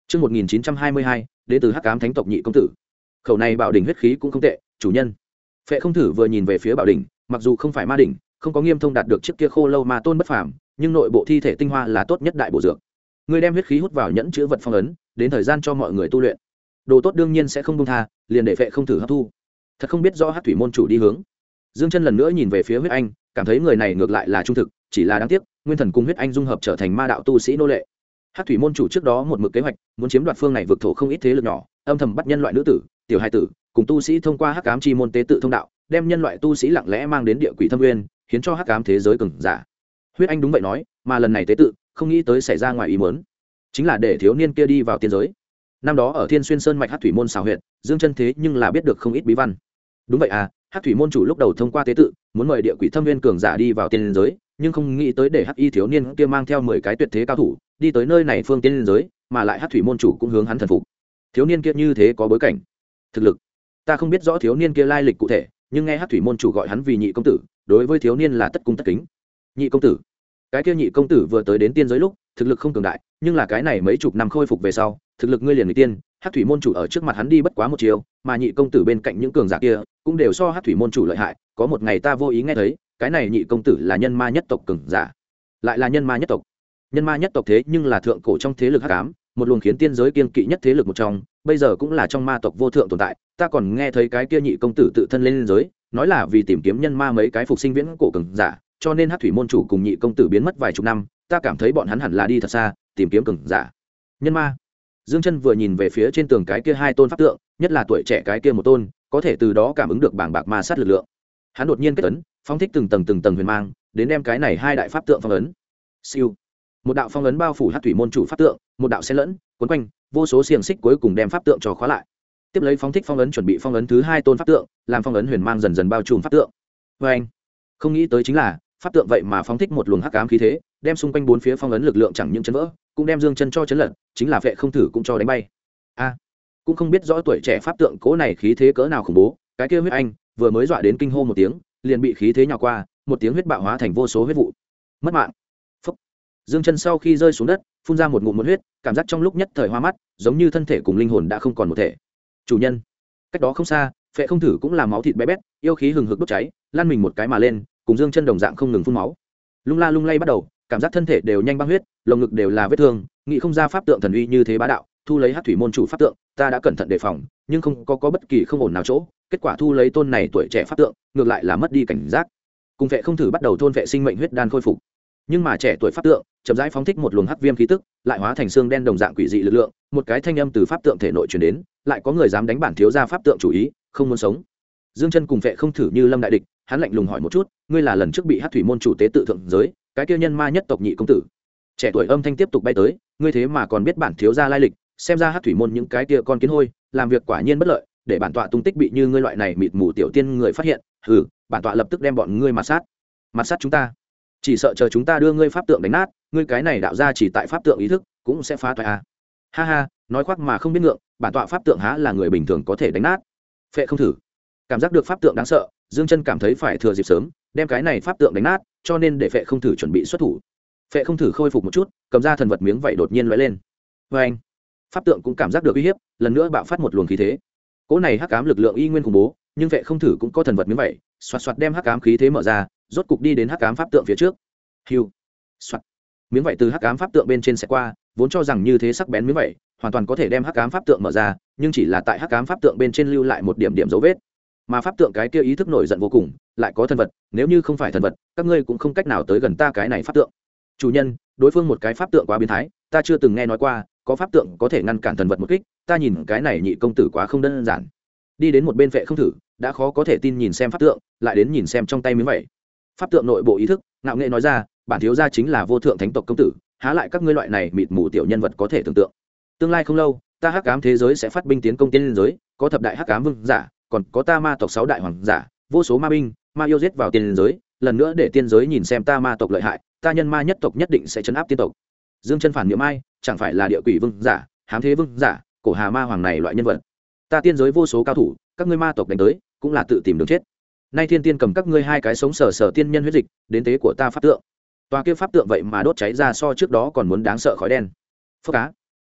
Chương 1922, đến từ Hắc Ám Thánh tộc nhị công tử. Khẩu này bảo đỉnh huyết khí cũng không tệ, chủ nhân. Phệ Không Thử vừa nhìn về phía bảo đỉnh, mặc dù không phải ma đỉnh, không có Nghiêm Thông đạt được chiếc kia khô lâu ma tôn bất phàm, nhưng nội bộ thi thể tinh hoa là tốt nhất đại bổ dược. Người đem huyết khí hút vào nhẫn chứa vật phong ấn, đến thời gian cho mọi người tu luyện. Đồ tốt đương nhiên sẽ không buông tha, liền để Phệ Không Thử hấp thu. Thật không biết rõ Hắc thủy môn chủ đi hướng. Dương Chân lần nữa nhìn về phía huyết anh, cảm thấy người này ngược lại là trung thực, chỉ là đáng tiếc, nguyên thần cùng huyết anh dung hợp trở thành ma đạo tu sĩ nô lệ. Hắc thủy môn chủ trước đó một mực kế hoạch muốn chiếm đoạt phương này vực thổ không ít thế lực nhỏ, âm thầm bắt nhân loại nữ tử, tiểu hai tử, cùng tu sĩ thông qua Hắc ám chi môn tế tự thông đạo, đem nhân loại tu sĩ lặng lẽ mang đến địa quỷ thâm nguyên, hiến cho Hắc ám thế giới cường giả. Huyết anh đúng vậy nói, mà lần này tế tự, không nghĩ tới xảy ra ngoài ý muốn, chính là để thiếu niên kia đi vào tiên giới. Năm đó ở Thiên Xuyên Sơn mạch Hắc thủy môn xào huyện, Dương Chân thế nhưng là biết được không ít bí văn. Đúng vậy à, Hắc thủy môn chủ lúc đầu thông qua tế tự, muốn mời địa quỷ thâm nguyên cường giả đi vào tiên giới, nhưng không nghĩ tới để Hắc y thiếu niên kia mang theo 10 cái tuyệt thế cao thủ, đi tới nơi này phương tiên giới, mà lại Hắc thủy môn chủ cũng hướng hắn thần phục. Thiếu niên kia như thế có bối cảnh, thực lực, ta không biết rõ thiếu niên kia lai lịch cụ thể, nhưng nghe Hắc thủy môn chủ gọi hắn vì nhị công tử, đối với thiếu niên là tất cung tất kính. Nhị công tử, cái kia nhị công tử vừa tới đến tiên giới lúc, thực lực không cường đại, nhưng là cái này mấy chục năm khôi phục về sau, thực lực ngươi liền người tiên. Hắc thủy môn chủ ở trước mặt hắn đi bất quá một chiều, mà nhị công tử bên cạnh những cường giả kia cũng đều so Hắc thủy môn chủ lợi hại. Có một ngày ta vô ý nghe thấy, cái này nhị công tử là nhân ma nhất tộc cường giả, lại là nhân ma nhất tộc. Nhân ma nhất tộc thế nhưng là thượng cổ trong thế lực hắc ám, một luồng khiến tiên giới kiên kỵ nhất thế lực một trong, bây giờ cũng là trong ma tộc vô thượng tồn tại. Ta còn nghe thấy cái kia nhị công tử tự thân lên giới, nói là vì tìm kiếm nhân ma mấy cái phục sinh viễn cổ cường giả, cho nên Hắc thủy môn chủ cùng nhị công tử biến mất vài chục năm. Ta cảm thấy bọn hắn hẳn là đi thật xa, tìm kiếm cường giả. Nhân ma. Dương Chân vừa nhìn về phía trên tường cái kia hai tôn pháp tượng, nhất là tuổi trẻ cái kia một tôn, có thể từ đó cảm ứng được bảng bạc ma sát lực lượng. Hắn đột nhiên kết ấn, phóng thích từng tầng huyền mang, đến đem cái này hai đại pháp tượng phong ấn. Siêu. Một đạo phong ấn bao phủ Hắc thủy môn chủ pháp tượng, một đạo xen lẫn, cuốn quanh, vô số xiềng xích cuối cùng đem pháp tượng cho khóa lại. Tiếp lấy phóng thích phong ấn chuẩn bị phong ấn thứ hai tôn pháp tượng, làm phong ấn huyền mang dần dần bao trùm pháp tượng. Anh, không nghĩ tới chính là, pháp tượng vậy mà phóng thích một luồng hắc ám khí thế, đem xung quanh bốn phía phong ấn lực lượng chẳng những chấn vỡ, cũng đem Dương Chân cho chấn lật, chính là Phệ Không Thử cũng cho đánh bay. A, cũng không biết rõ tuổi trẻ pháp tượng cố này khí thế cỡ nào khủng bố, cái kia huyết anh vừa mới dọa đến kinh hô một tiếng, liền bị khí thế nhào qua, một tiếng huyết bạo hóa thành vô số huyết vụ. Mất mạng. Phốc. Dương Chân sau khi rơi xuống đất, phun ra một ngụm muỗng huyết, cảm giác trong lúc nhất thời hoa mắt, giống như thân thể cùng linh hồn đã không còn một thể. Chủ nhân, cách đó không xa, Phệ Không Thử cũng là máu thịt bé bét, yêu khí hừng hực đốt cháy, lăn mình một cái mà lên, cùng Dương Chân đồng dạng không ngừng phun máu. Lung la lung lay bắt đầu, cảm giác thân thể đều nhanh băng huyết, lồng ngực đều là vết thương, nghĩ không ra pháp tượng thần uy như thế bá đạo, thu lấy Hắc thủy môn chủ pháp tượng, ta đã cẩn thận đề phòng, nhưng không có bất kỳ không ổn nào chỗ, kết quả thu lấy tôn này tuổi trẻ pháp tượng, ngược lại là mất đi cảnh giác. Cùng Phệ Không Thử bắt đầu thôn phệ sinh mệnh huyết đan khôi phục, nhưng mà trẻ tuổi pháp tượng chậm rãi phóng thích một luồng hắc viêm khí tức, lại hóa thành xương đen đồng dạng quỷ dị lực lượng, một cái thanh âm từ pháp tượng thể nội truyền đến, lại có người dám đánh bản thiếu gia pháp tượng chủ ý, không muốn sống. Dương Chân cùng Phệ Không Thử như lâm đại địch, hắn lạnh lùng hỏi một chút, ngươi là lần trước bị Hắc thủy môn chủ tế tự thượng giới, cái kia nhân ma nhất tộc nhị công tử. Trẻ tuổi âm thanh tiếp tục bay tới, ngươi thế mà còn biết bản thiếu gia lai lịch, xem ra Hắc thủy môn những cái kia con kiến hôi, làm việc quả nhiên bất lợi, để bản tọa tung tích bị như ngươi loại này mịt mù tiểu tiên người phát hiện, bản tọa lập tức đem bọn ngươi mặt sát chúng ta. Chỉ sợ chờ chúng ta đưa ngươi pháp tượng đánh nát, ngươi cái này đạo ra chỉ tại pháp tượng ý thức, cũng sẽ phá toái a. Ha ha, nói khoác mà không biết ngượng, bản tọa pháp tượng há là người bình thường có thể đánh nát. Phệ Không Thử cảm giác được pháp tượng đáng sợ, Dương Chân cảm thấy phải thừa dịp sớm đem cái này pháp tượng đánh nát, cho nên để Phệ Không Thử chuẩn bị xuất thủ. Phệ Không Thử khôi phục một chút, cầm ra thần vật miếng vậy đột nhiên lóe lên. Với anh, pháp tượng cũng cảm giác được uy hiếp, lần nữa bạo phát một luồng khí thế. Cỗ này hắc ám lực lượng y nguyên khủng bố, nhưng Phệ Không Thử cũng có thần vật miếng vậy, xoạt xoạt đem hắc ám khí thế mở ra, rốt cục đi đến hắc ám pháp tượng phía trước. Hưu, xoạt, miếng vậy từ hắc ám pháp tượng bên trên sẽ qua, vốn cho rằng như thế sắc bén miếng vậy, hoàn toàn có thể đem hắc ám pháp tượng mở ra, nhưng chỉ là tại hắc ám pháp tượng bên trên lưu lại một điểm điểm dấu vết. Mà pháp tượng cái kia ý thức nổi giận vô cùng, lại có thần vật, nếu như không phải thần vật, các ngươi cũng không cách nào tới gần ta cái này pháp tượng. Chủ nhân, đối phương một cái pháp tượng quá biến thái, ta chưa từng nghe nói qua, có pháp tượng có thể ngăn cản thần vật một kích, ta nhìn cái này nhị công tử quá không đơn giản. Đi đến một bên Phệ Không Thử, đã khó có thể tin nhìn xem pháp tượng, lại đến nhìn xem trong tay miếng vậy. Pháp tượng nội bộ ý thức, ngạo nghệ nói ra, bản thiếu gia chính là vô thượng thánh tộc công tử, há lại các ngươi loại này mịt mù tiểu nhân vật có thể tưởng tượng. Tương lai không lâu, ta hắc ám thế giới sẽ phát binh tiến công tiên giới, có thập đại hắc ám vương giả, còn có ta ma tộc 6 đại hoàng giả, vô số ma binh, ma yêu giết vào tiên giới, lần nữa để tiên giới nhìn xem ta ma tộc lợi hại, ta nhân ma nhất tộc nhất định sẽ trấn áp tiên tộc. Dương Chân phản niệm ai, chẳng phải là địa quỷ vương giả, hám thế vương giả, cổ hà ma hoàng này loại nhân vật. Ta tiên giới vô số cao thủ, các ngươi ma tộc đánh tới, cũng là tự tìm đường chết. Nay thiên tiên cầm các ngươi hai cái sống sờ tiên nhân huyết dịch, đến tế của ta pháp tượng. Tòa kia pháp tượng vậy mà đốt cháy ra so trước đó còn muốn đáng sợ khói đen. Phốc cá.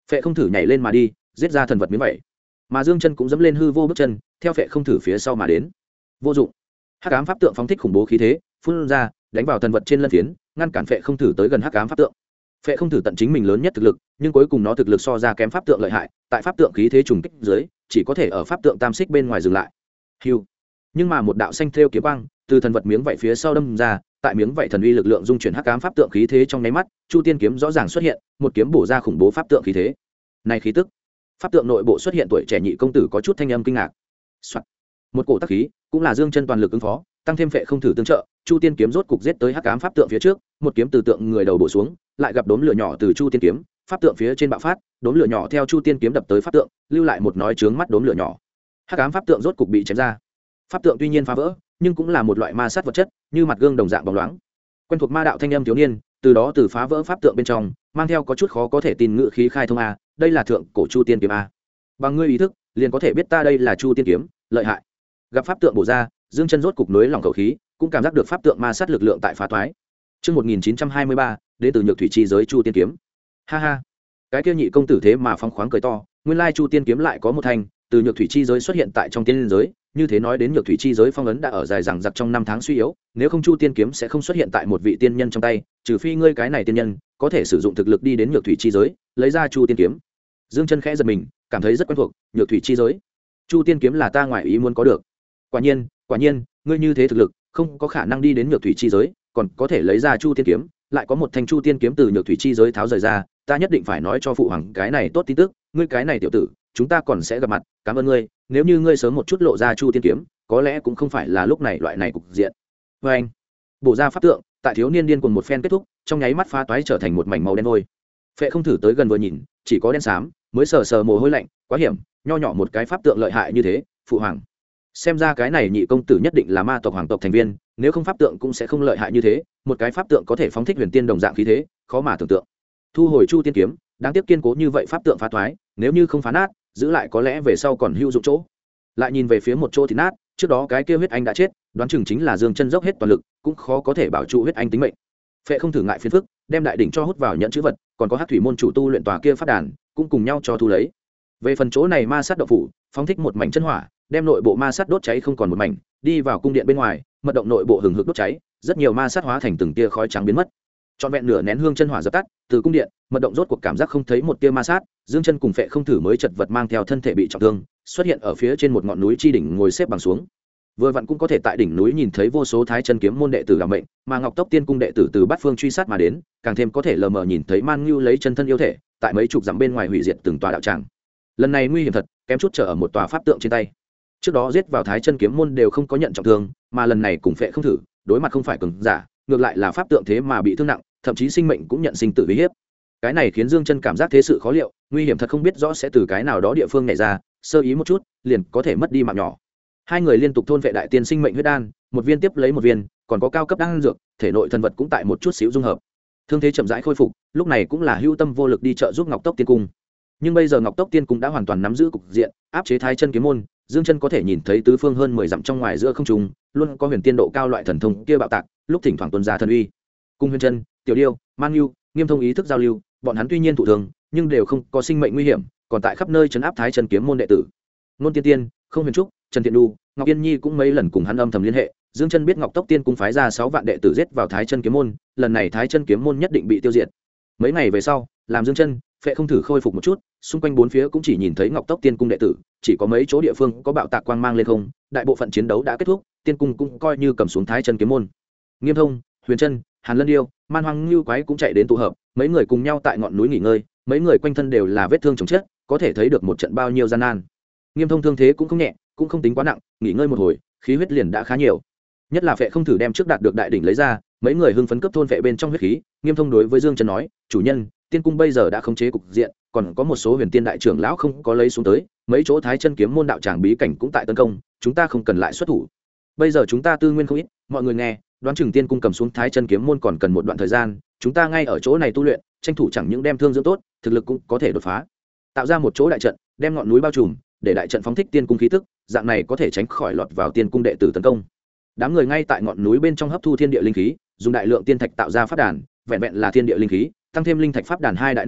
Phệ không thử nhảy lên mà đi, giết ra thần vật miếng vậy, mà Dương Chân cũng dẫm lên hư vô bước chân, theo Phệ không thử phía sau mà đến. Vô dụng. Hắc ám pháp tượng phóng thích khủng bố khí thế, phun ra, đánh vào thần vật trên lân phiến, ngăn cản Phệ không thử tới gần hắc ám pháp tượng. Phệ không thử tận chính mình lớn nhất thực lực, nhưng cuối cùng nó thực lực so ra kém pháp tượng lợi hại, tại pháp tượng khí thế trùng kích dưới, chỉ có thể ở pháp tượng tam xích bên ngoài dừng lại. Hưu. Nhưng mà một đạo xanh thêu kiếm quang từ thần vật miếng vảy phía sau đâm ra, tại miếng vảy thần uy lực lượng dung chuyển hắc ám pháp tượng khí thế trong nháy mắt, Chu Tiên kiếm rõ ràng xuất hiện, một kiếm bổ ra khủng bố pháp tượng khí thế. Này khí tức, pháp tượng nội bộ xuất hiện tuổi trẻ nhị công tử có chút thanh âm kinh ngạc. Soạn. Một cổ tác khí, cũng là Dương Chân toàn lực ứng phó, tăng thêm Phệ không thử tương trợ, Chu Tiên kiếm rốt cục giết tới hắc ám pháp tượng phía trước, một kiếm từ tượng người đầu bổ xuống, lại gặp đốm lửa nhỏ từ Chu Tiên kiếm, pháp tượng phía trên bạo phát, đốm lửa nhỏ theo Chu Tiên kiếm đập tới pháp tượng, lưu lại một nói chướng mắt đốm lửa nhỏ. Hắc ám pháp tượng rốt cục bị chém ra. Pháp tượng tuy nhiên phá vỡ, nhưng cũng là một loại ma sát vật chất, như mặt gương đồng dạng bóng loáng. Quen thuộc ma đạo thanh âm thiếu niên, từ đó từ phá vỡ pháp tượng bên trong, mang theo có chút khó có thể tin ngữ khí khai thông a, đây là thượng cổ Chu Tiên kiếm a. Bằng ngươi ý thức, liền có thể biết ta đây là Chu Tiên kiếm, lợi hại. Gặp pháp tượng bổ ra, Dương Chân rốt cục nối lòng khẩu khí, cũng cảm giác được pháp tượng ma sát lực lượng tại phá toái. Chương 1923, đến từ Nhược Thủy chi giới Chu Tiên kiếm. Ha ha, cái kia nhị công tử thế mà phóng khoáng cười to, nguyên lai Chu Tiên kiếm lại có một thành, từ Nhược Thủy chi giới xuất hiện tại trong tiên giới, như thế nói đến Nhược Thủy chi giới phong ấn đã ở dài dằng dặc trong năm tháng suy yếu, nếu không Chu Tiên kiếm sẽ không xuất hiện tại một vị tiên nhân trong tay, trừ phi ngươi cái này tiên nhân có thể sử dụng thực lực đi đến Nhược Thủy chi giới, lấy ra Chu Tiên kiếm. Dương Chân khẽ giật mình, cảm thấy rất quen thuộc, Nhược Thủy chi giới. Chu Tiên kiếm là ta ngoài ý muốn có được. Quả nhiên, ngươi như thế thực lực, không có khả năng đi đến Nhược Thủy chi giới, còn có thể lấy ra Chu Tiên kiếm, lại có một thanh Chu Tiên kiếm từ Nhược Thủy chi giới tháo rời ra, ta nhất định phải nói cho phụ hoàng cái này tốt tin tức, ngươi cái này tiểu tử, chúng ta còn sẽ gặp mặt, cảm ơn ngươi, nếu như ngươi sớm một chút lộ ra Chu Tiên kiếm, có lẽ cũng không phải là lúc này loại này cục diện. Và anh, bổ ra pháp tượng, tại thiếu niên điên cuồng một phen kết thúc, trong nháy mắt phá toái trở thành một mảnh màu đen vôi. Phệ không thử tới gần vừa nhìn, chỉ có đen xám, mới sờ sờ mồ hôi lạnh, quá hiểm, nho nhỏ một cái pháp tượng lợi hại như thế, phụ hoàng. Xem ra cái này nhị công tử nhất định là ma tộc hoàng tộc thành viên, nếu không pháp tượng cũng sẽ không lợi hại như thế, một cái pháp tượng có thể phóng thích huyền tiên đồng dạng khí thế, khó mà tưởng tượng. Thu hồi Chu Tiên kiếm, đáng tiếc kiên cố như vậy pháp tượng phá toái, nếu như không phá nát, giữ lại có lẽ về sau còn hữu dụng chỗ. Lại nhìn về phía một chỗ thì nát, trước đó cái kia huyết anh đã chết, đoán chừng chính là Dương Chân dốc hết toàn lực, cũng khó có thể bảo trụ huyết anh tính mệnh. Phệ không thử ngại phiền phức, đem đại đỉnh cho hút vào nhận chữ vật, còn có Hắc thủy môn chủ tu luyện tòa kia pháp đàn, cũng cùng nhau cho thu lấy. Về phần chỗ này ma sát động phủ, phóng thích một mảnh chân hỏa, đem nội bộ ma sát đốt cháy không còn một mảnh, đi vào cung điện bên ngoài, mật động nội bộ hừng hực đốt cháy, rất nhiều ma sát hóa thành từng tia khói trắng biến mất. Trọn vẹn nửa nén hương chân hỏa dập tắt, từ cung điện, mật động rốt cuộc cảm giác không thấy một tia ma sát, Dương Chân cùng Phệ không thử mới chật vật mang theo thân thể bị trọng thương, xuất hiện ở phía trên một ngọn núi chi đỉnh ngồi xếp bằng xuống. Vừa vặn cũng có thể tại đỉnh núi nhìn thấy vô số Thái Chân kiếm môn đệ tử đảm mệnh, mà Ngọc Tốc Tiên cung đệ tử từ bát phương truy sát mà đến, càng thêm có thể lờ mờ nhìn thấy Man Ngưu lấy chân thân yêu thể, tại mấy chục dặm bên ngoài hủy diệt từng tòa đạo tràng. Lần này nguy hiểm thật, kém chút trở ở một tòa pháp tượng trên tay. Trước đó giết vào Thái Chân kiếm môn đều không có nhận trọng thương, mà lần này cùng Phệ không thử, đối mặt không phải cường giả, ngược lại là pháp tượng thế mà bị thương nặng, thậm chí sinh mệnh cũng nhận sinh tử uy hiếp. Cái này khiến Dương Chân cảm giác thế sự khó liệu, nguy hiểm thật không biết rõ sẽ từ cái nào đó địa phương nhảy ra, sơ ý một chút, liền có thể mất đi mạng nhỏ. Hai người liên tục thôn vệ đại tiên sinh mệnh huyết đan, một viên tiếp lấy một viên, còn có cao cấp đan dược, thể nội thần vật cũng tại một chút xíu dung hợp. Thương thế chậm rãi khôi phục, lúc này cũng là hưu tâm vô lực đi trợ giúp Ngọc Tốc Tiên cung. Nhưng bây giờ Ngọc Tốc Tiên cung đã hoàn toàn nắm giữ cục diện, áp chế Thái Chân kiếm môn, Dương Chân có thể nhìn thấy tứ phương hơn 10 dặm trong ngoài giữa không trung, luôn có huyền tiên độ cao loại thần thông kia bạo tạc, lúc thỉnh thoảng tuôn ra thần uy. Cung Huyền Chân, Tiểu Điêu, Man Nhu, Nghiêm Thông ý thức giao lưu, bọn hắn tuy nhiên thụ thường, nhưng đều không có sinh mệnh nguy hiểm, còn tại khắp nơi trấn áp Thái Chân kiếm môn đệ tử. Nôn Tiên Tiên, Không Huyền Trúc, Trần Tiện Đu, Ngọc Yên Nhi cũng mấy lần cùng hắn âm thầm liên hệ. Dương Chân biết Ngọc Tốc Tiên cung phái ra 6 vạn đệ tử giết vào Thái Chân kiếm môn, lần này Thái Chân kiếm môn nhất định bị tiêu diệt. Mấy ngày về sau, làm Dương Chân, Phệ không thử khôi phục một chút, xung quanh bốn phía cũng chỉ nhìn thấy Ngọc Tốc Tiên cung đệ tử, chỉ có mấy chỗ địa phương có bạo tạc quang mang lên không, đại bộ phận chiến đấu đã kết thúc, tiên cung cũng coi như cầm xuống Thái Chân kiếm môn. Nghiêm Thông, Huyền Chân, Hàn Lân Điêu, Man Hoang Ngưu Quái cũng chạy đến tụ hợp, mấy người cùng nhau tại ngọn núi nghỉ ngơi, mấy người quanh thân đều là vết thương chồng chất, có thể thấy được một trận bao nhiêu gian nan. Nghiêm Thông thương thế cũng không nhẹ, cũng không tính quá nặng, nghỉ ngơi một hồi, khí huyết liền đã khá nhiều. Nhất là Phệ không thử đem trước đạt được đại đỉnh lấy ra, mấy người hưng phấn cấp thôn phệ bên trong huyết khí. Nghiêm Thông đối với Dương Chân nói, chủ nhân, tiên cung bây giờ đã khống chế cục diện, còn có một số huyền tiên đại trưởng lão không có lấy xuống tới, mấy chỗ Thái Chân kiếm môn đạo tràng bí cảnh cũng tại tấn công, chúng ta không cần lại xuất thủ. Bây giờ chúng ta tư nguyên không ít, mọi người nghe, đoán chừng tiên cung cầm xuống Thái Chân kiếm môn còn cần một đoạn thời gian, chúng ta ngay ở chỗ này tu luyện, tranh thủ chẳng những đem thương dưỡng tốt, thực lực cũng có thể đột phá. Tạo ra một chỗ đại trận, đem ngọn núi bao trùm, để đại trận phóng thích tiên cung khí tức, dạng này có thể tránh khỏi lọt vào tiên cung đệ tử tấn công. Đám người ngay tại ngọn núi bên trong hấp thu thiên địa linh khí, dùng đại lượng tiên thạch tạo ra pháp đàn, vẹn vẹn là thiên địa linh khí, tăng thêm linh thạch pháp đàn hai đại năng lượng,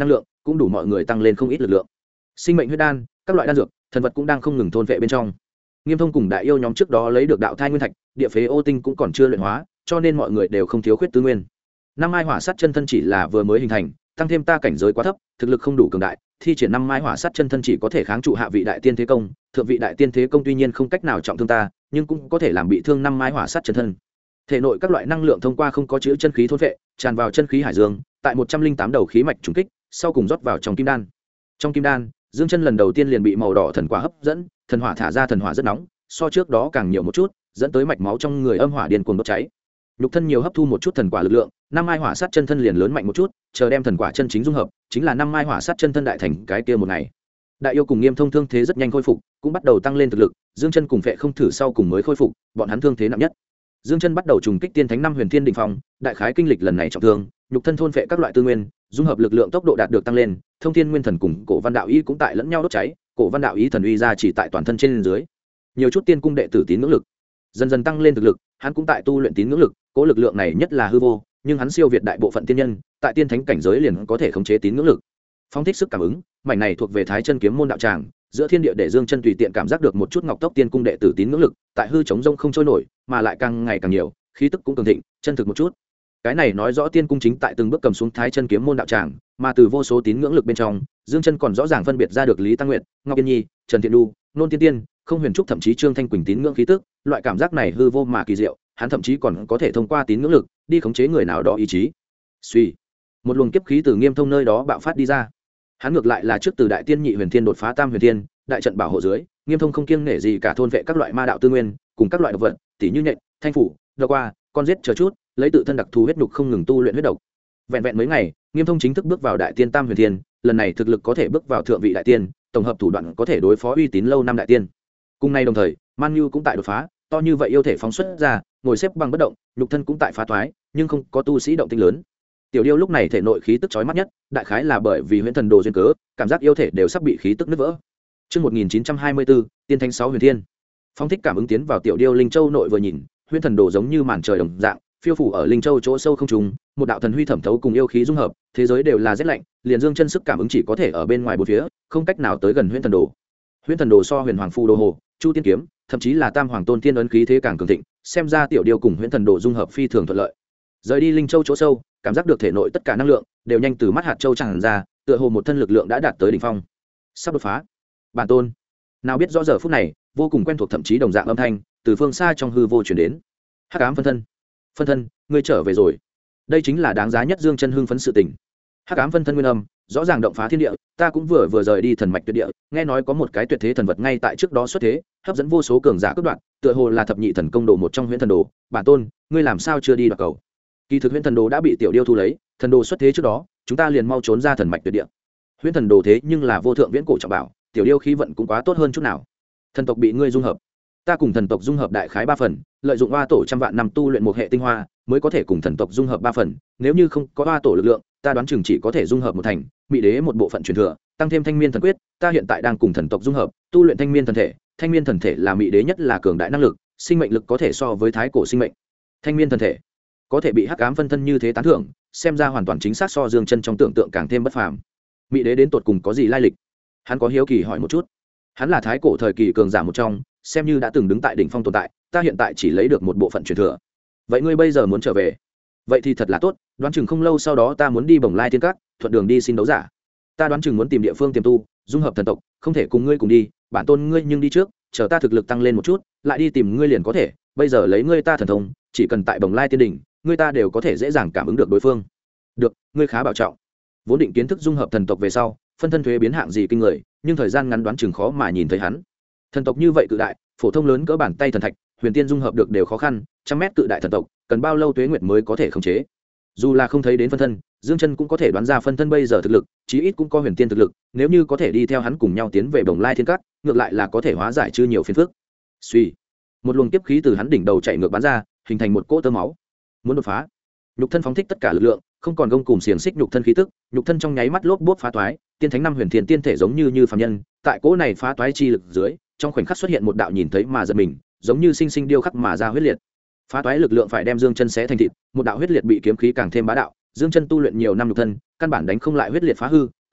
cũng đủ mọi người tăng lên không ít lực lượng. Sinh mệnh huyết đan, các loại đan dược, thần vật cũng đang không ngừng thôn vệ bên trong. Nghiêm Thông cùng Đại Yêu nhóm trước đó lấy được đạo thai nguyên thạch, địa phế ô tinh cũng còn chưa luyện hóa, cho nên mọi người đều không thiếu khuyết tư nguyên. Năm mai hỏa sát chân thân chỉ là vừa mới hình thành, tăng thêm ta cảnh giới quá thấp, thực lực không đủ cường đại, thi triển năm mai hỏa sát chân thân chỉ có thể kháng trụ hạ vị đại tiên thế công, thượng vị đại tiên thế công tuy nhiên không cách nào trọng thương ta, nhưng cũng có thể làm bị thương năm mai hỏa sát chân thân. Thể nội các loại năng lượng thông qua không có chữ chân khí thôn vệ, tràn vào chân khí hải dương, tại 108 đầu khí mạch trùng kích, sau cùng rót vào trong kim đan. Trong kim đan, Dương Chân lần đầu tiên liền bị màu đỏ thần quả hấp dẫn, thần hỏa thả ra thần hỏa rất nóng, so trước đó càng nhiều một chút, dẫn tới mạch máu trong người âm hỏa điên cuồng đốt cháy. Nhục thân nhiều hấp thu một chút thần quả lực lượng, năm mai hỏa sát chân thân liền lớn mạnh một chút, chờ đem thần quả chân chính dung hợp, chính là năm mai hỏa sát chân thân đại thành cái kia một ngày. Đại Yêu cùng Nghiêm Thông thương thế rất nhanh khôi phục, cũng bắt đầu tăng lên thực lực, Dương Chân cùng Phệ không thử sau cùng mới khôi phục, bọn hắn thương thế nặng nhất. Dương Chân bắt đầu trùng kích tiên thánh năm huyền thiên đỉnh phong, đại khái kinh lịch lần này trọng thương, nhục thân thôn phệ các loại tư nguyên, dung hợp lực lượng tốc độ đạt được tăng lên, thông thiên nguyên thần cùng cổ văn đạo ý cũng tại lẫn nhau đốt cháy, cổ văn đạo ý thần uy ra chỉ tại toàn thân trên dưới. Nhiều chút tiên cung đệ tử tín ngưỡng lực, dần dần tăng lên thực lực, hắn cũng tại tu luyện tín ngưỡng lực, cố lực lượng này nhất là hư vô, nhưng hắn siêu việt đại bộ phận tiên nhân, tại tiên thánh cảnh giới liền có thể khống chế tín ngưỡng lực. Phóng thích sức cảm ứng, mảnh này thuộc về Thái Chân kiếm môn đạo tràng, giữa thiên địa để Dương Chân tùy tiện cảm giác được một chút ngọc tốc tiên cung đệ tử tín ngưỡng lực, tại hư chống rông không trôi nổi, mà lại càng ngày càng nhiều, khí tức cũng cường thịnh, chân thực một chút. Cái này nói rõ tiên cung chính tại từng bước cầm xuống Thái Chân kiếm môn đạo tràng, mà từ vô số tín ngưỡng lực bên trong, Dương Chân còn rõ ràng phân biệt ra được Lý Tăng Nguyệt, Ngọc Yên Nhi, Trần Thiện Du, Nôn Tiên Tiên, Không Huyền Trúc thậm chí Trương Thanh Quỳnh tín ngưỡng khí tức, loại cảm giác này hư vô mà kỳ diệu, hắn thậm chí còn có thể thông qua tín ngưỡng lực đi khống chế người nào đó ý chí. Suy, một luồng kiếp khí từ Nghiêm Thông nơi đó bạo phát đi ra. Hắn ngược lại là trước từ đại tiên nhị huyền thiên đột phá tam huyền thiên, đại trận bảo hộ dưới, Nghiêm Thông không kiêng nể gì cả thôn vệ các loại ma đạo tư nguyên, cùng các loại độc vật, tỉ như nhện, thanh phủ, độc qua, con giết chờ chút, lấy tự thân đặc thù huyết nhục không ngừng tu luyện huyết độc. Vẹn vẹn mấy ngày, Nghiêm Thông chính thức bước vào đại tiên tam huyền thiên, lần này thực lực có thể bước vào thượng vị đại tiên, tổng hợp thủ đoạn có thể đối phó uy tín lâu năm đại tiên. Cùng nay đồng thời, Man Nhu cũng tại đột phá, to như vậy yêu thể phóng xuất ra, ngồi xếp bằng bất động, nhục thân cũng tại phá toái, nhưng không có tu sĩ động tĩnh lớn. Tiểu Điêu lúc này thể nội khí tức chói mắt nhất, đại khái là bởi vì huyễn thần đồ duyên cớ, cảm giác yêu thể đều sắp bị khí tức nứt vỡ. Chương 1924, Tiên Thánh 6 Huyền Thiên. Phong thích cảm ứng tiến vào Tiểu Điêu Linh Châu nội vừa nhìn, huyễn thần đồ giống như màn trời đồng dạng, phiêu phủ ở Linh Châu chỗ sâu không trung, một đạo thần huy thẩm thấu cùng yêu khí dung hợp, thế giới đều là rét lạnh, liền Dương Chân sức cảm ứng chỉ có thể ở bên ngoài bốn phía, không cách nào tới gần huyễn thần đồ. Huyễn thần đồ so Huyền Hoàng Phù Đồ Hồ, Chu Tiên kiếm, thậm chí là Tam Hoàng Tôn Tiên ấn khí thế càng cường thịnh, xem ra Tiểu Điêu cùng huyễn thần đồ dung hợp phi thường thuận lợi. Rời đi Linh Châu chỗ sâu, cảm giác được thể nội tất cả năng lượng đều nhanh từ mắt hạt châu tràn ra, tựa hồ một thân lực lượng đã đạt tới đỉnh phong, sắp đột phá. Bản tôn, nào biết rõ giờ phút này, vô cùng quen thuộc thậm chí đồng dạng âm thanh từ phương xa trong hư vô truyền đến. Hắc ám phân thân, phân thân, ngươi trở về rồi. Đây chính là đáng giá nhất Dương Chân hưng phấn sự tình. Hắc ám phân thân nguyên âm, rõ ràng động phá thiên địa, ta cũng vừa rời đi thần mạch tuyệt địa, nghe nói có một cái tuyệt thế thần vật ngay tại trước đó xuất thế, hấp dẫn vô số cường giả cướp đoạt, tựa hồ là thập nhị thần công đồ một trong huyễn thần đồ. Bản tôn, ngươi làm sao chưa đi đoạt cầu? Kỳ thực huyễn thần đồ đã bị Tiểu Điêu thu lấy, thần đồ xuất thế trước đó, chúng ta liền mau trốn ra thần mạch tuyệt địa. Huyễn thần đồ thế nhưng là vô thượng viễn cổ trọng bảo, Tiểu Điêu khí vận cũng quá tốt hơn chút nào. Thần tộc bị ngươi dung hợp, ta cùng thần tộc dung hợp đại khái 3 phần, lợi dụng oa tổ trăm vạn năm tu luyện một hệ tinh hoa, mới có thể cùng thần tộc dung hợp 3 phần, nếu như không có oa tổ lực lượng, ta đoán chừng chỉ có thể dung hợp một thành, Mị Đế một bộ phận truyền thừa, tăng thêm Thanh Miên thần quyết, ta hiện tại đang cùng thần tộc dung hợp, tu luyện Thanh Miên thần thể, Thanh Miên thần thể là Mị Đế nhất là cường đại năng lực, sinh mệnh lực có thể so với thái cổ sinh mệnh. Thanh Miên thần thể có thể bị hắc ám phân thân như thế tán thưởng, xem ra hoàn toàn chính xác so Dương Chân trong tưởng tượng càng thêm bất phàm. Mị Đế đến tột cùng có gì lai lịch? Hắn có hiếu kỳ hỏi một chút. Hắn là thái cổ thời kỳ cường giả một trong, xem như đã từng đứng tại đỉnh phong tồn tại, ta hiện tại chỉ lấy được một bộ phận truyền thừa. Vậy ngươi bây giờ muốn trở về? Vậy thì thật là tốt, đoán chừng không lâu sau đó ta muốn đi Bồng Lai Thiên Các, thuận đường đi xin đấu giả. Ta đoán chừng muốn tìm địa phương tiềm tu, dung hợp thần tộc, không thể cùng ngươi cùng đi, bản tôn ngươi nhưng đi trước, chờ ta thực lực tăng lên một chút, lại đi tìm ngươi liền có thể, bây giờ lấy ngươi ta thần thông, chỉ cần tại Bồng Lai Tiên đỉnh, ngươi ta đều có thể dễ dàng cảm ứng được đối phương. Được, ngươi khá bảo trọng. Vốn định kiến thức dung hợp thần tộc về sau, phân thân thuế biến hạng gì kinh người, nhưng thời gian ngắn đoán chừng khó mà nhìn thấy hắn. Thần tộc như vậy cự đại, phổ thông lớn cỡ bàn tay thần thạch, huyền tiên dung hợp được đều khó khăn, trăm mét cự đại thần tộc, cần bao lâu tuế nguyệt mới có thể khống chế? Dù là không thấy đến phân thân, Dương Chân cũng có thể đoán ra phân thân bây giờ thực lực, chí ít cũng có huyền tiên thực lực, nếu như có thể đi theo hắn cùng nhau tiến về Bồng Lai Thiên Các, ngược lại là có thể hóa giải chư nhiều phiền phức. Suy, một luồng kiếp khí từ hắn đỉnh đầu chạy ngược bắn ra, hình thành một cỗ tơ máu. Muốn đột phá, nhục thân phóng thích tất cả lực lượng, không còn gông cùm xiềng xích nhục thân khí tức, nhục thân trong nháy mắt lốp bốp phá toái, tiên thánh năm huyền thiên tiên thể giống như phàm nhân, tại cỗ này phá toái chi lực dưới, trong khoảnh khắc xuất hiện một đạo nhìn thấy mà giật mình, giống như sinh sinh điêu khắc mà ra huyết liệt. Phá toái lực lượng phải đem Dương Chân xé thành thịt, một đạo huyết liệt bị kiếm khí càng thêm bá đạo, Dương Chân tu luyện nhiều năm nhục thân, căn bản đánh không lại huyết liệt phá hư,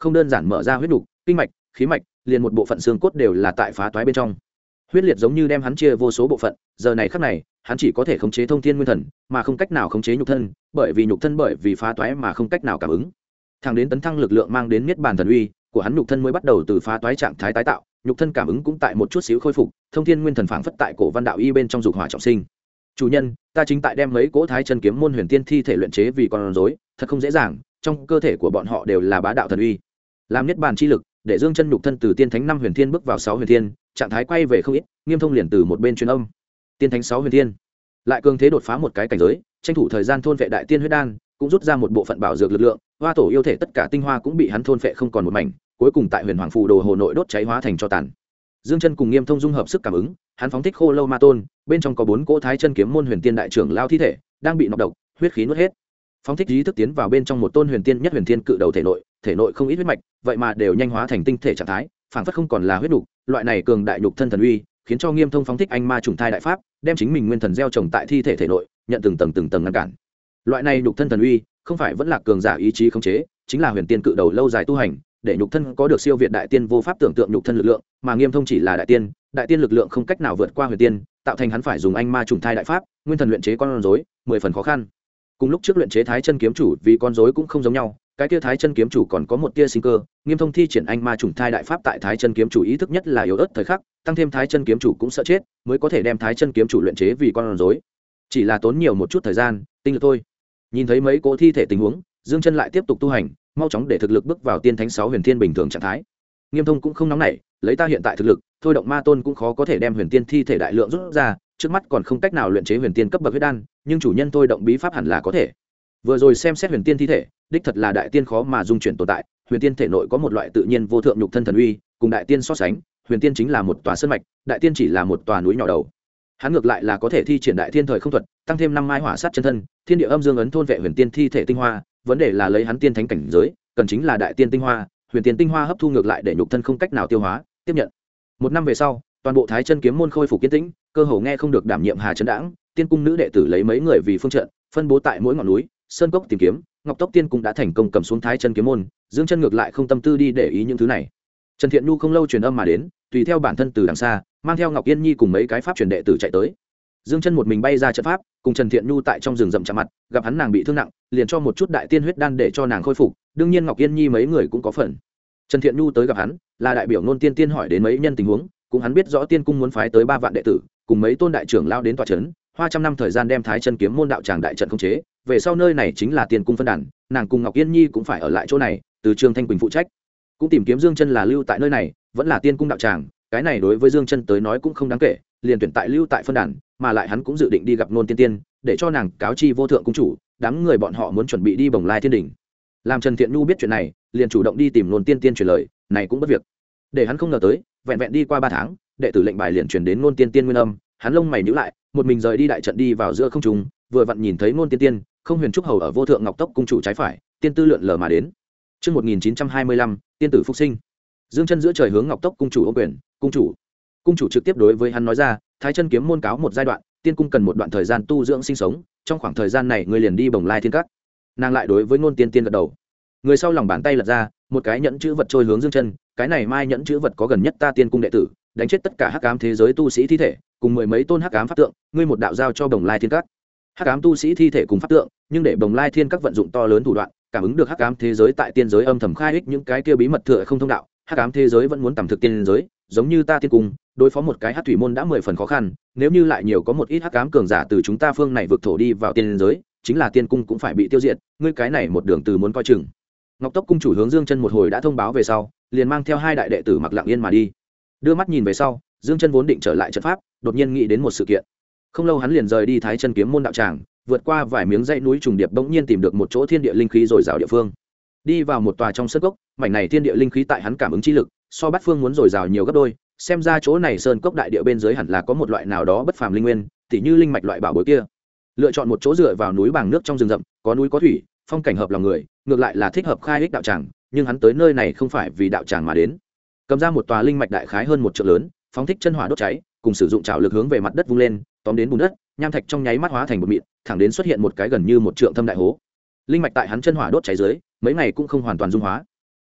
không đơn giản mở ra huyết nục, kinh mạch, khí mạch, liền một bộ phận xương cốt đều là tại phá toái bên trong. Huyết liệt giống như đem hắn chia vô số bộ phận, giờ này khắc này, hắn chỉ có thể khống chế thông thiên nguyên thần, mà không cách nào khống chế nhục thân, bởi vì nhục thân bởi vì phá toái mà không cách nào cảm ứng. Thẳng đến tấn thăng lực lượng mang đến niết bàn thần uy của hắn, nhục thân mới bắt đầu từ phá toái trạng thái tái tạo, nhục thân cảm ứng cũng tại một chút xíu khôi phục, thông thiên nguyên thần phảng phất tại cổ văn đạo y bên trong dục hỏa trọng sinh. Chủ nhân, ta chính tại đem mấy cỗ thái chân kiếm môn huyền tiên thi thể luyện chế vì con rối, thật không dễ dàng, trong cơ thể của bọn họ đều là bá đạo thần uy. Làm niết bàn chi lực, để dương chân nhục thân từ tiên thánh 5 huyền thiên bước vào 6 huyền thiên, trạng thái quay về không ít, Nghiêm Thông liền từ một bên truyền âm. Tiên thánh 6 huyền thiên, lại cường thế đột phá một cái cảnh giới, tranh thủ thời gian thôn vệ đại tiên huyết đan, cũng rút ra một bộ phận bảo dược lực lượng, hoa tổ yêu thể tất cả tinh hoa cũng bị hắn thôn vệ không còn một mảnh, cuối cùng tại huyền hoàng phù đồ hồ nội đốt cháy hóa thành cho tàn. Dương chân cùng Nghiêm Thông dung hợp sức cảm ứng, hắn phóng thích khô lâu ma tôn, bên trong có 4 cỗ thái chân kiếm môn huyền tiên đại trưởng lao thi thể đang bị nọc độc, huyết khí nuốt hết. Phóng thích ý thức tiến vào bên trong một tôn huyền tiên nhất huyền thiên cự đầu thể nội không ít huyết mạch, vậy mà đều nhanh hóa thành tinh thể trạng thái, phảng phất không còn là huyết nục, loại này cường đại nhục thân thần uy, khiến cho Nghiêm Thông phóng thích anh ma trùng thai đại pháp, đem chính mình nguyên thần gieo trồng tại thi thể nội, nhận từng tầng ngăn cản. Loại này nhục thân thần uy, không phải vẫn là cường giả ý chí khống chế, chính là huyền tiên cự đầu lâu dài tu hành, để nhục thân có được siêu việt đại tiên vô pháp tưởng tượng nhục thân lực lượng, mà Nghiêm Thông chỉ là đại tiên lực lượng không cách nào vượt qua huyền tiên, tạo thành hắn phải dùng anh ma trùng thai đại pháp, nguyên thần luyện chế con rối, 10 phần khó khăn. Cùng lúc trước luyện chế thái chân kiếm chủ vì con rối cũng không giống nhau, cái kia thái chân kiếm chủ còn có một tia sinh cơ, Nghiêm Thông thi triển anh ma trùng thai đại pháp tại thái chân kiếm chủ ý thức nhất là yếu ớt thời khắc, tăng thêm thái chân kiếm chủ cũng sợ chết, mới có thể đem thái chân kiếm chủ luyện chế vì con rối. Chỉ là tốn nhiều một chút thời gian, tinh lực thôi. Nhìn thấy mấy cỗ thi thể tình huống, Dương Chân lại tiếp tục tu hành, mau chóng để thực lực bước vào tiên thánh 6 huyền thiên bình thường trạng thái. Nghiêm Thông cũng không nóng nảy, lấy ta hiện tại thực lực, thôi động ma tôn cũng khó có thể đem huyền tiên thi thể đại lượng rút ra, trước mắt còn không cách nào luyện chế huyền tiên cấp bậc huyết đan, nhưng chủ nhân thôi động bí pháp hẳn là có thể. Vừa rồi xem xét huyền tiên thi thể, đích thật là đại tiên khó mà dung chuyển tồn tại, huyền tiên thể nội có một loại tự nhiên vô thượng nhục thân thần uy, cùng đại tiên so sánh, huyền tiên chính là một tòa sơn mạch, đại tiên chỉ là một tòa núi nhỏ đầu. Hắn ngược lại là có thể thi triển đại thiên thời không thuật, tăng thêm 5 mai hỏa sát chân thân, thiên địa âm dương ấn thôn vệ huyền tiên thi thể tinh hoa, vấn đề là lấy hắn tiên thánh cảnh giới, cần chính là đại tiên tinh hoa, huyền tiên tinh hoa hấp thu ngược lại để nhục thân không cách nào tiêu hóa, tiếp nhận. 1 năm về sau, toàn bộ thái chân kiếm môn khôi phục kiên tĩnh, cơ hồ nghe không được đảm nhiệm hà chấn đãng, tiên cung nữ đệ tử lấy mấy người vì phương trận, phân bố tại mỗi ngọn núi, sơn cốc tìm kiếm, Ngọc Tốc Tiên cũng đã thành công cầm xuống thái chân kiếm môn, Dương Chân ngược lại không tâm tư đi để ý những thứ này. Trần Thiện Nhu không lâu truyền âm mà đến, tùy theo bản thân từ đằng xa, mang theo Ngọc Yên Nhi cùng mấy cái pháp truyền đệ tử chạy tới. Dương Chân một mình bay ra trận pháp, cùng Trần Thiện Nhu tại trong rừng rậm chạm mặt, gặp hắn nàng bị thương nặng, liền cho một chút đại tiên huyết đan để cho nàng khôi phục, đương nhiên Ngọc Yên Nhi mấy người cũng có phần. Trần Thiện Nhu tới gặp hắn, là đại biểu Nôn Tiên Tiên hỏi đến mấy nhân tình huống, cũng hắn biết rõ tiên cung muốn phái tới 3 vạn đệ tử, cùng mấy tôn đại trưởng lao đến tọa trấn, hoa trăm năm thời gian đem thái chân kiếm môn đạo tràng đại trận khống chế, về sau nơi này chính là tiên cung phân đàn, nàng cùng Ngọc Yên Nhi cũng phải ở lại chỗ này, từ Trương Thanh Quỳnh phụ trách. Cũng tìm kiếm Dương Chân là lưu tại nơi này, vẫn là tiên cung đạo tràng, cái này đối với Dương Chân tới nói cũng không đáng kể, liền tuyển tại lưu tại phân đàn, mà lại hắn cũng dự định đi gặp Nôn Tiên Tiên, để cho nàng cáo chi vô thượng cung chủ, đám người bọn họ muốn chuẩn bị đi Bồng Lai Thiên đỉnh. Làm Trần Thiện Nhu biết chuyện này, liền chủ động đi tìm Nôn Tiên Tiên truyền lời, này cũng bất việc. Để hắn không ngờ tới, vẹn vẹn đi qua 3 tháng, đệ tử lệnh bài liền truyền đến Nôn Tiên Tiên nguyên âm, hắn lông mày nhíu lại, một mình rời đi đại trận đi vào giữa không trung, vừa vặn nhìn thấy Nôn Tiên Tiên, không huyền trúc hầu ở vô thượng ngọc tốc cung chủ trái phải, tiên tư lượn lờ mà đến. Chương 1925, tiên tử phục sinh. Dương Chân giữa trời hướng ngọc tốc cung chủ ô quyền, cung chủ. Cung chủ trực tiếp đối với hắn nói ra, thái chân kiếm môn cáo một giai đoạn, tiên cung cần một đoạn thời gian tu dưỡng sinh sống, trong khoảng thời gian này ngươi liền đi Bồng Lai Thiên Các. Nàng lại đối với Nôn Tiên Tiên gật đầu. Người sau lòng bàn tay lật ra, một cái nhẫn chữ vật trôi hướng Dương Chân, cái này mai nhẫn chữ vật có gần nhất ta tiên cung đệ tử, đánh chết tất cả hắc ám thế giới tu sĩ thi thể, cùng 10 mấy tôn hắc ám pháp tượng, ngươi một đạo giao cho Bồng Lai Thiên Các. Hắc ám tu sĩ thi thể cùng pháp tượng, nhưng để Bồng Lai Thiên Các vận dụng to lớn thủ đoạn, cảm ứng được hắc ám thế giới tại tiên giới âm thầm khai ích những cái kia bí mật thừa không thông đạo, hắc ám thế giới vẫn muốn tầm thực tiên giới, giống như ta tiên cung, đối phó một cái hắc thủy môn đã 10 phần khó khăn, nếu như lại nhiều có một ít hắc ám cường giả từ chúng ta phương này vượt thổ đi vào tiên giới, chính là tiên cung cũng phải bị tiêu diệt, ngươi cái này một đường từ muốn coi chừng. Ngọc Tốc cung chủ hướng Dương Chân một hồi đã thông báo về sau, liền mang theo 2 đại đệ tử mặc lặng yên mà đi. Đưa mắt nhìn về sau, Dương Chân vốn định trở lại trận pháp, đột nhiên nghĩ đến một sự kiện. Không lâu hắn liền rời đi thái chân kiếm môn đạo tràng, vượt qua vài miếng dãy núi trùng điệp, bỗng nhiên tìm được một chỗ thiên địa linh khí dồi dào địa phương. Đi vào một tòa trong sơn cốc, mảnh này thiên địa linh khí tại hắn cảm ứng chi lực, so Bát Phương muốn dồi dào nhiều gấp đôi, xem ra chỗ này sơn cốc đại địa bên dưới hẳn là có một loại nào đó bất phàm linh nguyên, tỉ như linh mạch loại bảo bối kia. Lựa chọn một chỗ dựa vào núi bằng nước trong rừng rậm, có núi có thủy, phong cảnh hợp lòng người, ngược lại là thích hợp khai ích đạo tràng, nhưng hắn tới nơi này không phải vì đạo tràng mà đến. Cầm ra một tòa linh mạch đại khái hơn 1 trượng lớn, phóng thích chân hỏa đốt cháy, cùng sử dụng trảo lực hướng về mặt đất vung lên, tóm đến bùn đất, nham thạch trong nháy mắt hóa thành một mịn, thẳng đến xuất hiện một cái gần như 1 trượng thâm đại hố. Linh mạch tại hắn chân hỏa đốt cháy dưới, mấy ngày cũng không hoàn toàn dung hóa.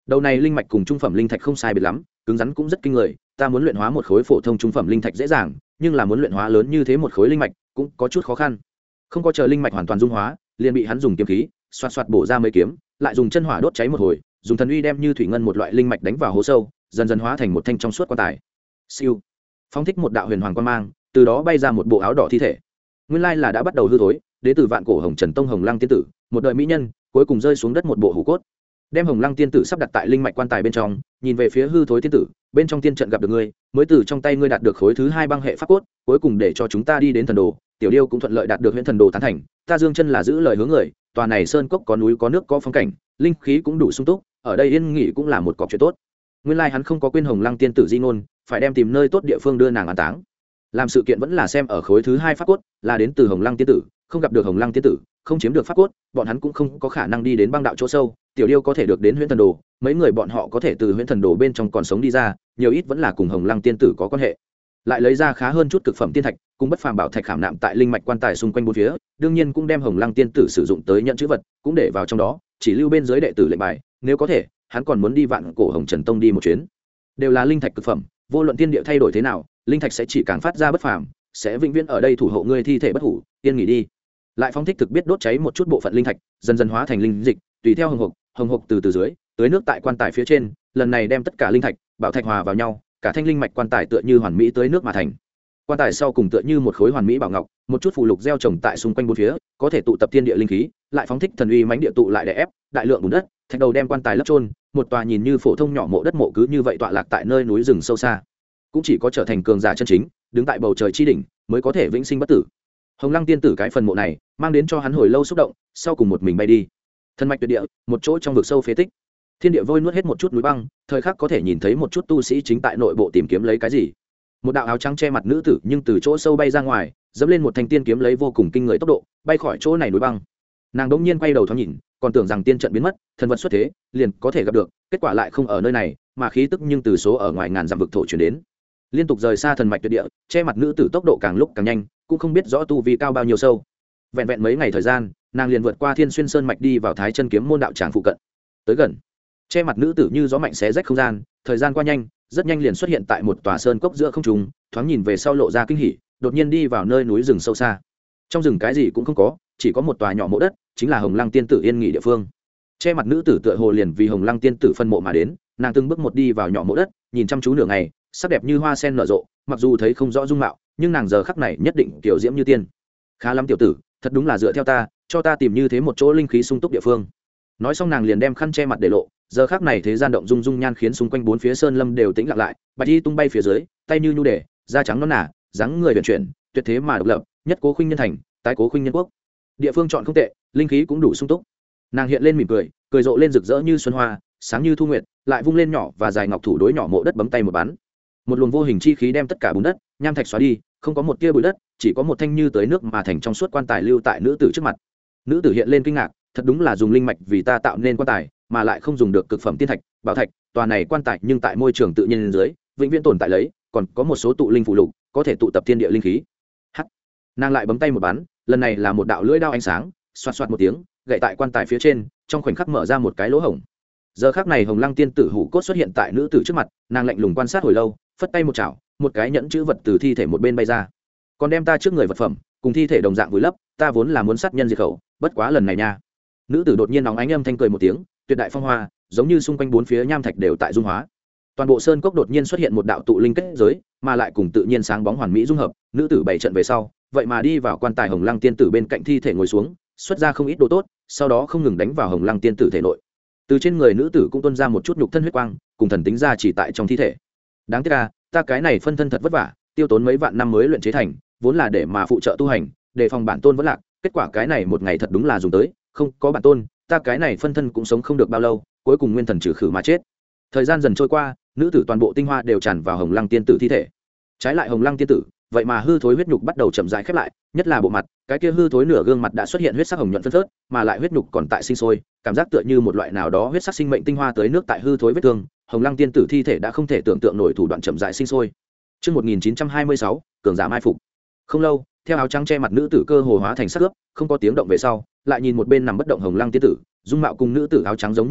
đầu này linh mạch cùng trung phẩm linh thạch không sai biệt lắm, cứng rắn cũng rất kinh người, ta muốn luyện hóa một khối phổ thông trung phẩm linh thạch dễ dàng, nhưng là muốn luyện hóa lớn như thế một khối linh mạch cũng có chút khó khăn. Không có chờ linh mạch hoàn toàn dung hóa, liền bị hắn dùng kiếm khí xoạt xoạt bổ ra mấy kiếm, lại dùng chân hỏa đốt cháy một hồi, dùng thần uy đem như thủy ngân một loại linh mạch đánh vào hố sâu, dần dần hóa thành một thanh trong suốt quan tài. Siêu, phóng thích một đạo huyền hoàng quang mang, từ đó bay ra một bộ áo đỏ thi thể. Nguyên lai là đã bắt đầu hư thối, đế tử vạn cổ Hồng Trần Tông Hồng Lăng tiên tử, một đời mỹ nhân, cuối cùng rơi xuống đất một bộ hủ cốt. Đem Hồng Lăng tiên tử sắp đặt tại linh mạch quan tài bên trong, nhìn về phía hư thối tiên tử, bên trong tiên trận gặp được ngươi, mới từ trong tay ngươi đạt được khối thứ hai băng hệ pháp cốt, cuối cùng để cho chúng ta đi đến thần đồ, tiểu điêu cũng thuận lợi đạt được huyễn thần đồ tán thành, ta dương chân là giữ lời hứa người, tòa này sơn cốc có núi có nước có phong cảnh, linh khí cũng đủ sung túc, ở đây yên nghỉ cũng là một cọc chuyện tốt. Nguyên lai hắn không có quên Hồng Lăng tiên tử di ngôn, phải đem tìm nơi tốt địa phương đưa nàng an táng. Làm sự kiện vẫn là xem ở khối thứ hai pháp cốt, là đến từ Hồng Lăng tiên tử, không gặp được Hồng Lăng tiên tử, không chiếm được pháp cốt, bọn hắn cũng không có khả năng đi đến băng đạo chỗ sâu, tiểu điêu có thể được đến huyễn thần đồ, mấy người bọn họ có thể từ huyễn thần đồ bên trong còn sống đi ra, nhiều ít vẫn là cùng Hồng Lăng tiên tử có quan hệ. Lại lấy ra khá hơn chút cực phẩm tiên thạch, cùng bất phàm bảo thạch khảm nạm tại linh mạch quan tài xung quanh bốn phía, đương nhiên cũng đem Hồng Lăng tiên tử sử dụng tới nhận chữ vật, cũng để vào trong đó, chỉ lưu bên dưới đệ tử lệnh bài, nếu có thể, hắn còn muốn đi vạn cổ Hồng Trần Tông đi một chuyến. Đều là linh thạch cực phẩm, vô luận tiên địa thay đổi thế nào, linh thạch sẽ chỉ càng phát ra bất phàm, sẽ vĩnh viễn ở đây thủ hộ ngươi thi thể bất hủ, yên nghỉ đi. Lại phóng thích thực biết đốt cháy một chút bộ phận linh thạch, dần dần hóa thành linh dịch, tùy theo hồng hộc từ dưới, tưới nước tại quan tài phía trên, lần này đem tất cả linh thạch, bảo thạch hòa vào nhau, cả thanh linh mạch quan tài tựa như hoàn mỹ tưới nước mà thành. Quan tài sau cùng tựa như một khối hoàn mỹ bảo ngọc, một chút phù lục gieo trồng tại xung quanh bốn phía, có thể tụ tập thiên địa linh khí, lại phóng thích thần uy mãnh địa tụ lại đè ép, đại lượng bùn đất, thạch đầu đem quan tài lấp chôn, một tòa nhìn như phổ thông nhỏ mộ đất mộ cứ như vậy tọa lạc tại nơi núi rừng sâu xa. Cũng chỉ có trở thành cường giả chân chính, đứng tại bầu trời chi đỉnh, mới có thể vĩnh sinh bất tử. Hồng Lăng tiên tử cái phần mộ này, mang đến cho hắn hồi lâu xúc động, sau cùng một mình bay đi. Thân mạch tuyệt địa, một chỗ trong vực sâu phế tích. Thiên địa vôi nuốt hết một chút núi băng, thời khắc có thể nhìn thấy một chút tu sĩ chính tại nội bộ tìm kiếm lấy cái gì. Một đạo áo trắng che mặt nữ tử nhưng từ chỗ sâu bay ra ngoài, dẫm lên một thanh tiên kiếm lấy vô cùng kinh người tốc độ, bay khỏi chỗ này núi băng. Nàng đỗng nhiên quay đầu thoáng nhìn, còn tưởng rằng tiên trận biến mất, thần vật xuất thế, liền có thể gặp được, kết quả lại không ở nơi này, mà khí tức nhưng từ số ở ngoài ngàn dặm vực thổ truyền đến. Liên tục rời xa thần mạch tuyệt địa, che mặt nữ tử tốc độ càng lúc càng nhanh, cũng không biết rõ tu vi cao bao nhiêu sâu. Vẹn vẹn mấy ngày thời gian, nàng liền vượt qua Thiên Xuyên Sơn mạch đi vào Thái Chân Kiếm môn đạo tràng phụ cận. Tới gần, che mặt nữ tử như gió mạnh xé rách không gian, thời gian qua nhanh, rất nhanh liền xuất hiện tại một tòa sơn cốc giữa không trung, thoáng nhìn về sau lộ ra kinh hỉ, đột nhiên đi vào nơi núi rừng sâu xa. Trong rừng cái gì cũng không có, chỉ có một tòa nhỏ mộ đất, chính là Hồng Lăng tiên tử yên nghỉ địa phương. Che mặt nữ tử tựa hồ liền vì Hồng Lăng tiên tử phân mộ mà đến, nàng từng bước một đi vào nhỏ mộ đất, nhìn chăm chú nửa ngày, sắc đẹp như hoa sen nở rộ, mặc dù thấy không rõ dung mạo, nhưng nàng giờ khắc này nhất định tiểu diễm như tiên. Khá lắm tiểu tử, thật đúng là dựa theo ta, cho ta tìm như thế một chỗ linh khí sung túc địa phương. Nói xong nàng liền đem khăn che mặt để lộ, giờ khắc này thế gian động dung dung nhan khiến xung quanh bốn phía sơn lâm đều tĩnh lặng lại, bạch y tung bay phía dưới, tay như nhu đề, da trắng nõn nà, dáng người huyền chuyển, tuyệt thế mà độc lập, nhất cố khuynh nhân thành, tái cố khuynh nhân quốc. Địa phương chọn không tệ, linh khí cũng đủ sung túc. Nàng hiện lên mỉm cười, cười rộ lên rực rỡ như xuân hoa, sáng như thu nguyệt, lại vung lên nhỏ và dài ngọc thủ đối nhỏ mộ đất bấm tay một bắn. Một luồng vô hình chi khí đem tất cả bùn đất, nham thạch xóa đi, không có một tia bụi đất, chỉ có một thanh như tới nước mà thành trong suốt quan tài lưu tại nữ tử trước mặt. Nữ tử hiện lên kinh ngạc, thật đúng là dùng linh mạch vì ta tạo nên quan tài, mà lại không dùng được cực phẩm tiên thạch, bảo thạch, tòa này quan tài nhưng tại môi trường tự nhiên dưới, vĩnh viễn tồn tại lấy, còn có một số tụ linh phụ lục, có thể tụ tập thiên địa linh khí. Hắc. Nàng lại bấm tay một bắn, lần này là một đạo lưỡi đao ánh sáng, xoạt xoạt một tiếng, gậy tại quan tài phía trên, trong khoảnh khắc mở ra một cái lỗ hổng. Giờ khắc này Hồng Lăng tiên tử hủ cốt xuất hiện tại nữ tử trước mặt, nàng lạnh lùng quan sát hồi lâu, phất tay một chảo, một cái nhẫn chữ vật từ thi thể một bên bay ra. Còn đem ta trước người vật phẩm, cùng thi thể đồng dạng vùi lấp, ta vốn là muốn sát nhân diệt khẩu, bất quá lần này nha. Nữ tử đột nhiên nóng ánh âm thanh cười một tiếng, tuyệt đại phong hoa, giống như xung quanh bốn phía nham thạch đều tại dung hóa. Toàn bộ sơn cốc đột nhiên xuất hiện một đạo tụ linh kết giới, mà lại cùng tự nhiên sáng bóng hoàn mỹ dung hợp, nữ tử bảy trận về sau, vậy mà đi vào quan tài Hồng Lăng tiên tử bên cạnh thi thể ngồi xuống, xuất ra không ít đồ tốt, sau đó không ngừng đánh vào Hồng Lăng tiên tử thể nội. Từ trên người nữ tử cũng tuôn ra một chút nhục thân huyết quang, cùng thần tính ra chỉ tại trong thi thể. Đáng tiếc ta cái này phân thân thật vất vả, tiêu tốn mấy vạn năm mới luyện chế thành, vốn là để mà phụ trợ tu hành, đề phòng bản tôn vẫn lạc, kết quả cái này một ngày thật đúng là dùng tới, không có bản tôn, ta cái này phân thân cũng sống không được bao lâu, cuối cùng nguyên thần trừ khử mà chết. Thời gian dần trôi qua, nữ tử toàn bộ tinh hoa đều tràn vào Hồng Lăng tiên tử thi thể. Trái lại Hồng Lăng tiên tử, vậy mà hư thối huyết nhục bắt đầu chậm rãi khép lại, nhất là bộ mặt, cái kia hư thối nửa gương mặt đã xuất hiện huyết sắc hồng nhuận phân phớt, mà lại huyết nhục còn tại sinh sôi, cảm giác tựa như một loại nào đó huyết sắc sinh mệnh tinh hoa tới nước tại hư thối vết thương. Hồng Lăng tiên tử thi thể đã không thể tưởng tượng nổi thủ đoạn chậm rãi sinh sôi. Trước 1926, cường giả mai phục. Không lâu, theo áo trắng che mặt nữ tử cơ hồ hóa thành sắc ướp, không có tiếng động về sau, lại nhìn một bên nằm bất động Hồng Lăng tiên tử, dung mạo cùng nữ tử áo trắng giống như lúc,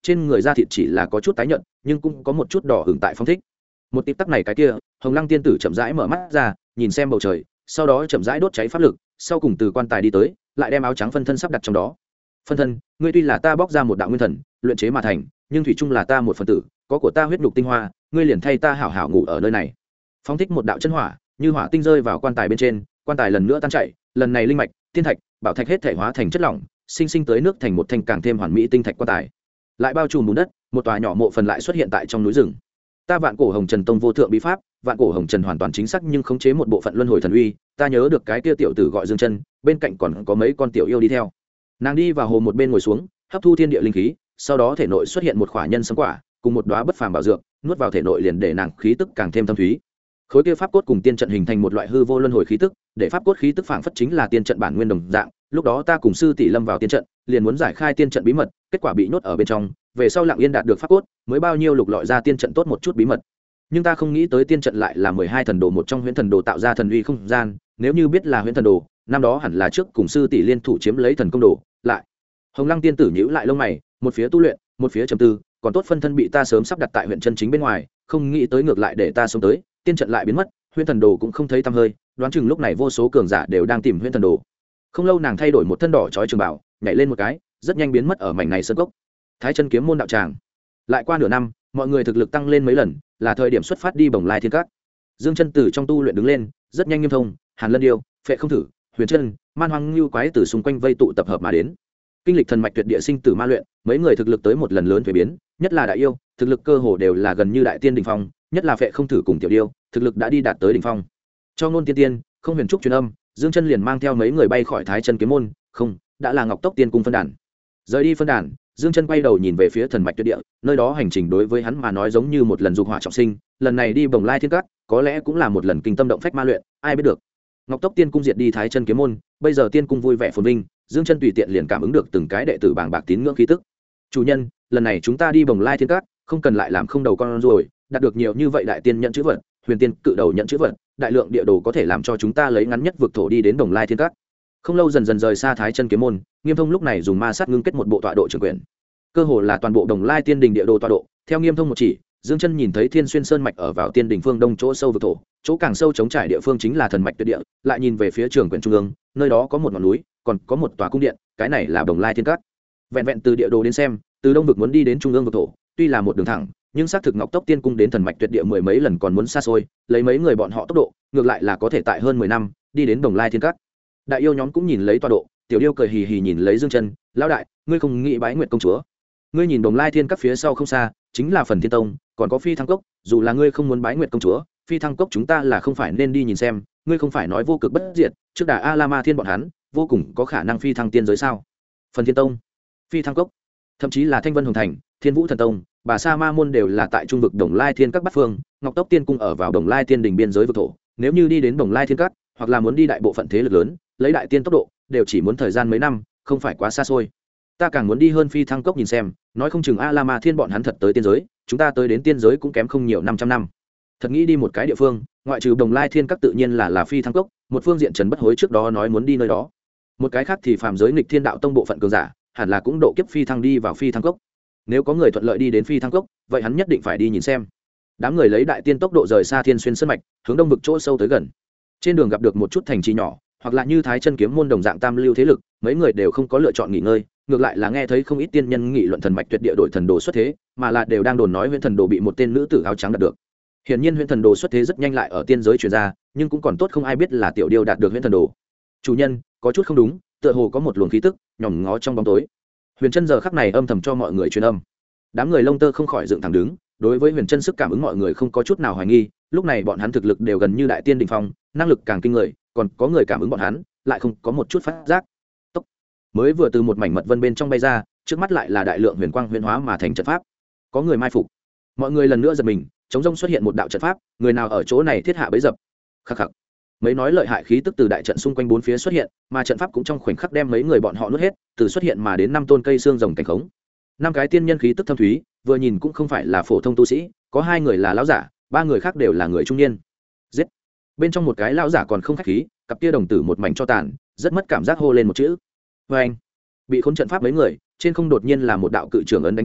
trên người da thịt chỉ là có chút tái nhợt nhưng cũng có một chút đỏ hửng tại phong thích. Một tịp tắc này cái kia, Hồng Lăng tiên tử chậm rãi mở mắt ra, nhìn xem bầu trời, sau đó chậm rãi đốt cháy pháp lực, sau cùng từ quan tài đi tới, lại đem áo trắng phân thân sắp đặt trong đó. Phân thân, ngươi tuy là ta bóc ra một đạo nguyên thần, luyện chế mà thành, nhưng thủy chung là ta một phần tử, có của ta huyết nhục tinh hoa, ngươi liền thay ta hảo hảo ngủ ở nơi này. Phóng thích một đạo chân hỏa, như hỏa tinh rơi vào quan tài bên trên, quan tài lần nữa tan chảy, lần này linh mạch, thiên thạch, bảo thạch hết thể hóa thành chất lỏng, sinh sinh tới nước thành một thanh càng thêm hoàn mỹ tinh thạch quan tài. Lại bao trùm bùn đất, một tòa nhỏ mộ phần lại xuất hiện tại trong núi rừng. Ta Vạn Cổ Hồng Trần Tông vô thượng bí pháp, Vạn Cổ Hồng Trần hoàn toàn chính xác nhưng khống chế một bộ phận luân hồi thần uy, ta nhớ được cái kia tiểu tử gọi Dương Chân, bên cạnh còn có mấy con tiểu yêu đi theo. Nàng đi vào hồ một bên ngồi xuống, hấp thu thiên địa linh khí, sau đó thể nội xuất hiện một khỏa nhân sâm quả, cùng một đóa bất phàm bảo dược, nuốt vào thể nội liền để nàng khí tức càng thêm thâm thúy. Khối kia pháp cốt cùng tiên trận hình thành một loại hư vô luân hồi khí tức, để pháp cốt khí tức phảng phất chính là tiên trận bản nguyên đồng dạng. Lúc đó ta cùng sư tỷ lâm vào tiên trận, liền muốn giải khai tiên trận bí mật, kết quả bị nhốt ở bên trong, về sau lặng yên đạt được pháp cốt, mới bao nhiêu lục lọi ra tiên trận tốt một chút bí mật. Nhưng ta không nghĩ tới tiên trận lại là 12 thần đồ một trong huyễn thần đồ tạo ra thần uy không gian, nếu như biết là huyễn thần đồ, năm đó hẳn là trước cùng sư tỷ liên thủ chiếm lấy thần công đồ, lại. Hồng Lăng tiên tử nhíu lại lông mày, một phía tu luyện, một phía trầm tư, còn tốt phân thân bị ta sớm sắp đặt tại huyện chân chính bên ngoài, không nghĩ tới ngược lại để ta sống tới, tiên trận lại biến mất, huyễn thần đồ cũng không thấy tăm hơi, đoán chừng lúc này vô số cường giả đều đang tìm huyễn thần đồ. Không lâu nàng thay đổi một thân đỏ chói trường bảo, nhảy lên một cái, rất nhanh biến mất ở mảnh này sơn cốc. Thái chân kiếm môn đạo tràng. Lại qua nửa năm, mọi người thực lực tăng lên mấy lần, là thời điểm xuất phát đi Bồng Lai Thiên Các. Dương Chân từ trong tu luyện đứng lên, rất nhanh nghiêm thông, Hàn Lân Điêu, Phệ Không Thử, Huyền Chân, Man Hoang Lưu quái từ xung quanh vây tụ tập hợp mà đến. Kinh lịch thần mạch tuyệt địa sinh tử ma luyện, mấy người thực lực tới một lần lớn thay biến, nhất là đại yêu, thực lực cơ hồ đều là gần như đại tiên đỉnh phong, nhất là Phệ Không Thử cùng Tiểu Điêu, thực lực đã đi đạt tới đỉnh phong. Cho ngôn tiên tiên, không huyền trúc truyền âm, Dương Chân liền mang theo mấy người bay khỏi Thái Chân kiếm môn, không, đã là Ngọc Tốc Tiên cung phân đàn. Rời đi phân đàn, Dương Chân quay đầu nhìn về phía thần mạch tuyệt địa, nơi đó hành trình đối với hắn mà nói giống như một lần dục hỏa trọng sinh, lần này đi Bồng Lai Thiên Các, có lẽ cũng là một lần kinh tâm động phách ma luyện, ai biết được. Ngọc Tốc Tiên cung diệt đi Thái Chân kiếm môn, bây giờ tiên cung vui vẻ phồn vinh, Dương Chân tùy tiện liền cảm ứng được từng cái đệ tử bàng bạc tín ngưỡng khí tức. Chủ nhân, lần này chúng ta đi Bồng Lai Thiên Các, không cần lại làm không đầu con rồi, đạt được nhiều như vậy đại tiên nhận chữ vật, huyền tiên cự đầu nhận chữ vật, đại lượng địa đồ có thể làm cho chúng ta lấy ngắn nhất vực thổ đi đến Bồng Lai Thiên Các. Không lâu dần dần rời xa Thái Chân kiếm môn, Nghiêm Thông lúc này dùng ma sát ngưng kết một bộ tọa độ trường quyền, cơ hồ là toàn bộ Đồng Lai Tiên Đình địa đồ tọa độ. Theo Nghiêm Thông một chỉ, Dương Chân nhìn thấy Thiên Xuyên Sơn mạch ở vào Tiên Đình phương đông chỗ sâu vực thổ, chỗ càng sâu chống trải địa phương chính là thần mạch tuyệt địa, lại nhìn về phía trường quyền trung ương, nơi đó có một ngọn núi, còn có một tòa cung điện, cái này là Bồng Lai Thiên Các. Vẹn vẹn từ địa đồ đến xem, từ đông vực muốn đi đến trung ương vực thổ, tuy là một đường thẳng, nhưng xác thực Ngọc Tốc Tiên cung đến thần mạch tuyệt địa mười mấy lần còn muốn xa xôi, lấy mấy người bọn họ tốc độ, ngược lại là có thể tại hơn 10 năm đi đến Bồng Lai Thiên Các. Đại yêu nhóm cũng nhìn lấy tọa độ, Tiểu Điêu cười hì hì nhìn lấy Dương Chân, lão đại, ngươi không nghĩ bái nguyệt công chúa? Ngươi nhìn Bồng Lai Thiên Các phía sau không xa, chính là Phần Thiên Tông, còn có Phi Thăng Cốc, dù là ngươi không muốn bái nguyệt công chúa, Phi Thăng Cốc chúng ta là không phải nên đi nhìn xem, ngươi không phải nói vô cực bất diệt, trước Đà A La Ma Thiên bọn hắn, vô cùng có khả năng phi thăng tiên giới sao? Phần Thiên Tông, Phi Thăng Cốc, thậm chí là Thanh Vân Hồng Thành, Thiên Vũ Thần Tông, Bà Sa Ma môn đều là tại trung vực Đồng Lai Thiên Các bắc phương, Ngọc Tốc Tiên cung ở vào Đồng Lai Tiên Đình biên giới vực thổ, nếu như đi đến Đồng Lai Thiên Các, hoặc là muốn đi đại bộ phận thế lực lớn, lấy đại tiên tốc độ, đều chỉ muốn thời gian mấy năm, không phải quá xa xôi. Ta càng muốn đi hơn Phi Thăng Cốc nhìn xem, nói không chừng A La Ma Thiên bọn hắn thật tới tiên giới, chúng ta tới đến tiên giới cũng kém không nhiều 500 năm. Thật nghĩ đi một cái địa phương, ngoại trừ Đồng Lai Thiên Các tự nhiên là Phi Thăng Cốc, một phương diện Trần Bất Hối trước đó nói muốn đi nơi đó. Một cái khác thì phàm giới nghịch thiên đạo tông bộ phận cường giả, hẳn là cũng độ kiếp phi thăng đi vào Phi Thăng Cốc. Nếu có người thuận lợi đi đến Phi Thăng Cốc, vậy hắn nhất định phải đi nhìn xem. Đám người lấy đại tiên tốc độ rời xa Thiên Xuyên sơn mạch, hướng đông vực chỗ sâu tới gần. Trên đường gặp được một chút thành trì nhỏ, hoặc là như Thái Chân kiếm môn đồng dạng tam lưu thế lực, mấy người đều không có lựa chọn nghỉ ngơi, ngược lại là nghe thấy không ít tiên nhân nghị luận thần mạch tuyệt địa đổi thần đồ xuất thế, mà là đều đang đồn nói huyễn thần đồ bị một tên nữ tử áo trắng đạt được. Hiển nhiên huyễn thần đồ xuất thế rất nhanh lại ở tiên giới truyền ra, nhưng cũng còn tốt không ai biết là Tiểu Điêu đạt được huyễn thần đồ. Chủ nhân, có chút không đúng, tựa hồ có một luồng khí tức nhòm ngó trong bóng tối. Huyền Chân giờ khắc này âm thầm cho mọi người truyền âm. Đám người lông tơ không khỏi dựng thẳng đứng, đối với Huyền Chân sức cảm ứng mọi người không có chút nào hoài nghi, lúc này bọn hắn thực lực đều gần như đại tiên đỉnh phong, năng lực càng kinh người, còn có người cảm ứng bọn hắn, lại không có một chút phát giác. Tốc. Mới vừa từ một mảnh mật vân bên trong bay ra, trước mắt lại là đại lượng huyền quang huyền hóa mà thành trận pháp. Có người mai phục. Mọi người lần nữa giật mình, chống rông xuất hiện một đạo trận pháp, người nào ở chỗ này thiết hạ bẫy dập. Khắc khắc. Mấy nói lợi hại khí tức từ đại trận xung quanh bốn phía xuất hiện, mà trận pháp cũng trong khoảnh khắc đem mấy người bọn họ nuốt hết, từ xuất hiện mà đến 5 tôn cây xương rồng cảnh khống. 5 cái tiên nhân khí tức thâm thúy, vừa nhìn cũng không phải là phổ thông tu sĩ, có 2 người là lão giả, 3 người khác đều là người trung niên. Giết. Bên trong một cái lão giả còn không khách khí, cặp kia đồng tử một mảnh cho tàn, rất mất cảm giác hô lên một chữ. Oeng. Bị khốn trận pháp mấy người, trên không đột nhiên là một đạo cự trường ấn đánh tới,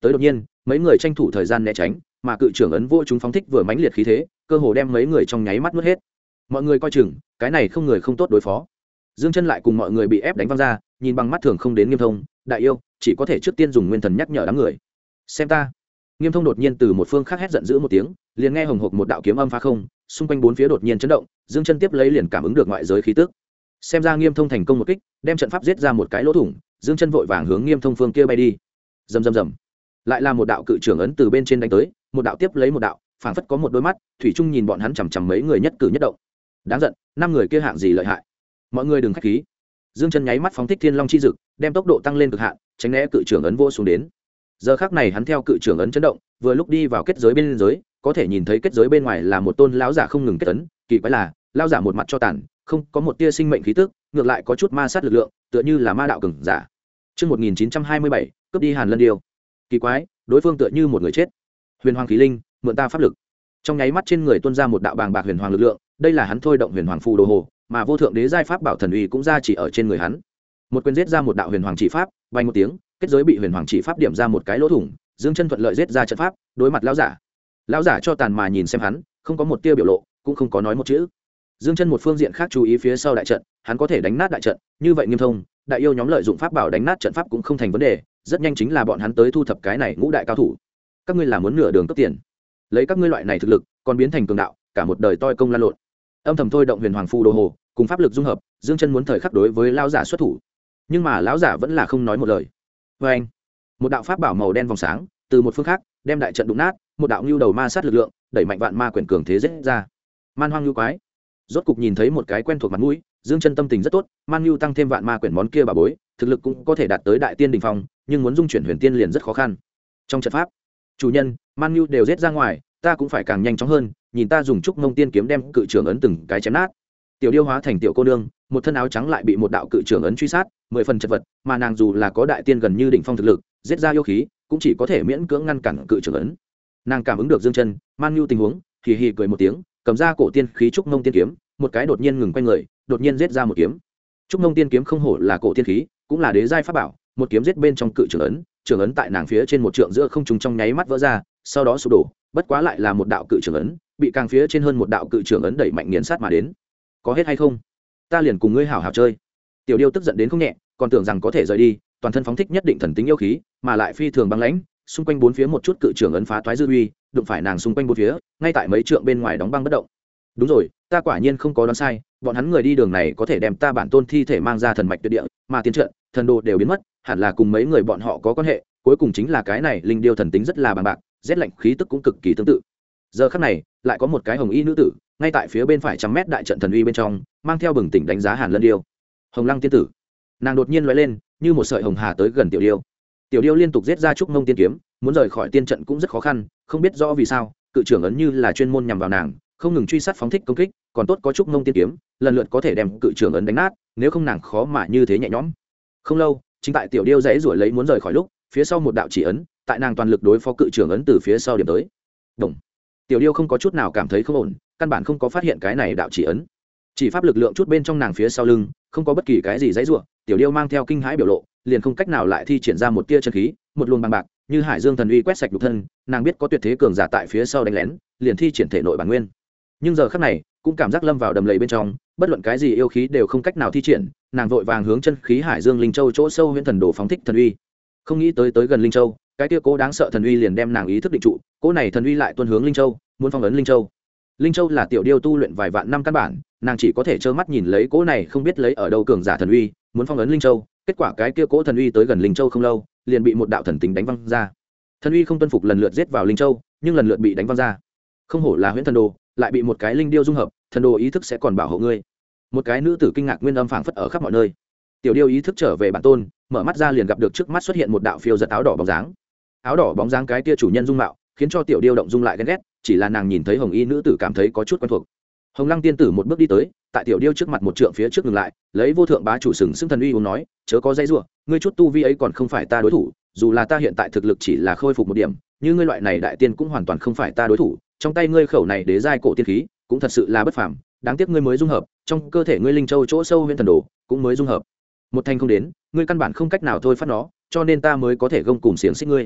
tới đột nhiên mấy người tranh thủ thời gian né tránh, mà cự trưởng ấn vô chúng phóng thích vừa mãnh liệt khí thế, cơ hồ đem mấy người trong nháy mắt nuốt hết. Mọi người coi chừng, cái này không người không tốt đối phó. Dương Chân lại cùng mọi người bị ép đánh văng ra, nhìn bằng mắt thường không đến Nghiêm Thông, đại yêu, chỉ có thể trước tiên dùng nguyên thần nhắc nhở đám người. Xem ta. Nghiêm Thông đột nhiên từ một phương khác hét giận dữ một tiếng, liền nghe hồng hộc một đạo kiếm âm phá không, xung quanh bốn phía đột nhiên chấn động, Dương Chân tiếp lấy liền cảm ứng được ngoại giới khí tức. Xem ra Nghiêm Thông thành công một kích, đem trận pháp giết ra một cái lỗ thủng, Dương Chân vội vàng hướng Nghiêm Thông phương kia bay đi. Rầm rầm rầm. Lại là một đạo cự trưởng ấn từ bên trên đánh tới, một đạo tiếp lấy một đạo, phảng phất có một đôi mắt thủy chung nhìn bọn hắn chằm chằm mấy người nhất cử nhất động. Đáng giận, năm người kia hạng gì lợi hại. Mọi người đừng khách khí. Dương Chân nháy mắt phóng thích Thiên Long chi dực, đem tốc độ tăng lên cực hạn, tránh né cự trưởng ấn vô xuống đến. Giờ khắc này hắn theo cự trưởng ấn chấn động, vừa lúc đi vào kết giới bên giới, có thể nhìn thấy kết giới bên ngoài là một tôn lão giả không ngừng kết ấn, kỳ quái là, lão giả một mặt cho tàn, không có một tia sinh mệnh khí tức, ngược lại có chút ma sát lực lượng, tựa như là ma đạo cường giả. Chương 1927, cướp đi Hàn Lân Điêu. Kỳ quái, đối phương tựa như một người chết. Huyền Hoàng khí linh, mượn ta pháp lực. Trong nháy mắt trên người tuôn ra một đạo bàng bạc huyền hoàng lực lượng, đây là hắn thôi động huyền hoàng phù đồ hồ, mà vô thượng đế giai pháp bảo thần uy cũng ra chỉ ở trên người hắn. Một quyền giết ra một đạo huyền hoàng chỉ pháp, vang một tiếng, kết giới bị huyền hoàng chỉ pháp điểm ra một cái lỗ thủng, Dương Chân thuận lợi giết ra trận pháp, đối mặt lão giả. Lão giả cho tàn mà nhìn xem hắn, không có một tia biểu lộ, cũng không có nói một chữ. Dương Chân một phương diện khác chú ý phía sau đại trận, hắn có thể đánh nát đại trận, như vậy Nghiêm Thông, đại yêu nhóm lợi dụng pháp bảo đánh nát trận pháp cũng không thành vấn đề, rất nhanh chính là bọn hắn tới thu thập cái này ngũ đại cao thủ. Các ngươi là muốn nửa đường cấp tiền, lấy các ngươi loại này thực lực, còn biến thành cường đạo, cả một đời toi công lan lộn. Âm thầm thôi động huyền hoàng phù đồ hồ, cùng pháp lực dung hợp, Dương Chân muốn thời khắc đối với lão giả xuất thủ, nhưng mà lão giả vẫn là không nói một lời. Với anh, một đạo pháp bảo màu đen vòng sáng từ một phương khác đem đại trận đụng nát, một đạo nhu đầu ma sát lực lượng đẩy mạnh vạn ma quyển cường thế giết ra. Man hoang nhu quái, rốt cục nhìn thấy một cái quen thuộc mặt mũi, Dương Chân tâm tình rất tốt, man nhu tăng thêm vạn ma quyển món kia bà bối, thực lực cũng có thể đạt tới đại tiên đỉnh phong, nhưng muốn dung chuyển huyền tiên liền rất khó khăn. Trong trận pháp, chủ nhân, man nhu đều giết ra ngoài, ta cũng phải càng nhanh chóng hơn, nhìn ta dùng trúc mông tiên kiếm đem cự trưởng ấn từng cái chém nát. Tiểu điêu hóa thành tiểu cô nương, một thân áo trắng lại bị một đạo cự trưởng ấn truy sát, 10 phần chật vật, mà nàng dù là có đại tiên gần như đỉnh phong thực lực, giết ra yêu khí, cũng chỉ có thể miễn cưỡng ngăn cản cự trưởng ấn. Nàng cảm ứng được Dương Chân, man nhu tình huống, hì hì cười một tiếng, cầm ra cổ tiên khí trúc mông tiên kiếm, một cái đột nhiên ngừng quay người, đột nhiên giết ra một kiếm. Trúc mông tiên kiếm không hổ là cổ tiên khí, cũng là đế giai pháp bảo, một kiếm giết bên trong cự trưởng ấn tại nàng phía trên một trượng giữa không trung trong nháy mắt vỡ ra, sau đó sụp đổ, bất quá lại là một đạo cự trưởng ấn, bị càng phía trên hơn một đạo cự trưởng ấn đẩy mạnh nghiền sát mà đến. Có hết hay không? Ta liền cùng ngươi hảo hảo chơi. Tiểu điêu tức giận đến không nhẹ, còn tưởng rằng có thể rời đi, toàn thân phóng thích nhất định thần tính yêu khí, mà lại phi thường băng lãnh, xung quanh bốn phía một chút cự trưởng ấn phá toái dư uy, đụng phải nàng xung quanh bốn phía, ngay tại mấy trượng bên ngoài đóng băng bất động. Đúng rồi, ta quả nhiên không có đoán sai, bọn hắn người đi đường này có thể đem ta bản tôn thi thể mang ra thần mạch tuyệt địa, mà tiến trận, thần đồ đều biến mất, hẳn là cùng mấy người bọn họ có quan hệ, cuối cùng chính là cái này linh điêu thần tính rất là bằng bạc, rét lạnh khí tức cũng cực kỳ tương tự. Giờ khắc này, lại có một cái hồng y nữ tử, ngay tại phía bên phải trăm mét đại trận thần uy bên trong, mang theo bừng tỉnh đánh giá Hàn Lân Điêu. Hồng Lăng tiên tử, nàng đột nhiên lóe lên, như một sợi hồng hà tới gần tiểu điêu. Tiểu điêu liên tục giết ra trúc mông tiên kiếm, muốn rời khỏi tiên trận cũng rất khó khăn, không biết rõ vì sao, cự trưởng ấn như là chuyên môn nhằm vào nàng, không ngừng truy sát phóng thích công kích, còn tốt có trúc mông tiên kiếm, lần lượt có thể đem cự trưởng ấn đánh nát, nếu không nàng khó mà như thế nhẹ nhõm. Không lâu, chính tại tiểu điêu giãy giụa lấy muốn rời khỏi lúc, phía sau một đạo chỉ ấn, tại nàng toàn lực đối phó cự trưởng ấn từ phía sau điểm tới. Đồng. Tiểu điêu không có chút nào cảm thấy không ổn, căn bản không có phát hiện cái này đạo chỉ ấn, chỉ pháp lực lượng chút bên trong nàng phía sau lưng không có bất kỳ cái gì giãy giụa. Tiểu điêu mang theo kinh hãi biểu lộ, liền không cách nào lại thi triển ra một tia chân khí, một luồng bằng bạc như hải dương thần uy quét sạch nhục thân. Nàng biết có tuyệt thế cường giả tại phía sau đánh lén, liền thi triển thể nội bản nguyên, nhưng giờ khắc này cũng cảm giác lâm vào đầm lầy bên trong, bất luận cái gì yêu khí đều không cách nào thi triển. Nàng vội vàng hướng chân khí hải dương linh châu chỗ sâu huyễn thần đồ phóng thích thần uy, không nghĩ tới gần linh châu, cái kia cố đáng sợ thần uy liền đem nàng ý thức định trụ. Cố này thần uy lại tuôn hướng linh châu, muốn phong ấn linh châu. Linh châu là tiểu điêu tu luyện vài vạn năm căn bản, nàng chỉ có thể trơ mắt nhìn lấy cố này không biết lấy ở đâu cường giả thần uy muốn phong ấn linh châu. Kết quả cái kia cố thần uy tới gần linh châu không lâu, liền bị một đạo thần tính đánh văng ra. Thần uy không tuân phục lần lượt giết vào linh châu, nhưng lần lượt bị đánh văng ra. Không hổ là huyễn thần đồ, lại bị một cái linh điêu dung hợp, thần đồ ý thức sẽ còn bảo hộ ngươi. Một cái nữ tử kinh ngạc nguyên âm phảng phất ở khắp mọi nơi. Tiểu điêu ý thức trở về bản tôn, mở mắt ra liền gặp được trước mắt xuất hiện một đạo phiêu giật áo đỏ bóng dáng. Áo đỏ bóng dáng cái kia chủ nhân dung mạo, khiến cho tiểu điêu động dung lại ghen ghét, chỉ là nàng nhìn thấy hồng y nữ tử cảm thấy có chút quen thuộc. Hồng Lăng tiên tử một bước đi tới, tại tiểu điêu trước mặt một trượng phía trước ngừng lại, lấy vô thượng bá chủ sừng sững thần uy uống nói, chớ có dây rủa, ngươi chút tu vi ấy còn không phải ta đối thủ, dù là ta hiện tại thực lực chỉ là khôi phục một điểm, như ngươi loại này đại tiên cũng hoàn toàn không phải ta đối thủ. Trong tay ngươi khẩu này đế giai cổ tiên khí, cũng thật sự là bất phàm, đáng tiếc ngươi mới dung hợp, trong cơ thể ngươi linh châu chỗ sâu huyễn thần đồ cũng mới dung hợp, một thành không đến, ngươi căn bản không cách nào thôi phát nó, cho nên ta mới có thể gông cùng xiềng xích ngươi.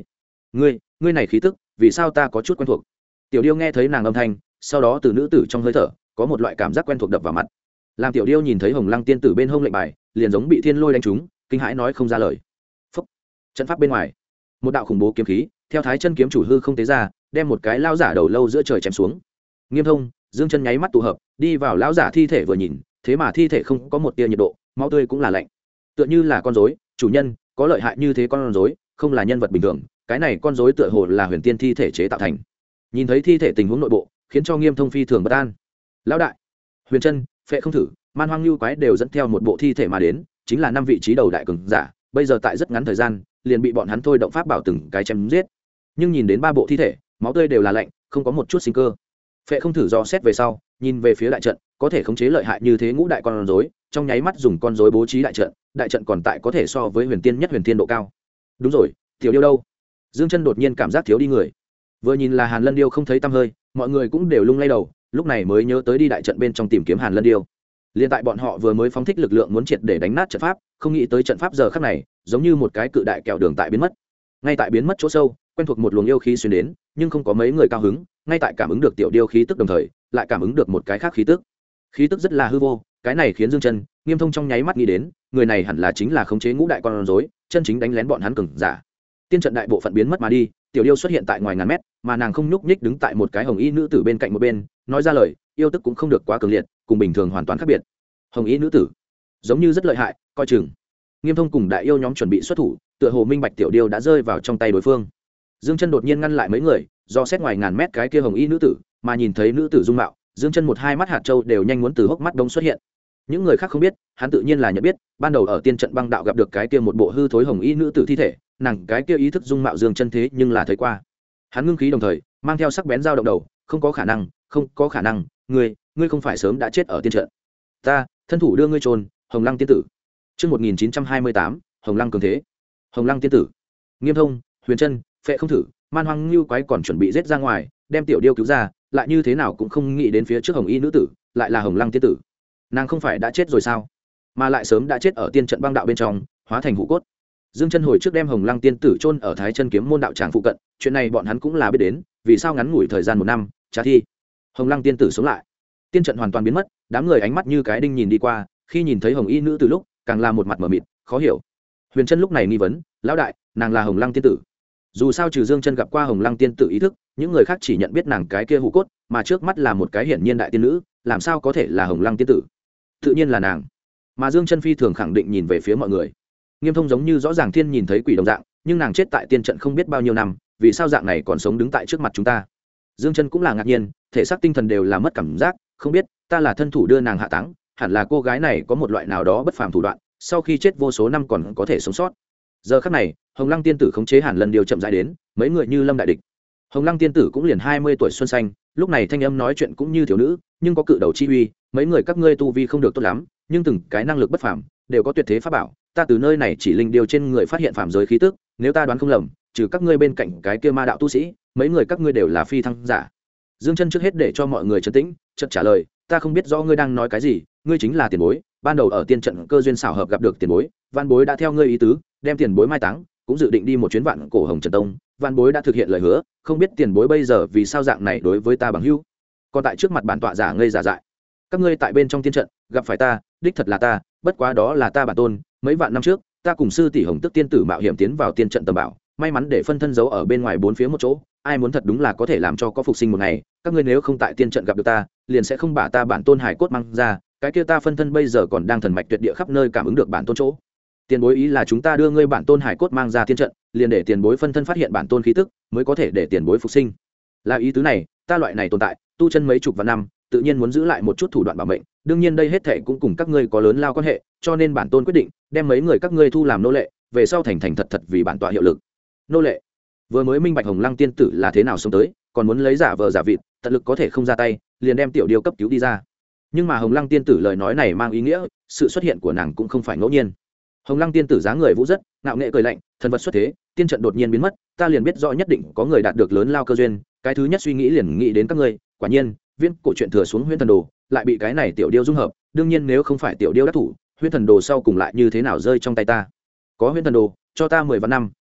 ngươi này khí tức vì sao ta có chút quen thuộc. Tiểu điêu nghe thấy nàng âm thanh, sau đó từ nữ tử trong hơi thở có một loại cảm giác quen thuộc đập vào mặt. Làm tiểu điêu nhìn thấy hồng lăng tiên tử bên hông lệnh bài, liền giống bị thiên lôi đánh trúng, kinh hãi nói không ra lời. Phúc. Trận pháp bên ngoài, một đạo khủng bố kiếm khí theo thái chân kiếm chủ hư không tế ra, đem một cái lao giả đầu lâu giữa trời chém xuống. Nghiêm Thông, Dương Chân nháy mắt tụ hợp, đi vào lão giả thi thể vừa nhìn, thế mà thi thể không có một tia nhiệt độ, máu tươi cũng là lạnh, tựa như là con rối. Chủ nhân, có lợi hại như thế con rối, không là nhân vật bình thường, cái này con rối tựa hồ là huyền tiên thi thể chế tạo thành. Nhìn thấy thi thể tình huống nội bộ, khiến cho Nghiêm Thông phi thường bất an. Lão đại, Huyền Chân, Phệ Không Thử, Man Hoang Lưu Quái đều dẫn theo một bộ thi thể mà đến, chính là 5 vị trí đầu đại cường giả, bây giờ tại rất ngắn thời gian, liền bị bọn hắn thôi động pháp bảo từng cái chém giết. Nhưng nhìn đến 3 bộ thi thể, máu tươi đều là lạnh, không có một chút sinh cơ. Phệ Không Thử dò xét về sau, nhìn về phía đại trận, có thể khống chế lợi hại như thế ngũ đại con rối, trong nháy mắt dùng con rối bố trí đại trận còn tại có thể so với huyền tiên nhất huyền tiên độ cao. Đúng rồi, tiểu điêu đâu? Dương Chân đột nhiên cảm giác thiếu đi người. Vừa nhìn là Hàn Lân Điêu không thấy tăm hơi, mọi người cũng đều lung lay đầu, lúc này mới nhớ tới đi đại trận bên trong tìm kiếm Hàn Lân Điêu. Liên tại bọn họ vừa mới phóng thích lực lượng muốn triệt để đánh nát trận pháp, không nghĩ tới trận pháp giờ khắc này, giống như một cái cự đại kẹo đường tại biến mất. Ngay tại biến mất chỗ sâu, quen thuộc một luồng yêu khí xuyên đến, nhưng không có mấy người cao hứng, ngay tại cảm ứng được tiểu điêu khí tức đồng thời, lại cảm ứng được một cái khác khí tức. Khí tức rất là hư vô, cái này khiến Dương Chân, Nghiêm Thông trong nháy mắt nghĩ đến, người này hẳn là chính là khống chế ngũ đại con rối, chân chính đánh lén bọn hắn cường giả. Tiên trận đại bộ phận biến mất mà đi, tiểu điêu xuất hiện tại ngoài ngàn mét, mà nàng không nhúc nhích đứng tại một cái hồng y nữ tử bên cạnh một bên, nói ra lời, yêu tức cũng không được quá cường liệt, cùng bình thường hoàn toàn khác biệt. Hồng y nữ tử, giống như rất lợi hại, coi chừng. Nghiêm Thông cùng đại yêu nhóm chuẩn bị xuất thủ, tựa hồ minh bạch tiểu điêu đã rơi vào trong tay đối phương. Dương Chân đột nhiên ngăn lại mấy người, do xét ngoài ngàn mét cái kia hồng y nữ tử, mà nhìn thấy nữ tử dung mạo, Dương Chân một hai mắt hạt châu đều nhanh muốn từ hốc mắt đông xuất hiện. Những người khác không biết, hắn tự nhiên là nhận biết, ban đầu ở tiên trận băng đạo gặp được cái kia một bộ hư thối hồng y nữ tử thi thể, nàng cái kia ý thức dung mạo Dương Chân thế nhưng là thấy qua. Hắn ngưng khí đồng thời, mang theo sắc bén dao động đầu, không có khả năng, ngươi không phải sớm đã chết ở tiên trận. Ta, thân thủ đưa ngươi chôn, Hồng Lăng tiên tử. Chương 1928, Hồng Lăng cường thế. Hồng Lăng tiên tử. Nghiêm Thông, Huyền Chân, Phệ Không Thử, Man Hoang Lưu Quái còn chuẩn bị giết ra ngoài, đem tiểu điêu cứu ra, lại như thế nào cũng không nghĩ đến phía trước hồng y nữ tử, lại là Hồng Lăng tiên tử. Nàng không phải đã chết rồi sao? Mà lại sớm đã chết ở tiên trận băng đạo bên trong, hóa thành hũ cốt. Dương Chân hồi trước đem Hồng Lăng tiên tử chôn ở Thái Chân kiếm môn đạo tràng phụ cận, chuyện này bọn hắn cũng là biết đến, vì sao ngắn ngủi thời gian 1 năm, trả thi. Hồng Lăng tiên tử sống lại. Tiên trận hoàn toàn biến mất, đám người ánh mắt như cái đinh nhìn đi qua, khi nhìn thấy hồng y nữ tử lúc, càng là một mặt mờ mịt, khó hiểu. Huyền Chân lúc này nghi vấn, lão đại, nàng là Hồng Lăng tiên tử. Dù sao trừ Dương Chân gặp qua Hồng Lăng tiên tử ý thức, những người khác chỉ nhận biết nàng cái kia hũ cốt, mà trước mắt là một cái hiển nhiên đại tiên nữ, làm sao có thể là Hồng Lăng tiên tử? Tự nhiên là nàng. Mà Dương Chân phi thường khẳng định nhìn về phía mọi người. Nghiêm Thông giống như rõ ràng thiên nhìn thấy quỷ đồng dạng, nhưng nàng chết tại tiên trận không biết bao nhiêu năm, vì sao dạng này còn sống đứng tại trước mặt chúng ta? Dương Chân cũng là ngạc nhiên, thể xác tinh thần đều là mất cảm giác, không biết, ta là thân thủ đưa nàng hạ táng, hẳn là cô gái này có một loại nào đó bất phàm thủ đoạn, sau khi chết vô số năm còn có thể sống sót. Giờ khắc này, Hồng Lăng tiên tử khống chế Hàn Lân Điêu chậm rãi đến, mấy người như lâm đại địch. Hồng Lăng tiên tử cũng liền 20 tuổi xuân xanh, lúc này thanh âm nói chuyện cũng như thiếu nữ, nhưng có cự đầu chi uy, mấy người các ngươi tu vi không được tốt lắm, nhưng từng cái năng lực bất phàm, đều có tuyệt thế pháp bảo, ta từ nơi này chỉ linh điều trên người phát hiện phàm giới khí tức, nếu ta đoán không lầm, trừ các ngươi bên cạnh cái kia ma đạo tu sĩ, mấy người các ngươi đều là phi thăng giả. Dương Chân trước hết để cho mọi người trấn tĩnh, chợt trả lời, ta không biết rõ ngươi đang nói cái gì, ngươi chính là tiền bối, ban đầu ở tiên trận cơ duyên xảo hợp gặp được tiền bối, văn bối đã theo ngươi ý tứ, đem tiền bối mai táng, cũng dự định đi một chuyến vạn cổ hồng trần tông, văn bối đã thực hiện lời hứa, không biết tiền bối bây giờ vì sao dạng này đối với ta bằng hữu. Còn tại trước mặt bản tọa giả ngây giả dại, các ngươi tại bên trong tiên trận gặp phải ta, đích thật là ta, bất quá đó là ta bản tôn, mấy vạn năm trước, ta cùng sư tỷ Hồng Tức tiên tử mạo hiểm tiến vào tiên trận tầm bảo, may mắn để phân thân giấu ở bên ngoài 4 phía một chỗ, ai muốn thật đúng là có thể làm cho có phục sinh một ngày, các ngươi nếu không tại tiên trận gặp được ta, liền sẽ không bả ta bản tôn hải cốt mang ra, cái kia ta phân thân bây giờ còn đang thần mạch tuyệt địa khắp nơi cảm ứng được bản tôn chỗ. Tiền bối ý là chúng ta đưa ngươi bản tôn hải cốt mang ra tiên trận, liền để tiền bối phân thân phát hiện bản tôn khí tức, mới có thể để tiền bối phục sinh. Là ý tứ này, ta loại này tồn tại, tu chân mấy chục vạn năm, tự nhiên muốn giữ lại một chút thủ đoạn bảo mệnh, đương nhiên đây hết thảy cũng cùng các ngươi có lớn lao quan hệ, cho nên bản tôn quyết định đem mấy người các ngươi thu làm nô lệ, về sau thành thành thật thật vì bản tọa hiệu lực. Nô lệ? Vừa mới minh bạch Hồng Lăng tiên tử là thế nào sống tới, còn muốn lấy giả vờ giả vịt, tận lực có thể không ra tay, liền đem tiểu điêu cấp cứu đi ra. Nhưng mà Hồng Lăng tiên tử lời nói này mang ý nghĩa, sự xuất hiện của nàng cũng không phải ngẫu nhiên. Hồng Lăng tiên tử dáng người vũ rất, ngạo nghệ cười lạnh, thần vật xuất thế, tiên trận đột nhiên biến mất, ta liền biết rõ nhất định có người đạt được lớn lao cơ duyên, cái thứ nhất suy nghĩ liền nghĩ đến các ngươi, quả nhiên, viên cổ truyện thừa xuống Huyễn Thần Đồ, lại bị cái này tiểu điêu dung hợp, đương nhiên nếu không phải tiểu điêu đắc thủ, Huyễn Thần Đồ sau cùng lại như thế nào rơi trong tay ta. Có Huyễn Thần Đồ, cho ta 10 vạn năm,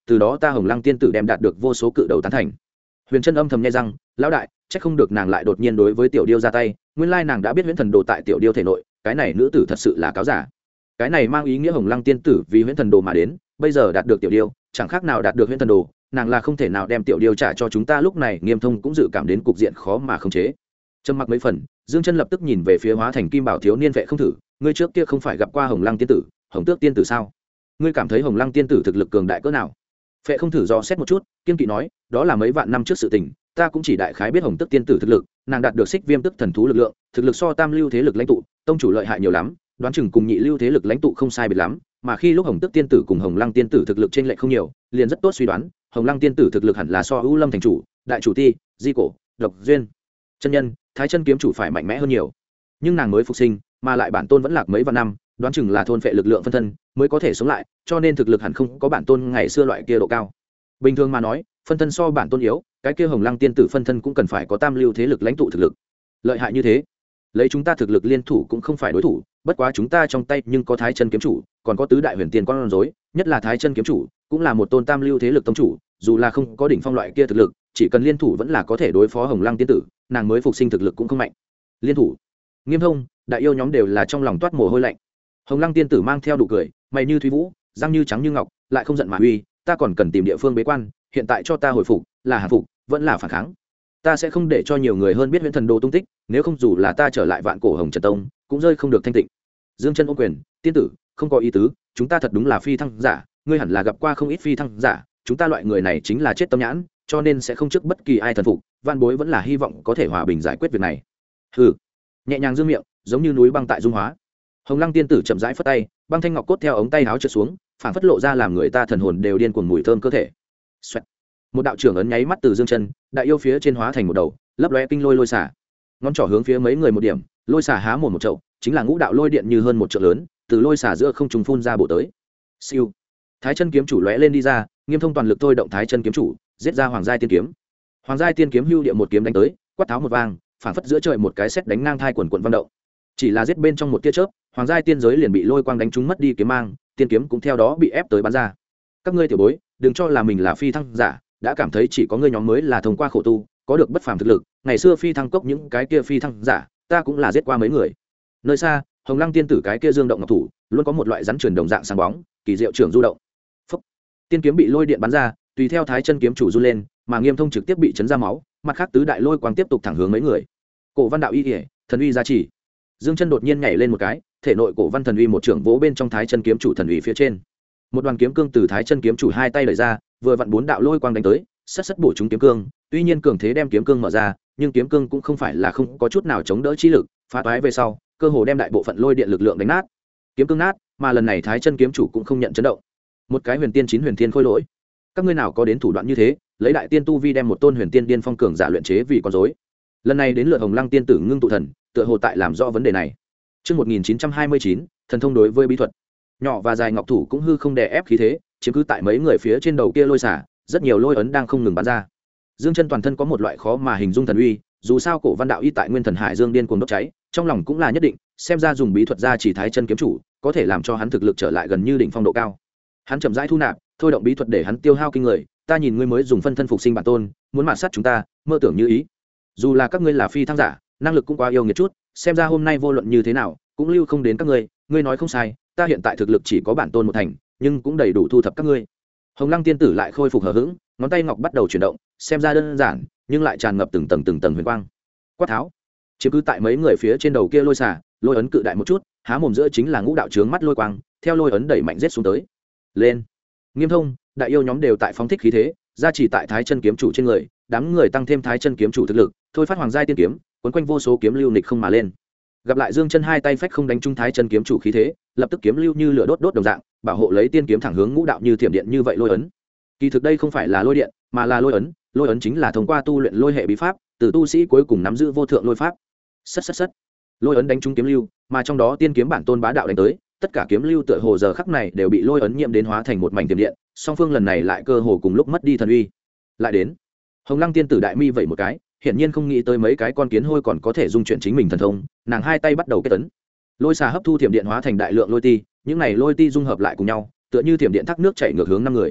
từ đó ta Hồng Lăng tiên tử đem đạt được vô số cự đầu tán thành. Huyền Trân âm thầm nghe rằng, lão đại, chắc không được nàng lại đột nhiên đối với tiểu điêu ra tay, nguyên lai nàng đã biết huyễn thần đồ tại tiểu điêu thể nội, cái này nữ tử thật sự là cáo giả. Cái này mang ý nghĩa Hồng Lăng tiên tử vì huyễn thần đồ mà đến, bây giờ đạt được tiểu điêu, chẳng khác nào đạt được huyễn thần đồ, nàng là không thể nào đem tiểu điêu trả cho chúng ta. Lúc này Nghiêm Thông cũng dự cảm đến cục diện khó mà khống chế. Trầm mặc mấy phần, Dương Chân lập tức nhìn về phía hóa thành kim bảo thiếu niên Vệ Không Thử, ngươi trước kia không phải gặp qua Hồng Lăng tiên tử, Hồng Tước tiên tử sao? Ngươi cảm thấy Hồng Lăng tiên tử thực lực cường đại cỡ nào? Vệ Không Thử dò xét một chút, kiên kỵ nói, đó là mấy vạn năm trước sự tình, ta cũng chỉ đại khái biết Hồng Tước tiên tử thực lực, nàng đạt được Xích Viêm Tức thần thú lực lượng, thực lực so tam lưu thế lực lãnh tụ, tông chủ lợi hại nhiều lắm, đoán chừng cùng nhị lưu thế lực lãnh tụ không sai biệt lắm, mà khi lúc Hồng Tước tiên tử cùng Hồng Lăng tiên tử thực lực chênh lệch không nhiều, liền rất tốt suy đoán, Hồng Lăng tiên tử thực lực hẳn là so U Lâm thành chủ, đại chủ ti, Di Cổ, Độc Duyên, chân nhân, Thái Chân kiếm chủ phải mạnh mẽ hơn nhiều. Nhưng nàng mới phục sinh, mà lại bản tôn vẫn lạc mấy vạn năm, đoán chừng là thôn phệ lực lượng phân thân mới có thể sống lại, cho nên thực lực hẳn không có bản tôn ngày xưa loại kia độ cao. Bình thường mà nói, phân thân so bản tôn yếu, cái kia Hồng Lăng tiên tử phân thân cũng cần phải có tam lưu thế lực lãnh tụ thực lực. Lợi hại như thế, lấy chúng ta thực lực liên thủ cũng không phải đối thủ, bất quá chúng ta trong tay nhưng có Thái Chân kiếm chủ, còn có tứ đại huyền tiên con rối, nhất là Thái Chân kiếm chủ, cũng là một tôn tam lưu thế lực tông chủ, dù là không có đỉnh phong loại kia thực lực, chỉ cần liên thủ vẫn là có thể đối phó Hồng Lăng tiên tử, nàng mới phục sinh thực lực cũng không mạnh. Liên thủ, Nghiêm Thông, đại yêu nhóm đều là trong lòng toát mồ hôi lạnh. Hồng Lăng tiên tử mang theo nụ cười, mày như thúy vũ, răng như trắng như ngọc, lại không giận mà uy, ta còn cần tìm địa phương bế quan, hiện tại cho ta hồi phục, là hạ phục, vẫn là phản kháng. Ta sẽ không để cho nhiều người hơn biết huyễn thần đồ tung tích, nếu không dù là ta trở lại vạn cổ Hồng Trần Tông, cũng rơi không được thanh tịnh. Dương Chân ôm quyền, tiên tử, không có ý tứ, chúng ta thật đúng là phi thăng giả, ngươi hẳn là gặp qua không ít phi thăng giả, chúng ta loại người này chính là chết tâm nhãn, cho nên sẽ không trước bất kỳ ai thần phục, van bối vẫn là hy vọng có thể hòa bình giải quyết việc này. Hừ. Nhẹ nhàng dương miệng, giống như núi băng tại dung hóa. Hồng Lăng tiên tử chậm rãi phất tay, băng thanh ngọc cốt theo ống tay áo trượt xuống, phản phất lộ ra làm người ta thần hồn đều điên cuồng mùi thơm cơ thể. Xoẹt. Một đạo trưởng ấn nháy mắt từ Dương Chân, đại yêu phía trên hóa thành một đầu, lấp lóe kinh lôi lôi xả. Ngón trỏ hướng phía mấy người một điểm, lôi xả há mồm một chậu, chính là ngũ đạo lôi điện như hơn một trượng lớn, từ lôi xả giữa không trung phun ra bổ tới. Siêu. Thái Chân kiếm chủ lóe lên đi ra, Nghiêm Thông toàn lực thôi động Thái Chân kiếm chủ, giết ra Hoàng giai tiên kiếm. Hoàng giai tiên kiếm hưu địa một kiếm đánh tới, quát tháo một vang, phản phất giữa trời một cái sét đánh ngang thai quần quần vang động. Chỉ là giết bên trong một tia chớp, Hoàng giai tiên giới liền bị lôi quang đánh trúng mất đi kiếm mang, tiên kiếm cũng theo đó bị ép tới bắn ra. Các ngươi tiểu bối, đừng cho là mình là phi thăng giả, đã cảm thấy chỉ có ngươi nhóm mới là thông qua khổ tu, có được bất phàm thực lực. Ngày xưa phi thăng cốc những cái kia phi thăng giả, ta cũng là giết qua mấy người. Nơi xa, Hồng Lăng tiên tử cái kia dương động ngọc thủ, luôn có một loại rắn truyền đồng dạng sáng bóng, kỳ diệu trưởng du động. Phúc. Tiên kiếm bị lôi điện bắn ra, tùy theo Thái Chân kiếm chủ du lên, mà Nghiêm Thông trực tiếp bị chấn ra máu, mặt khác tứ đại lôi quang tiếp tục thẳng hướng mấy người. Cổ văn đạo y y, thần uy gia trì. Dương Chân đột nhiên nhảy lên một cái, thể nội cổ văn thần uy một trưởng vỗ bên trong Thái Chân kiếm chủ thần uy phía trên. Một đoàn kiếm cương từ Thái Chân kiếm chủ hai tay đẩy ra, vừa vặn bốn đạo lôi quang đánh tới, sắt sắt bổ trúng kiếm cương, tuy nhiên cường thế đem kiếm cương mở ra, nhưng kiếm cương cũng không phải là không có chút nào chống đỡ chi lực, phá toái về sau, cơ hồ đem đại bộ phận lôi điện lực lượng đánh nát. Kiếm cương nát, mà lần này Thái Chân kiếm chủ cũng không nhận chấn động. Một cái huyền tiên chín huyền thiên khôi lỗi, các ngươi nào có đến thủ đoạn như thế, lấy đại tiên tu vi đem một tôn huyền tiên điên phong cường giả luyện chế vì con rối. Lần này đến lượt Hồng Lăng tiên tử ngưng tụ thần, tựa hồ tại làm rõ vấn đề này. Trước 1929, thần thông đối với bí thuật, nhỏ và dài ngọc thủ cũng hư không đè ép khí thế, chiếm cứ tại mấy người phía trên đầu kia lôi xả, rất nhiều lôi ấn đang không ngừng bắn ra. Dương Chân toàn thân có một loại khó mà hình dung thần uy, dù sao cổ văn đạo y tại Nguyên Thần Hải Dương điên cuồng đốt cháy, trong lòng cũng là nhất định, xem ra dùng bí thuật ra chỉ Thái Chân kiếm chủ, có thể làm cho hắn thực lực trở lại gần như đỉnh phong độ cao. Hắn chậm rãi thu nạp, thôi động bí thuật để hắn tiêu hao kinh người, ta nhìn ngươi mới dùng phân thân phục sinh bản tôn, muốn mạt sát chúng ta, mơ tưởng như ý. Dù là các ngươi là phi thăng giả, năng lực cũng quá yêu nghiệt chút, xem ra hôm nay vô luận như thế nào, cũng lưu không đến các ngươi, ngươi nói không sai, ta hiện tại thực lực chỉ có bản tôn một thành, nhưng cũng đầy đủ thu thập các ngươi. Hồng Lăng tiên tử lại khôi phục hờ hững, ngón tay ngọc bắt đầu chuyển động, xem ra đơn giản, nhưng lại tràn ngập từng tầng huyền quang. Quát tháo, chiếm cứ tại mấy người phía trên đầu kia lôi xả, lôi ấn cự đại một chút, há mồm giữa chính là ngũ đạo trướng mắt lôi quang, theo lôi ấn đẩy mạnh giết xuống tới. Lên. Nghiêm Thông, đại yêu nhóm đều tại phóng thích khí thế, gia trì tại Thái Chân kiếm chủ trên người, đám người tăng thêm Thái Chân kiếm chủ thực lực, thôi phát hoàng giai tiên kiếm, cuốn quanh vô số kiếm lưu nịch không mà lên. Gặp lại Dương Chân hai tay phách không đánh trúng Thái Chân kiếm chủ khí thế, lập tức kiếm lưu như lửa đốt đốt đồng dạng, bảo hộ lấy tiên kiếm thẳng hướng ngũ đạo như thiểm điện như vậy lôi ấn. Kỳ thực đây không phải là lôi điện, mà là lôi ấn chính là thông qua tu luyện lôi hệ bí pháp, từ tu sĩ cuối cùng nắm giữ vô thượng lôi pháp. Sắt. Lôi ấn đánh trúng kiếm lưu, mà trong đó tiên kiếm bản tôn bá đạo đánh tới, tất cả kiếm lưu tựa hồ giờ khắc này đều bị lôi ấn nhiễm đến hóa thành một mảnh tiềm điện, song phương lần này lại cơ hồ cùng lúc mất đi thần uy. Lại đến, Hồng Lăng tiên tử đại mi vậy một cái, hiển nhiên không nghĩ tới mấy cái con kiến hôi còn có thể dung chuyển chính mình thần thông, nàng hai tay bắt đầu kết ấn. Lôi xà hấp thu thiểm điện hóa thành đại lượng lôi ti, những này lôi ti dung hợp lại cùng nhau, tựa như thiểm điện thác nước chảy ngược hướng năm người.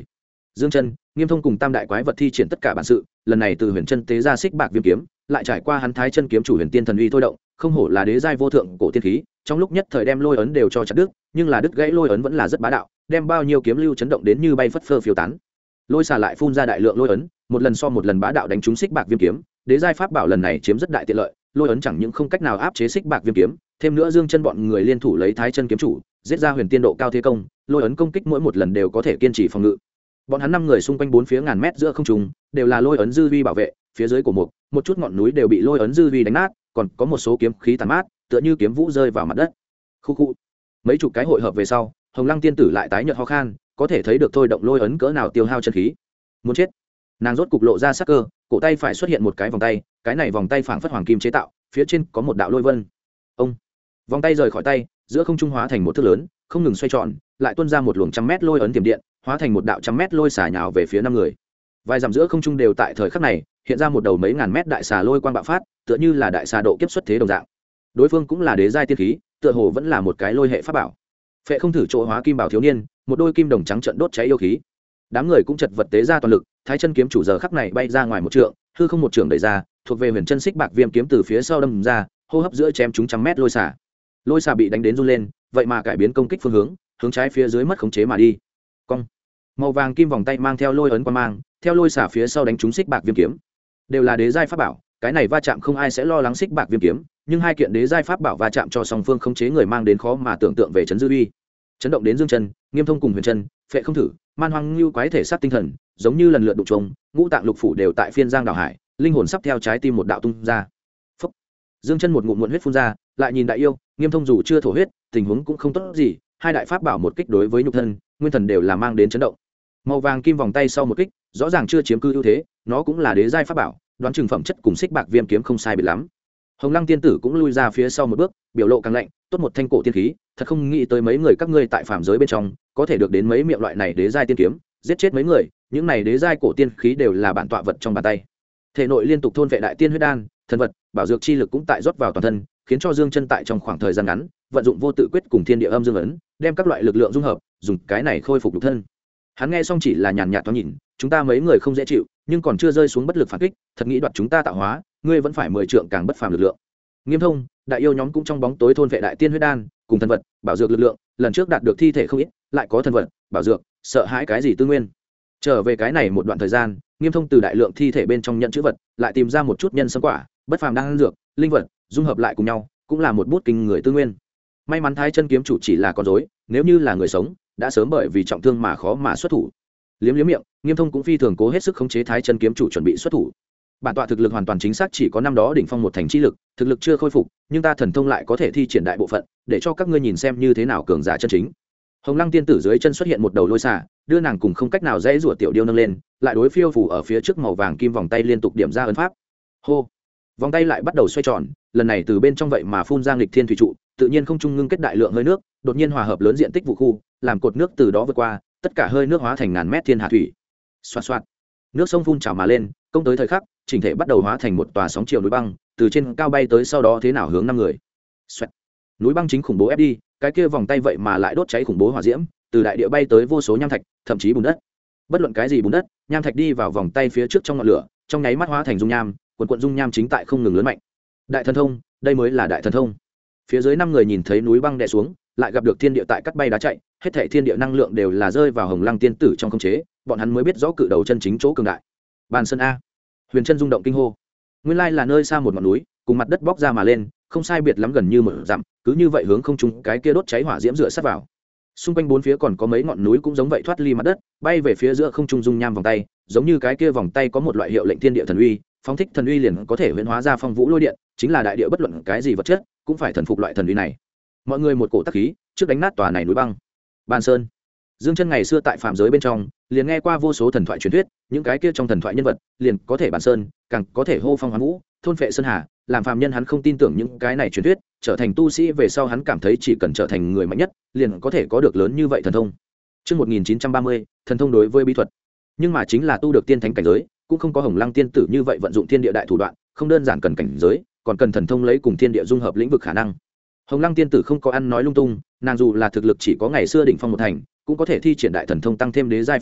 Dương Chân, Nghiêm Thông cùng tam đại quái vật thi triển tất cả bản sự, lần này từ Huyền Chân tế ra xích bạc viêm kiếm, lại trải qua hắn Thái Chân kiếm chủ Huyền Tiên thần uy thôi động, không hổ là đế giai vô thượng cổ tiên khí, trong lúc nhất thời đem lôi ấn đều cho chặt đứt, nhưng là đứt gãy lôi ấn vẫn là rất bá đạo, đem bao nhiêu kiếm lưu chấn động đến như bay phất phơ phiêu tán. Lôi xà lại phun ra đại lượng lôi ấn, một lần so một lần bá đạo đánh trúng xích bạc viêm kiếm, đế giai pháp bảo lần này chiếm rất đại tiện lợi, lôi ấn chẳng những không cách nào áp chế xích bạc viêm kiếm, thêm nữa Dương Chân bọn người liên thủ lấy Thái Chân kiếm chủ, giết ra Huyền Tiên độ cao thế công, lôi ấn công kích mỗi một lần đều có thể kiên trì phòng ngự. Bọn hắn 5 người xung quanh 4 phía ngàn mét giữa không trung, đều là lôi ấn dư vi bảo vệ, phía dưới của một chút ngọn núi đều bị lôi ấn dư vi đánh nát, còn có một số kiếm khí tàn mát, tựa như kiếm vũ rơi vào mặt đất. Khu khu. Mấy chục cái hội hợp về sau, Hồng Lăng tiên tử lại tái nhợt ho khan, có thể thấy được thôi động lôi ấn cỡ nào tiêu hao chân khí. Muốn chết. Nàng rốt cục lộ ra sắc cơ, cổ tay phải xuất hiện một cái vòng tay, cái này vòng tay phảng phất hoàng kim chế tạo, phía trên có một đạo lôi vân. Ông. Vòng tay rời khỏi tay, giữa không trung hóa thành một thước lớn, không ngừng xoay tròn, lại tuôn ra một luồng trăm mét lôi ấn tiềm điện, hóa thành một đạo trăm mét lôi xà nhào về phía 5 người. Vài dặm giữa không trung đều tại thời khắc này hiện ra một đầu mấy ngàn mét đại xà lôi quang bạo phát, tựa như là đại xà độ kiếp xuất thế đồng dạng. Đối phương cũng là đế giai tiên khí, tựa hồ vẫn là một cái lôi hệ pháp bảo. Phệ không thử chỗ hóa kim bảo thiếu niên, một đôi kim đồng trắng trận đốt cháy yêu khí. Đám người cũng chật vật tế ra toàn lực, Thái Chân kiếm chủ giờ khắc này bay ra ngoài một trượng, hư không một trượng đẩy ra, thuộc về Huyền Chân xích bạc viêm kiếm từ phía sau đâm ra, hô hấp giữa chém chúng trăm mét lôi xà. Lôi xà bị đánh đến run lên, vậy mà cải biến công kích phương hướng, hướng trái phía dưới mất khống chế mà đi. Cong. Màu vàng kim vòng tay mang theo lôi ấn quan mang, theo lôi xả phía sau đánh trúng xích bạc viêm kiếm, đều là đế giai pháp bảo, cái này va chạm không ai sẽ lo lắng xích bạc viêm kiếm, nhưng hai kiện đế giai pháp bảo va chạm cho song phương khống chế người mang đến khó mà tưởng tượng về chấn dư uy, chấn động đến Dương Chân, Nghiêm Thông cùng Huyền Chân, Phệ không thử, man hoang lưu quái thể sát tinh thần, giống như lần lượt đụng trùng, ngũ tạng lục phủ đều tại phiên giang đảo hải, linh hồn sắp theo trái tim một đạo tung ra. Phúc. Dương Chân một ngụm muộn huyết phun ra, lại nhìn đại yêu, Nghiêm Thông dù chưa thổ huyết, tình huống cũng không tốt gì, hai đại pháp bảo một kích đối với nhục thân, nguyên thần đều là mang đến chấn động. Màu vàng kim vòng tay sau một kích, rõ ràng chưa chiếm cư ưu thế, nó cũng là đế giai pháp bảo, đoán chừng phẩm chất cùng xích bạc viêm kiếm không sai biệt lắm. Hồng Lăng tiên tử cũng lui ra phía sau một bước, biểu lộ càng lạnh, tốt một thanh cổ tiên khí, thật không nghĩ tới mấy người các ngươi tại phàm giới bên trong, có thể được đến mấy miệng loại này đế giai tiên kiếm, giết chết mấy người, những này đế giai cổ tiên khí đều là bản tọa vật trong bàn tay. Thể nội liên tục thôn vệ đại tiên huyết đan, thần vật, bảo dược chi lực cũng tại rót vào toàn thân, khiến cho Dương Chân tại trong khoảng thời gian ngắn, vận dụng vô tự quyết cùng thiên địa âm dương ấn, đem các loại lực lượng dung hợp, dùng cái này khôi phục nhục thân. Hắn nghe xong chỉ là nhàn nhạt thoáng nhìn, chúng ta mấy người không dễ chịu, nhưng còn chưa rơi xuống bất lực phản kích, thật nghĩ đoạt chúng ta tạo hóa, ngươi vẫn phải 10 trượng càng bất phàm lực lượng. Nghiêm Thông, đại yêu nhóm cũng trong bóng tối thôn vệ đại tiên huyết đan, cùng thần vật, bảo dược lực lượng, lần trước đạt được thi thể không ít, lại có thần vật, bảo dược, sợ hãi cái gì tư nguyên. Trở về cái này một đoạn thời gian, Nghiêm Thông từ đại lượng thi thể bên trong nhận chữ vật, lại tìm ra một chút nhân sâm quả, bất phàm đan dược, linh vật, dung hợp lại cùng nhau, cũng là một bút kinh người tư nguyên. May mắn Thái Chân kiếm chủ chỉ là con rối, nếu như là người sống, đã sớm bởi vì trọng thương mà khó mà xuất thủ. Liếm liếm miệng, Nghiêm Thông cũng phi thường cố hết sức khống chế Thái Chân kiếm chủ chuẩn bị xuất thủ. Bản tọa thực lực hoàn toàn chính xác chỉ có năm đó đỉnh phong một thành chi lực, thực lực chưa khôi phục, nhưng ta thần thông lại có thể thi triển đại bộ phận, để cho các ngươi nhìn xem như thế nào cường giả chân chính. Hồng Lăng tiên tử dưới chân xuất hiện một đầu lôi xà, đưa nàng cùng không cách nào dễ rủa tiểu điêu nâng lên, lại đối phiêu phủ ở phía trước màu vàng kim vòng tay liên tục điểm ra ấn pháp. Hô, vòng tay lại bắt đầu xoay tròn, lần này từ bên trong vậy mà phun ra nghịch thiên thủy trụ, tự nhiên không trung ngưng kết đại lượng hơi nước, đột nhiên hòa hợp lớn diện tích vụ khu, làm cột nước từ đó vượt qua, tất cả hơi nước hóa thành ngàn mét thiên hà thủy. Xoạt xoạt, nước sông phun trào mà lên, công tới thời khắc, chỉnh thể bắt đầu hóa thành một tòa sóng chiều núi băng, từ trên cao bay tới, sau đó thế nào hướng 5 người. Xoẹt. Núi băng chính khủng bố ép đi, cái kia vòng tay vậy mà lại đốt cháy khủng bố hỏa diễm, từ đại địa bay tới vô số nham thạch, thậm chí bùn đất. Bất luận cái gì bùn đất, nham thạch đi vào vòng tay phía trước trong ngọn lửa, trong nháy mắt hóa thành dung nham, quần dung nham chính tại không ngừng lớn mạnh. Đại thần thông, đây mới là đại thần thông. Phía dưới 5 người nhìn thấy núi băng đè xuống, lại gặp được thiên địa tại cắt bay đá chạy, hết thảy thiên địa năng lượng đều là rơi vào Hồng Lăng tiên tử trong khống chế, bọn hắn mới biết rõ cự đầu chân chính chỗ cường đại. Bàn sơn a. Huyền Chân rung động kinh hô. Nguyên lai là nơi xa một ngọn núi, cùng mặt đất bóc ra mà lên, không sai biệt lắm gần như một dặm, cứ như vậy hướng không trung cái kia đốt cháy hỏa diễm dựa sát vào. Xung quanh 4 phía còn có mấy ngọn núi cũng giống vậy thoát ly mặt đất, bay về phía giữa không trung dung nham vòng tay, giống như cái kia vòng tay có một loại hiệu lệnh thiên địa thần uy, phóng thích thần uy liền có thể huyễn hóa ra phong vũ lôi điện, chính là đại địa bất luận cái gì vật chất, cũng phải thần phục loại thần uy này. Mọi người một cổ tắc khí, trước đánh nát tòa này núi băng. Bàn Sơn. Dương Chân ngày xưa tại phạm giới bên trong, liền nghe qua vô số thần thoại truyền thuyết, những cái kia trong thần thoại nhân vật, liền có thể bàn sơn, càng có thể hô phong hoán vũ, thôn phệ sơn hà, làm phàm nhân hắn không tin tưởng những cái này truyền thuyết, trở thành tu sĩ về sau hắn cảm thấy chỉ cần trở thành người mạnh nhất, liền có thể có được lớn như vậy thần thông. Trước 1930, thần thông đối với bí thuật, nhưng mà chính là tu được tiên thánh cảnh giới, cũng không có Hồng Lăng tiên tử như vậy vận dụng thiên địa đại thủ đoạn, không đơn giản cần cảnh giới, còn cần thần thông lấy cùng thiên địa dung hợp lĩnh vực khả năng. Hồng Lăng tiên tử không có ăn nói lung tung, nàng dù là thực lực chỉ có ngày xưa đỉnh phong một thành, cũng có thể thi triển đại thần thông tăng thêm đế giai pháp bảo,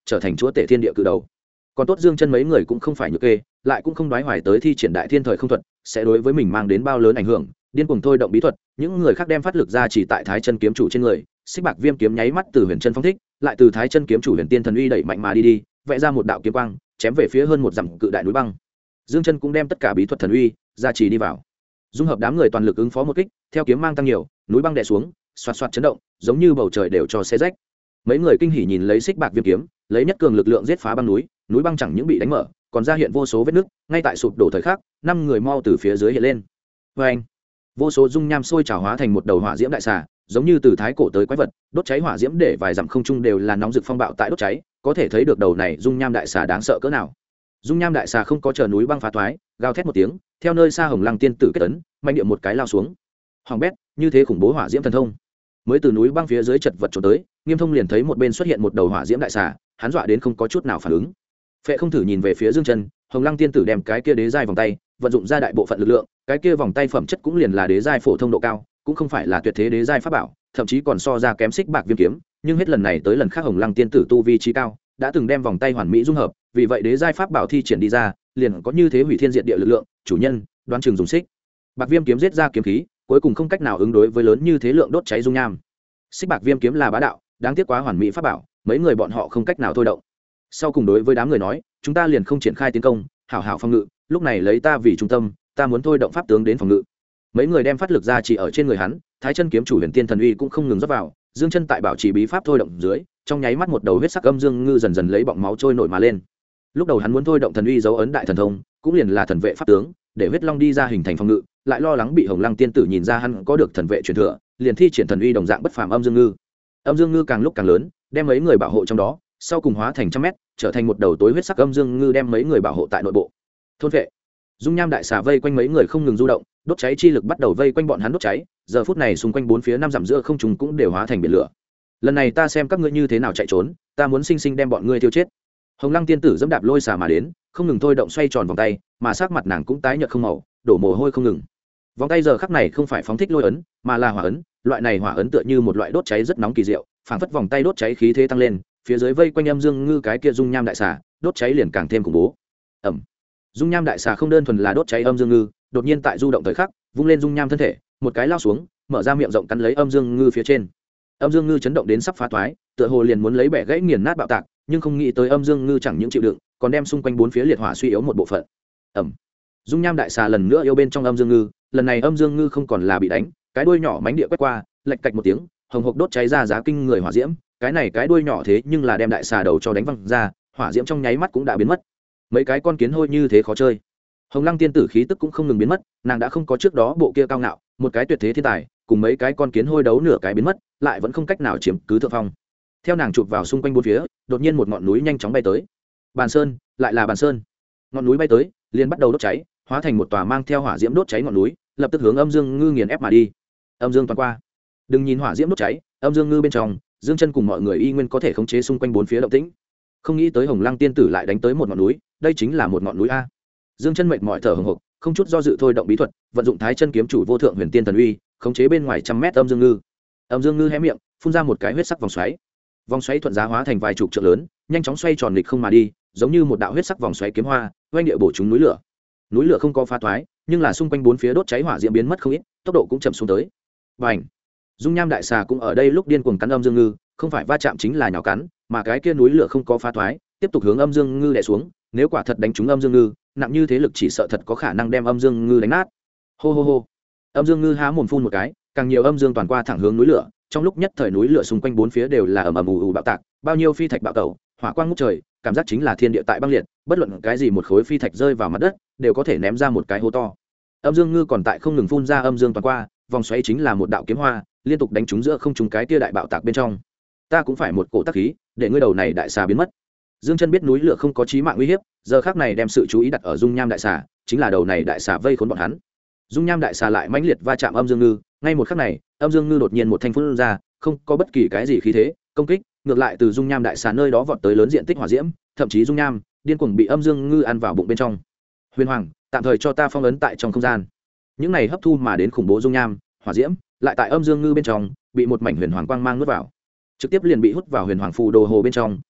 trở thành chúa tể thiên địa cự đầu. Còn tốt Dương Chân mấy người cũng không phải nhược kê, lại cũng không đoái hoài tới thi triển đại thiên thời không thuật sẽ đối với mình mang đến bao lớn ảnh hưởng, điên cuồng thôi động bí thuật, những người khác đem phát lực ra chỉ tại Thái Chân kiếm chủ trên người, xích bạc viêm kiếm nháy mắt từ huyền chân phong thích, lại từ Thái Chân kiếm chủ huyền tiên thần uy đẩy mạnh mà đi, vẽ ra một đạo kiếm quang, chém về phía hơn một dặm cự đại núi băng. Dương Chân cũng đem tất cả bí thuật thần uy ra chỉ đi vào, dung hợp đám người toàn lực ứng phó một kích, theo kiếm mang tăng nhiều, núi băng đè xuống, xoạt xoạt chấn động, giống như bầu trời đều cho xé rách. Mấy người kinh hỉ nhìn lấy xích bạc viêm kiếm, lấy nhất cường lực lượng giết phá băng núi, núi băng chẳng những bị đánh mở, còn ra hiện vô số vết nứt, ngay tại sụp đổ thời khắc, năm người mau từ phía dưới hiện lên. Và anh, vô số dung nham sôi trào hóa thành một đầu hỏa diễm đại xà, giống như từ thái cổ tới quái vật, đốt cháy hỏa diễm để vài dặm không trung đều là nóng rực phong bạo tại đốt cháy, có thể thấy được đầu này dung nham đại xà đáng sợ cỡ nào. Dung nham đại xà không có chờ núi băng phá thoái, gào thét một tiếng, theo nơi xa Hồng Lăng tiên tử kết ấn, mạnh địa một cái lao xuống. Hoàng bét, như thế khủng bố hỏa diễm thần thông. Mới từ núi băng phía dưới chật vật trốn tới, Nghiêm Thông liền thấy một bên xuất hiện một đầu hỏa diễm đại xà, hắn dọa đến không có chút nào phản ứng. Phệ không thử nhìn về phía Dương Chân, Hồng Lăng tiên tử đem cái kia đế giai vòng tay vận dụng ra đại bộ phận lực lượng, cái kia vòng tay phẩm chất cũng liền là đế giai phổ thông độ cao, cũng không phải là tuyệt thế đế giai pháp bảo, thậm chí còn so ra kém xích bạc viêm kiếm, nhưng hết lần này tới lần khác Hồng Lăng tiên tử tu vi trí cao, đã từng đem vòng tay hoàn mỹ dung hợp, vì vậy đế giai pháp bảo thi triển đi ra, liền có như thế hủy thiên diệt địa lực lượng, chủ nhân, đoán chừng dùng xích bạc viêm kiếm giết ra kiếm khí, cuối cùng không cách nào ứng đối với lớn như thế lượng đốt cháy dung nham. Xích bạc viêm kiếm là bá đạo, đáng tiếc quá hoàn mỹ pháp bảo, mấy người bọn họ không cách nào thôi động. Sau cùng đối với đám người nói, chúng ta liền không triển khai tiến công, hảo hảo phòng ngự, lúc này lấy ta vì trung tâm, ta muốn thôi động pháp tướng đến phòng ngự. Mấy người đem phát lực ra chỉ ở trên người hắn, Thái Chân kiếm chủ huyền tiên thần uy cũng không ngừng rót vào, Dương Chân tại bảo trì bí pháp thôi động dưới, trong nháy mắt một đầu huyết sắc âm dương ngư dần dần lấy bọng máu trôi nổi mà lên. Lúc đầu hắn muốn thôi động thần uy dấu ấn đại thần thông, cũng liền là thần vệ pháp tướng, để huyết long đi ra hình thành phòng ngự, lại lo lắng bị Hồng Lăng tiên tử nhìn ra hắn có được thần vệ truyền thừa, liền thi triển thần uy đồng dạng bất phàm âm dương ngư. Âm dương ngư càng lúc càng lớn, đem mấy người bảo hộ trong đó, sau cùng hóa thành trăm mét, trở thành một đầu tối huyết sắc âm dương ngư đem mấy người bảo hộ tại nội bộ. Thôn vệ. Dung nham đại xà vây quanh mấy người không ngừng du động, đốt cháy chi lực bắt đầu vây quanh bọn hắn đốt cháy, giờ phút này xung quanh bốn phía năm dặm giữa không trung cũng đều hóa thành biển lửa. Lần này ta xem các ngươi như thế nào chạy trốn, ta muốn sinh sinh đem bọn ngươi tiêu chết. Hồng Lăng tiên tử dẫm đạp lôi xà mà đến, không ngừng thôi động xoay tròn vòng tay, mà sắc mặt nàng cũng tái nhợt không màu, đổ mồ hôi không ngừng. Vòng tay giờ khắc này không phải phóng thích lôi ấn, mà là hỏa ấn, loại này hỏa ấn tựa như một loại đốt cháy rất nóng kỳ diệu, phảng phất vòng tay đốt cháy khí thế tăng lên, phía dưới vây quanh âm dương ngư cái kia dung nham đại xà, đốt cháy liền càng thêm khủng bố. Ầm. Dung nham đại xà không đơn thuần là đốt cháy âm dương ngư, đột nhiên tại du động thời khắc, vung lên dung nham thân thể, một cái lao xuống, mở ra miệng rộng cắn lấy âm dương ngư phía trên. Âm dương ngư chấn động đến sắp phá toái, tựa hồ liền muốn lấy bẻ gãy nghiền nát bạo tạc, nhưng không nghĩ tới âm dương ngư chẳng những chịu đựng, còn đem xung quanh bốn phía liệt hỏa suy yếu một bộ phận. Ầm. Dung nham đại xà lần nữa yêu bên trong âm dương ngư, lần này âm dương ngư không còn là bị đánh, cái đuôi nhỏ mánh địa quét qua, lệch cạch một tiếng, hồng hộc đốt cháy ra giá kinh người hỏa diễm, cái này cái đuôi nhỏ thế nhưng là đem đại xà đầu cho đánh văng ra, hỏa diễm trong nháy mắt cũng đã biến mất. Mấy cái con kiến hôi như thế khó chơi. Hồng Lăng tiên tử khí tức cũng không ngừng biến mất, nàng đã không có trước đó bộ kia cao ngạo, một cái tuyệt thế thiên tài, cùng mấy cái con kiến hôi đấu nửa cái biến mất, lại vẫn không cách nào chiếm cứ thượng phong. Theo nàng chụp vào xung quanh bốn phía, đột nhiên một ngọn núi nhanh chóng bay tới. Bàn Sơn, lại là Bàn Sơn. Ngọn núi bay tới, liền bắt đầu đốt cháy, hóa thành một tòa mang theo hỏa diễm đốt cháy ngọn núi, lập tức hướng âm dương ngư nghiền ép mà đi. Âm dương toàn qua. Đừng nhìn hỏa diễm đốt cháy, âm dương ngư bên trong, Dương Chân cùng mọi người y nguyên có thể khống chế xung quanh bốn phía động tĩnh. Không nghĩ tới Hồng Lăng tiên tử lại đánh tới một ngọn núi, đây chính là một ngọn núi a. Dương Chân mệt mỏi thở hổn hộc, không chút do dự thôi động bí thuật, vận dụng Thái Chân kiếm chủ vô thượng huyền tiên thần uy, khống chế bên ngoài trăm mét âm dương ngư. Âm dương ngư hé miệng, phun ra một cái huyết sắc vòng xoáy. Vòng xoáy thuận giá hóa thành vài chục trượng lớn, nhanh chóng xoay tròn nghịch không mà đi, giống như một đạo huyết sắc vòng xoáy kiếm hoa, oanh địa bổ trúng núi lửa. Núi lửa không có phá toái, nhưng là xung quanh bốn phía đốt cháy hỏa diễm biến mất không ít, tốc độ cũng chậm xuống tới. Bành! Dung nham đại xà cũng ở đây lúc điên cuồng cắn âm dương ngư, không phải va chạm chính là nhào cắn, mà cái kia núi lửa không có phá toái, tiếp tục hướng âm dương ngư đè xuống, nếu quả thật đánh trúng âm dương ngư, nặng như thế lực chỉ sợ thật có khả năng đem âm dương ngư đánh nát. Hô hô hô. Âm dương ngư há mồm phun một cái, càng nhiều âm dương toàn qua thẳng hướng núi lửa, trong lúc nhất thời núi lửa xung quanh bốn phía đều là ầm ầm ù ù bạo tạc, bao nhiêu phi thạch bạo tẩu, hỏa quang ngút trời, cảm giác chính là thiên địa tại băng liệt, bất luận cái gì một khối phi thạch rơi vào mặt đất, đều có thể ném ra một cái hố to. Âm dương ngư còn tại không ngừng phun ra âm dương toàn qua, vòng xoáy chính là một đạo kiếm hoa, liên tục đánh trúng giữa không trung cái tia đại bạo tạc bên trong. Ta cũng phải một cổ tác khí, để ngươi đầu này đại xà biến mất. Dương Chân biết núi lửa không có chí mạng uy hiếp, giờ khắc này đem sự chú ý đặt ở dung nham đại xà, chính là đầu này đại xà vây khốn bọn hắn. Dung nham đại xà lại mãnh liệt va chạm âm dương ngư, ngay một khắc này, âm dương ngư đột nhiên một thanh phun ra, không có bất kỳ cái gì khí thế công kích, ngược lại từ dung nham đại xà nơi đó vọt tới lớn diện tích hỏa diễm, thậm chí dung nham điên cuồng bị âm dương ngư ăn vào bụng bên trong. Huyền Hoàng, tạm thời cho ta phong ấn tại trong không gian. Những này hấp thu mà đến khủng bố dung nham, hỏa diễm, lại tại âm dương ngư bên trong bị một mảnh huyền hoàng quang mang nuốt vào, trực tiếp liền bị hút vào huyền hoàng phù đồ hồ bên trong,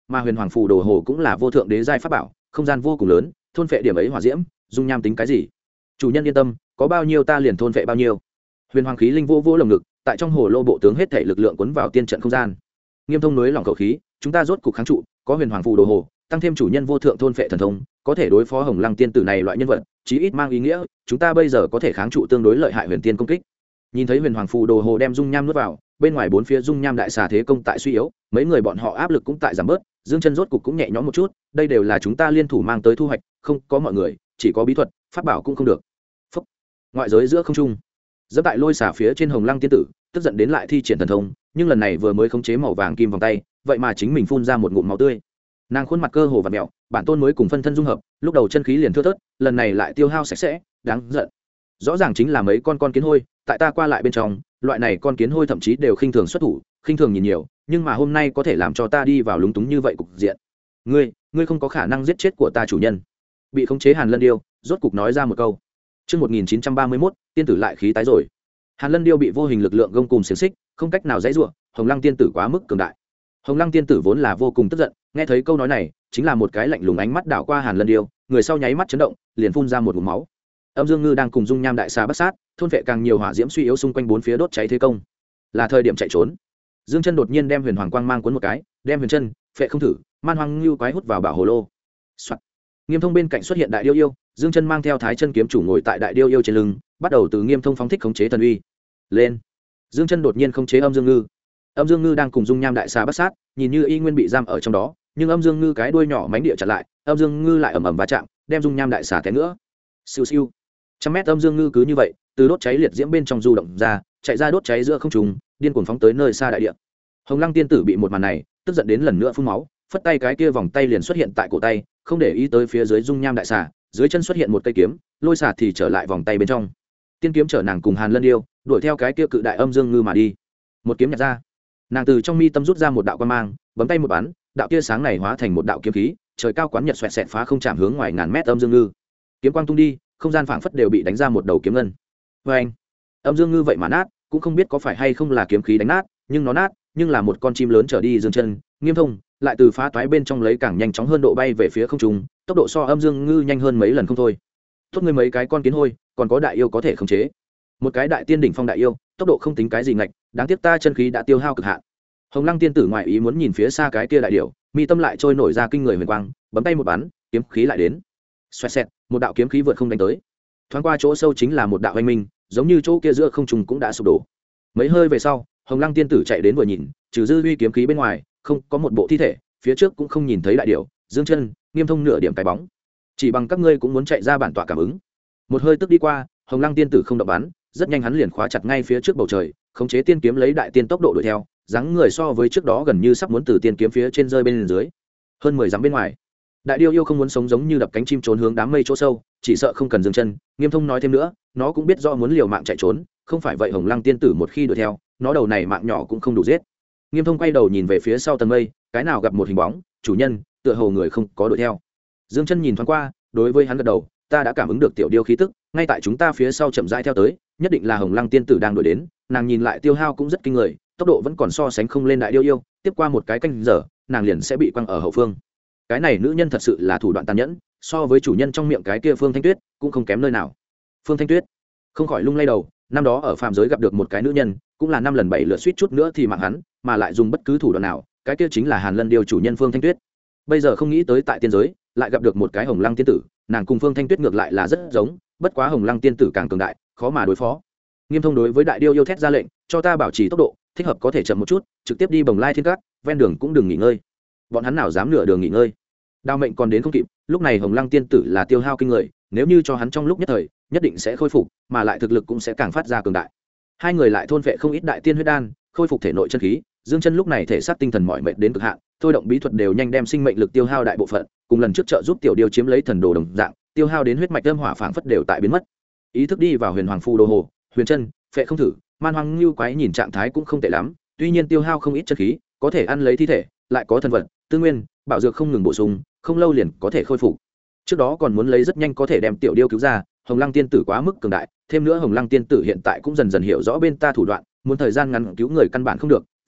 mà huyền hoàng phù đồ hồ cũng là vô thượng đế giai pháp bảo, không gian vô cùng lớn, thôn phệ điểm ấy hỏa diễm, dung nham tính cái gì? Chủ nhân yên tâm, có bao nhiêu ta liền thôn phệ bao nhiêu. Huyền hoàng khí linh vô vô lồng ngực, tại trong hồ lô bộ tướng hết thể lực lượng cuốn vào tiên trận không gian. Nghiêm Thông núi lòng khẩu khí, chúng ta rốt cục kháng trụ, có huyền hoàng phù đồ hồ, tăng thêm chủ nhân vô thượng thôn phệ thần thông, có thể đối phó Hồng Lăng tiên tử này loại nhân vật, chí ít mang ý nghĩa, chúng ta bây giờ có thể kháng trụ tương đối lợi hại huyền tiên công kích. Nhìn thấy huyền hoàng phù đồ hồ đem dung nham nuốt vào, bên ngoài bốn phía dung nham đại xà thế công tại suy yếu, mấy người bọn họ áp lực cũng tại giảm bớt, Dương Chân rốt cục cũng nhẹ nhõm một chút, đây đều là chúng ta liên thủ mang tới thu hoạch, không có mọi người, chỉ có bí thuật, pháp bảo cũng không được. Phúc. Ngoại giới giữa không trung, dẫm tại lôi xà phía trên Hồng Lăng tiên tử, tức giận đến lại thi triển thần thông, nhưng lần này vừa mới khống chế màu vàng kim vòng tay, vậy mà chính mình phun ra một ngụm máu tươi. Nàng khuôn mặt cơ hồ vặn mèo, bản tôn mới cùng phân thân dung hợp, lúc đầu chân khí liền thưa thớt, lần này lại tiêu hao sạch sẽ, đáng giận. Rõ ràng chính là mấy con kiến hôi, tại ta qua lại bên trong, loại này con kiến hôi thậm chí đều khinh thường xuất thủ, khinh thường nhìn nhiều, nhưng mà hôm nay có thể làm cho ta đi vào lúng túng như vậy cục diện. Ngươi không có khả năng giết chết của ta chủ nhân. Bị khống chế Hàn Lân Điêu, rốt cục nói ra một câu. Chương 1931, tiên tử lại khí tái rồi. Hàn Lân Điêu bị vô hình lực lượng gông cùm xiềng xích, không cách nào dãy rủa, Hồng Lăng tiên tử quá mức cường đại. Hồng Lăng tiên tử vốn là vô cùng tức giận, nghe thấy câu nói này, chính là một cái lạnh lùng ánh mắt đảo qua Hàn Lân Điêu, người sau nháy mắt chấn động, liền phun ra một ngụm máu. Âm Dương Ngư đang cùng dung nham đại xà bắt sát, thôn vệ càng nhiều hỏa diễm suy yếu xung quanh bốn phía đốt cháy thế công. Là thời điểm chạy trốn. Dương Chân đột nhiên đem huyền hoàng quang mang cuốn một cái, đem huyền chân, phệ không thử, man hoang lưu quái hút vào bảo hồ lô. Soạt. Nghiêm Thông bên cạnh xuất hiện đại điêu yêu, Dương Chân mang theo Thái Chân kiếm chủ ngồi tại đại điêu yêu trên lưng, bắt đầu từ Nghiêm Thông phóng thích khống chế thần uy. Lên. Dương Chân đột nhiên khống chế Âm Dương Ngư. Âm Dương Ngư đang cùng dung nham đại xà bắt sát, nhìn như y nguyên bị giam ở trong đó, nhưng Âm Dương Ngư cái đuôi nhỏ mánh địa chặn lại, Âm Dương Ngư lại ầm ầm va chạm, đem dung nham đại xà té nữa. Siêu siêu. Trăm mét Âm Dương Ngư cứ như vậy, từ đốt cháy liệt diễm bên trong du động ra, chạy ra đốt cháy giữa không trung, điên cuồng phóng tới nơi xa đại địa. Hồng Lăng tiên tử bị một màn này tức giận đến lần nữa phun máu, phất tay cái kia vòng tay liền xuất hiện tại cổ tay, không để ý tới phía dưới dung nham đại xà, dưới chân xuất hiện một cây kiếm, lôi xà thì trở lại vòng tay bên trong. Tiên kiếm chở nàng cùng Hàn Lân Điêu, đuổi theo cái kia cự đại Âm Dương Ngư mà đi. Một kiếm nhặt ra, nàng từ trong mi tâm rút ra một đạo quang mang, bấm tay một bắn, đạo tia sáng này hóa thành một đạo kiếm khí, trời cao quán nhật xoẹt xẹt phá không chạm hướng ngoài ngàn mét Âm Dương Ngư. Kiếm quang tung đi, không gian phảng phất đều bị đánh ra một đầu kiếm ngân. Vê anh, Âm Dương Ngư vậy mà nát, cũng không biết có phải hay không là kiếm khí đánh nát, nhưng nó nát, nhưng là một con chim lớn trở đi Dương Chân, Nghiêm Thông lại từ phá toái bên trong lấy càng nhanh chóng hơn độ bay về phía không trung, tốc độ so Âm Dương Ngư nhanh hơn mấy lần không thôi. Tốt ngươi mấy cái con kiến hôi, còn có đại yêu có thể khống chế. Một cái đại tiên đỉnh phong đại yêu, tốc độ không tính cái gì ngạch, đáng tiếc ta chân khí đã tiêu hao cực hạn. Hồng Lăng tiên tử ngoại ý muốn nhìn phía xa cái kia đại điểu, mi tâm lại trôi nổi ra kinh người huyền quang, bấm tay một bắn, kiếm khí lại đến. Xoẹt xẹt, một đạo kiếm khí vượt không đánh tới. Thoáng qua chỗ sâu chính là một đạo hoành minh, giống như chỗ kia giữa không trung cũng đã sụp đổ. Mấy hơi về sau, Hồng Lăng tiên tử chạy đến vừa nhìn, trừ dư uy kiếm khí bên ngoài, không có một bộ thi thể, phía trước cũng không nhìn thấy đại điểu, Dương Chân, Nghiêm Thông nửa điểm cái bóng. Chỉ bằng các ngươi cũng muốn chạy ra bản tọa cảm ứng. Một hơi tức đi qua, Hồng Lăng tiên tử không động bắn, rất nhanh hắn liền khóa chặt ngay phía trước bầu trời, khống chế tiên kiếm lấy đại tiên tốc độ đuổi theo, dáng người so với trước đó gần như sắp muốn từ tiên kiếm phía trên rơi bên dưới. Hơn 10 dặm bên ngoài, đại điêu yêu không muốn sống giống như đập cánh chim trốn hướng đám mây chỗ sâu, chỉ sợ không cần dừng chân. Nghiêm Thông nói thêm nữa, nó cũng biết do muốn liều mạng chạy trốn, không phải vậy Hồng Lăng tiên tử một khi đuổi theo, nó đầu này mạng nhỏ cũng không đủ giết. Nghiêm Thông quay đầu nhìn về phía sau tầng mây, cái nào gặp một hình bóng, chủ nhân, tựa hồ người không có đuổi theo. Dương Chân nhìn thoáng qua, đối với hắn gật đầu, ta đã cảm ứng được tiểu điêu khí tức, ngay tại chúng ta phía sau chậm rãi theo tới, nhất định là Hồng Lăng tiên tử đang đuổi đến. Nàng nhìn lại tiêu hao cũng rất kinh người, tốc độ vẫn còn so sánh không lên đại điêu yêu, tiếp qua một cái canh giờ, nàng liền sẽ bị quăng ở hậu phương. Cái này nữ nhân thật sự là thủ đoạn tàn nhẫn, so với chủ nhân trong miệng cái kia Phương Thanh Tuyết cũng không kém nơi nào. Phương Thanh Tuyết không khỏi lung lay đầu, năm đó ở phàm giới gặp được một cái nữ nhân, cũng là 5 lần 7 lượt suýt chút nữa thì mạng hắn, mà lại dùng bất cứ thủ đoạn nào, cái kia chính là Hàn Lân Điêu chủ nhân Phương Thanh Tuyết. Bây giờ không nghĩ tới tại tiên giới lại gặp được một cái Hồng Lăng tiên tử, nàng cùng Phương Thanh Tuyết ngược lại là rất giống, bất quá Hồng Lăng tiên tử càng cường đại, khó mà đối phó. Nghiêm Thông đối với đại điêu yêu thét ra lệnh, cho ta bảo trì tốc độ, thích hợp có thể chậm một chút, trực tiếp đi Bồng Lai Thiên Cát, ven đường cũng đừng nghỉ ngơi. Bọn hắn nào dám nửa đường nghỉ ngơi. Đao mệnh còn đến không kịp, lúc này Hồng Lăng tiên tử là tiêu hao kinh người, nếu như cho hắn trong lúc nhất thời, nhất định sẽ khôi phục, mà lại thực lực cũng sẽ càng phát ra cường đại. Hai người lại thôn phệ không ít đại tiên huyết đan, khôi phục thể nội chân khí. Dương Chân lúc này thể xác tinh thần mỏi mệt đến cực hạn, thôi động bí thuật đều nhanh đem sinh mệnh lực tiêu hao đại bộ phận, cùng lần trước trợ giúp tiểu điêu chiếm lấy thần đồ đồng dạng, tiêu hao đến huyết mạch âm hỏa phảng phất đều tại biến mất. Ý thức đi vào huyền hoàng phù đồ hồ, huyền chân, phệ không thử, man hoang lưu quái nhìn trạng thái cũng không tệ lắm, tuy nhiên tiêu hao không ít chân khí, có thể ăn lấy thi thể, lại có thần vật, tư nguyên, bảo dược không ngừng bổ sung, không lâu liền có thể khôi phục. Trước đó còn muốn lấy rất nhanh có thể đem tiểu điêu cứu ra, Hồng Lăng tiên tử quá mức cường đại, thêm nữa Hồng Lăng tiên tử hiện tại cũng dần dần hiểu rõ bên ta thủ đoạn, muốn thời gian ngắn cứu người căn bản không được,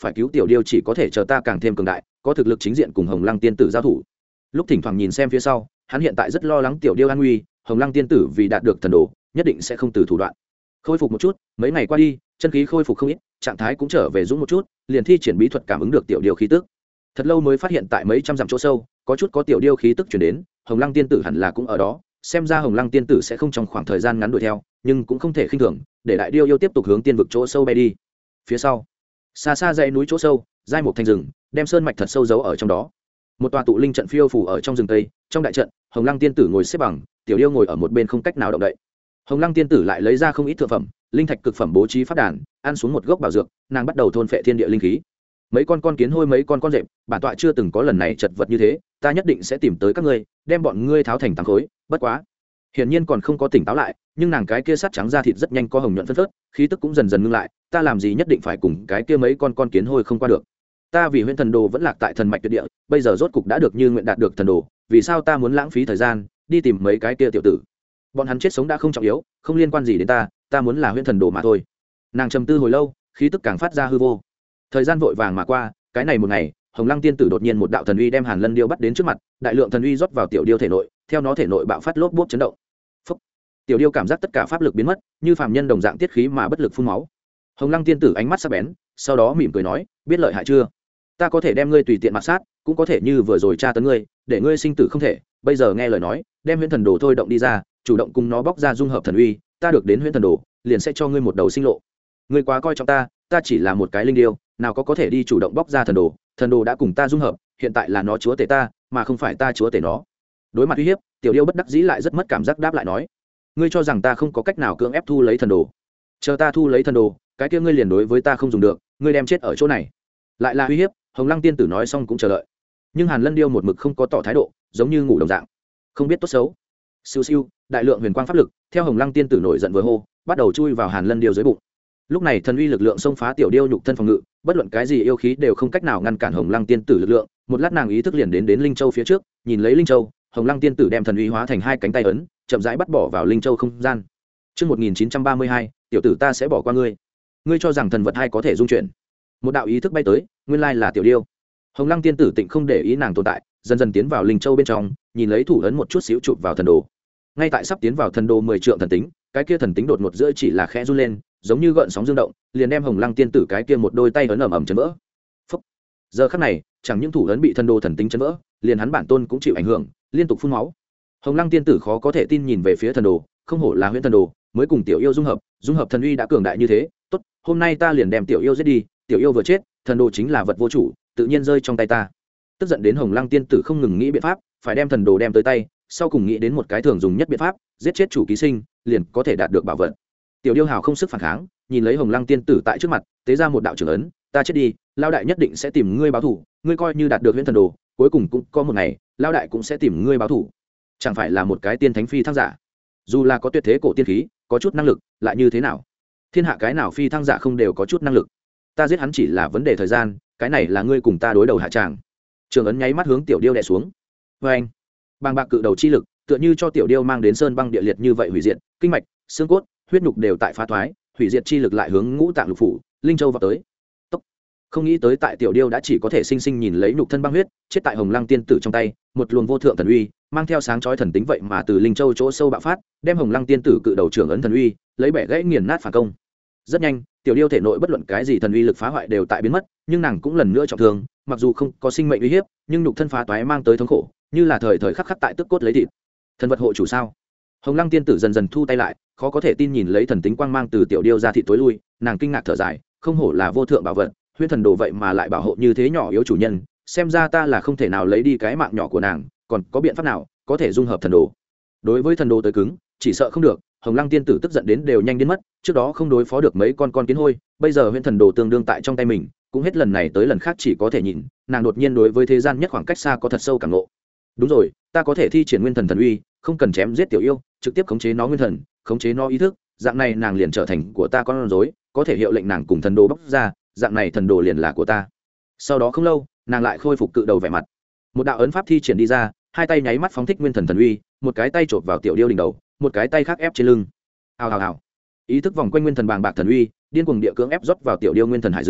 phải cứu tiểu điêu chỉ có thể chờ ta càng thêm cường đại, có thực lực chính diện cùng Hồng Lăng tiên tử giao thủ. Lúc thỉnh thoảng nhìn xem phía sau, hắn hiện tại rất lo lắng tiểu điêu an nguy, Hồng Lăng tiên tử vì đạt được thần đồ nhất định sẽ không từ thủ đoạn. Khôi phục một chút, mấy ngày qua đi, chân khí khôi phục không ít, trạng thái cũng trở về dũng một chút, liền thi triển bí thuật cảm ứng được tiểu điêu khí tức. Thật lâu mới phát hiện tại mấy trăm dặm chỗ sâu có chút có tiểu điêu khí tức chuyển đến, Hồng Lăng tiên tử hẳn là cũng ở đó, xem ra Hồng Lăng tiên tử sẽ không trong khoảng thời gian ngắn đuổi theo, nhưng cũng không thể khinh thường, để đại điêu yêu tiếp tục hướng tiên vực chỗ sâu bay đi. Phía sau, xa xa dãy núi chỗ sâu, giai một thành rừng, đem sơn mạch thật sâu giấu ở trong đó. Một tòa tụ linh trận phiêu phủ ở trong rừng tây, trong đại trận, Hồng Lăng tiên tử ngồi xếp bằng, tiểu điêu ngồi ở một bên không cách nào động đậy. Hồng Lăng tiên tử lại lấy ra không ít thượng phẩm, linh thạch cực phẩm bố trí pháp đàn, ăn xuống một gốc bảo dược, nàng bắt đầu thôn phệ thiên địa linh khí. Mấy con kiến hôi mấy con rệp, bản tọa chưa từng có lần này chật vật như thế, ta nhất định sẽ tìm tới các ngươi, đem bọn ngươi tháo thành tám khối. Bất quá, hiển nhiên còn không có tỉnh táo lại, nhưng nàng cái kia sắt trắng da thịt rất nhanh có hồng nhuận phân phớt, khí tức cũng dần dần ngưng lại. Ta làm gì nhất định phải cùng cái kia mấy con kiến hôi không qua được? Ta vì huyễn thần đồ vẫn lạc tại thần mạch tuyệt địa, bây giờ rốt cục đã được như nguyện đạt được thần đồ, vì sao ta muốn lãng phí thời gian đi tìm mấy cái kia tiểu tử? Bọn hắn chết sống đã không trọng yếu, không liên quan gì đến ta muốn là huyễn thần đồ mà thôi. Nàng trầm tư hồi lâu, khí tức càng phát ra hư vô. Thời gian vội vàng mà qua, cái này một ngày, Hồng Lăng tiên tử đột nhiên một đạo thần uy đem Hàn Lân điêu bắt đến trước mặt, đại lượng thần uy rót vào tiểu điêu thể nội, theo nó thể nội bạo phát lốp bốp chấn động. Phốc. Tiểu điêu cảm giác tất cả pháp lực biến mất, như phàm nhân đồng dạng tiết khí mà bất lực phun máu. Hồng Lăng tiên tử ánh mắt sắc bén, sau đó mỉm cười nói, biết lợi hại chưa? Ta có thể đem ngươi tùy tiện mạt sát, cũng có thể như vừa rồi tra tấn ngươi, để ngươi sinh tử không thể. Bây giờ nghe lời nói, đem huyễn thần đồ thôi động đi ra, chủ động cùng nó bóc ra dung hợp thần uy, ta được đến huyễn thần đồ, liền sẽ cho ngươi một đầu sinh lộ. Ngươi quá coi trọng ta chỉ là một cái linh điêu, nào có thể đi chủ động bóc ra thần đồ đã cùng ta dung hợp, hiện tại là nó chúa tể ta, mà không phải ta chúa tể nó. Đối mặt uy hiếp, tiểu điêu bất đắc dĩ lại rất mất cảm giác đáp lại nói, ngươi cho rằng ta không có cách nào cưỡng ép thu lấy thần đồ? Chờ ta thu lấy thần đồ, cái kia ngươi liền đối với ta không dùng được, ngươi đem chết ở chỗ này. Lại là uy hiếp. Hồng Lăng tiên tử nói xong cũng chờ đợi, nhưng Hàn Lân điêu một mực không có tỏ thái độ, giống như ngủ đồng dạng, không biết tốt xấu. Siêu siêu, đại lượng huyền quang pháp lực theo Hồng Lăng tiên tử nổi giận vừa hô, bắt đầu chui vào Hàn Lân điêu dưới bụng. Lúc này thần uy lực lượng xông phá tiểu điêu nhục thân phòng ngự, bất luận cái gì yêu khí đều không cách nào ngăn cản Hồng Lăng tiên tử lực lượng. Một lát nàng ý thức liền đến Linh Châu phía trước, nhìn lấy Linh Châu, Hồng Lăng tiên tử đem thần uy hóa thành hai cánh tay ấn, chậm rãi bắt bỏ vào Linh Châu không gian. Trước 1932, tiểu tử ta sẽ bỏ qua ngươi. Ngươi cho rằng thần vật hay có thể dung chuyển? Một đạo ý thức bay tới, nguyên lai là tiểu điêu. Hồng Lăng tiên tử tịnh không để ý nàng tồn tại, dần dần tiến vào Linh Châu bên trong, nhìn lấy thủ ấn một chút xíu chụp vào thần đồ. Ngay tại sắp tiến vào thần đồ 10 trượng thần tính, cái kia thần tính đột ngột giữa chỉ là khẽ run lên, giống như gợn sóng dương động, liền đem Hồng Lăng tiên tử cái kia một đôi tay ấn ầm ầm chấn vỡ. Phúc. Giờ khắc này, chẳng những thủ ấn bị thần đồ thần tính chấn vỡ, liền hắn bản tôn cũng chịu ảnh hưởng, liên tục phun máu. Hồng Lăng tiên tử khó có thể tin nhìn về phía thần đồ, không hổ là huyễn thần đồ, mới cùng tiểu yêu dung hợp thần uy đã cường đại như thế, tốt, hôm nay ta liền đem tiểu yêu giết đi, tiểu yêu vừa chết, thần đồ chính là vật vô chủ, tự nhiên rơi trong tay ta. Tức giận đến Hồng Lăng tiên tử không ngừng nghĩ biện pháp, phải đem thần đồ đem tới tay, sau cùng nghĩ đến một cái thường dùng nhất biện pháp, giết chết chủ ký sinh, liền có thể đạt được bảo vật. Tiểu điêu hào không sức phản kháng, nhìn lấy Hồng Lăng tiên tử tại trước mặt, tế ra một đạo trưởng ấn, ta chết đi, lao đại nhất định sẽ tìm ngươi báo thù, ngươi coi như đạt được huyễn thần đồ, cuối cùng cũng có một ngày, lao đại cũng sẽ tìm ngươi báo thù. Chẳng phải là một cái tiên thánh phi thăng giả? Dù là có tuyệt thế cổ tiên khí, có chút năng lực, lại như thế nào? Thiên hạ cái nào phi thăng giả không đều có chút năng lực? Ta giết hắn chỉ là vấn đề thời gian, cái này là ngươi cùng ta đối đầu hạ tràng. Trường ấn nháy mắt hướng tiểu điêu đè xuống. Vê anh, bàng bạc cự đầu chi lực, tựa như cho tiểu điêu mang đến sơn băng địa liệt như vậy hủy diệt, kinh mạch, xương cốt, huyết nhục đều tại phá thoái, hủy diệt chi lực lại hướng ngũ tạng lục phủ, Linh Châu vào tới. Tốc. Không nghĩ tới tại tiểu điêu đã chỉ có thể sinh sinh nhìn lấy nhục thân băng huyết, chết tại Hồng Lăng tiên tử trong tay, một luồng vô thượng thần uy, mang theo sáng chói thần tính vậy mà từ Linh Châu chỗ sâu bạo phát, đem Hồng Lăng tiên tử cự đầu trưởng ấn thần uy, lấy bẻ gãy nghiền nát phản công. Rất nhanh, tiểu điêu thể nội bất luận cái gì thần uy lực phá hoại đều tại biến mất, nhưng nàng cũng lần nữa trọng thương, mặc dù không có sinh mệnh uy hiếp, nhưng nhục thân phá toái mang tới thống khổ, như là thời thời khắc khắc tại tức cốt lấy thịt. Thần vật hộ chủ sao? Hồng Lăng tiên tử dần dần thu tay lại, khó có thể tin nhìn lấy thần tính quang mang từ tiểu điêu ra thịt tối lui, nàng kinh ngạc thở dài, không hổ là vô thượng bảo vật, huyễn thần đồ vậy mà lại bảo hộ như thế nhỏ yếu chủ nhân, xem ra ta là không thể nào lấy đi cái mạng nhỏ của nàng, còn có biện pháp nào có thể dung hợp thần đồ? Đối với thần đồ tới cứng, chỉ sợ không được. Hồng Lăng tiên tử tức giận đến đều nhanh đến mất, trước đó không đối phó được mấy con kiến hôi, bây giờ huyễn thần đồ tương đương tại trong tay mình, cũng hết lần này tới lần khác chỉ có thể nhìn, nàng đột nhiên đối với thế gian nhất khoảng cách xa có thật sâu cảm ngộ. Đúng rồi, ta có thể thi triển nguyên thần thần uy, không cần chém giết tiểu yêu, trực tiếp khống chế nó nguyên thần, khống chế nó ý thức, dạng này nàng liền trở thành của ta con rối, có thể hiệu lệnh nàng cùng thần đồ bóc ra, dạng này thần đồ liền là của ta. Sau đó không lâu, nàng lại khôi phục cự đầu vẻ mặt. Một đạo ấn pháp thi triển đi ra, hai tay nháy mắt phóng thích nguyên thần thần uy, một cái tay chộp vào tiểu điêu đỉnh đầu, một cái tay khác ép trên lưng. Hào hào hào. Ý thức vòng quanh nguyên thần bàng bạc thần uy, điên cuồng địa cưỡng ép rót vào tiểu điêu nguyên thần hải dương,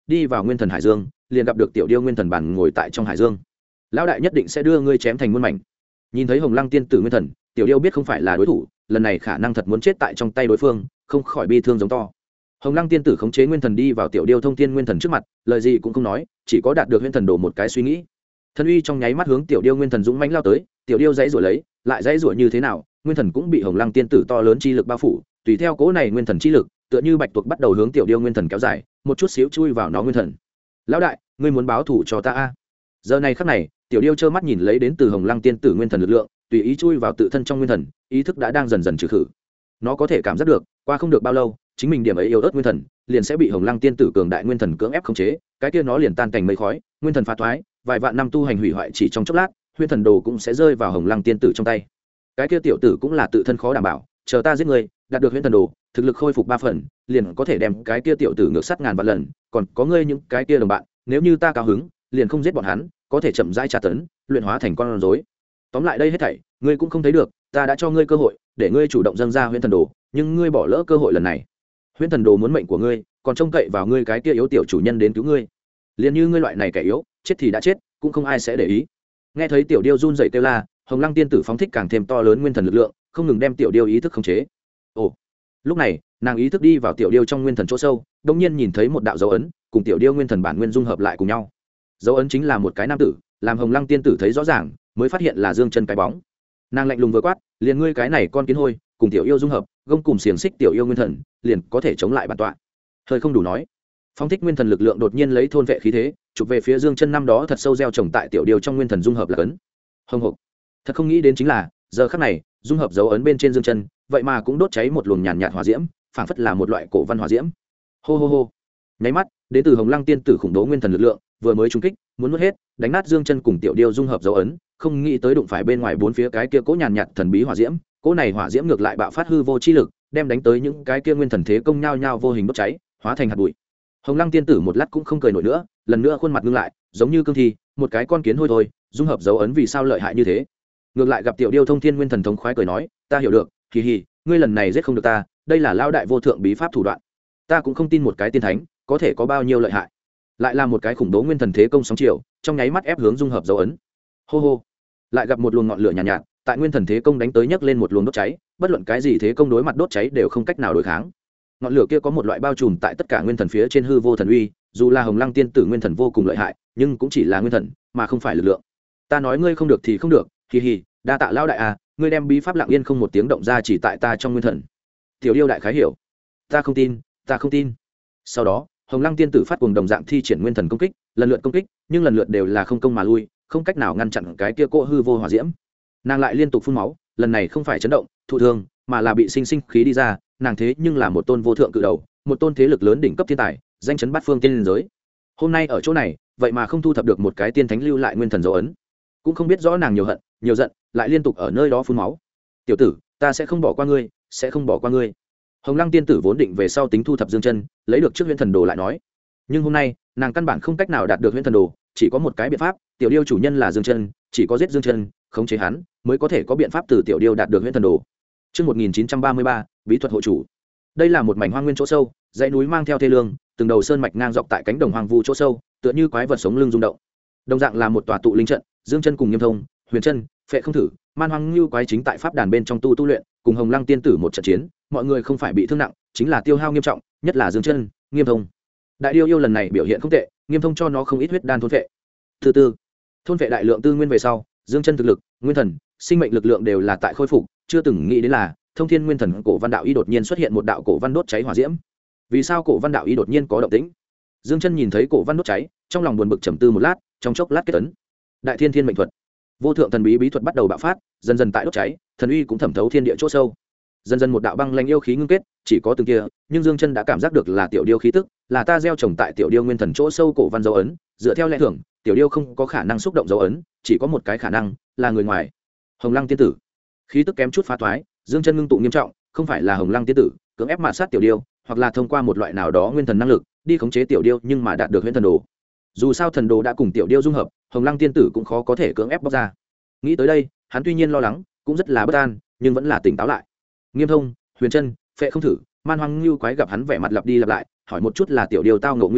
đi vào nguyên thần hải dương, liền gặp được tiểu điêu nguyên thần bản ngồi tại trong hải dương. Lão đại nhất định sẽ đưa ngươi chém thành muôn mảnh. Nhìn thấy Hồng Lăng tiên tử nguyên thần, tiểu điêu biết không phải là đối thủ, lần này khả năng thật muốn chết tại trong tay đối phương, không khỏi bi thương giống to. Hồng Lăng tiên tử khống chế nguyên thần đi vào tiểu điêu thông thiên nguyên thần trước mặt, lời gì cũng không nói, chỉ có đạt được nguyên thần đồ một cái suy nghĩ. Thân uy trong nháy mắt hướng tiểu điêu nguyên thần dũng mãnh lao tới, tiểu điêu dãy rủa lấy, lại dãy rủa như thế nào, nguyên thần cũng bị Hồng Lăng tiên tử to lớn chi lực bao phủ, tùy theo cố này nguyên thần chi lực, tựa như bạch tuộc bắt đầu hướng tiểu điêu nguyên thần kéo dài, một chút xíu chui vào nó nguyên thần. Lão đại, ngươi muốn báo thù cho ta a? Giờ này khắc này, tiểu điêu trơ mắt nhìn lấy đến từ Hồng Lăng tiên tử nguyên thần lực lượng, tùy ý chui vào tự thân trong nguyên thần, ý thức đã đang dần dần trừ khử. Nó có thể cảm giác được, qua không được bao lâu, chính mình điểm ấy yếu ớt nguyên thần, liền sẽ bị Hồng Lăng tiên tử cường đại nguyên thần cưỡng ép khống chế, cái kia nó liền tan thành mây khói, nguyên thần phá thoái, vài vạn năm tu hành hủy hoại chỉ trong chốc lát, nguyên thần đồ cũng sẽ rơi vào Hồng Lăng tiên tử trong tay. Cái kia tiểu tử cũng là tự thân khó đảm bảo, chờ ta giết người, đạt được nguyên thần đồ, thực lực khôi phục 3 phần, liền có thể đem cái kia tiểu tử ngược sát ngàn vạn lần, còn có ngươi những cái kia đồng bạn, nếu như ta cao hứng, liền không giết bọn hắn, có thể chậm rãi tra tấn, luyện hóa thành con rối. Tóm lại đây hết thảy, ngươi cũng không thấy được, ta đã cho ngươi cơ hội, để ngươi chủ động dâng ra huyễn thần đồ, nhưng ngươi bỏ lỡ cơ hội lần này. Huyễn thần đồ muốn mệnh của ngươi, còn trông cậy vào ngươi cái kia yếu tiểu chủ nhân đến cứu ngươi. Liên như ngươi loại này kẻ yếu, chết thì đã chết, cũng không ai sẽ để ý. Nghe thấy tiểu điêu run rẩy kêu la, Hồng Lăng tiên tử phóng thích càng thêm to lớn nguyên thần lực lượng, không ngừng đem tiểu điêu ý thức khống chế. Ồ, lúc này, nàng ý thức đi vào tiểu điêu trong nguyên thần chỗ sâu, đột nhiên nhìn thấy một đạo dấu ấn, cùng tiểu điêu nguyên thần bản nguyên dung hợp lại cùng nhau. Dấu ấn chính là một cái nam tử, làm Hồng Lăng tiên tử thấy rõ ràng, mới phát hiện là Dương Chân cái bóng. Nàng lạnh lùng vừa quát, liền ngươi cái này con kiến hôi, cùng tiểu yêu dung hợp, gông cùng xiềng xích tiểu yêu nguyên thần, liền có thể chống lại bản tọa. Hơi không đủ nói, phong thích nguyên thần lực lượng đột nhiên lấy thôn vệ khí thế, chụp về phía Dương Chân năm đó thật sâu gieo trồng tại tiểu điêu trong nguyên thần dung hợp là ấn. Hồng hộc, thật không nghĩ đến chính là, giờ khắc này, dung hợp dấu ấn bên trên Dương Chân, vậy mà cũng đốt cháy một luồng nhàn nhạt hỏa diễm, phảng phất là một loại cổ văn hỏa diễm. Hô hô hô. Nháy mắt, đến từ Hồng Lăng tiên tử khủng bố nguyên thần lực lượng, vừa mới trúng kích, muốn nuốt hết, đánh nát Dương Chân cùng tiểu điêu dung hợp dấu ấn, không nghĩ tới đụng phải bên ngoài bốn phía cái kia cố nhàn nhạt thần bí hỏa diễm, cố này hỏa diễm ngược lại bạo phát hư vô chi lực, đem đánh tới những cái kia nguyên thần thế công nhao nhao vô hình đốt cháy, hóa thành hạt bụi. Hồng Lăng tiên tử một lát cũng không cười nổi nữa, lần nữa khuôn mặt ngưng lại, giống như cương thi, một cái con kiến hôi thôi, dung hợp dấu ấn vì sao lợi hại như thế? Ngược lại gặp tiểu điêu thông thiên nguyên thần thống khoái cười nói, ta hiểu được, kỳ hì, ngươi lần này giết không được ta, đây là lao đại vô thượng bí pháp thủ đoạn. Ta cũng không tin một cái tiên thánh có thể có bao nhiêu lợi hại. Lại là một cái khủng bố nguyên thần thế công sóng chiều, trong nháy mắt ép hướng dung hợp dấu ấn. Hô hô, lại gặp một luồng ngọn lửa nhàn nhạt, tại nguyên thần thế công đánh tới nhấc lên một luồng đốt cháy, bất luận cái gì thế công đối mặt đốt cháy đều không cách nào đối kháng. Ngọn lửa kia có một loại bao trùm tại tất cả nguyên thần phía trên hư vô thần uy, dù là Hồng Lăng tiên tử nguyên thần vô cùng lợi hại, nhưng cũng chỉ là nguyên thần, mà không phải lực lượng. Ta nói ngươi không được thì không được, hì hì, đa tạ lão đại à, ngươi đem bí pháp lặng yên không một tiếng động ra chỉ tại ta trong nguyên thần. Tiểu điêu đại khái hiểu. Ta không tin, ta không tin. Sau đó, Hồng Lăng tiên tử phát cuồng đồng dạng thi triển nguyên thần công kích, lần lượt công kích, nhưng lần lượt đều là không công mà lui, không cách nào ngăn chặn cái kia cỗ hư vô hỏa diễm. Nàng lại liên tục phun máu, lần này không phải chấn động, thụ thương, mà là bị sinh sinh khí đi ra, nàng thế nhưng là một tôn vô thượng cự đầu, một tôn thế lực lớn đỉnh cấp thiên tài, danh chấn bát phương tiên giới. Hôm nay ở chỗ này, vậy mà không thu thập được một cái tiên thánh lưu lại nguyên thần dấu ấn, cũng không biết rõ nàng nhiều hận, nhiều giận, lại liên tục ở nơi đó phun máu. Tiểu tử, ta sẽ không bỏ qua ngươi, sẽ không bỏ qua ngươi. Hồng Lăng tiên tử vốn định về sau tính thu thập Dương Chân, lấy được trước huyễn thần đồ lại nói, nhưng hôm nay nàng căn bản không cách nào đạt được huyễn thần đồ, chỉ có một cái biện pháp, tiểu điêu chủ nhân là Dương Chân, chỉ có giết Dương Chân, khống chế hắn, mới có thể có biện pháp từ tiểu điêu đạt được huyễn thần đồ. Chương 1933, bí thuật hộ chủ. Đây là một mảnh hoang nguyên chỗ sâu, dãy núi mang theo thê lương, từng đầu sơn mạch ngang dọc tại cánh đồng hoang vu chỗ sâu, tựa như quái vật sống lưng rung động. Đồng dạng là một tòa tụ linh trận, Dương Chân cùng Nghiêm Thông, Huyền Chân, Phệ Không Thử, Man Hoang Lưu quái chính tại pháp đàn bên trong tu luyện, cùng Hồng Lăng tiên tử một trận chiến, mọi người không phải bị thương nặng, chính là tiêu hao nghiêm trọng, nhất là Dương Chân, Nghiêm Thông. Đại điêu yêu lần này biểu hiện không tệ, Nghiêm Thông cho nó không ít huyết đan thôn phệ. Thứ tư, thôn phệ đại lượng tư nguyên về sau, Dương Chân thực lực, nguyên thần, sinh mệnh lực lượng đều là tại khôi phục, chưa từng nghĩ đến là Thông Thiên Nguyên Thần cổ văn đạo y đột nhiên xuất hiện một đạo cổ văn đốt cháy hỏa diễm. Vì sao cổ văn đạo y đột nhiên có động tĩnh? Dương Chân nhìn thấy cổ văn đốt cháy, trong lòng buồn bực trầm tư một lát, trong chốc lát kết tấn. Đại Thiên Thiên mệnh thuật, vô thượng thần bí bí thuật bắt đầu bạo phát, dần dần tại đốt cháy, thần uy cũng thẩm thấu thiên địa chỗ sâu. Dần dần một đạo băng lãnh yêu khí ngưng kết, chỉ có từng kia, nhưng Dương Chân đã cảm giác được là tiểu điêu khí tức, là ta gieo trồng tại tiểu điêu nguyên thần chỗ sâu cổ văn dấu ấn, dựa theo lẽ thường, tiểu điêu không có khả năng xúc động dấu ấn, chỉ có một cái khả năng, là người ngoài. Hồng Lăng tiên tử. Khí tức kém chút phá toái, Dương Chân ngưng tụ nghiêm trọng, không phải là Hồng Lăng tiên tử cưỡng ép mạt sát tiểu điêu, hoặc là thông qua một loại nào đó nguyên thần năng lực đi khống chế tiểu điêu, nhưng mà đạt được huyễn thần đồ. Dù sao thần đồ đã cùng tiểu điêu dung hợp, Hồng Lăng tiên tử cũng khó có thể cưỡng ép bóc ra. Nghĩ tới đây, hắn tuy nhiên lo lắng, cũng rất là bất an, nhưng vẫn là tỉnh táo lại. Nghiêm Thông, Huyền Chân, Phệ Không Thử, Man Hoang Lưu quái gặp hắn vẻ mặt lặp đi lặp lại, hỏi một chút là tiểu điêu tao ngộ nguy cơ,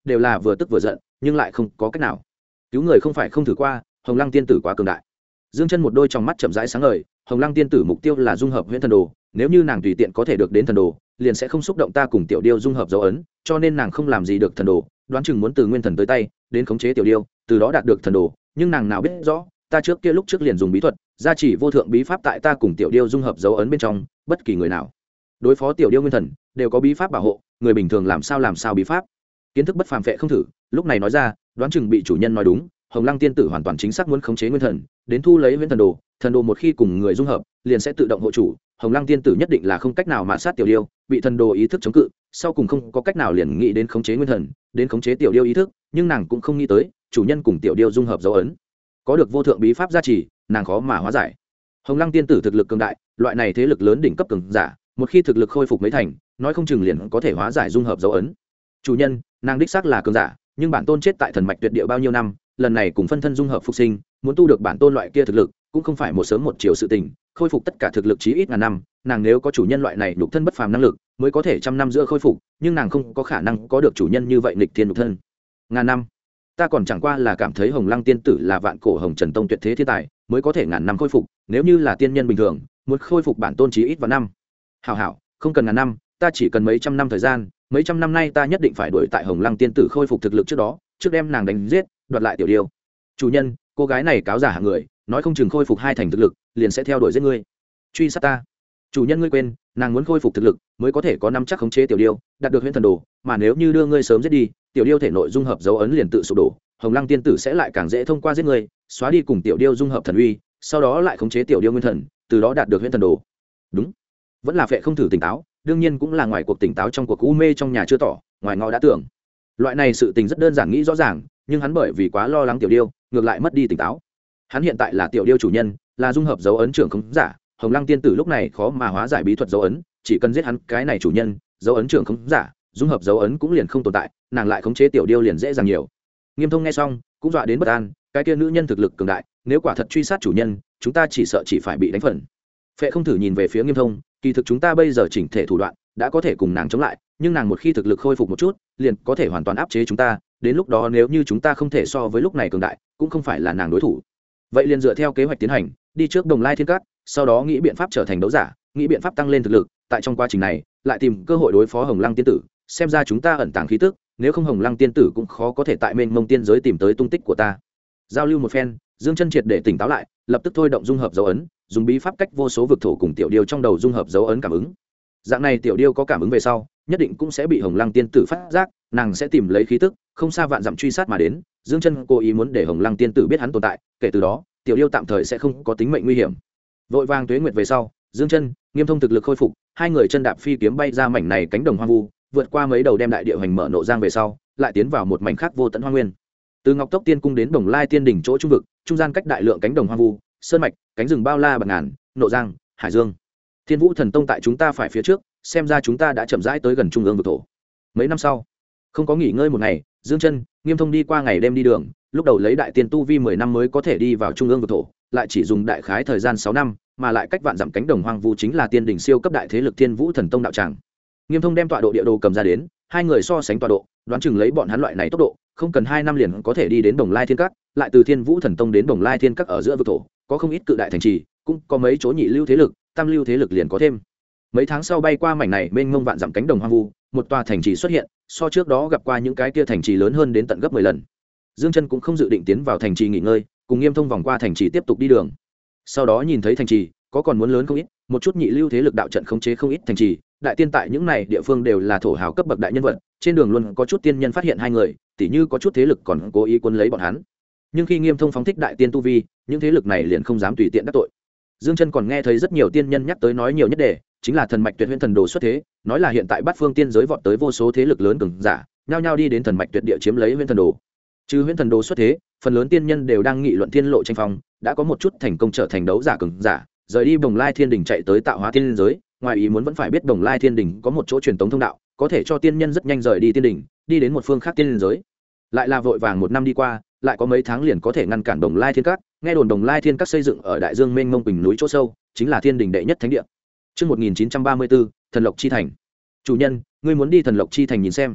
đều là vừa tức vừa giận nhưng lại không có cách nào. Cứu người không phải không thử qua, Hồng Lăng tiên tử quá cường đại. Dương Chân một đôi trong mắt chậm rãi sáng ngời, Hồng Lăng tiên tử mục tiêu là dung hợp huyễn thần đồ, nếu như nàng tùy tiện có thể được đến thần đồ, liền sẽ không xúc động ta cùng tiểu điêu dung hợp dấu ấn, cho nên nàng không làm gì được thần đồ, đoán chừng muốn từ nguyên thần tới tay, đến khống chế tiểu điêu, từ đó đạt được thần đồ, nhưng nàng nào biết rõ, ta trước kia lúc trước liền dùng bí thuật, gia chỉ vô thượng bí pháp tại ta cùng tiểu điêu dung hợp dấu ấn bên trong, bất kỳ người nào đối phó tiểu điêu nguyên thần đều có bí pháp bảo hộ, người bình thường làm sao bí pháp. Kiến thức bất phàm phệ không thử, lúc này nói ra, đoán chừng bị chủ nhân nói đúng, Hồng Lăng tiên tử hoàn toàn chính xác muốn khống chế nguyên thần, đến thu lấy nguyên thần đồ, thần đồ một khi cùng người dung hợp, liền sẽ tự động hộ chủ, Hồng Lăng tiên tử nhất định là không cách nào mà sát tiểu điêu, bị thần đồ ý thức chống cự, sau cùng không có cách nào liền nghĩ đến khống chế nguyên thần, đến khống chế tiểu điêu ý thức, nhưng nàng cũng không nghĩ tới, chủ nhân cùng tiểu điêu dung hợp dấu ấn, có được vô thượng bí pháp gia trì, nàng khó mà hóa giải. Hồng Lăng tiên tử thực lực cường đại, loại này thế lực lớn đỉnh cấp cường giả, một khi thực lực khôi phục mấy thành, nói không chừng liền có thể hóa giải dung hợp dấu ấn. Chủ nhân, nàng đích xác là cường giả, nhưng bản tôn chết tại thần mạch tuyệt địa bao nhiêu năm, lần này cùng phân thân dung hợp phục sinh, muốn tu được bản tôn loại kia thực lực, cũng không phải một sớm một chiều sự tình, khôi phục tất cả thực lực chí ít ngàn năm, nàng nếu có chủ nhân loại này nhục thân bất phàm năng lực, mới có thể trăm năm giữa khôi phục, nhưng nàng không có khả năng có được chủ nhân như vậy nghịch thiên nhục thân. Ngàn năm, ta còn chẳng qua là cảm thấy Hồng Lăng tiên tử là vạn cổ Hồng Trần Tông tuyệt thế thiên tài, mới có thể ngàn năm khôi phục, nếu như là tiên nhân bình thường, muốn khôi phục bản tôn chí ít vào năm. Hảo hảo, không cần ngàn năm, ta chỉ cần mấy trăm năm thời gian, mấy trăm năm nay ta nhất định phải đuổi tại Hồng Lăng tiên tử khôi phục thực lực trước đó, trước đem nàng đánh giết, đoạt lại tiểu điêu. Chủ nhân, cô gái này cáo giả hạng người, nói không chừng khôi phục hai thành thực lực, liền sẽ theo đuổi giết ngươi, truy sát ta. Chủ nhân ngươi quên, nàng muốn khôi phục thực lực, mới có thể có nắm chắc khống chế tiểu điêu, đạt được huyễn thần đồ, mà nếu như đưa ngươi sớm giết đi, tiểu điêu thể nội dung hợp dấu ấn liền tự sụp đổ, Hồng Lăng tiên tử sẽ lại càng dễ thông qua giết ngươi, xóa đi cùng tiểu điêu dung hợp thần uy, sau đó lại khống chế tiểu điêu nguyên thần, từ đó đạt được huyễn thần đồ. Đúng, vẫn là phệ không thử tỉnh táo, đương nhiên cũng là ngoài cuộc tỉnh táo trong cuộc u mê trong nhà chưa tỏ, ngoài ngõ đã tưởng. Loại này sự tình rất đơn giản nghĩ rõ ràng, nhưng hắn bởi vì quá lo lắng tiểu điêu, ngược lại mất đi tỉnh táo. Hắn hiện tại là tiểu điêu chủ nhân, là dung hợp dấu ấn trưởng khống giả, Hồng Lăng tiên tử lúc này khó mà hóa giải bí thuật dấu ấn, chỉ cần giết hắn cái này chủ nhân, dấu ấn trưởng khống giả, dung hợp dấu ấn cũng liền không tồn tại, nàng lại khống chế tiểu điêu liền dễ dàng nhiều. Nghiêm Thông nghe xong, cũng dọa đến bất an, cái kia nữ nhân thực lực cường đại, nếu quả thật truy sát chủ nhân, chúng ta chỉ sợ chỉ phải bị đánh phần. Phệ không thử nhìn về phía Nghiêm Thông, kỳ thực chúng ta bây giờ chỉnh thể thủ đoạn đã có thể cùng nàng chống lại, nhưng nàng một khi thực lực khôi phục một chút, liền có thể hoàn toàn áp chế chúng ta, đến lúc đó nếu như chúng ta không thể so với lúc này cường đại, cũng không phải là nàng đối thủ. Vậy liền dựa theo kế hoạch tiến hành, đi trước Đồng Lai Thiên Các, sau đó nghĩ biện pháp trở thành đấu giả, nghĩ biện pháp tăng lên thực lực, tại trong quá trình này, lại tìm cơ hội đối phó Hồng Lăng tiên tử, xem ra chúng ta ẩn tàng khí tức, nếu không Hồng Lăng tiên tử cũng khó có thể tại mênh mông tiên giới tìm tới tung tích của ta. Giao lưu một phen, Dương Chân triệt để tỉnh táo lại, lập tức thôi động dung hợp dấu ấn, dùng bí pháp cách vô số vực thổ cùng tiểu điêu trong đầu dung hợp dấu ấn cảm ứng. Dạng này tiểu điêu có cảm ứng về sau, nhất định cũng sẽ bị Hồng Lăng tiên tử phát giác, nàng sẽ tìm lấy khí tức, không xa vạn dặm truy sát mà đến. Dương Chân cố ý muốn để Hồng Lăng tiên tử biết hắn tồn tại, kể từ đó, tiểu điêu tạm thời sẽ không có tính mệnh nguy hiểm. Vội vàng tuế nguyệt về sau, Dương Chân, Nghiêm Thông thực lực khôi phục, hai người chân đạp phi kiếm bay ra mảnh này cánh đồng hoang vu, vượt qua mấy đầu đem đại địa hành mở nộ giang về sau, lại tiến vào một mảnh khác vô tận hoang nguyên. Từ Ngọc Tốc Tiên cung đến Đồng Lai Tiên đỉnh chỗ trung vực, trung gian cách đại lượng cánh đồng hoang vu, sơn mạch, cánh rừng bao la bạt ngàn, nộ giang, hải dương. Thiên Vũ Thần Tông tại chúng ta phải phía trước, xem ra chúng ta đã chậm rãi tới gần trung ương vực thổ. Mấy năm sau, không có nghỉ ngơi một ngày, Dương Chân, Nghiêm Thông đi qua ngày đêm đi đường, lúc đầu lấy đại tiên tu vi 10 năm mới có thể đi vào trung ương vực thổ, lại chỉ dùng đại khái thời gian 6 năm, mà lại cách vạn dặm cánh đồng hoang vu chính là tiên đỉnh siêu cấp đại thế lực Thiên Vũ Thần Tông đạo tràng. Nghiêm Thông đem tọa độ địa đồ cầm ra đến, hai người so sánh tọa độ, đoán chừng lấy bọn hắn loại này tốc độ, không cần 2 năm liền có thể đi đến Đồng Lai Thiên Các, lại từ Thiên Vũ Thần Tông đến Đồng Lai Thiên Các ở giữa vực thổ, có không ít cự đại thành trì, cũng có mấy chỗ nhị lưu thế lực, tam lưu thế lực liền có thêm. Mấy tháng sau bay qua mảnh này mênh mông vạn dặm cánh đồng hoang vu, một tòa thành trì xuất hiện, so trước đó gặp qua những cái kia thành trì lớn hơn đến tận gấp 10 lần. Dương Chân cũng không dự định tiến vào thành trì nghỉ ngơi, cùng Nghiêm Thông vòng qua thành trì tiếp tục đi đường. Sau đó nhìn thấy thành trì, có còn muốn lớn không ít, một chút nhị lưu thế lực đạo trận khống chế không ít thành trì, đại tiên tại những này địa phương đều là thổ hào cấp bậc đại nhân vật, trên đường luôn có chút tiên nhân phát hiện hai người, tỉ như có chút thế lực còn cố ý cuốn lấy bọn hắn. Nhưng khi Nghiêm Thông phóng thích đại tiên tu vi, những thế lực này liền không dám tùy tiện đắc tội. Dương Chân còn nghe thấy rất nhiều tiên nhân nhắc tới nói nhiều nhất đề, chính là thần mạch tuyệt huyễn thần đồ xuất thế, nói là hiện tại bát phương tiên giới vọt tới vô số thế lực lớn cường giả, nhao nhao đi đến thần mạch tuyệt địa chiếm lấy huyễn thần đồ. Trừ huyễn thần đồ xuất thế, phần lớn tiên nhân đều đang nghị luận tiên lộ tranh phong, đã có một chút thành công trở thành đấu giả cường giả, rời đi Đồng Lai Thiên đỉnh chạy tới Tạo Hóa Tiên giới, ngoài ý muốn vẫn phải biết Đồng Lai Thiên đỉnh có một chỗ truyền tống thông đạo, có thể cho tiên nhân rất nhanh rời đi tiên đỉnh, đi đến một phương khác tiên giới. Lại là vội vàng 1 năm đi qua, lại có mấy tháng liền có thể ngăn cản Đồng Lai Thiên Các, nghe đồn Đồng Lai Thiên Các xây dựng ở đại dương mênh mông bình núi chỗ sâu, chính là thiên đỉnh đệ nhất thánh địa. Chương 1934, Thần Lộc chi thành. Chủ nhân, ngươi muốn đi Thần Lộc chi thành nhìn xem.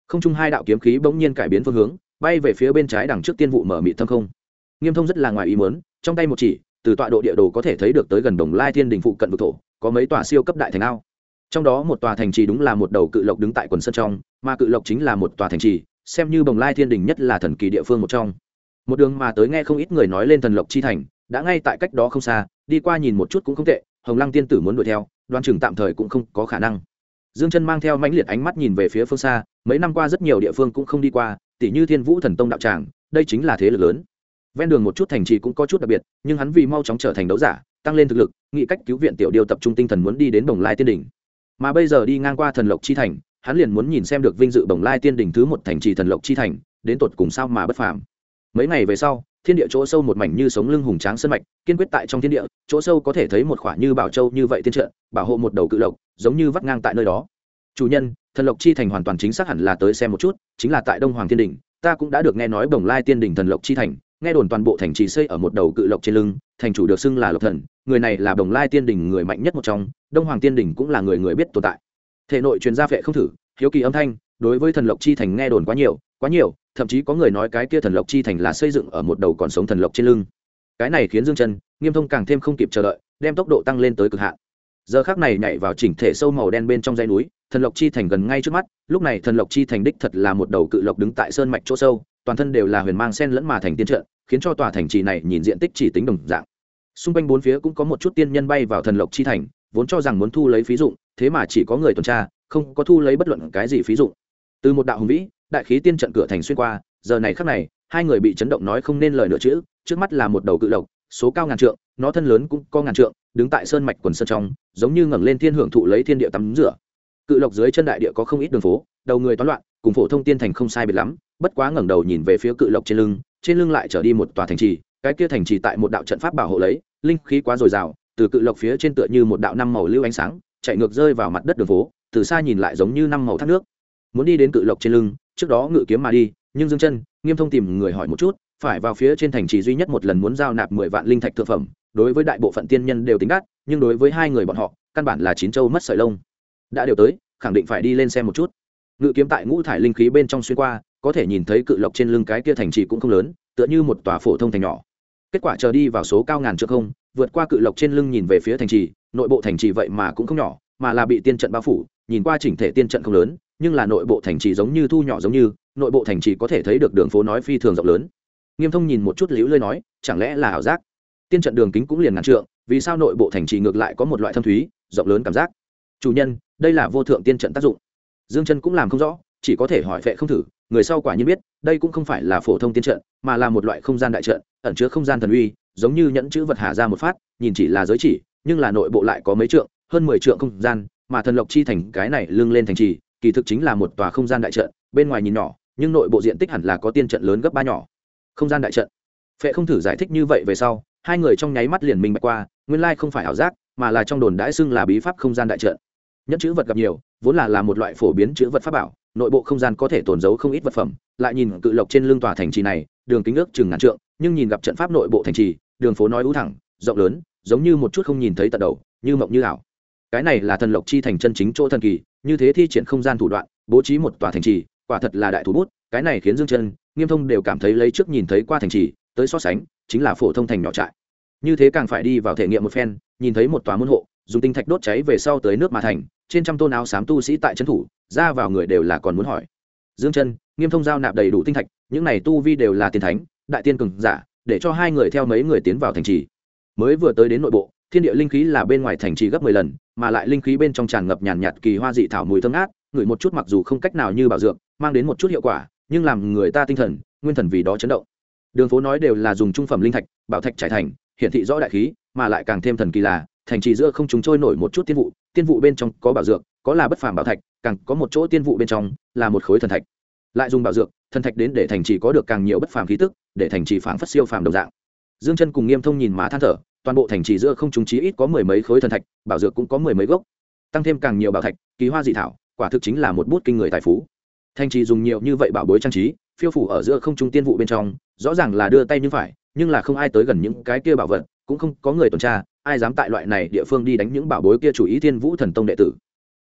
không trung hai đạo kiếm khí bỗng nhiên cải biến phương hướng, bay về phía bên trái đằng trước tiên vụ mở mịt thâm không. Nghiêm Thông rất là ngoài ý muốn, trong tay một chỉ, từ tọa độ địa đồ có thể thấy được tới gần Đồng Lai Thiên Đình phụ cận vực thổ, có mấy tòa siêu cấp đại thành ao. Trong đó một tòa thành trì đúng là một đầu cự lộc đứng tại quần sơn trong, mà cự lộc chính là một tòa thành trì, xem như Đồng Lai Thiên Đình nhất là thần kỳ địa phương một trong. Một đường mà tới nghe không ít người nói lên thần lộc chi thành, đã ngay tại cách đó không xa, đi qua nhìn một chút cũng không tệ, Hồng Lăng tiên tử muốn đuổi theo, đoán chừng tạm thời cũng không có khả năng. Dương Chân mang theo mãnh liệt ánh mắt nhìn về phía phương xa, mấy năm qua rất nhiều địa phương cũng không đi qua, tỉ như Thiên Vũ Thần Tông đạo tràng, đây chính là thế lực lớn. Ven đường một chút thành trì cũng có chút đặc biệt, nhưng hắn vì mau chóng trở thành đấu giả, tăng lên thực lực, nghĩ cách cứu viện tiểu điêu tập trung tinh thần muốn đi đến Bồng Lai Tiên đỉnh. Mà bây giờ đi ngang qua Thần Lộc chi thành, hắn liền muốn nhìn xem được vinh dự Bồng Lai Tiên đỉnh thứ một thành trì Thần Lộc chi thành, đến tột cùng sao mà bất phàm. Mấy ngày về sau, thiên địa chỗ sâu một mảnh như sống lưng hùng tráng sơn mạch, kiên quyết tại trong thiên địa, chỗ sâu có thể thấy một khỏa như bảo châu như vậy tiên trận, bảo hộ một đầu cự lộc, giống như vắt ngang tại nơi đó. Chủ nhân, Thần Lộc chi thành hoàn toàn chính xác hẳn là tới xem một chút, chính là tại Đông Hoàng Thiên đỉnh, ta cũng đã được nghe nói Bồng Lai Tiên đỉnh Thần Lộc chi thành, nghe đồn toàn bộ thành trì xây ở một đầu cự lộc trên lưng, thành chủ được xưng là Lộc Thần, người này là Bồng Lai Tiên đỉnh người mạnh nhất một trong, Đông Hoàng Tiên đỉnh cũng là người người biết tồn tại. Thể nội truyền ra phệ không thử, hiếu kỳ âm thanh, đối với Thần Lộc chi thành nghe đồn quá nhiều, thậm chí có người nói cái kia Thần Lộc chi thành là xây dựng ở một đầu còn sống thần lộc trên lưng. Cái này khiến Dương Chân, Nghiêm Thông càng thêm không kịp chờ đợi, đem tốc độ tăng lên tới cực hạn. Giờ khắc này nhảy vào chỉnh thể sâu màu đen bên trong dãy núi, Thần Lộc chi thành gần ngay trước mắt, lúc này Thần Lộc chi thành đích thật là một đầu cự lộc đứng tại sơn mạch chỗ sâu, toàn thân đều là huyền mang sen lẫn mà thành tiên trận, khiến cho tòa thành trì này nhìn diện tích chỉ tính đồng dạng. Xung quanh bốn phía cũng có một chút tiên nhân bay vào Thần Lộc chi thành, vốn cho rằng muốn thu lấy phí dụng, thế mà chỉ có người tuần tra, không có thu lấy bất luận cái gì phí dụng. Từ một đạo hùng vĩ, đại khí tiên trận cửa thành xuyên qua, giờ này khắc này, hai người bị chấn động nói không nên lời nửa chữ, trước mắt là một đầu cự lộc, số cao ngàn trượng, nó thân lớn cũng có ngàn trượng, đứng tại sơn mạch quần sơn trong, giống như ngẩng lên thiên hưởng thụ lấy thiên địa tắm rửa. Cự lộc dưới chân đại địa có không ít đường phố, đầu người toán loạn, cùng phổ thông tiên thành không sai biệt lắm, bất quá ngẩng đầu nhìn về phía cự lộc trên lưng lại trở đi một tòa thành trì, cái kia thành trì tại một đạo trận pháp bảo hộ lấy, linh khí quá dồi dào, từ cự lộc phía trên tựa như một đạo năm màu lưu ánh sáng, chạy ngược rơi vào mặt đất đường phố, từ xa nhìn lại giống như năm màu thác nước. Muốn đi đến cự lộc trên lưng, trước đó ngự kiếm mà đi, nhưng Dương Chân, Nghiêm Thông tìm người hỏi một chút, phải vào phía trên thành trì duy nhất một lần muốn giao nạp 10 vạn linh thạch thượng phẩm, đối với đại bộ phận tiên nhân đều tính đắt, nhưng đối với hai người bọn họ, căn bản là chín châu mất sợi lông. Đã đều tới, khẳng định phải đi lên xem một chút. Ngự kiếm tại ngũ thải linh khí bên trong xuyên qua, có thể nhìn thấy cự lộc trên lưng cái kia thành trì cũng không lớn, tựa như một tòa phổ thông thành nhỏ. Kết quả chờ đi vào số cao ngàn trượng không, vượt qua cự lộc trên lưng nhìn về phía thành trì, nội bộ thành trì vậy mà cũng không nhỏ, mà là bị tiên trận bao phủ, nhìn qua chỉnh thể tiên trận không lớn, nhưng là nội bộ thành trì giống như thu nhỏ, giống như nội bộ thành trì có thể thấy được đường phố nói phi thường rộng lớn. Nghiêm Thông nhìn một chút liễu lơi nói, chẳng lẽ là ảo giác? Tiên trận đường kính cũng liền ngàn trượng, vì sao nội bộ thành trì ngược lại có một loại thâm thúy rộng lớn cảm giác? Chủ nhân, đây là vô thượng tiên trận tác dụng. Dương Chân cũng làm không rõ, chỉ có thể hỏi Phệ không thử, người sau quả nhiên biết, đây cũng không phải là phổ thông tiên trận, mà là một loại không gian đại trận, ẩn chứa không gian thần uy, giống như nhẫn chữ vật hạ ra một phát, nhìn chỉ là giới chỉ, nhưng là nội bộ lại có mấy trượng, hơn 10 trượng không gian, mà Thần Lộc chi thành cái này lưng lên thành trì, kỳ thực chính là một tòa không gian đại trận, bên ngoài nhìn nhỏ, nhưng nội bộ diện tích hẳn là có tiên trận lớn gấp 3 nhỏ. Không gian đại trận. Phệ không thử giải thích như vậy về sau, hai người trong nháy mắt liền minh bạch qua, nguyên lai không phải ảo giác, mà là trong đồn đãi xưng là bí pháp không gian đại trận. Nhẫn chữ vật gặp nhiều, vốn là một loại phổ biến chữ vật pháp bảo, nội bộ không gian có thể tồn giấu không ít vật phẩm, lại nhìn cự lộc trên lưng tòa thành trì này, đường kính ước chừng ngàn trượng, nhưng nhìn gặp trận pháp nội bộ thành trì, đường phố nói ú thẳng, rộng lớn, giống như một chút không nhìn thấy tận đầu, như mộng như ảo. Cái này là Thần Lộc chi thành chân chính chỗ thần kỳ, như thế thi triển không gian thủ đoạn, bố trí một tòa thành trì, quả thật là đại thủ bút, cái này khiến Dương Chân, Nghiêm Thông đều cảm thấy lấy trước nhìn thấy qua thành trì, tới so sánh, chính là phổ thông thành nhỏ trại. Như thế càng phải đi vào thể nghiệm một phen, nhìn thấy một tòa môn hộ, dùng tinh thạch đốt cháy về sau tới nước mà thành, trên trăm tôn áo xám tu sĩ tại trấn thủ, ra vào người đều là còn muốn hỏi. Dương Chân, Nghiêm Thông giao nạp đầy đủ tinh thạch, những này tu vi đều là tiên thánh, đại tiên cường giả, để cho hai người theo mấy người tiến vào thành trì. Mới vừa tới đến nội bộ, thiên địa linh khí là bên ngoài thành trì gấp 10 lần, mà lại linh khí bên trong tràn ngập nhàn nhạt kỳ hoa dị thảo mùi thơm ngát, ngửi một chút mặc dù không cách nào như bảo dược, mang đến một chút hiệu quả, nhưng làm người ta tinh thần, nguyên thần vì đó chấn động. Đường phố nói đều là dùng trung phẩm linh thạch, bảo thạch trải thành, hiển thị rõ đại khí, mà lại càng thêm thần kỳ là, thành trì giữa không chúng trôi nổi một chút tiên vụ, tiên vụ bên trong có bảo dược, có là bất phàm bảo thạch, càng có một chỗ tiên vụ bên trong là một khối thần thạch. Lại dùng bảo dược, thần thạch đến để thành trì có được càng nhiều bất phàm khí tức, để thành trì phảng phất siêu phàm đồng dạng. Dương Chân cùng Nghiêm Thông nhìn má than thở, toàn bộ thành trì giữa không chúng chí ít có mười mấy khối thần thạch, bảo dược cũng có mười mấy gốc, tăng thêm càng nhiều bảo thạch, kỳ hoa dị thảo, quả thực chính là một bút kinh người tài phú. Thành trì dùng nhiều như vậy bảo bối trang trí, phiêu phủ ở giữa không trung tiên vụ bên trong, rõ ràng là đưa tay như phải, nhưng là không ai tới gần những cái kia bảo vật, cũng không có người tuần tra, ai dám tại loại này địa phương đi đánh những bảo bối kia chủ ý Thiên Vũ Thần Tông đệ tử.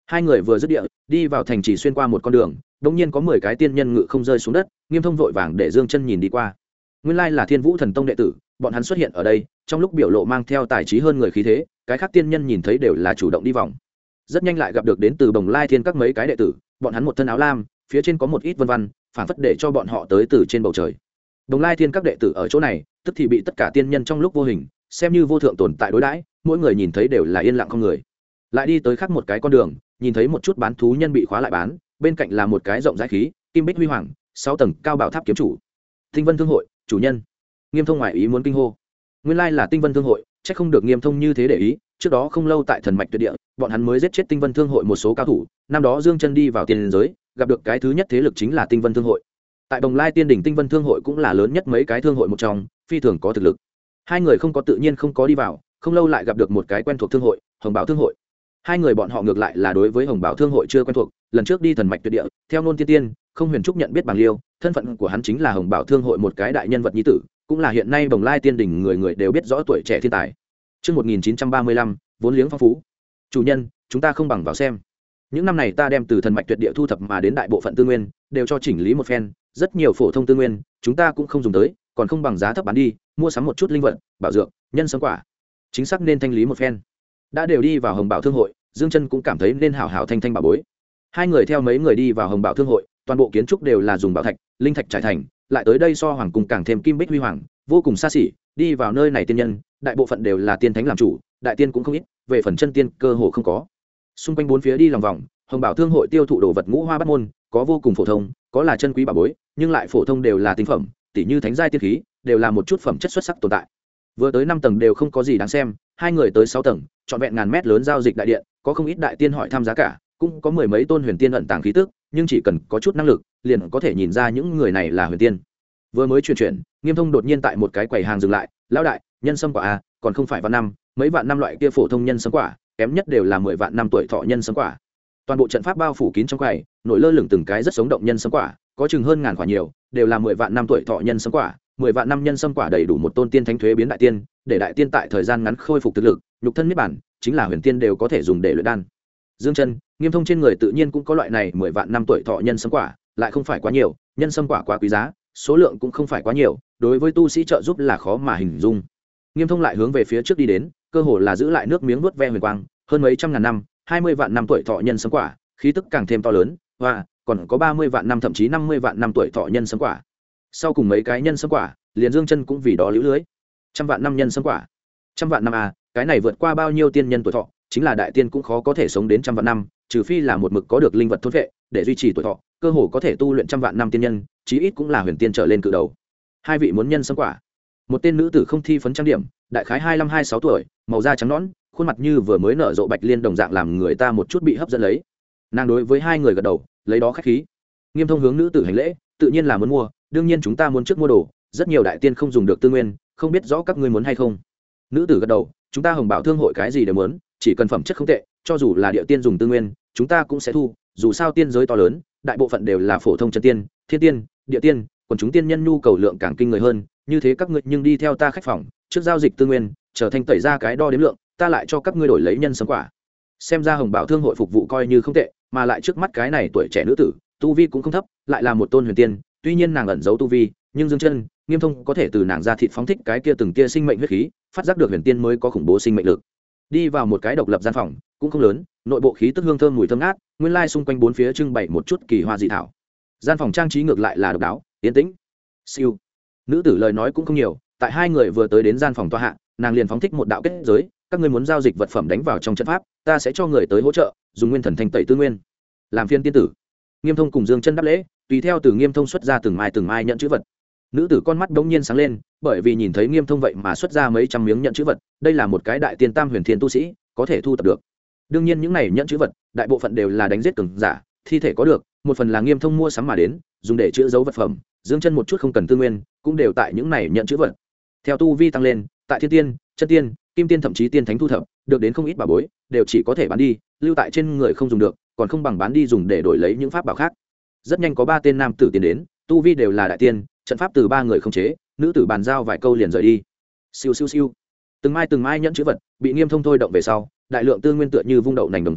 Hai người vừa dứt địa đi vào thành trì, xuyên qua một con đường, đống nhiên có 10 cái tiên nhân ngự không rơi xuống đất. Nghiêm Thông vội vàng để Dương Chân nhìn đi qua. Nguyên lai là Thiên Vũ Thần Tông đệ tử, bọn hắn xuất hiện ở đây trong lúc biểu lộ mang theo tài trí hơn người khí thế, cái khác tiên nhân nhìn thấy đều là chủ động đi vòng. Rất nhanh lại gặp được đến từ Bồng Lai Thiên các mấy cái đệ tử, bọn hắn một thân áo lam, phía trên có một ít vân vân, phảng phất để cho bọn họ tới từ trên bầu trời. Bồng Lai Thiên các đệ tử ở chỗ này, tức thì bị tất cả tiên nhân trong lúc vô hình xem như vô thượng tồn tại đối đãi, mỗi người nhìn thấy đều là yên lặng không người. Lại đi tới khác một cái con đường, nhìn thấy một chút bán thú nhân bị khóa lại bán, bên cạnh là một cái rộng rãi khí kim bích huy hoàng 6 tầng cao bảo tháp kiếm chủ. Tinh Vân Thương hội chủ nhân. Nghiêm Thông ngoại ý muốn kinh hô, nguyên lai là Tinh Vân Thương hội, chắc không được Nghiêm Thông như thế để ý. Trước đó không lâu tại Thần Mạch Tuyệt Địa, bọn hắn mới giết chết Tinh Vân Thương hội một số cao thủ. Năm đó Dương Chân đi vào tiên giới, gặp được cái thứ nhất thế lực chính là Tinh Vân Thương hội. Tại Bồng Lai Tiên đỉnh, Tinh Vân Thương hội cũng là lớn nhất mấy cái thương hội một trong, phi thường có thực lực. Hai người không có tự nhiên không có đi vào, không lâu lại gặp được một cái quen thuộc thương hội, Hồng Bảo Thương hội. Hai người bọn họ ngược lại là đối với Hồng Bảo Thương hội chưa quen thuộc, lần trước đi Thần Mạch Tuyệt Địa, theo Nôn Tiên Tiên, Không Huyền Trúc nhận biết Bàng Liêu, thân phận của hắn chính là Hồng Bảo Thương hội một cái đại nhân vật nhi tử, cũng là hiện nay Bồng Lai Tiên đỉnh người người đều biết rõ tuổi trẻ thiên tài. Trước 1935, vốn liếng phong phú. Chủ nhân, chúng ta không bằng vào xem. Những năm này ta đem từ Thần Mạch Tuyệt Địa thu thập mà đến đại bộ phận tư nguyên, đều cho chỉnh lý một phen, rất nhiều phổ thông tư nguyên, chúng ta cũng không dùng tới, còn không bằng giá thấp bán đi, mua sắm một chút linh vật, bảo dược, nhân sâm quả. Chính xác nên thanh lý một phen. Đã đều đi vào Hồng Bảo Thương hội, Dương Chân cũng cảm thấy nên hảo hảo thanh thanh bảo bối. Hai người theo mấy người đi vào Hồng Bảo Thương hội, toàn bộ kiến trúc đều là dùng bảo thạch, linh thạch trải thành, lại tới đây so hoàng cung càng thêm kim bích huy hoàng, vô cùng xa xỉ. Đi vào nơi này tiên nhân, đại bộ phận đều là tiên thánh làm chủ, đại tiên cũng không ít, về phần chân tiên cơ hồ không có. Xung quanh bốn phía đi lòng vòng, Hồng Bảo Thương hội tiêu thụ đồ vật ngũ hoa bát môn, có vô cùng phổ thông, có là chân quý bảo bối, nhưng lại phổ thông đều là tinh phẩm, tỷ như thánh giai tiên khí, đều là một chút phẩm chất xuất sắc tồn tại. Vừa tới 5 tầng đều không có gì đáng xem, hai người tới 6 tầng, trọn vẹn ngàn mét lớn giao dịch đại điện, có không ít đại tiên hỏi thăm giá cả, cũng có mười mấy tôn huyền tiên ẩn tàng khí tức, nhưng chỉ cần có chút năng lực, liền có thể nhìn ra những người này là huyền tiên. Vừa mới chuyển, Nghiêm Thông đột nhiên tại một cái quầy hàng dừng lại, "Lão đại, nhân sâm quả a, còn không phải vạn năm, mấy vạn năm loại kia phổ thông nhân sâm quả, kém nhất đều là 10 vạn năm tuổi thọ nhân sâm quả." Toàn bộ trận pháp bao phủ kín trong quầy, nổi lơ lửng từng cái rất sống động nhân sâm quả, có chừng hơn ngàn quả nhiều, đều là 10 vạn năm tuổi thọ nhân sâm quả. 10 vạn năm nhân sâm quả đầy đủ một tôn tiên thánh thuế biến đại tiên, để đại tiên tại thời gian ngắn khôi phục thực lực, nhục thân niết bản, chính là huyền tiên đều có thể dùng để luyện đan. Dương Chân, Nghiêm Thông trên người tự nhiên cũng có loại này 10 vạn năm tuổi thọ nhân sâm quả, lại không phải quá nhiều, nhân sâm quả quá quý giá, số lượng cũng không phải quá nhiều, đối với tu sĩ trợ giúp là khó mà hình dung. Nghiêm Thông lại hướng về phía trước đi đến, cơ hồ là giữ lại nước miếng nuốt ve huyền quang, hơn mấy trăm ngàn năm, 20 vạn năm tuổi thọ nhân sâm quả, khí tức càng thêm to lớn, và còn có 30 vạn năm thậm chí 50 vạn năm tuổi thọ nhân sâm quả. Sau cùng mấy cái nhân sâm quả, liền Dương Chân cũng vì đó liễu lưới. 100 vạn năm nhân sâm quả, 100 vạn năm à, cái này vượt qua bao nhiêu tiên nhân tuổi thọ, chính là đại tiên cũng khó có thể sống đến 100 vạn năm, trừ phi là một mực có được linh vật thôn vệ để duy trì tuổi thọ, cơ hồ có thể tu luyện 100 vạn năm tiên nhân, chí ít cũng là huyền tiên trở lên cự đầu. Hai vị muốn nhân sâm quả. Một tên nữ tử không thi phấn trang điểm, đại khái 25-26 tuổi, màu da trắng nõn, khuôn mặt như vừa mới nở rộ bạch liên đồng dạng làm người ta một chút bị hấp dẫn lấy. Nàng đối với hai người gật đầu, lấy đó khách khí. Nghiêm Thông hướng nữ tử hành lễ, tự nhiên là muốn mua, đương nhiên chúng ta muốn trước mua đồ, rất nhiều đại tiên không dùng được tư nguyên, không biết rõ các ngươi muốn hay không. Nữ tử gật đầu, chúng ta Hồng Bảo Thương hội cái gì đều muốn, chỉ cần phẩm chất không tệ, cho dù là địa tiên dùng tư nguyên, chúng ta cũng sẽ thu, dù sao tiên giới to lớn, đại bộ phận đều là phổ thông chân tiên, thiên tiên, địa tiên, còn chúng tiên nhân nhu cầu lượng càng kinh người hơn, như thế các ngươi nhưng đi theo ta khách phòng, trước giao dịch tư nguyên, trở thành tẩy ra cái đo đếm lượng, ta lại cho các ngươi đổi lấy nhân sâm quả. Xem ra Hồng Bảo Thương hội phục vụ coi như không tệ, mà lại trước mắt cái này tuổi trẻ nữ tử, tu vi cũng không thấp, lại là một tôn huyền tiên, tuy nhiên nàng ẩn giấu tu vi, nhưng Dương Chân, Nghiêm Thông có thể từ nàng ra thịt phóng thích cái kia từng kia sinh mệnh huyết khí, phát giác được huyền tiên mới có khủng bố sinh mệnh lực. Đi vào một cái độc lập gian phòng, cũng không lớn, nội bộ khí tức hương thơm mùi thơm ngát, nguyên lai xung quanh bốn phía trưng bày một chút kỳ hoa dị thảo. Gian phòng trang trí ngược lại là độc đáo, yên tĩnh. Siêu. Nữ tử lời nói cũng không nhiều, tại hai người vừa tới đến gian phòng tọa hạ, nàng liền phóng thích một đạo kết giới, các ngươi muốn giao dịch vật phẩm đánh vào trong trận pháp, ta sẽ cho người tới hỗ trợ, dùng nguyên thần thanh tẩy tư nguyên. Làm phiên tiên tử. Nghiêm Thông cùng Dương Chân đáp lễ, tùy theo từ Nghiêm Thông xuất ra từng mai nhận chữ vật. Nữ tử con mắt bỗng nhiên sáng lên, bởi vì nhìn thấy Nghiêm Thông vậy mà xuất ra mấy trăm miếng nhận chữ vật, đây là một cái đại tiên tam huyền thiên tu sĩ, có thể thu tập được. Đương nhiên những này nhận chữ vật, đại bộ phận đều là đánh giết cường giả, thi thể có được, một phần là Nghiêm Thông mua sắm mà đến, dùng để chứa giấu vật phẩm, Dương Chân một chút không cần tư nguyên, cũng đều tại những này nhận chữ vật. Theo tu vi tăng lên, tại thiên tiên, chân tiên, kim tiên thậm chí tiên thánh thu thập, được đến không ít bảo bối, đều chỉ có thể bán đi, lưu tại trên người không dùng được, còn không bằng bán đi dùng để đổi lấy những pháp bảo khác. Rất nhanh có 3 tên nam tử tiến đến, tu vi đều là đại tiên, trận pháp từ 3 người không chế, nữ tử bàn giao vài câu liền rời đi. Siêu siêu siêu. Từng mai nhẫn chữ vật bị Nghiêm Thông thôi động về sau, đại lượng tư nguyên tựa như vung đậu nành đồng dạng,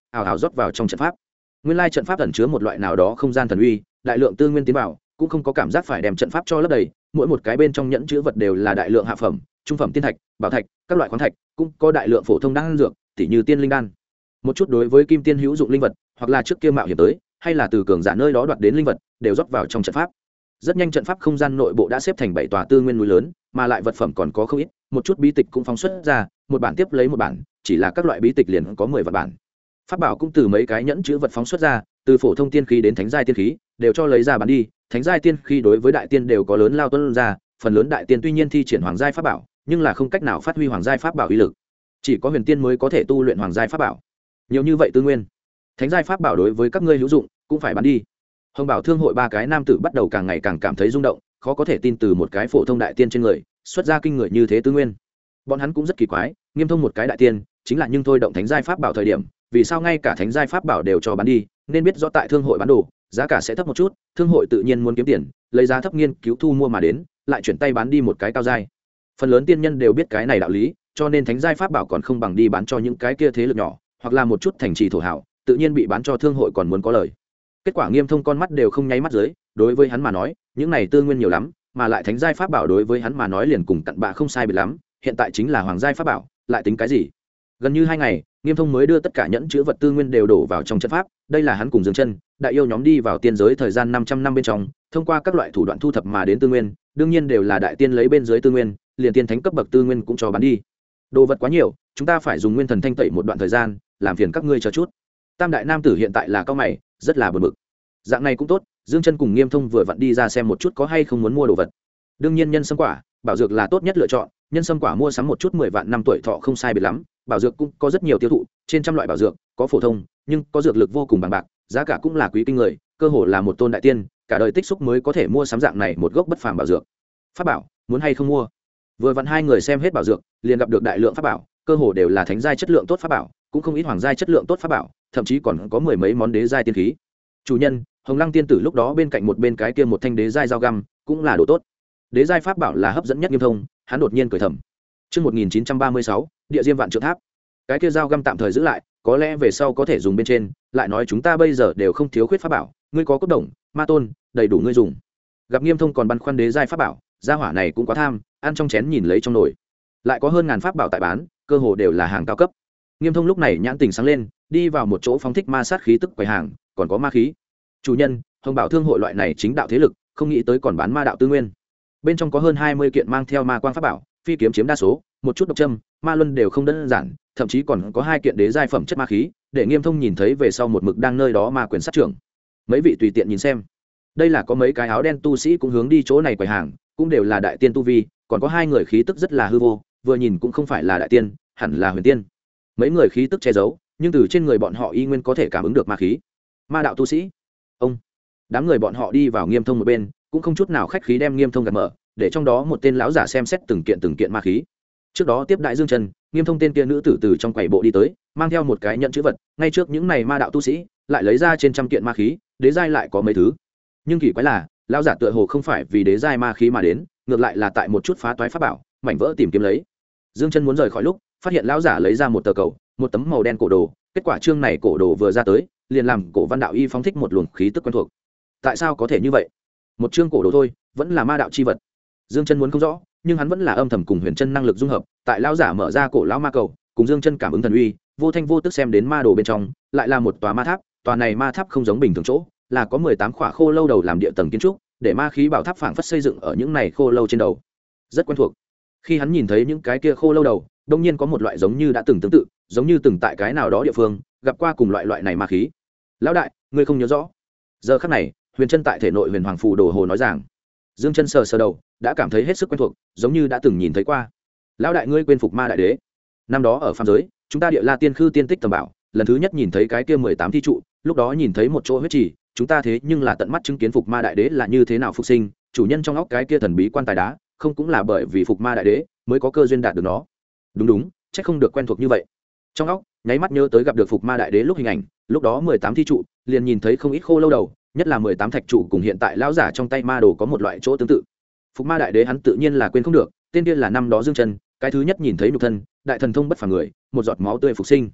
ào ào rót vào trong trận pháp. Nguyên lai trận pháp ẩn chứa một loại nào đó không gian thần uy, đại lượng tư nguyên tiến vào cũng không có cảm giác phải đem trận pháp cho lấp đầy, mỗi một cái bên trong nhẫn chứa vật đều là đại lượng hạ phẩm, trung phẩm tiên thạch, bảo thạch, các loại khoáng thạch, cũng có đại lượng phổ thông đan dược, tỉ như tiên linh đan. Một chút đối với kim tiên hữu dụng linh vật, hoặc là trước kia mạo hiểm tới, hay là từ cường giả nơi đó đoạt đến linh vật, đều rót vào trong trận pháp. Rất nhanh trận pháp không gian nội bộ đã xếp thành 7 tòa tư nguyên núi lớn, mà lại vật phẩm còn có không ít, một chút bí tịch cũng phóng xuất ra, một bản tiếp lấy một bản, chỉ là các loại bí tịch liền có 10 vạn bản. Pháp bảo cũng từ mấy cái nhẫn chứa vật phóng xuất ra, từ phổ thông tiên khí đến thánh giai tiên khí, đều cho lấy ra bán đi. Thánh giai tiên khí đối với đại tiên đều có lớn lao tuân ra, phần lớn đại tiên tuy nhiên thi triển hoàng giai pháp bảo, nhưng là không cách nào phát huy hoàng giai pháp bảo uy lực. Chỉ có huyền tiên mới có thể tu luyện hoàng giai pháp bảo. Nhiều như vậy tư nguyên, thánh giai pháp bảo đối với các ngươi hữu dụng, cũng phải bán đi. Hồng Bảo Thương hội ba cái nam tử bắt đầu càng ngày càng cảm thấy rung động, khó có thể tin từ một cái phổ thông đại tiên trên người xuất ra kinh người như thế tư nguyên. Bọn hắn cũng rất kỳ quái, Nghiêm Thông một cái đại tiên, chính là nhưng thôi động thánh giai pháp bảo thời điểm, vì sao ngay cả thánh giai pháp bảo đều cho bán đi, nên biết rõ tại thương hội bán đồ, giá cả sẽ thấp một chút, thương hội tự nhiên muốn kiếm tiền, lấy giá thấp nghiên cứu thu mua mà đến, lại chuyển tay bán đi một cái cao giai. Phần lớn tiên nhân đều biết cái này đạo lý, cho nên thánh giai pháp bảo còn không bằng đi bán cho những cái kia thế lực nhỏ, hoặc là một chút thành trì thổ hảo, tự nhiên bị bán cho thương hội còn muốn có lời. Kết quả Nghiêm Thông con mắt đều không nháy mắt dưới, đối với hắn mà nói, những này tư nguyên nhiều lắm, mà lại thánh giai pháp bảo đối với hắn mà nói liền cùng cặn bạ không sai biệt lắm, hiện tại chính là hoàng giai pháp bảo, lại tính cái gì? Gần như 2 ngày, Nghiêm Thông mới đưa tất cả nhẫn chứa vật tư nguyên đều đổ vào trong trận pháp, đây là hắn cùng Dương Chân, đại yêu nhóm đi vào tiên giới thời gian 500 năm bên trong, thông qua các loại thủ đoạn thu thập mà đến tư nguyên, đương nhiên đều là đại tiên lấy bên dưới tư nguyên, liền tiên thánh cấp bậc tư nguyên cũng cho bán đi. Đồ vật quá nhiều, chúng ta phải dùng nguyên thần thanh tẩy một đoạn thời gian, làm phiền các ngươi chờ chút. Tam đại nam tử hiện tại là cao mày, rất là bực bực. Dạng này cũng tốt, Dương Chân cùng Nghiêm Thông vừa vặn đi ra xem một chút có hay không muốn mua đồ vật. Đương nhiên nhân sâm quả, bảo dược là tốt nhất lựa chọn, nhân sâm quả mua sắm một chút 10 vạn năm tuổi thọ không sai biệt lắm, bảo dược cũng có rất nhiều tiêu thụ, trên trăm loại bảo dược, có phổ thông, nhưng có dược lực vô cùng bằng bạc, giá cả cũng là quý kinh người, cơ hồ là một tôn đại tiên, cả đời tích xúc mới có thể mua sắm dạng này một gốc bất phàm bảo dược. Pháp bảo, muốn hay không mua? Vừa vặn hai người xem hết bảo dược, liền gặp được đại lượng pháp bảo, cơ hồ đều là thánh giai chất lượng tốt pháp bảo, cũng không ít hoàng giai chất lượng tốt pháp bảo, thậm chí còn có 10 mấy món đế giai tiên khí. Chủ nhân, Hồng Lăng tiên tử lúc đó bên cạnh một bên cái kia một thanh đế giai dao găm, cũng là đồ tốt. Đế giai pháp bảo là hấp dẫn nhất Nghiêm Thông, hắn đột nhiên cười thầm. Chương 1936, Địa Diêm Vạn Trượng Tháp. Cái kia dao găm tạm thời giữ lại, có lẽ về sau có thể dùng bên trên, lại nói chúng ta bây giờ đều không thiếu khuyết pháp bảo, ngươi có cốt đồng, ma tôn, đầy đủ ngươi dùng. Gặp Nghiêm Thông còn băn khoăn đế giai pháp bảo, gia hỏa này cũng quá tham, ăn trong chén nhìn lấy trong nồi. Lại có hơn ngàn pháp bảo tại bán, cơ hồ đều là hàng cao cấp. Nghiêm Thông lúc này nhãn tình sáng lên, đi vào một chỗ phóng thích ma sát khí tức quầy hàng, còn có ma khí. Chủ nhân, Hồng Bảo Thương hội loại này chính đạo thế lực, không nghĩ tới còn bán ma đạo tư nguyên. Bên trong có hơn 20 kiện mang theo ma quang pháp bảo, phi kiếm chiếm đa số, một chút độc châm, ma luân đều không đơn giản, thậm chí còn có 2 kiện đế giai phẩm chất ma khí, để Nghiêm Thông nhìn thấy về sau một mực đang nơi đó ma quyền sát trưởng. Mấy vị tùy tiện nhìn xem. Đây là có mấy cái áo đen tu sĩ cũng hướng đi chỗ này quầy hàng, cũng đều là đại tiên tu vi, còn có 2 người khí tức rất là hư vô, vừa nhìn cũng không phải là đại tiên, hẳn là huyền tiên. Mấy người khí tức che giấu, nhưng từ trên người bọn họ y nguyên có thể cảm ứng được ma khí. Ma đạo tu sĩ. Ông. Đám người bọn họ đi vào Nghiêm Thông một bên, cũng không chút nào khách khí đem Nghiêm Thông gạt mở, để trong đó một tên lão giả xem xét từng kiện ma khí. Trước đó tiếp đại Dương Trần, Nghiêm Thông tên kia nữ tử từ trong quầy bộ đi tới, mang theo một cái nhận chữ vật, ngay trước những này ma đạo tu sĩ, lại lấy ra trên trăm kiện ma khí, đế giai lại có mấy thứ. Nhưng kỳ quái là, lão giả tựa hồ không phải vì đế giai ma khí mà đến, ngược lại là tại một chút phá toái pháp bảo, mảnh vỡ tìm kiếm lấy. Dương Trần muốn rời khỏi lúc, phát hiện lão giả lấy ra một tờ cầu, một tấm màu đen cổ đồ, kết quả chương này cổ đồ vừa ra tới, liền làm cổ văn đạo y phóng thích một luồng khí tức quen thuộc. Tại sao có thể như vậy? Một chương cổ đồ thôi, vẫn là ma đạo chi vật. Dương Chân muốn không rõ, nhưng hắn vẫn là âm thầm cùng Huyền Chân năng lực dung hợp, tại lão giả mở ra cổ lão ma cầu, cùng Dương Chân cảm ứng thần uy, vô thanh vô tức xem đến ma đồ bên trong, lại là một tòa ma tháp, tòa này ma tháp không giống bình thường chỗ, là có 18 khỏa khô lâu đầu làm địa tầng kiến trúc, để ma khí bảo tháp phảng phất xây dựng ở những này khô lâu trên đầu. Rất quen thuộc. Khi hắn nhìn thấy những cái kia khô lâu đầu, đột nhiên có một loại giống như đã từng tương tự, giống như từng tại cái nào đó địa phương gặp qua cùng loại này ma khí. Lão đại, ngươi không nhớ rõ? Giờ khắc này, Huyền Chân tại thể nội Huyền Hoàng phù đồ hồ nói rằng. Dương Chân sờ đầu, đã cảm thấy hết sức quen thuộc, giống như đã từng nhìn thấy qua. Lão đại, ngươi quên Phục Ma đại đế? Năm đó ở phàm giới, chúng ta Địa La Tiên Khư tiên tích tầm bảo, lần thứ nhất nhìn thấy cái kia 18 thi trụ, lúc đó nhìn thấy một chỗ huyết trì, chúng ta thế nhưng là tận mắt chứng kiến Phục Ma đại đế là như thế nào phục sinh, chủ nhân trong óc cái kia thần bí quan tài đá, không cũng là bởi vì Phục Ma đại đế mới có cơ duyên đạt được nó. Đúng, chắc không được quen thuộc như vậy. Trong óc, nháy mắt nhớ tới gặp được Phục Ma đại đế lúc hình ảnh, lúc đó 18 thi trụ, liền nhìn thấy không ít khô lâu đầu, nhất là 18 thạch trụ cùng hiện tại lão giả trong tay ma đồ có một loại chỗ tương tự. Phục Ma đại đế hắn tự nhiên là quên không được, tên kia là năm đó Dương Chân, cái thứ nhất nhìn thấy nhục thân, đại thần thông bất phàm người, một giọt máu tươi phục sinh.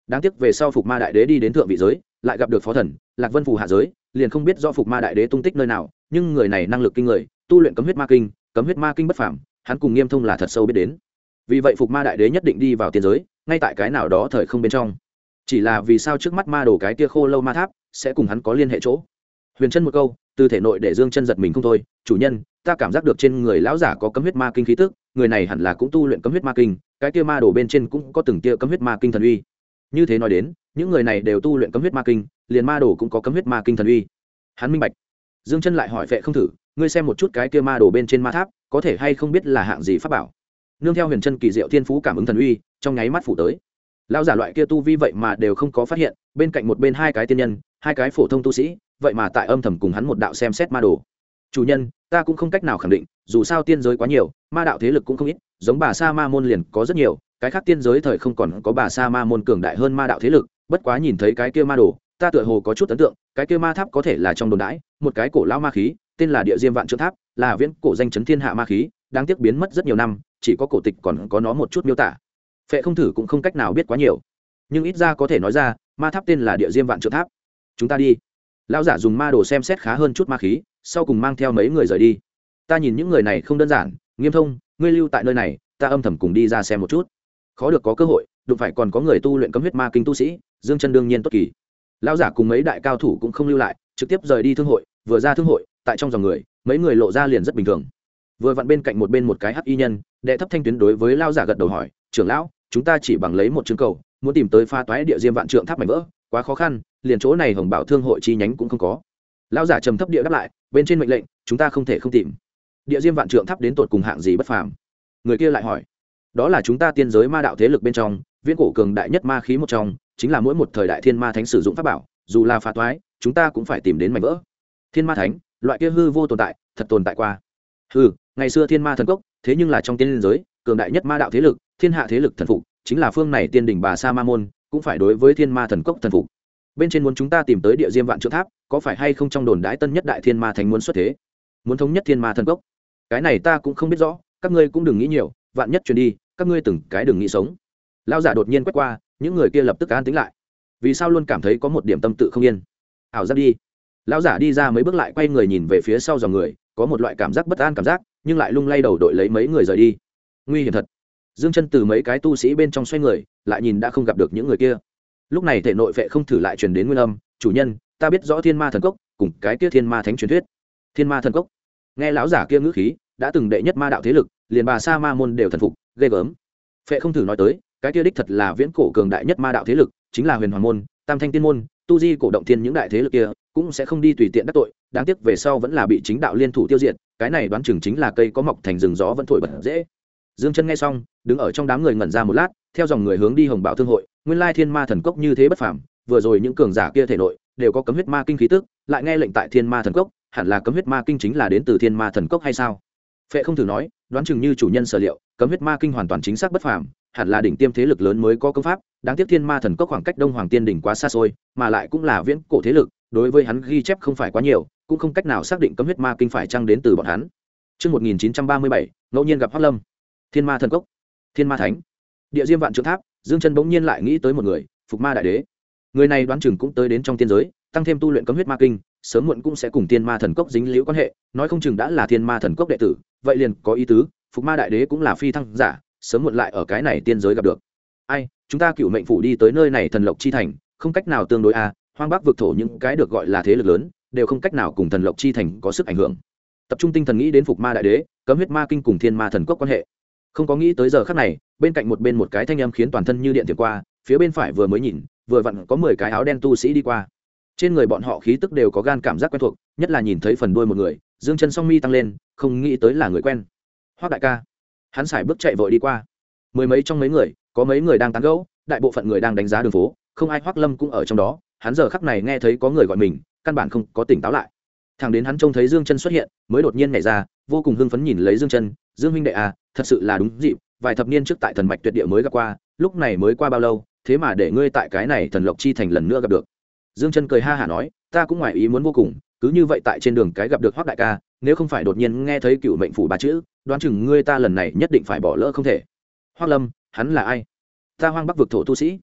đáng tiếc về sau Phục Ma Đại Đế đi đến thượng vị giới, lại gặp được phó thần Lạc Vân Phù hạ giới, liền không biết do Phục Ma Đại Đế tung tích nơi nào, nhưng người này năng lực kinh người, tu luyện cấm huyết ma kinh bất phàm, hắn cùng Nghiêm Thông là thật sâu biết đến. Vì vậy Phục Ma Đại Đế nhất định đi vào tiên giới, ngay tại cái nào đó thời không bên trong. Chỉ là vì sao trước mắt ma đồ cái kia khô lâu ma tháp sẽ cùng hắn có liên hệ chỗ? Huyền Chân một câu, từ thể nội để Dương Chân giật mình không thôi, chủ nhân, ta cảm giác được trên người lão giả có cấm huyết ma kinh khí tức, người này hẳn là cũng tu luyện cấm huyết ma kinh, cái kia ma đồ bên trên cũng có từng tia cấm huyết ma kinh thần uy. Như thế nói đến, những người này đều tu luyện cấm huyết ma kinh, liền ma đồ cũng có cấm huyết ma kinh thần uy. Hắn minh bạch. Dương Chân lại hỏi Vệ Không Thử, ngươi xem một chút cái kia ma đồ bên trên ma tháp, có thể hay không biết là hạng gì pháp bảo? Nương theo Huyền Chân kỳ diệu thiên phú cảm ứng thần uy, trong nháy mắt phủ tới. Lão giả loại kia tu vi vậy mà đều không có phát hiện, bên cạnh một bên hai cái tiên nhân, hai cái phổ thông tu sĩ, vậy mà tại âm thầm cùng hắn một đạo xem xét ma đồ. Chủ nhân, ta cũng không cách nào khẳng định, dù sao tiên giới quá nhiều, ma đạo thế lực cũng không ít, giống Bà Sa Ma môn liền có rất nhiều, cái khác tiên giới thời không còn có Bà Sa Ma môn cường đại hơn ma đạo thế lực, bất quá nhìn thấy cái kia ma đồ, ta tựa hồ có chút ấn tượng, cái kia ma tháp có thể là trong đồn đãi, một cái cổ lão ma khí, tên là Địa Diêm Vạn Trượng Tháp, là viễn cổ danh chấn thiên hạ ma khí, đáng tiếc biến mất rất nhiều năm, chỉ có cổ tịch còn có nó một chút miêu tả. Phệ Không Thử cũng không cách nào biết quá nhiều, nhưng ít ra có thể nói ra, ma tháp tên là Địa Diêm Vạn Trượng Tháp. Chúng ta đi. Lão giả dùng ma đồ xem xét khá hơn chút ma khí, sau cùng mang theo mấy người rời đi. Ta nhìn những người này không đơn giản, Nghiêm Thông, ngươi lưu tại nơi này, ta âm thầm cùng đi ra xem một chút. Khó được có cơ hội, đụng phải còn có người tu luyện cấm huyết ma kinh tu sĩ, Dương Chân đương nhiên tốt kỳ. Lão giả cùng mấy đại cao thủ cũng không lưu lại, trực tiếp rời đi thương hội, vừa ra thương hội, tại trong dòng người, mấy người lộ ra liền rất bình thường. Vừa vặn bên cạnh một cái hắc y nhân, đệ thấp thanh tuyến đối với lão giả gật đầu hỏi, trưởng lão, chúng ta chỉ bằng lấy một chứng cầu, muốn tìm tới pha toái Địa Diêm Vạn Trượng Tháp mảnh vỡ, quá khó khăn, liền chỗ này Hồng Bảo thương hội chi nhánh cũng không có. Lão giả trầm thấp địa đáp lại, bên trên mệnh lệnh, chúng ta không thể không tìm. Địa Diêm Vạn Trượng Tháp đến tột cùng hạng gì bất phàm? Người kia lại hỏi. Đó là chúng ta tiên giới ma đạo thế lực bên trong, viễn cổ cường đại nhất ma khí một trong, chính là mỗi một thời đại thiên ma thánh sử dụng pháp bảo, dù là phá toái, chúng ta cũng phải tìm đến mảnh vỡ. Thiên ma thánh, loại kia hư vô tồn tại, thật tồn tại qua. Ngày xưa thiên ma thần cốc, thế nhưng là trong tiên giới, cường đại nhất ma đạo thế lực, thiên hạ thế lực thần phục, chính là phương này tiên đỉnh Bà Sa Ma môn, cũng phải đối với thiên ma thần cốc thần phục. Bên trên muốn chúng ta tìm tới Địa Diêm Vạn Trượng Tháp, có phải hay không trong đồn đãi tân nhất đại thiên ma thánh muốn xuất thế, muốn thống nhất thiên ma thần cốc? Cái này ta cũng không biết rõ, các ngươi cũng đừng nghĩ nhiều, vạn nhất truyền đi, các ngươi từng cái đừng nghĩ sống. Lão giả đột nhiên quét qua, những người kia lập tức an tĩnh lại. Vì sao luôn cảm thấy có một điểm tâm tự không yên? Ảo giác đi. Lão giả đi ra mấy bước lại quay người nhìn về phía sau dòng người, có một loại cảm giác bất an cảm giác, nhưng lại lung lay đầu đội lấy mấy người rời đi. Nguy hiểm thật. Dương Chân từ mấy cái tu sĩ bên trong xoay người, lại nhìn đã không gặp được những người kia. Lúc này thể nội Vệ Không Thử lại truyền đến nguyên âm, chủ nhân, ta biết rõ thiên ma thần cốc cùng cái kia thiên ma thánh truyền thuyết. Thiên ma thần cốc? Nghe lão giả kia ngữ khí, đã từng đệ nhất ma đạo thế lực, liền Bà Sa Ma môn đều thần phục, ghê gớm. Vệ Không Thử nói tới, cái kia đích thật là viễn cổ cường đại nhất ma đạo thế lực, chính là Huyền Hoàng môn, Tam Thanh tiên môn, tu di cổ động thiên những đại thế lực kia, cũng sẽ không đi tùy tiện đắc tội, đáng tiếc về sau vẫn là bị chính đạo liên thủ tiêu diệt, cái này đoán chừng chính là cây có mọc thành rừng gió vẫn thổi bật dễ. Dương Chân nghe xong, đứng ở trong đám người ngẩn ra một lát, theo dòng người hướng đi Hồng Bảo thương hội, nguyên lai thiên ma thần cốc như thế bất phàm, vừa rồi những cường giả kia thể nội đều có cấm huyết ma kinh khí tức, lại nghe lệnh tại thiên ma thần cốc, hẳn là cấm huyết ma kinh chính là đến từ thiên ma thần cốc hay sao? Phệ Không Thử nói, đoán chừng như chủ nhân sở liệu, cấm huyết ma kinh hoàn toàn chính xác bất phàm, hẳn là đỉnh tiêm thế lực lớn mới có công pháp, đáng tiếc thiên ma thần cốc khoảng cách Đông Hoàng Tiên đỉnh quá xa xôi, mà lại cũng là viễn cổ thế lực, đối với hắn ghi chép không phải quá nhiều, cũng không cách nào xác định cấm huyết ma kinh phải chăng đến từ bọn hắn. Chương 1937, ngẫu nhiên gặp Hoắc Lâm. Thiên ma thần cốc, thiên ma thánh, Địa Diêm Vạn Trượng Tháp, Dương Chân bỗng nhiên lại nghĩ tới một người, Phục Ma Đại Đế. Người này đoán chừng cũng tới đến trong tiên giới, tăng thêm tu luyện cấm huyết ma kinh, sớm muộn cũng sẽ cùng thiên ma thần cốc dính liễu quan hệ, nói không chừng đã là thiên ma thần cốc đệ tử, vậy liền có ý tứ, Phục Ma Đại Đế cũng là phi thăng giả, sớm muộn lại ở cái này tiên giới gặp được. Ai, chúng ta Cửu Mệnh phủ đi tới nơi này thần lộc chi thành, không cách nào tương đối a, hoang bắc vực thổ những cái được gọi là thế lực lớn, đều không cách nào cùng thần lộc chi thành có sức ảnh hưởng. Tập trung tinh thần nghĩ đến Phục Ma Đại Đế, cấm huyết ma kinh cùng thiên ma thần cốc quan hệ. Không có nghĩ tới giờ khắc này, bên cạnh một cái thanh âm khiến toàn thân như điện tiệm qua, phía bên phải vừa mới nhìn, vừa vặn có 10 cái áo đen tu sĩ đi qua. Trên người bọn họ khí tức đều có gan cảm giác quen thuộc, nhất là nhìn thấy phần đuôi một người, Dương Chân song mi tăng lên, không nghĩ tới là người quen. Hoắc đại ca. Hắn sải bước chạy vội đi qua. Mười mấy trong mấy người, có mấy người đang tán gẫu, đại bộ phận người đang đánh giá đường phố, không ai. Hoắc Lâm cũng ở trong đó, hắn giờ khắc này nghe thấy có người gọi mình, căn bản không có tỉnh táo lại. Thẳng đến hắn trông thấy Dương Chân xuất hiện, mới đột nhiên nhảy ra, vô cùng hưng phấn nhìn lấy Dương Chân, "Dương huynh đệ à, thật sự là đúng dịp, vài thập niên trước tại Thần Mạch Tuyệt Địa mới gặp qua, lúc này mới qua bao lâu, thế mà để ngươi tại cái này Thần Lộc chi thành lần nữa gặp được." Dương Chân cười ha hả nói, "Ta cũng ngoài ý muốn vô cùng, cứ như vậy tại trên đường cái gặp được Hoắc đại ca, nếu không phải đột nhiên nghe thấy Cửu Mệnh phủ ba chữ, đoán chừng ngươi ta lần này nhất định phải bỏ lỡ không thể." "Hoắc Lâm, hắn là ai?" "Ta Hoang Bắc vực thổ tu sĩ."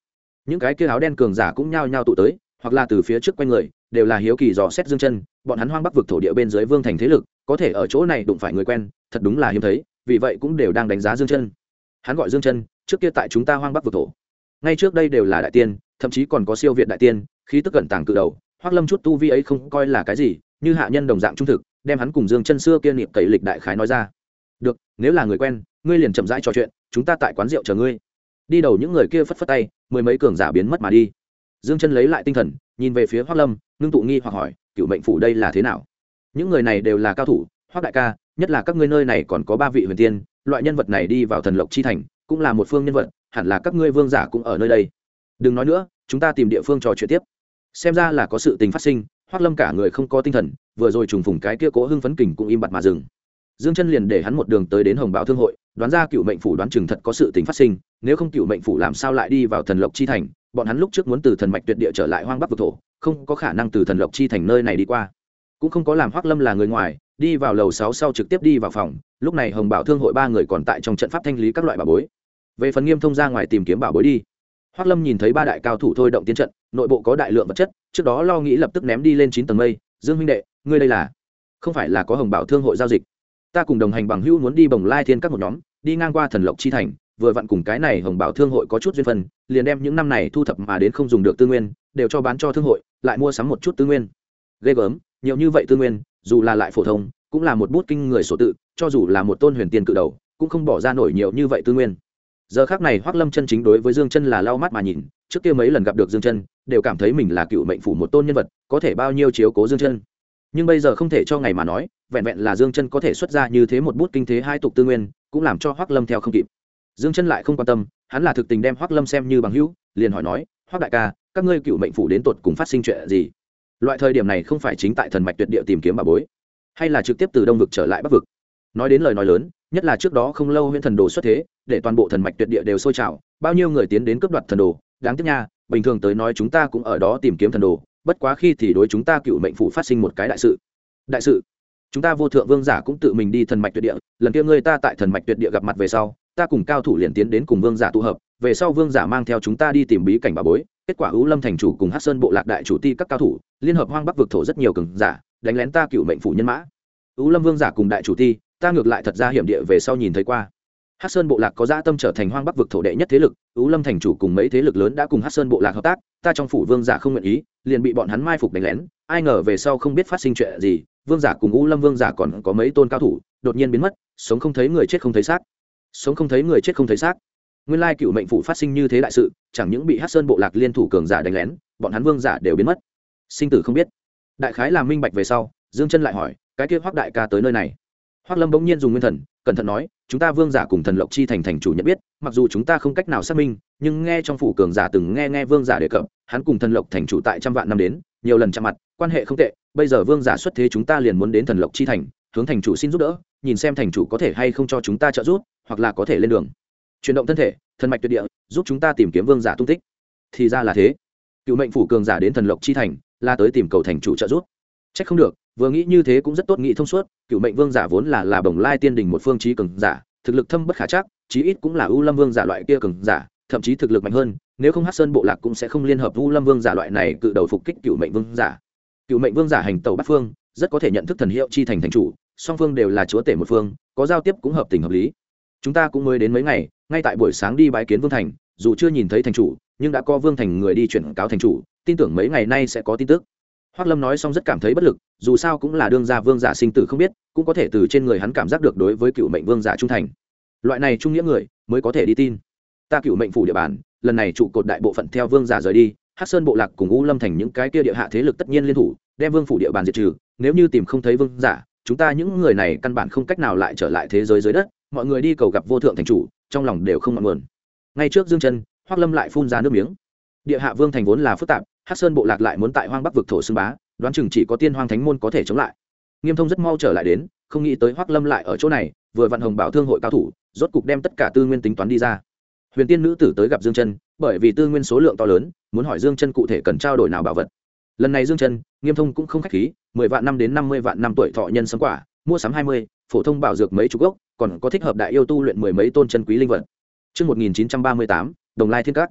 những cái kia áo đen cường giả cũng nhao nhao tụ tới, hoặc là từ phía trước quanh người, đều là hiếu kỳ dò xét Dương Chân. Bọn hắn hoang bắc vực thổ địa bên dưới vương thành thế lực, có thể ở chỗ này đụng phải người quen, thật đúng là hiếm thấy, vì vậy cũng đều đang đánh giá Dương Chân. Hắn gọi Dương Chân, trước kia tại chúng ta hoang bắc vực thổ, ngay trước đây đều là đại tiên, thậm chí còn có siêu việt đại tiên, khí tức cẩn tàng cự đầu. Hoắc Lâm chút tu vi ấy không coi là cái gì, như hạ nhân đồng dạng trung thực, đem hắn cùng Dương Chân xưa kia niệm cậy lịch đại khái nói ra. Được, nếu là người quen, ngươi liền chậm rãi trò chuyện, chúng ta tại quán rượu chờ ngươi. Đi đầu những người kia phất phất tay, mười mấy cường giả biến mất mà đi. Dương Chân lấy lại tinh thần, nhìn về phía Hoắc Lâm, ngưng tụ nghi hoặc hỏi, Cửu Mệnh phủ đây là thế nào? Những người này đều là cao thủ, Hoắc đại ca, nhất là các ngươi nơi này còn có 3 vị huyền tiên, loại nhân vật này đi vào thần lộc chi thành, cũng là một phương nhân vật, hẳn là các ngươi vương giả cũng ở nơi đây. Đừng nói nữa, chúng ta tìm địa phương trò chuyện tiếp. Xem ra là có sự tình phát sinh, Hoắc Lâm cả người không có tinh thần, vừa rồi trùng phùng cái kia cố hưng phấn kình cũng im bặt mà dừng. Dương Chân liền để hắn một đường tới đến Hồng Bảo Thương hội, đoán ra Cửu Mệnh phủ đoán chừng thật có sự tình phát sinh, nếu không Cửu Mệnh phủ làm sao lại đi vào thần lộc chi thành, bọn hắn lúc trước muốn từ thần mạch tuyệt địa trở lại hoang bắc vực thổ, không có khả năng từ thần lộc chi thành nơi này đi qua, cũng không có làm Hoắc Lâm là người ngoài, đi vào lầu 6 sau trực tiếp đi vào phòng. Lúc này Hồng Bảo Thương hội 3 người còn tại trong trận pháp thanh lý các loại bảo bối. Về phần Nghiêm Thông ra ngoài tìm kiếm bảo bối đi. Hoắc Lâm nhìn thấy 3 đại cao thủ thôi động tiến trận, nội bộ có đại lượng vật chất, trước đó lo nghĩ lập tức ném đi lên 9 tầng mây. Dương huynh đệ, ngươi đây là? Không phải là có Hồng Bảo Thương hội giao dịch? Ta cùng đồng hành bằng hữu muốn đi Bồng Lai Thiên các một nhóm, đi ngang qua thần lộc chi thành, vừa vặn cùng cái này Hồng Bảo Thương hội có chút duyên phận, liền đem những năm này thu thập mà đến không dùng được tư nguyên, đều cho bán cho thương hội, lại mua sắm một chút tư nguyên. Ghê gớm, nhiều như vậy tư nguyên, dù là lại phổ thông, cũng là một bút kinh người sổ tự, cho dù là một tôn huyền tiên cự đầu, cũng không bỏ ra nổi nhiều như vậy tư nguyên. Giờ khắc này Hoắc Lâm chân chính đối với Dương Chân là lau mắt mà nhìn, trước kia mấy lần gặp được Dương Chân, đều cảm thấy mình là Cửu Mệnh phủ một tôn nhân vật, có thể bao nhiêu chiếu cố Dương Chân. Nhưng bây giờ không thể cho ngày mà nói, vẹn vẹn là Dương Chân có thể xuất ra như thế một bút kinh thế hai tục tư nguyên, cũng làm cho Hoắc Lâm theo không kịp. Dương Chân lại không quan tâm, hắn là thực tình đem Hoắc Lâm xem như bằng hữu, liền hỏi nói, Hoắc đại ca, các ngươi Cửu Mệnh phủ đến tột cùng phát sinh chuyện gì? Loại thời điểm này không phải chính tại thần mạch tuyệt địa tìm kiếm bảo bối, hay là trực tiếp từ đông vực trở lại bắc vực? Nói đến lời nói lớn, nhất là trước đó không lâu huyễn thần đồ xuất thế, để toàn bộ thần mạch tuyệt địa đều sôi trào, bao nhiêu người tiến đến cướp đoạt thần đồ, đáng tiếc nha, bình thường tới nói chúng ta cũng ở đó tìm kiếm thần đồ, bất quá khi thì đối chúng ta Cửu Mệnh phủ phát sinh một cái đại sự. Đại sự? Chúng ta vô thượng vương giả cũng tự mình đi thần mạch tuyệt địa, lần kia ngươi ta tại thần mạch tuyệt địa gặp mặt về sau, ta cùng cao thủ liền tiến đến cùng vương giả tụ hợp, về sau vương giả mang theo chúng ta đi tìm bí cảnh bảo bối, kết quả Ưu Lâm thành chủ cùng Hắc Sơn bộ lạc đại chủ ti các cao thủ, liên hợp hoang bắc vực thổ rất nhiều cường giả, đánh lén ta Cửu Mệnh phủ nhân mã. Ưu Lâm vương giả cùng đại chủ ti, ta ngược lại thật ra hiểm địa về sau nhìn thấy qua. Hắc Sơn bộ lạc có dã tâm trở thành hoang bắc vực thổ đệ nhất thế lực, Ưu Lâm thành chủ cùng mấy thế lực lớn đã cùng Hắc Sơn bộ lạc hợp tác, ta trong phủ vương giả không nguyện ý, liền bị bọn hắn mai phục đánh lén, ai ngờ về sau không biết phát sinh chuyện gì, vương giả cùng Ưu Lâm vương giả còn có mấy tôn cao thủ, đột nhiên biến mất, sống không thấy người chết không thấy xác. Sống không thấy người chết không thấy xác. Nguyên lai Cửu Mệnh phủ phát sinh như thế đại sự, chẳng những bị Hắc Sơn bộ lạc liên thủ cường giả đánh lén, bọn hắn vương giả đều biến mất. Sinh tử không biết. Đại khái làm minh bạch về sau, Dương Chân lại hỏi, cái kia Hoắc đại ca tới nơi này. Hoắc Lâm bỗng nhiên dùng nguyên thần, cẩn thận nói, chúng ta vương giả cùng thần lộc chi thành thành chủ nhận biết, mặc dù chúng ta không cách nào xác minh, nhưng nghe trong phủ cường giả từng nghe vương giả đề cập, hắn cùng thần lộc thành chủ tại trăm vạn năm đến, nhiều lần chạm mặt, quan hệ không tệ, bây giờ vương giả xuất thế chúng ta liền muốn đến thần lộc chi thành, hướng thành chủ xin giúp đỡ, nhìn xem thành chủ có thể hay không cho chúng ta trợ giúp, hoặc là có thể lên đường chuyển động thân thể thần mạch tuyệt địa, giúp chúng ta tìm kiếm vương giả tung tích. Thì ra là thế, Cửu Mệnh phủ cường giả đến thần lộc chi thành là tới tìm cầu thành chủ trợ giúp. Trách không được, vừa nghĩ như thế cũng rất tốt, nghĩ thông suốt. Cửu Mệnh vương giả vốn là Bồng Lai tiên đình một phương chí cường giả, thực lực thâm bất khả trắc, chí ít cũng là U Lâm vương giả loại kia cường giả, thậm chí thực lực mạnh hơn, nếu không Hắc Sơn bộ lạc cũng sẽ không liên hợp U Lâm vương giả loại này cự đầu phục kích Cửu Mệnh vương giả. Cửu Mệnh vương giả hành tẩu bát phương, rất có thể nhận thức thần hiệu chi thành thành chủ, song phương đều là chúa tể một phương, có giao tiếp cũng hợp tình hợp lý. Chúng ta cũng mới đến mấy ngày, ngay tại buổi sáng đi bái kiến vương thành, dù chưa nhìn thấy thành chủ, nhưng đã có vương thành người đi chuyển cáo thành chủ, tin tưởng mấy ngày nay sẽ có tin tức. Hoắc Lâm nói xong rất cảm thấy bất lực, dù sao cũng là đương gia vương giả sinh tử không biết, cũng có thể từ trên người hắn cảm giác được đối với Cửu Mệnh vương giả trung thành. Loại này trung nghĩa người mới có thể đi tin. Ta Cửu Mệnh phủ địa bàn, lần này trụ cột đại bộ phận theo vương giả rời đi, Hắc Sơn bộ lạc cùng U Lâm thành những cái kia địa hạ thế lực tất nhiên liên thủ, đem vương phủ địa bàn diệt trừ, nếu như tìm không thấy vương giả, chúng ta những người này căn bản không cách nào lại trở lại thế giới dưới đất, mọi người đi cầu gặp vô thượng thành chủ, trong lòng đều không mặn nguồn. Ngay trước Dương Chân, Hoắc Lâm lại phun ra nước miếng. Địa hạ vương thành vốn là phức tạp, Hắc Sơn bộ lạc lại muốn tại hoang bắc vực thổ xưng bá, đoán chừng chỉ có tiên hoang thánh môn có thể chống lại. Nghiêm Thông rất mau trở lại đến, không nghĩ tới Hoắc Lâm lại ở chỗ này, vừa vặn Hồng Bảo Thương hội cao thủ, rốt cục đem tất cả tư nguyên tính toán đi ra. Huyền tiên nữ tử tới gặp Dương Chân, bởi vì tư nguyên số lượng to lớn, muốn hỏi Dương Chân cụ thể cần trao đổi nào bảo vật. Lần này Dương Chân, Nghiêm Thông cũng không khách khí, 10 vạn năm đến 50 vạn năm tuổi thọ nhân sấm quả, mua sắm 20, phổ thông bảo dược mấy chục gốc, còn có thích hợp đại yêu tu luyện 10 mấy tôn chân quý linh vật. Chương 1938, Đồng Lai Thiên Các.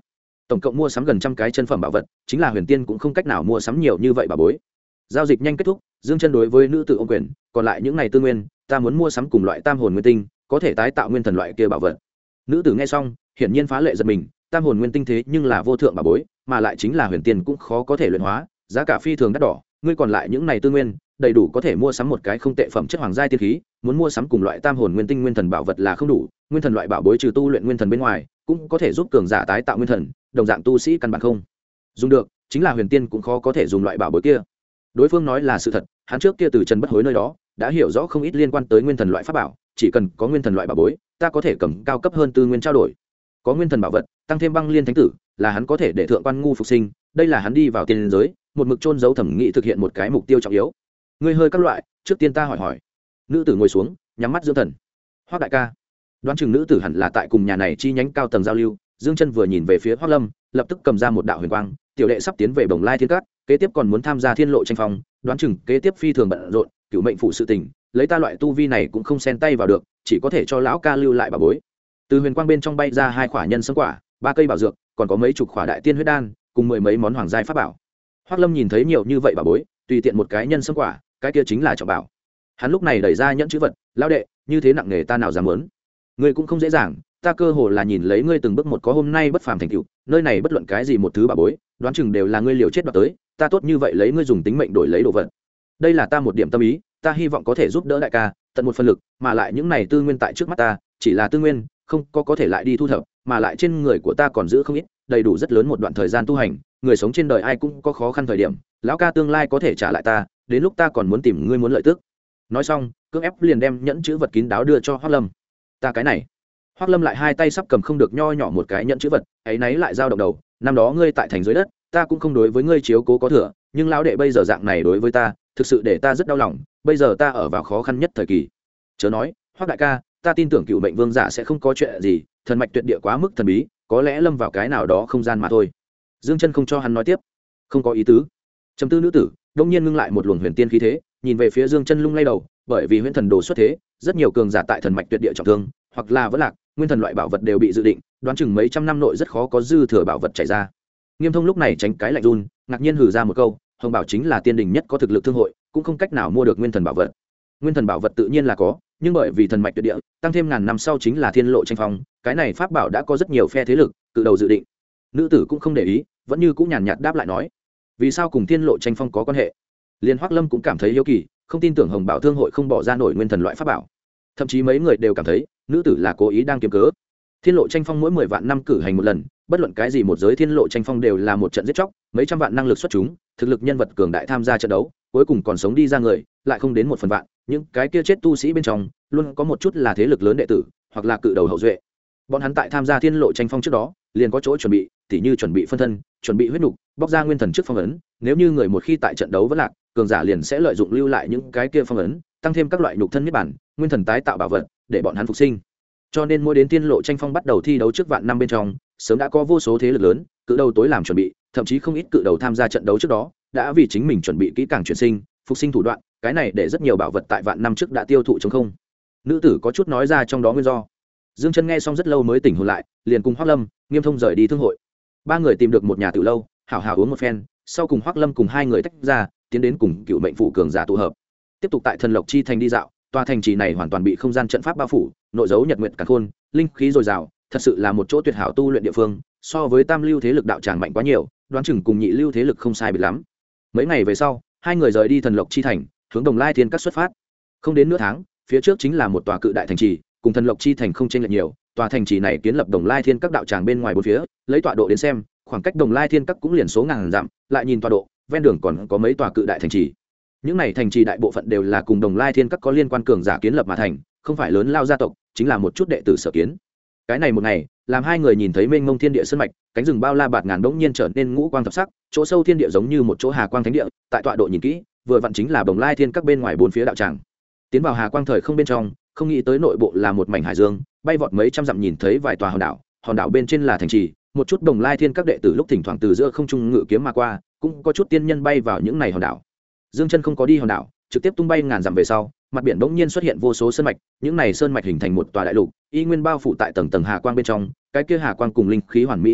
tổng cộng mua sắm gần trăm cái chân phẩm bảo vật, chính là huyền tiên cũng không cách nào mua sắm nhiều như vậy bà bối. Giao dịch nhanh kết thúc, Dương Chân đối với nữ tử ôm quyền, còn lại những này tư nguyên, ta muốn mua sắm cùng loại tam hồn nguyên tinh, có thể tái tạo nguyên thần loại kia bảo vật. Nữ tử nghe xong, hiển nhiên phá lệ giật mình, tam hồn nguyên tinh thế nhưng là vô thượng bảo bối, mà lại chính là huyền tiên cũng khó có thể luyện hóa, giá cả phi thường đắt đỏ, ngươi còn lại những này tư nguyên, đầy đủ có thể mua sắm một cái không tệ phẩm chất hoàng giai tiên khí, muốn mua sắm cùng loại tam hồn nguyên tinh nguyên thần bảo vật là không đủ, nguyên thần loại bảo bối trừ tu luyện nguyên thần bên ngoài, cũng có thể giúp cường giả tái tạo nguyên thần, đồng dạng tu sĩ căn bản không dùng được, chính là huyền tiên cũng khó có thể dùng loại bảo bối kia. Đối phương nói là sự thật, hắn trước kia từ Trần Bất Hối nơi đó đã hiểu rõ không ít liên quan tới nguyên thần loại pháp bảo, chỉ cần có nguyên thần loại bảo bối, ta có thể cầm cao cấp hơn tư nguyên trao đổi. Có nguyên thần bảo vật, tăng thêm băng liên thánh tử, là hắn có thể để thượng quan ngu phục sinh, đây là hắn đi vào tiên giới, một mực chôn giấu thẩm nghị thực hiện một cái mục tiêu trọng yếu. Ngươi hơi các loại, trước tiên ta hỏi. Nữ tử ngồi xuống, nhắm mắt dưỡng thần. Hoắc đại ca, đoán chừng nữ tử hẳn là tại cùng nhà này chi nhánh cao tầng giao lưu. Dương Chân vừa nhìn về phía Hoắc Lâm, lập tức cầm ra một đạo huyền quang, tiểu đệ sắp tiến về Bồng Lai Thiên Cát, kế tiếp còn muốn tham gia thiên lộ tranh phong, đoán chừng kế tiếp phi thường bận rộn, cửu mệnh phụ sự tình, lấy ta loại tu vi này cũng không xen tay vào được, chỉ có thể cho lão ca lưu lại bà bối. Từ huyền quang bên trong bay ra 2 quả nhân sâm quả, 3 cây bảo dược, còn có mấy chục quả đại tiên huyết đan, cùng 10 mấy món hoàng giai pháp bảo. Hoắc Lâm nhìn thấy nhiều như vậy bà bối, tùy tiện một cái nhân sâm quả, cái kia chính là trọng bảo. Hắn lúc này đẩy ra nhẫn chữ vật, lão đệ, như thế nặng nghề ta nào dám muốn. Ngươi cũng không dễ dàng, ta cơ hồ là nhìn lấy ngươi từng bước một có hôm nay bất phàm thành tựu, nơi này bất luận cái gì một thứ bà bối, đoán chừng đều là ngươi liều chết đoạt tới, ta tốt như vậy lấy ngươi dùng tính mệnh đổi lấy đồ vật. Đây là ta một điểm tâm ý, ta hy vọng có thể giúp đỡ đại ca, tận một phần lực, mà lại những này tư nguyên tại trước mắt ta, chỉ là tư nguyên, không có thể lại đi thu thập, mà lại trên người của ta còn giữ không ít, đầy đủ rất lớn một đoạn thời gian tu hành, người sống trên đời ai cũng có khó khăn thời điểm, lão ca tương lai có thể trả lại ta, đến lúc ta còn muốn tìm ngươi muốn lợi tức. Nói xong, cưỡng ép liền đem nhẫn chữ vật kín đáo đưa cho Hoắc Lâm. Ta cái này. Hoắc Lâm lại hai tay sắp cầm không được nho nhỏ một cái nhẫn chữ vật, ấy nấy lại giao động đầu, năm đó ngươi tại thành dưới đất, ta cũng không đối với ngươi chiếu cố có thừa, nhưng lão đệ bây giờ dạng này đối với ta, thực sự để ta rất đau lòng, bây giờ ta ở vào khó khăn nhất thời kỳ. Chớ nói, Hoắc đại ca, ta tin tưởng Cựu Mệnh Vương giả sẽ không có chuyện gì, thần mạch tuyệt địa quá mức thần bí, có lẽ lâm vào cái nào đó không gian mà thôi. Dương Chân không cho hắn nói tiếp, không có ý tứ. Trầm tư nữ tử, đông nhiên ngưng lại một luồng huyền tiên khí thế, nhìn về phía Dương Chân lung lay đầu, bởi vì huyền thần đồ xuất thế, rất nhiều cường giả tại thần mạch tuyệt địa trọng thương, hoặc là vẫn lạc, nguyên thần loại bảo vật đều bị dự định, đoán chừng mấy trăm năm nội rất khó có dư thừa bảo vật chảy ra. Nghiêm Thông lúc này tránh cái lạnh run, ngạc nhiên hừ ra một câu, Hồng Bảo chính là tiên đình nhất có thực lực thương hội, cũng không cách nào mua được nguyên thần bảo vật. Nguyên thần bảo vật tự nhiên là có, nhưng bởi vì thần mạch tuyệt địa, tăng thêm ngàn năm sau chính là thiên lộ tranh phong, cái này pháp bảo đã có rất nhiều phe thế lực từ đầu dự định. Nữ tử cũng không để ý, vẫn như cũng nhàn nhạt đáp lại nói, vì sao cùng thiên lộ tranh phong có quan hệ? Liên Hoắc Lâm cũng cảm thấy hiếu kỳ, không tin tưởng Hồng Bảo thương hội không bỏ ra nổi nguyên thần loại pháp bảo. Thậm chí mấy người đều cảm thấy, nữ tử là cố ý đang kiếm cớ. Thiên lộ tranh phong mỗi 10 vạn năm cử hành một lần, bất luận cái gì một giới thiên lộ tranh phong đều là một trận giết chóc, mấy trăm vạn năng lực xuất chúng, thực lực nhân vật cường đại tham gia trận đấu, cuối cùng còn sống đi ra người, lại không đến 1/1000, những cái kia chết tu sĩ bên trong, luôn có một chút là thế lực lớn đệ tử, hoặc là cự đầu hậu duệ. Bọn hắn tại tham gia thiên lộ tranh phong trước đó, liền có chỗ chuẩn bị, tỉ như chuẩn bị phân thân, chuẩn bị huyết nục, bóc ra nguyên thần trước phong ấn, nếu như người một khi tại trận đấu vẫn lạc, cường giả liền sẽ lợi dụng lưu lại những cái kia phong ấn, tăng thêm các loại nhục thân niết bản, nguyên thần tái tạo bảo vật, để bọn hắn phục sinh. Cho nên mỗi đến thiên lộ tranh phong bắt đầu thi đấu trước vạn năm bên trong, sớm đã có vô số thế lực lớn, cự đầu tối làm chuẩn bị, thậm chí không ít cự đầu tham gia trận đấu trước đó, đã vì chính mình chuẩn bị kỹ càng chuyển sinh, phục sinh thủ đoạn, cái này để rất nhiều bảo vật tại vạn năm trước đã tiêu thụ trống không. Nữ tử có chút nói ra trong đó nguyên do. Dương Chân nghe xong rất lâu mới tỉnh hồn lại, liền cùng Hoắc Lâm, Nghiêm Thông rời đi thương hội. Ba người tìm được một nhà tiểu lâu, hảo hảo uống một phen, sau cùng Hoắc Lâm cùng hai người tách ra, tiến đến cùng Cựu Mệnh phụ cường giả tụ hợp. Tiếp tục tại Thần Lộc chi thành đi dạo, tòa thành trì này hoàn toàn bị không gian trận pháp bao phủ, nội dấu nhật nguyệt càn khôn, linh khí dồi dào, thật sự là một chỗ tuyệt hảo tu luyện địa phương, so với tam lưu thế lực đạo tràng mạnh quá nhiều, đoán chừng cùng nhị lưu thế lực không sai biệt lắm. Mấy ngày về sau, hai người rời đi Thần Lộc chi thành, hướng Đồng Lai Thiên Các xuất phát. Không đến nửa tháng, phía trước chính là một tòa cự đại thành trì, cùng Thần Lộc chi thành không chênh lệch nhiều. Tòa thành trì này kiến lập Đồng Lai Thiên Các đạo tràng bên ngoài bốn phía, lấy tọa độ đến xem, khoảng cách Đồng Lai Thiên Các cũng liền số ngàn dặm, lại nhìn tọa độ, ven đường còn có mấy tòa cự đại thành trì. Những này thành trì đại bộ phận đều là cùng Đồng Lai Thiên Các có liên quan cường giả kiến lập mà thành, không phải lớn lao gia tộc, chính là một chút đệ tử sở kiến. Cái này một ngày, làm hai người nhìn thấy mênh mông thiên địa sơn mạch, cánh rừng bao la bạt ngàn bỗng nhiên trở nên ngũ quang thập sắc, chỗ sâu thiên địa giống như một chỗ hà quang thánh địa, tại tọa độ nhìn kỹ, vừa vặn chính là Đồng Lai Thiên Các bên ngoài bốn phía đạo tràng. Tiến vào hà quang thời không bên trong, không nghĩ tới nội bộ là một mảnh hải dương, bay vọt mấy trăm dặm nhìn thấy vài tòa hòn đảo bên trên là thành trì, một chút Đồng Lai Thiên Các đệ tử lúc thỉnh thoảng từ giữa không trung ngự kiếm mà qua, cũng có chút tiên nhân bay vào những này hòn đảo. Dương Chân không có đi hòn đảo, trực tiếp tung bay ngàn dặm về sau, mặt biển bỗng nhiên xuất hiện vô số sơn mạch, những này sơn mạch hình thành một tòa đại lục, y nguyên bao phủ tại tầng tầng hà quang bên trong, cái kia hà quang cùng linh khí hoàn mỹ dung hợp,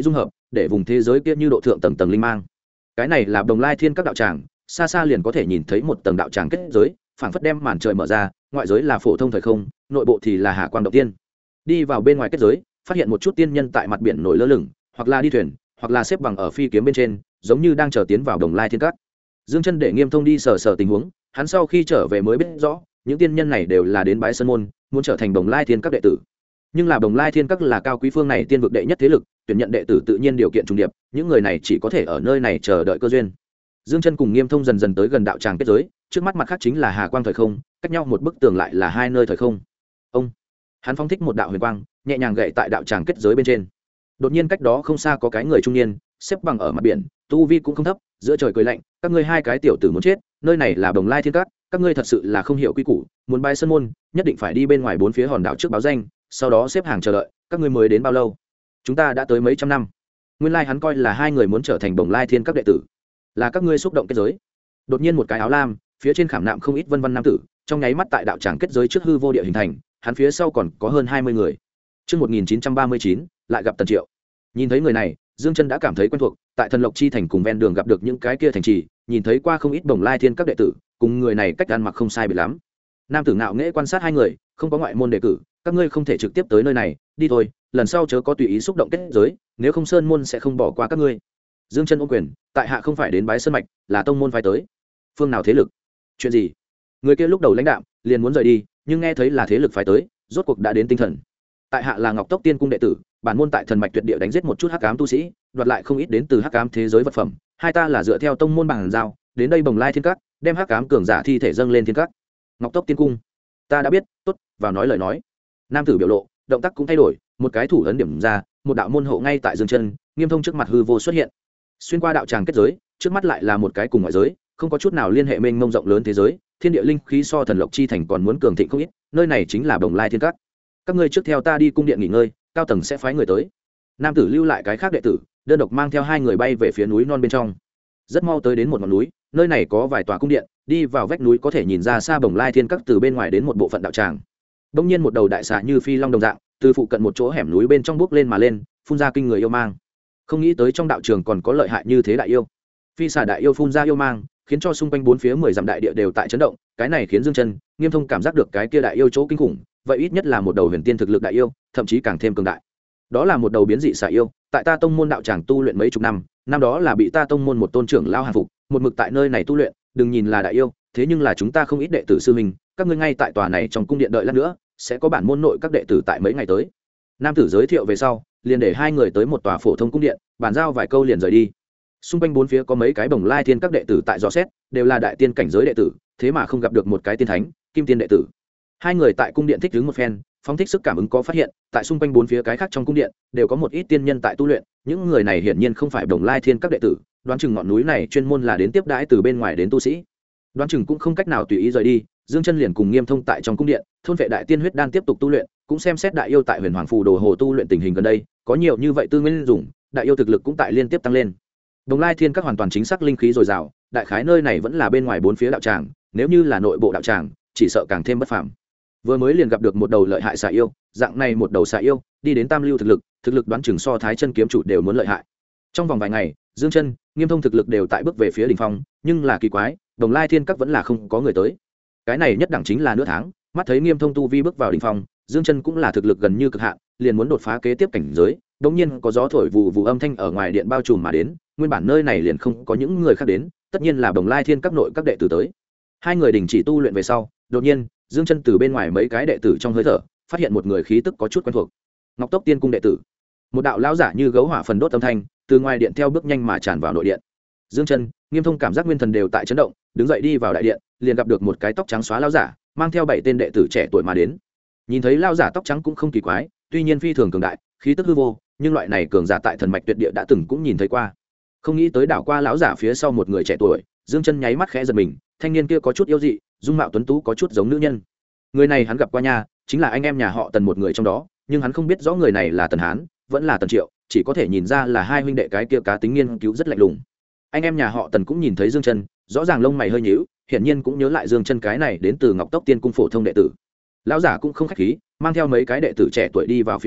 để vùng thế giới kia như độ thượng tầng tầng linh mang. Cái này là Đồng Lai Thiên các đạo tràng, xa xa liền có thể nhìn thấy một tầng đạo tràng kết giới, phảng phất đem màn trời mở ra, ngoại giới là phổ thông thời không, nội bộ thì là hạ quang động tiên. Đi vào bên ngoài kết giới, phát hiện một chút tiên nhân tại mặt biển nổi lơ lửng, hoặc là đi thuyền, hoặc là xếp bằng ở phi kiếm bên trên, giống như đang chờ tiến vào Đồng Lai Thiên các. Dương Chân để Nghiêm Thông đi sờ sờ tình huống, hắn sau khi trở về mới biết rõ, những tiên nhân này đều là đến bái sơn môn, muốn trở thành Đồng Lai Thiên các đệ tử. Nhưng là Đồng Lai Thiên các là cao quý phương này tiên vực đệ nhất thế lực, tuyển nhận đệ tử tự nhiên điều kiện trùng điệp, những người này chỉ có thể ở nơi này chờ đợi cơ duyên. Dương Chân cùng Nghiêm Thông dần dần tới gần đạo tràng kết giới, trước mắt mặt khác chính là hà quang thời không, cách nhau một bức tường lại là hai nơi thời không. Ông, hắn phóng thích một đạo huyền quang, nhẹ nhàng gậy tại đạo tràng kết giới bên trên. Đột nhiên cách đó không xa có cái người trung niên, xếp bằng ở mặt biển, tu vi cũng không thấp, giữa trời cười lạnh, các ngươi hai cái tiểu tử muốn chết, nơi này là Đồng Lai Thiên các, các ngươi thật sự là không hiểu quy củ, muốn bái sơn môn, nhất định phải đi bên ngoài bốn phía hòn đảo trước báo danh, sau đó xếp hàng chờ đợi, các ngươi mới đến bao lâu? Chúng ta đã tới mấy trăm năm. Nguyên lai hắn coi là hai người muốn trở thành Đồng Lai Thiên các đệ tử, là các ngươi xúc động kết giới. Đột nhiên một cái áo lam, phía trên khảm nạm không ít vân vân nam tử, trong nháy mắt tại đạo tràng kết giới trước hư vô địa hình thành, hắn phía sau còn có hơn 20 người. Chương 1939, lại gặp Tần Triệu. Nhìn thấy người này, Dương Chân đã cảm thấy quen thuộc, tại Thần Lộc Chi thành cùng ven đường gặp được những cái kia thành trì, nhìn thấy qua không ít Đồng Lai Thiên các đệ tử, cùng người này cách ăn mặc không sai biệt lắm. Nam tử ngạo nghễ quan sát hai người, không có ngoại môn đề cử, các ngươi không thể trực tiếp tới nơi này, đi thôi, lần sau chớ có tùy ý xúc động kết giới, nếu không sơn môn sẽ không bỏ qua các ngươi. Dương Chân ôm quyền, tại hạ không phải đến bái sơn mạch, là tông môn phái tới. Phương nào thế lực? Chuyện gì? Người kia lúc đầu lãnh đạm, liền muốn rời đi, nhưng nghe thấy là thế lực phái tới, rốt cuộc đã đến tinh thần. Tại hạ là Ngọc Tốc Tiên cung đệ tử, bản môn tại Thần Mạch Tuyệt Địa đánh giết một chút hắc ám tu sĩ, đoạt lại không ít đến từ hắc ám thế giới vật phẩm, hai ta là dựa theo tông môn bằng giao, đến đây Bồng Lai Thiên Các, đem hắc ám cường giả thi thể dâng lên thiên các. Ngọc Tốc Tiên cung. Ta đã biết, tốt, vào nói lời nói. Nam tử biểu lộ, động tác cũng thay đổi, một cái thủ ấn điểm ra, một đạo môn hộ ngay tại Dương Chân, Nghiêm Thông trước mặt hư vô xuất hiện. Xuyên qua đạo tràng kết giới, trước mắt lại là một cái cùng ngoại giới, không có chút nào liên hệ mênh mông rộng lớn thế giới, thiên địa linh khí so Thần Lộc Chi thành còn muốn cường thịnh không ít, nơi này chính là Bồng Lai Thiên Các. Các ngươi trước theo ta đi cung điện nghỉ ngơi, cao tầng sẽ phái người tới. Nam tử lưu lại cái khác đệ tử, đơn độc mang theo hai người bay về phía núi non bên trong. Rất mau tới đến một ngọn núi, nơi này có vài tòa cung điện, đi vào vách núi có thể nhìn ra xa Bồng Lai Thiên Các từ bên ngoài đến một bộ phận đạo tràng. Đông nhiên một đầu đại xà như phi long đồng dạng, từ phụ cận một chỗ hẻm núi bên trong bước lên mà lên, phun ra kinh người yêu mang. Không nghĩ tới trong đạo trường còn có lợi hại như thế đại yêu. Phi xà đại yêu phun ra yêu mang, khiến cho xung quanh bốn phía 10 dặm đại địa đều tại chấn động, cái này khiến Dương Chân, Nghiêm Thông cảm giác được cái kia đại yêu chỗ kinh khủng, vậy ít nhất là một đầu huyền tiên thực lực đại yêu, thậm chí càng thêm cường đại. Đó là một đầu biến dị xà yêu, tại ta tông môn đạo tràng tu luyện mấy chục năm, năm đó là bị ta tông môn một tôn trưởng lao hàng phục, một mực tại nơi này tu luyện, đừng nhìn là đại yêu, thế nhưng là chúng ta không ít đệ tử sư huynh, các ngươi ngay tại tòa này trong cung điện đợi lát nữa, sẽ có bản môn nội các đệ tử tại mấy ngày tới. Nam tử giới thiệu về sau, liền để hai người tới một tòa phổ thông cung điện, bàn giao vài câu liền rời đi. Xung quanh bốn phía có mấy cái Bồng Lai Thiên các đệ tử tại dò xét, đều là đại tiên cảnh giới đệ tử, thế mà không gặp được một cái tiên thánh, kim tiên đệ tử. Hai người tại cung điện thích ứng một phen, phóng thích sức cảm ứng có phát hiện, tại xung quanh bốn phía cái khác trong cung điện đều có một ít tiên nhân tại tu luyện, những người này hiển nhiên không phải Bồng Lai Thiên các đệ tử, đoán chừng ngọn núi này chuyên môn là đến tiếp đãi từ bên ngoài đến tu sĩ. Đoán chừng cũng không cách nào tùy ý rời đi, Dương Chân liền cùng Nghiêm Thông tại trong cung điện, thôn vệ đại tiên huyết đan tiếp tục tu luyện, cũng xem xét đại yêu tại Huyền Hoàng Phù Đồ Hồ tu luyện tình hình gần đây, có nhiều như vậy tư nguyên dùng, đại yêu thực lực cũng tại liên tiếp tăng lên. Bồng Lai Thiên các hoàn toàn chính xác linh khí dồi dào, đại khái nơi này vẫn là bên ngoài bốn phía đạo tràng, nếu như là nội bộ đạo tràng, chỉ sợ càng thêm bất phàm. Vừa mới liền gặp được một đầu lợi hại xà yêu, dạng này một đầu xà yêu, đi đến tam lưu thực lực đoán chừng so Thái Chân kiếm chủ đều muốn lợi hại. Trong vòng vài ngày, Dương Chân, Nghiêm Thông thực lực đều tại bước về phía đỉnh phong, nhưng là kỳ quái, Bồng Lai Thiên các vẫn là không có người tới. Cái này nhất đẳng chính là nửa tháng, mắt thấy Nghiêm Thông tu vi bước vào đỉnh phong, Dương Chân cũng là thực lực gần như cực hạn, liền muốn đột phá kế tiếp cảnh giới. Đột nhiên có gió thổi vụ vụ âm thanh ở ngoài điện bao trùm mà đến, nguyên bản nơi này liền không có những người khác đến, tất nhiên là Bồng Lai Thiên các nội các đệ tử tới. Hai người đình chỉ tu luyện về sau, đột nhiên, Dương Chân từ bên ngoài mấy cái đệ tử trong hơi thở, phát hiện một người khí tức có chút quen thuộc. Ngọc Tốc Tiên cung đệ tử. Một đạo lão giả như gấu hỏa phần đốt âm thanh, từ ngoài điện theo bước nhanh mà tràn vào nội điện. Dương Chân, Nghiêm Thông cảm giác nguyên thần đều tại chấn động, đứng dậy đi vào đại điện, liền gặp được một cái tóc trắng xóa lão giả, mang theo 7 tên đệ tử trẻ tuổi mà đến. Nhìn thấy lão giả tóc trắng cũng không kỳ quái, tuy nhiên phi thường cường đại, khí tức hư vô, nhưng loại này cường giả tại Thần Mạch Tuyệt Địa đã từng cũng nhìn thấy qua. Không nghĩ tới đảo qua lão giả phía sau một người trẻ tuổi, Dương Chân nháy mắt khẽ giật mình, thanh niên kia có chút yêu dị, dung mạo tuấn tú có chút giống nữ nhân. Người này hắn gặp qua nha, chính là anh em nhà họ Tần một người trong đó, nhưng hắn không biết rõ người này là Tần Hán, vẫn là Tần Triệu, chỉ có thể nhìn ra là hai huynh đệ cái kia cá tính nghiên cứu rất lạnh lùng. Anh em nhà họ Tần cũng nhìn thấy Dương Chân, rõ ràng lông mày hơi nhíu, hiển nhiên cũng nhớ lại Dương Chân cái này đến từ Ngọc Tốc Tiên cung phổ thông đệ tử. Lão giả cũng không khách khí, mang theo mấy cái đệ tử trẻ tuổi đi vào phía trên,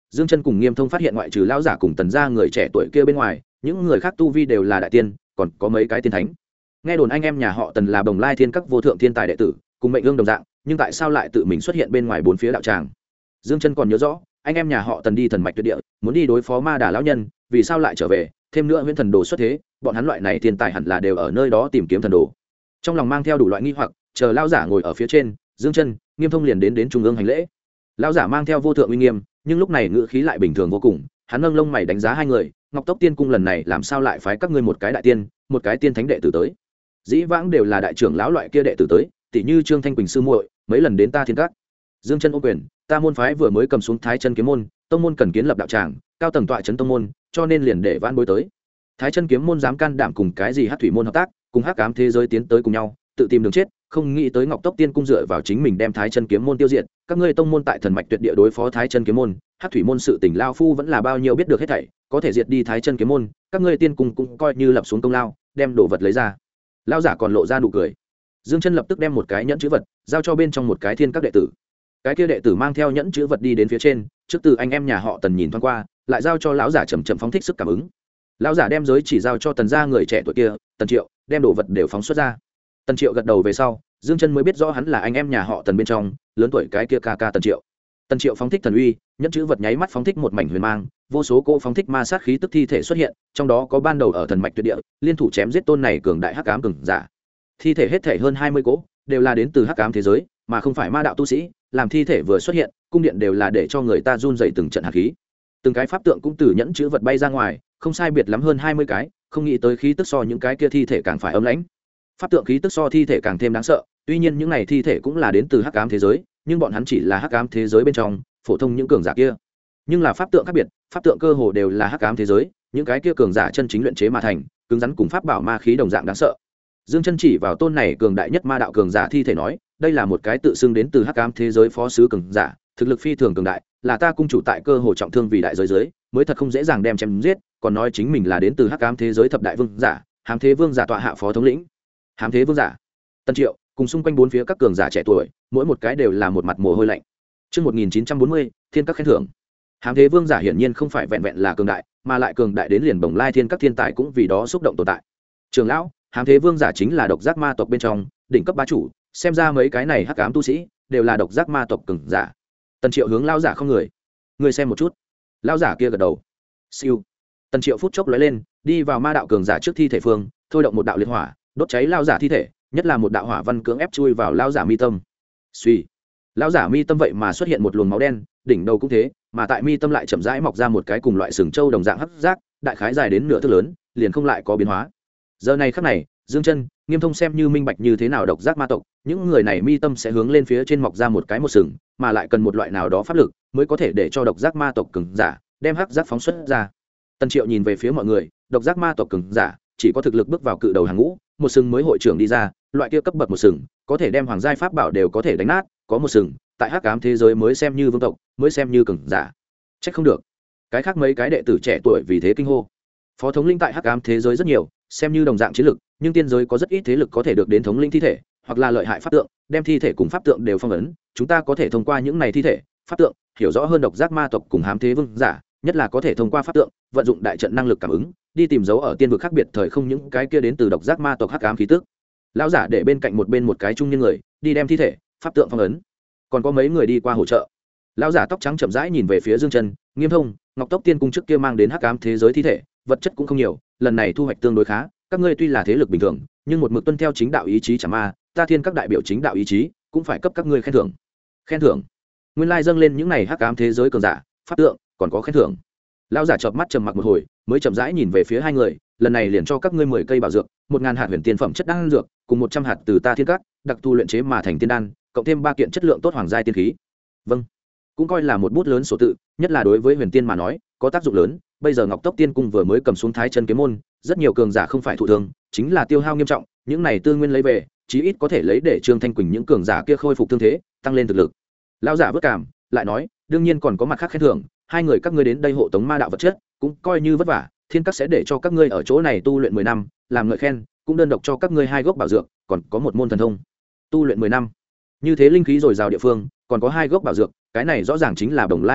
Dương Chân cùng Nghiêm Thông phát hiện ngoại trừ lão giả cùng Tần gia người trẻ tuổi kia bên ngoài, những người khác tu vi đều là đại tiên, còn có mấy cái tiên thánh. Nghe đồn anh em nhà họ Tần là Bồng Lai Thiên các vô thượng thiên tài đệ tử, cùng mệnh ương đồng dạng, nhưng tại sao lại tự mình xuất hiện bên ngoài bốn phía đạo tràng? Dương Chân còn nhớ rõ, anh em nhà họ Tần đi thần mạch tuyệt địa, muốn đi đối phó Ma Đà lão nhân, vì sao lại trở về? Thêm nữa Huyễn Thần Đồ xuất thế, bọn hắn loại này thiên tài hẳn là đều ở nơi đó tìm kiếm thần đồ. Trong lòng mang theo đủ loại nghi hoặc, chờ lão giả ngồi ở phía trên, Dương Chân, Nghiêm Thông liền đến trung ương hành lễ. Lão giả mang theo vô thượng uy nghiêm, nhưng lúc này ngữ khí lại bình thường vô cùng, hắn nâng lông mày đánh giá hai người, Ngọc Tốc Tiên cung lần này làm sao lại phái các ngươi một cái đại tiên, một cái tiên thánh đệ tử tới? Dĩ vãng đều là đại trưởng lão loại kia đệ tử tới, tỷ như Trương Thanh Quỳnh sư muội, mấy lần đến ta thiên các. Dương Chân ô quyền, ta môn phái vừa mới cầm xuống Thái Chân kiếm môn, tông môn cần kiến lập đạo tràng, cao tầng tọa trấn tông môn, cho nên liền để vãn bối tới. Thái Chân kiếm môn dám can đảm cùng cái gì Hắc thủy môn hợp tác, cùng Hắc ám thế giới tiến tới cùng nhau, tự tìm đường chết, không nghĩ tới Ngọc Tốc Tiên cung dựa vào chính mình đem Thái Chân kiếm môn tiêu diệt, các ngươi tông môn tại thần mạch tuyệt địa đối phó Thái Chân kiếm môn, Hắc thủy môn sự tình lao phu vẫn là bao nhiêu biết được hết thảy, có thể diệt đi Thái Chân kiếm môn, các ngươi tiên cung cũng coi như lập xuống công lao, đem đồ vật lấy ra. Lão giả còn lộ ra nụ cười. Dương Chân lập tức đem một cái nhẫn chữ vật giao cho bên trong một cái thiên các đệ tử. Cái kia đệ tử mang theo nhẫn chữ vật đi đến phía trên, trước từ anh em nhà họ Tần nhìn thoáng qua, lại giao cho lão giả chậm chậm phóng thích sức cảm ứng. Lão giả đem giới chỉ giao cho Tần gia người trẻ tuổi kia, Tần Triệu, đem đồ vật đều phóng xuất ra. Tần Triệu gật đầu về sau, Dương Chân mới biết rõ hắn là anh em nhà họ Tần bên trong, lớn tuổi cái kia ca ca Tần Triệu. Tần Triệu phóng thích thần uy, nhẫn chữ vật nháy mắt phóng thích một mảnh huyền mang, vô số cỗ phóng thích ma sát khí tức thi thể xuất hiện, trong đó có ban đầu ở thần mạch tuyệt địa, liên thủ chém giết tôn này cường đại hắc ám cường giả. Thi thể hết thể hơn 20 cỗ, đều là đến từ hắc ám thế giới, mà không phải ma đạo tu sĩ, làm thi thể vừa xuất hiện, cung điện đều là để cho người ta run rẩy từng trận hạt khí. Từng cái pháp tượng cũng từ nhẫn chữ vật bay ra ngoài, không sai biệt lắm hơn 20 cái, không nghĩ tới khí tức so những cái kia thi thể càng phải ấm lãnh. Pháp tượng khí tức so thi thể càng thêm đáng sợ, tuy nhiên những này thi thể cũng là đến từ hắc ám thế giới, nhưng bọn hắn chỉ là hắc ám thế giới bên trong, phổ thông những cường giả kia. Nhưng là pháp tượng khác biệt, pháp tượng cơ hồ đều là hắc ám thế giới, những cái kia cường giả chân chính luyện chế mà thành, cứng rắn cùng pháp bảo ma khí đồng dạng đáng sợ. Dương Chân chỉ vào tôn này cường đại nhất ma đạo cường giả thi thể nói, đây là một cái tự xưng đến từ hắc ám thế giới phó sứ cường giả, thực lực phi thường cường đại, là ta cung chủ tại cơ hồ trọng thương vì đại giới giới, mới thật không dễ dàng đem chém giết, còn nói chính mình là đến từ hắc ám thế giới thập đại vương giả, Hám Thế Vương giả tọa hạ phó thống lĩnh. Hám Thế Vương giả. Tần Triệu cùng xung quanh bốn phía các cường giả trẻ tuổi, mỗi một cái đều là một mặt mồ hôi lạnh. Chương 1940, Thiên các khen thưởng. Hám Thế Vương giả hiển nhiên không phải vẹn vẹn là cường đại, mà lại cường đại đến liền Bồng Lai Thiên các thiên tài cũng vì đó xúc động tồn tại. Trường lão, Hám Thế Vương giả chính là độc giác ma tộc bên trong đỉnh cấp bá chủ, xem ra mấy cái này hắc ám tu sĩ đều là độc giác ma tộc cường giả. Tần Triệu hướng lão giả không người xem một chút. Lão giả kia gật đầu. Siêu. Tần Triệu phút chốc lóe lên, đi vào ma đạo cường giả trước thi thể phương, thôi động một đạo liệt hỏa, đốt cháy lão giả thi thể, nhất là một đạo hỏa văn cưỡng ép chui vào lão giả mi tâm. Suy. Lão giả mi tâm vậy mà xuất hiện một luồng máu đen, đỉnh đầu cũng thế, mà tại mi tâm lại chậm rãi mọc ra một cái cùng loại sừng trâu đồng dạng hấp giác, đại khái dài đến nửa thước lớn, liền không lại có biến hóa. Giờ này khắc này, Dương Chân, Nghiêm Thông xem như minh bạch như thế nào độc giác ma tộc, những người này mi tâm sẽ hướng lên phía trên mọc ra một cái một sừng, mà lại cần một loại nào đó pháp lực mới có thể để cho độc giác ma tộc cường giả đem hắc giác phóng xuất ra. Tần Triệu nhìn về phía mọi người, độc giác ma tộc cường giả chỉ có thực lực bước vào cự đầu hàng ngũ, một sừng mới hội trưởng đi ra, loại kia cấp bậc một sừng, có thể đem hoàng giai pháp bảo đều có thể đánh nát, có một sừng, tại hắc ám thế giới mới xem như vương tộc, mới xem như cường giả. Trách không được, cái khác mấy cái đệ tử trẻ tuổi vì thế kinh hô. Phó thống lĩnh tại hắc ám thế giới rất nhiều, xem như đồng dạng chiến lực, nhưng tiên giới có rất ít thế lực có thể được đến thống lĩnh thi thể, hoặc là lợi hại pháp tượng, đem thi thể cùng pháp tượng đều phong ấn, chúng ta có thể thông qua những này thi thể, pháp tượng, hiểu rõ hơn độc giác ma tộc cùng Hám Thế Vương giả, nhất là có thể thông qua pháp tượng, vận dụng đại trận năng lực cảm ứng, đi tìm dấu ở tiên vực khác biệt thời không những cái kia đến từ độc giác ma tộc hắc ám khí tức. Lão giả để bên cạnh một cái trung niên người, đi đem thi thể, pháp tượng phong ấn. Còn có mấy người đi qua hỗ trợ. Lão giả tóc trắng chậm rãi nhìn về phía Dương Chân, Nghiêm Thông, Ngọc Tốc Tiên cung trước kia mang đến hắc ám thế giới thi thể, vật chất cũng không nhiều, lần này thu hoạch tương đối khá, các ngươi tuy là thế lực bình thường, nhưng một mực tuân theo chính đạo ý chí chả ma, ta thiên các đại biểu chính đạo ý chí, cũng phải cấp các ngươi khen thưởng. Khen thưởng? Nguyên lai dâng lên những này hắc ám thế giới cường giả, pháp tượng, còn có khen thưởng. Lão giả chợp mắt trầm mặc một hồi, mới chậm rãi nhìn về phía hai người, lần này liền cho các ngươi 10 cây bảo dược, 1000 hạt huyền tiên phẩm chất đan dược, cùng 100 hạt từ ta thiên các đặc tu luyện chế mà thành tiên đan, cộng thêm 3 kiện chất lượng tốt hoàng giai tiên khí. Vâng. Cũng coi là một bút lớn số tự, nhất là đối với huyền tiên mà nói, có tác dụng lớn. Bây giờ Ngọc Tốc Tiên cung vừa mới cầm xuống Thái Chân kiếm môn, rất nhiều cường giả không phải thụ thương, chính là tiêu hao nghiêm trọng, những này tư nguyên lấy về, chí ít có thể lấy để Trương Thanh Quỳnh những cường giả kia khôi phục thương thế, tăng lên thực lực. Lão giả vất cảm, lại nói, đương nhiên còn có mặt khác khen thưởng, hai người các ngươi đến đây hộ tống ma đạo vật chất, cũng coi như vất vả, thiên các sẽ để cho các ngươi ở chỗ này tu luyện 10 năm, làm ngợi khen, cũng đơn độc cho các ngươi 2 gốc bảo dược, còn có một môn thần thông. Tu luyện 10 năm. Như thế linh khí dồi dào địa phương, còn có 2 gốc bảo dược, cái này rõ ràng chính là Bồng Lai Thiên Các,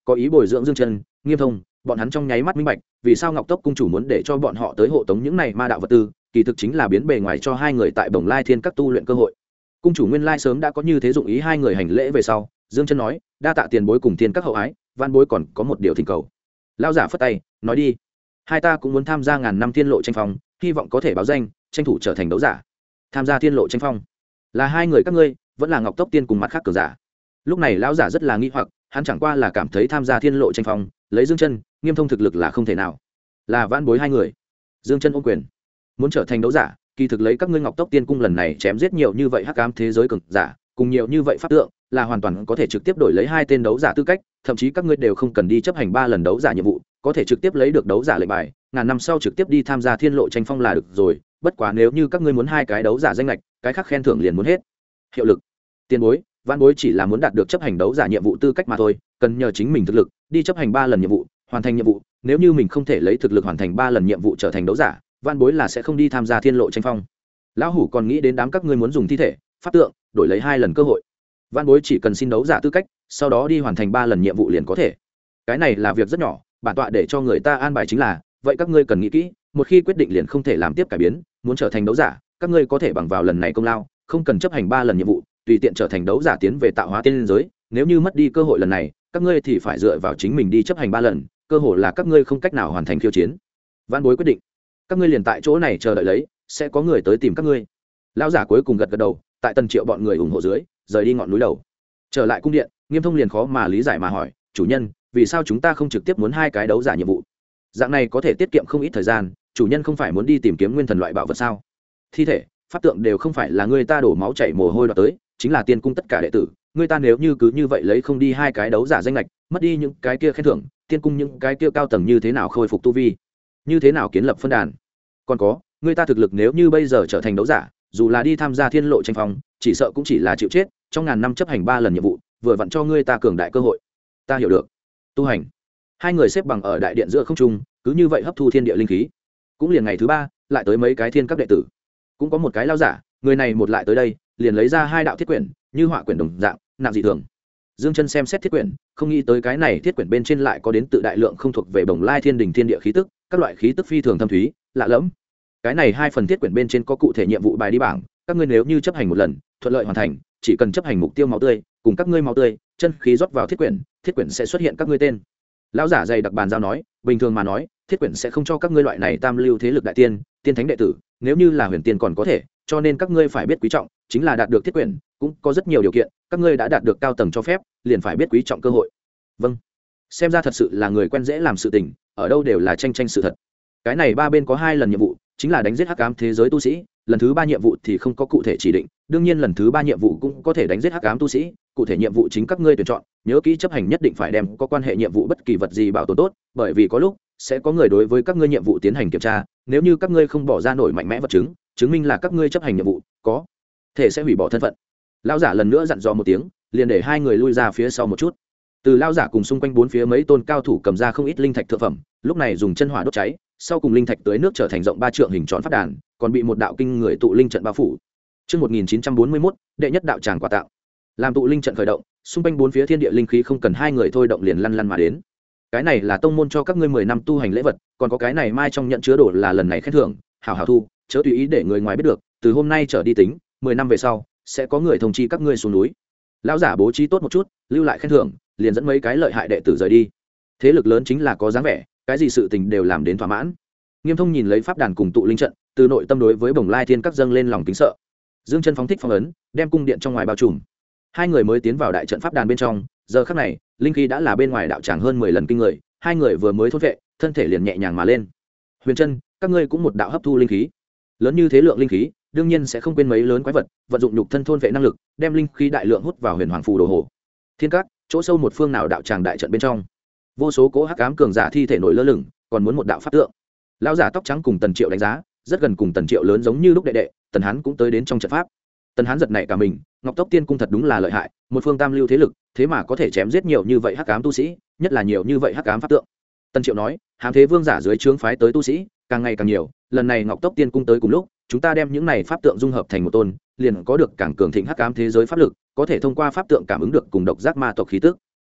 có ý bồi dưỡng Dương Chân, Nghiêm Thông, bọn hắn trong nháy mắt minh bạch vì sao Ngọc Tốc cung chủ muốn để cho bọn họ tới hộ tống những này ma đạo vật tư, kỳ thực chính là biến bề ngoài cho hai người tại Bồng Lai Thiên các tu luyện cơ hội. Cung chủ nguyên lai sớm đã có như thế dụng ý. Hai người hành lễ về sau, Dương Chân nói, đa tạ tiền bối cùng thiên các hậu ái, van bối còn có một điều thỉnh cầu. Lão giả phất tay nói đi. Hai ta cũng muốn tham gia ngàn năm thiên lộ tranh phong, hy vọng có thể báo danh, tranh thủ trở thành đấu giả. Tham gia thiên lộ tranh phong là hai người các ngươi vẫn là Ngọc Tốc tiên cùng mặt khác cường giả? Lúc này lão giả rất là nghi hoặc, hắn chẳng qua là cảm thấy tham gia thiên lộ tranh phong lấy Dương Chân, Nghiêm Thông thực lực là không thể nào. Là van bối hai người. Dương Chân ôm quyền, muốn trở thành đấu giả, kỳ thực lấy các ngươi Ngọc Tốc tiên cung lần này chém giết nhiều như vậy hắc ám thế giới cường giả, cùng nhiều như vậy pháp tượng, là hoàn toàn có thể trực tiếp đổi lấy hai tên đấu giả tư cách, thậm chí các ngươi đều không cần đi chấp hành 3 lần đấu giả nhiệm vụ, có thể trực tiếp lấy được đấu giả lệnh bài, ngàn năm sau trực tiếp đi tham gia thiên lộ tranh phong là được rồi. Bất quá nếu như các ngươi muốn hai cái đấu giả danh lệch, cái khác khen thưởng liền muốn hết hiệu lực. Tiền bối, van bối chỉ là muốn đạt được chấp hành đấu giả nhiệm vụ tư cách mà thôi, cần nhờ chính mình thực lực đi chấp hành 3 lần nhiệm vụ, hoàn thành nhiệm vụ. Nếu như mình không thể lấy thực lực hoàn thành 3 lần nhiệm vụ trở thành đấu giả, van bối là sẽ không đi tham gia thiên lộ tranh phong. Lão hủ còn nghĩ đến đám các ngươi muốn dùng thi thể pháp tượng đổi lấy 2 lần cơ hội, van bối chỉ cần xin đấu giả tư cách, sau đó đi hoàn thành 3 lần nhiệm vụ liền có thể. Cái này là việc rất nhỏ, bản tọa để cho người ta an bài chính là, vậy các ngươi cần nghĩ kỹ, một khi quyết định liền không thể làm tiếp cải biến. Muốn trở thành đấu giả, các ngươi có thể bằng vào lần này công lao, không cần chấp hành 3 lần nhiệm vụ, tùy tiện trở thành đấu giả tiến về tạo hóa tiên giới. Nếu như mất đi cơ hội lần này, các ngươi thì phải dựa vào chính mình đi chấp hành 3 lần, cơ hội là các ngươi không cách nào hoàn thành khiêu chiến. Van bối quyết định, các ngươi liền tại chỗ này chờ đợi lấy, sẽ có người tới tìm các ngươi. Lão giả cuối cùng gật gật đầu, tại Tần Triệu bọn người ủng hộ dưới, rời đi ngọn núi đầu. Trở lại cung điện, Nghiêm Thông liền khó mà lý giải mà hỏi, chủ nhân, vì sao chúng ta không trực tiếp muốn hai cái đấu giả nhiệm vụ? Dạng này có thể tiết kiệm không ít thời gian, chủ nhân không phải muốn đi tìm kiếm nguyên thần loại bảo vật sao? Thi thể pháp tượng đều không phải là người ta đổ máu chảy mồ hôi đoạt tới, chính là tiên cung tất cả đệ tử. Người ta nếu như cứ như vậy lấy không đi hai cái đấu giả danh lệch, mất đi những cái kia khen thưởng, tiên cung những cái kia cao tầng như thế nào khôi phục tu vi, như thế nào kiến lập phân đàn? Còn có, người ta thực lực nếu như bây giờ trở thành đấu giả, dù là đi tham gia thiên lộ tranh phong, chỉ sợ cũng chỉ là chịu chết. Trong ngàn năm chấp hành 3 lần nhiệm vụ, vừa vặn cho ngươi ta cường đại cơ hội. Ta hiểu được. Tu hành. Hai người xếp bằng ở đại điện giữa không trung, cứ như vậy hấp thu thiên địa linh khí. Cũng liền ngày thứ 3, lại tới mấy cái thiên các đệ tử. Cũng có một cái lao giả, người này một lại tới đây, liền lấy ra 2 đạo thiết quyển, như họa quyển đồng dạng, nặng dị thường. Dương Chân xem xét thiết quyển, không nghĩ tới cái này thiết quyển bên trên lại có đến tự đại lượng không thuộc về Bồng Lai Thiên Đình thiên địa khí tức, các loại khí tức phi thường thâm thúy, lạ lẫm. Cái này 2 phần thiết quyển bên trên có cụ thể nhiệm vụ bài đi bảng, các ngươi nếu như chấp hành một lần, thuận lợi hoàn thành, chỉ cần chấp hành mục tiêu máu tươi, cùng các ngươi máu tươi, chân khí rót vào thiết quyển sẽ xuất hiện các ngươi tên. Lão giả dày đặc bàn giao nói, bình thường mà nói, thiết quyển sẽ không cho các ngươi loại này tam lưu thế lực đại tiên, tiên thánh đệ tử, nếu như là huyền tiên còn có thể, cho nên các ngươi phải biết quý trọng, chính là đạt được thiết quyển, cũng có rất nhiều điều kiện, các ngươi đã đạt được cao tầng cho phép, liền phải biết quý trọng cơ hội. Vâng. Xem ra thật sự là người quen dễ làm sự tình, ở đâu đều là tranh sự thật. Cái này 3 bên có 2 lần nhiệm vụ, chính là đánh giết hắc ám thế giới tu sĩ, lần thứ 3 nhiệm vụ thì không có cụ thể chỉ định, đương nhiên lần thứ 3 nhiệm vụ cũng có thể đánh giết hắc ám tu sĩ, cụ thể nhiệm vụ chính các ngươi tuyển chọn, nhớ kỹ chấp hành nhất định phải đem có quan hệ nhiệm vụ bất kỳ vật gì bảo tồn tốt, bởi vì có lúc sẽ có người đối với các ngươi nhiệm vụ tiến hành kiểm tra, nếu như các ngươi không bỏ ra nổi mạnh mẽ vật chứng, chứng minh là các ngươi chấp hành nhiệm vụ, có thể sẽ hủy bỏ thân phận. Lão giả lần nữa dặn dò một tiếng, liền để hai người lui ra phía sau một chút. Từ lão giả cùng xung quanh 4 phía mấy tôn cao thủ cầm ra không ít linh thạch thượng phẩm, lúc này dùng chân hỏa đốt cháy, sau cùng linh thạch tưới nước trở thành rộng 3 trượng hình tròn phát đàn, còn bị một đạo kinh người tụ linh trận bao phủ. Chương 1941, đệ nhất đạo tràng quà tạo. Làm tụ linh trận khởi động, xung quanh 4 phía thiên địa linh khí không cần hai người thôi động liền lăn lăn mà đến. Cái này là tông môn cho các ngươi 10 năm tu hành lễ vật, còn có cái này mai trong nhận chứa đồ là lần này khen thưởng, hảo hảo thu, chớ tùy ý để người ngoài biết được, từ hôm nay trở đi tính, 10 năm về sau sẽ có người thông chi các ngươi xuống núi. Lão giả bố trí tốt một chút, lưu lại khen thưởng, liền dẫn mấy cái lợi hại đệ tử rời đi. Thế lực lớn chính là có dáng vẻ, cái gì sự tình đều làm đến thỏa mãn. Nghiêm Thông nhìn lấy pháp đàn cùng tụ linh trận, từ nội tâm đối với Bồng Lai Thiên các dâng lên lòng kính sợ. Dương Chân phóng thích phong ấn, đem cung điện trong ngoài bao trùm. Hai người mới tiến vào đại trận pháp đàn bên trong, giờ khắc này, linh khí đã là bên ngoài đạo tràng hơn 10 lần kinh người, hai người vừa mới thôn vệ, thân thể liền nhẹ nhàng mà lên. Huyền Chân, các ngươi cũng một đạo hấp thu linh khí. Lớn như thế lượng linh khí, đương nhiên sẽ không quên mấy lớn quái vật, vận dụng nhục thân thôn vệ năng lực, đem linh khí đại lượng hút vào Huyền Hoàng phù đồ hồ. Thiên các, chỗ sâu một phương nào đạo tràng đại trận bên trong. Vô số cố hắc ám cường giả thi thể nổi lơ lửng, còn muốn một đạo pháp tượng. Lão giả tóc trắng cùng Tần Triệu đánh giá, rất gần cùng Tần Triệu lớn giống như lúc đệ đệ, Tần Hán cũng tới đến trong trận pháp. Tần Hán giật nảy cả mình, Ngọc Tốc Tiên cung thật đúng là lợi hại, một phương tam lưu thế lực, thế mà có thể chém giết nhiều như vậy hắc ám tu sĩ, nhất là nhiều như vậy hắc ám pháp tượng. Tần Triệu nói, Hám Thế Vương giả dưới trướng phái tới tu sĩ, càng ngày càng nhiều, lần này Ngọc Tốc Tiên cung tới cùng lúc, chúng ta đem những này pháp tượng dung hợp thành một tôn, liền có được càng cường thịnh hắc ám thế giới pháp lực, có thể thông qua pháp tượng cảm ứng được cùng độc giác ma tộc khí tức.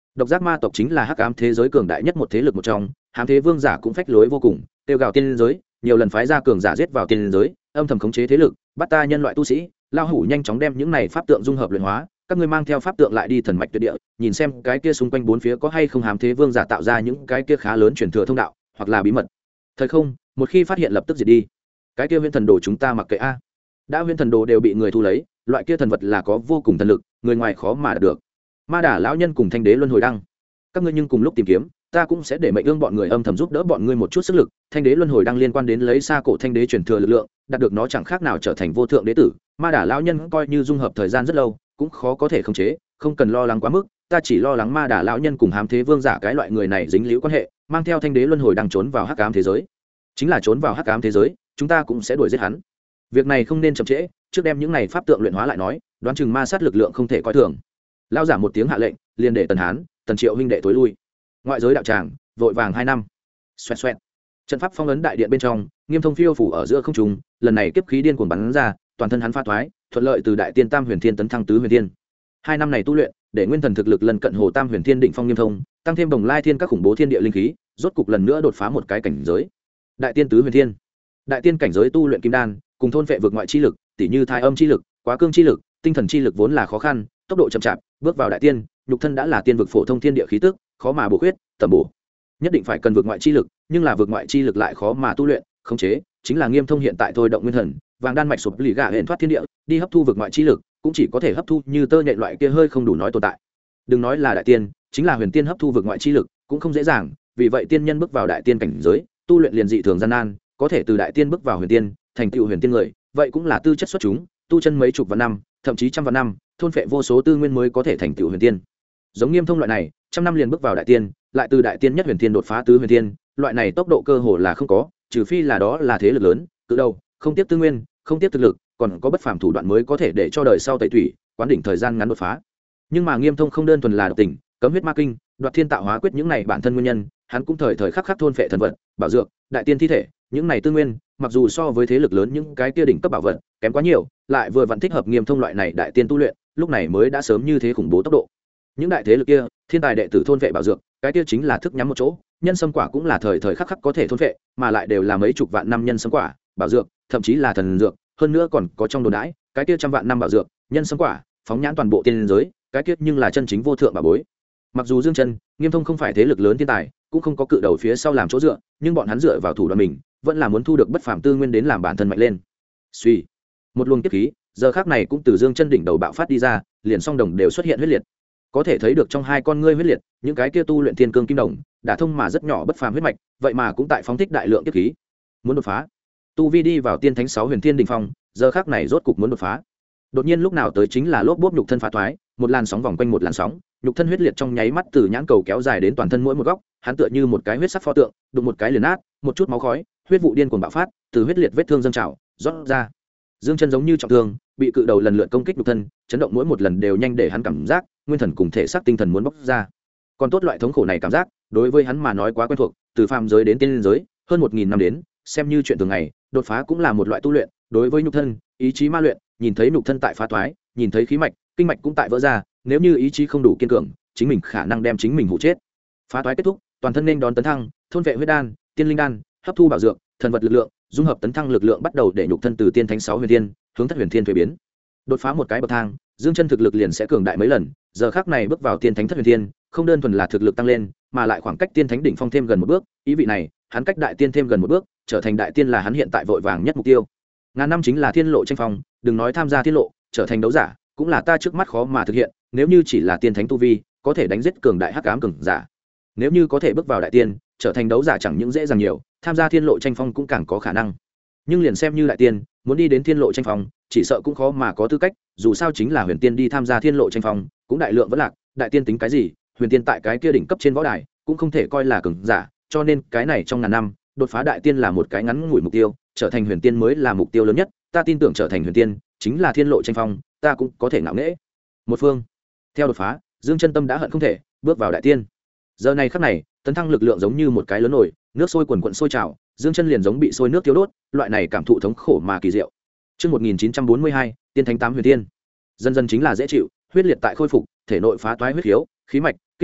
độc giác ma tộc chính là hắc ám thế giới cường đại nhất một thế lực một trong, hám thế vương giả cũng phách lối vô cùng, tiêu gào tiên giới, nhiều lần phái ra cường giả giết vào tiên giới, âm thầm khống chế thế lực, bắt ta nhân loại tu sĩ. Lao hủ nhanh chóng đem những này pháp tượng dung hợp luyện hóa, các ngươi mang theo pháp tượng lại đi thần mạch tuyệt địa, nhìn xem cái kia xung quanh bốn phía có hay không hám thế vương giả tạo ra những cái kia khá lớn truyền thừa thông đạo, hoặc là bí mật. Thời không, một khi phát hiện lập tức diệt đi. Cái kia huyễn thần đồ chúng ta mặc kệ a. Đã huyễn thần đồ đều bị người thu lấy, loại kia thần vật là có vô cùng thần lực, người ngoài khó mà đạt được. Ma đả lão nhân cùng thanh đế luân hồi đăng, các ngươi nhưng cùng lúc tìm kiếm, ta cũng sẽ để mệnh ương bọn người âm thầm giúp đỡ bọn ngươi một chút sức lực. Thanh đế luân hồi đăng liên quan đến lấy xa cổ thanh đế truyền thừa lực lượng, đạt được nó chẳng khác nào trở thành vô thượng đế tử. Ma đả lão nhân coi như dung hợp thời gian rất lâu cũng khó có thể khống chế, không cần lo lắng quá mức, ta chỉ lo lắng ma đả lão nhân cùng hám thế vương giả cái loại người này dính líu quan hệ, mang theo thanh đế luân hồi đăng trốn vào hắc ám thế giới. Chính là trốn vào hắc ám thế giới, chúng ta cũng sẽ đuổi giết hắn. Việc này không nên chậm trễ, trước đem những này pháp tượng luyện hóa lại nói, đoán chừng ma sát lực lượng không thể coi thường. Lão giả một tiếng hạ lệnh, liền để Tần Hán, Tần Triệu huynh đệ tối lui. Ngoại giới đạo tràng, vội vàng 2 năm. Xoẹt xoẹt. Trận pháp phong ấn đại điện bên trong, Nghiêm Thông phiêu phủ ở giữa không trung, lần này kiếp khí điên cuồng bắn ra, toàn thân hắn pha thoái, thuận lợi từ đại tiên tam huyền thiên tấn thăng tứ huyền thiên. 2 năm này tu luyện, để nguyên thần thực lực lần cận hồ tam huyền thiên đỉnh phong Nghiêm Thông, tăng thêm đồng lai thiên các khủng bố thiên địa linh khí, rốt cục lần nữa đột phá một cái cảnh giới. Đại tiên tứ huyền thiên. Đại tiên cảnh giới tu luyện kim đan, cùng thôn phệ vượt ngoại chi lực, tỉ như thai âm chi lực, quá cương chi lực, tinh thần chi lực vốn là khó khăn, tốc độ chậm chạp, bước vào đại tiên, nhục thân đã là tiên vực phổ thông thiên địa khí tức, khó mà bổ khuyết, tầm bổ. Nhất định phải cần vượt ngoại chi lực, nhưng là vượt ngoại chi lực lại khó mà tu luyện, khống chế, chính là Nghiêm Thông hiện tại thôi động nguyên thần, vàng đan mạch sụp lì gà huyền thoát thiên địa, đi hấp thu vượt ngoại chi lực, cũng chỉ có thể hấp thu như tơ nhện loại kia hơi không đủ nói tồn tại. Đừng nói là đại tiên, chính là huyền tiên hấp thu vượt ngoại chi lực, cũng không dễ dàng, vì vậy tiên nhân bước vào đại tiên cảnh giới, tu luyện liền dị thường gian nan, có thể từ đại tiên bước vào huyền tiên, thành tựu huyền tiên người, vậy cũng là tư chất xuất chúng, tu chân mấy chục vạn năm, thậm chí trăm vạn năm, thôn phệ vô số tư nguyên mới có thể thành tựu huyền tiên. Giống Nghiêm Thông loại này, trăm năm liền bước vào đại tiên, lại từ đại tiên nhất huyền tiên đột phá tứ huyền tiên, loại này tốc độ cơ hồ là không có, trừ phi là đó là thế lực lớn, cự đầu, không tiếp tư nguyên, không tiếp thực lực, còn có bất phàm thủ đoạn mới có thể để cho đời sau tẩy thủy, quán đỉnh thời gian ngắn đột phá. Nhưng mà Nghiêm Thông không đơn thuần là độc tình, cấm huyết ma kinh, đoạt thiên tạo hóa quyết những này bản thân nguyên nhân, hắn cũng thời thời khắc khắc thôn phệ thần vật, bảo dược, đại tiên thi thể, những này tư nguyên, mặc dù so với thế lực lớn những cái kia đỉnh cấp bảo vật kém quá nhiều, lại vừa vẫn thích hợp Nghiêm Thông loại này đại tiên tu luyện, lúc này mới đã sớm như thế khủng bố tốc độ. Những đại thế lực kia, thiên tài đệ tử thôn vệ bảo dược, cái kia chính là thức nhắm một chỗ, nhân sâm quả cũng là thời thời khắc khắc có thể thôn vệ, mà lại đều là mấy chục vạn năm nhân sâm quả, bảo dược, thậm chí là thần dược, hơn nữa còn có trong đồn đãi, cái kia trăm vạn năm bảo dược, nhân sâm quả, phóng nhãn toàn bộ tiên giới, cái kia nhưng là chân chính vô thượng bảo bối. Mặc dù Dương Chân, Nghiêm Thông không phải thế lực lớn thiên tài, cũng không có cự đầu phía sau làm chỗ dựa, nhưng bọn hắn dựa vào thủ đoạn mình, vẫn là muốn thu được bất phàm tư nguyên đến làm bản thân mạnh lên. Suy, một luồng kiếp khí, giờ khắc này cũng từ Dương Chân đỉnh đầu bạo phát đi ra, liền song đồng đều xuất hiện huyết liệt. Có thể thấy được trong hai con ngươi huyết liệt, những cái kia tu luyện thiên cương kim đồng, đã thông mà rất nhỏ bất phàm huyết mạch, vậy mà cũng tại phóng thích đại lượng kiếp khí. Muốn đột phá, tu vi đi vào tiên thánh 6 huyền thiên đỉnh phong, giờ khắc này rốt cục muốn đột phá. Đột nhiên lúc nào tới chính là lốp bốp nhục thân phá thoái, một làn sóng vòng quanh một làn sóng, nhục thân huyết liệt trong nháy mắt từ nhãn cầu kéo dài đến toàn thân mỗi một góc, hắn tựa như một cái huyết sắc pho tượng, đụng một cái liền nát, một chút máu khói, huyết vụ điên cuồng bạo phát, từ huyết liệt vết thương dâng trào, rót ra. Dương Chân giống như trọng thương, bị cự đầu lần lượt công kích nhục thân, chấn động mỗi một lần đều nhanh để hắn cảm giác, nguyên thần cùng thể xác tinh thần muốn bốc ra. Còn tốt loại thống khổ này cảm giác, đối với hắn mà nói quá quen thuộc, từ phàm giới đến tiên giới, hơn 1000 năm đến, xem như chuyện thường ngày, đột phá cũng là một loại tu luyện, đối với nhục thân, ý chí ma luyện, nhìn thấy nhục thân tại phá thoái, nhìn thấy khí mạch, kinh mạch cũng tại vỡ ra, nếu như ý chí không đủ kiên cường, chính mình khả năng đem chính mình hụ chết. Phá thoái kết thúc, toàn thân nên đón tấn thăng, thôn vệ huyết đan, tiên linh đan, hấp thu bảo dược, thần vật lực lượng, dung hợp tấn thăng lực lượng bắt đầu để nhục thân từ tiên thánh 6 huyền thiên hướng thất huyền thiên thuế biến. Đột phá một cái bậc thang, Dương Chân thực lực liền sẽ cường đại mấy lần, giờ khắc này bước vào tiên thánh thất huyền thiên, không đơn thuần là thực lực tăng lên, mà lại khoảng cách tiên thánh đỉnh phong thêm gần một bước, ý vị này, hắn cách đại tiên thêm gần một bước, trở thành đại tiên là hắn hiện tại vội vàng nhất mục tiêu. Ngàn năm chính là thiên lộ tranh phong, đừng nói tham gia thiên lộ, trở thành đấu giả, cũng là ta trước mắt khó mà thực hiện, nếu như chỉ là tiên thánh tu vi, có thể đánh giết cường đại hắc ám cường giả. Nếu như có thể bước vào đại tiên, trở thành đấu giả chẳng những dễ dàng nhiều, tham gia thiên lộ tranh phong cũng càng có khả năng. Nhưng liền xem như đại tiên, muốn đi đến thiên lộ tranh phong, chỉ sợ cũng khó mà có tư cách, dù sao chính là huyền tiên đi tham gia thiên lộ tranh phong, cũng đại lượng vẫn lạc, đại tiên tính cái gì, huyền tiên tại cái kia đỉnh cấp trên võ đài, cũng không thể coi là cường giả, cho nên cái này trong ngàn năm, đột phá đại tiên là một cái ngắn ngủi mục tiêu, trở thành huyền tiên mới là mục tiêu lớn nhất, ta tin tưởng trở thành huyền tiên, chính là thiên lộ tranh phong, ta cũng có thể ngạo nghễ. Một phương. Theo đột phá, Dương Chân tâm đã hận không thể, bước vào đại tiên. Giờ này khắc này, tấn thăng lực lượng giống như một cái lớn nổi, nước sôi quần quần sôi trào, Dương Chân liền giống bị sôi nước thiêu đốt, loại này cảm thụ thống khổ mà kỳ diệu. Chương 1942, tiên thánh 8 huyền tiên. Dần dần chính là dễ chịu, huyết liệt tại khôi phục, thể nội phá toái huyết khiếu, khí mạch, kinh mạch,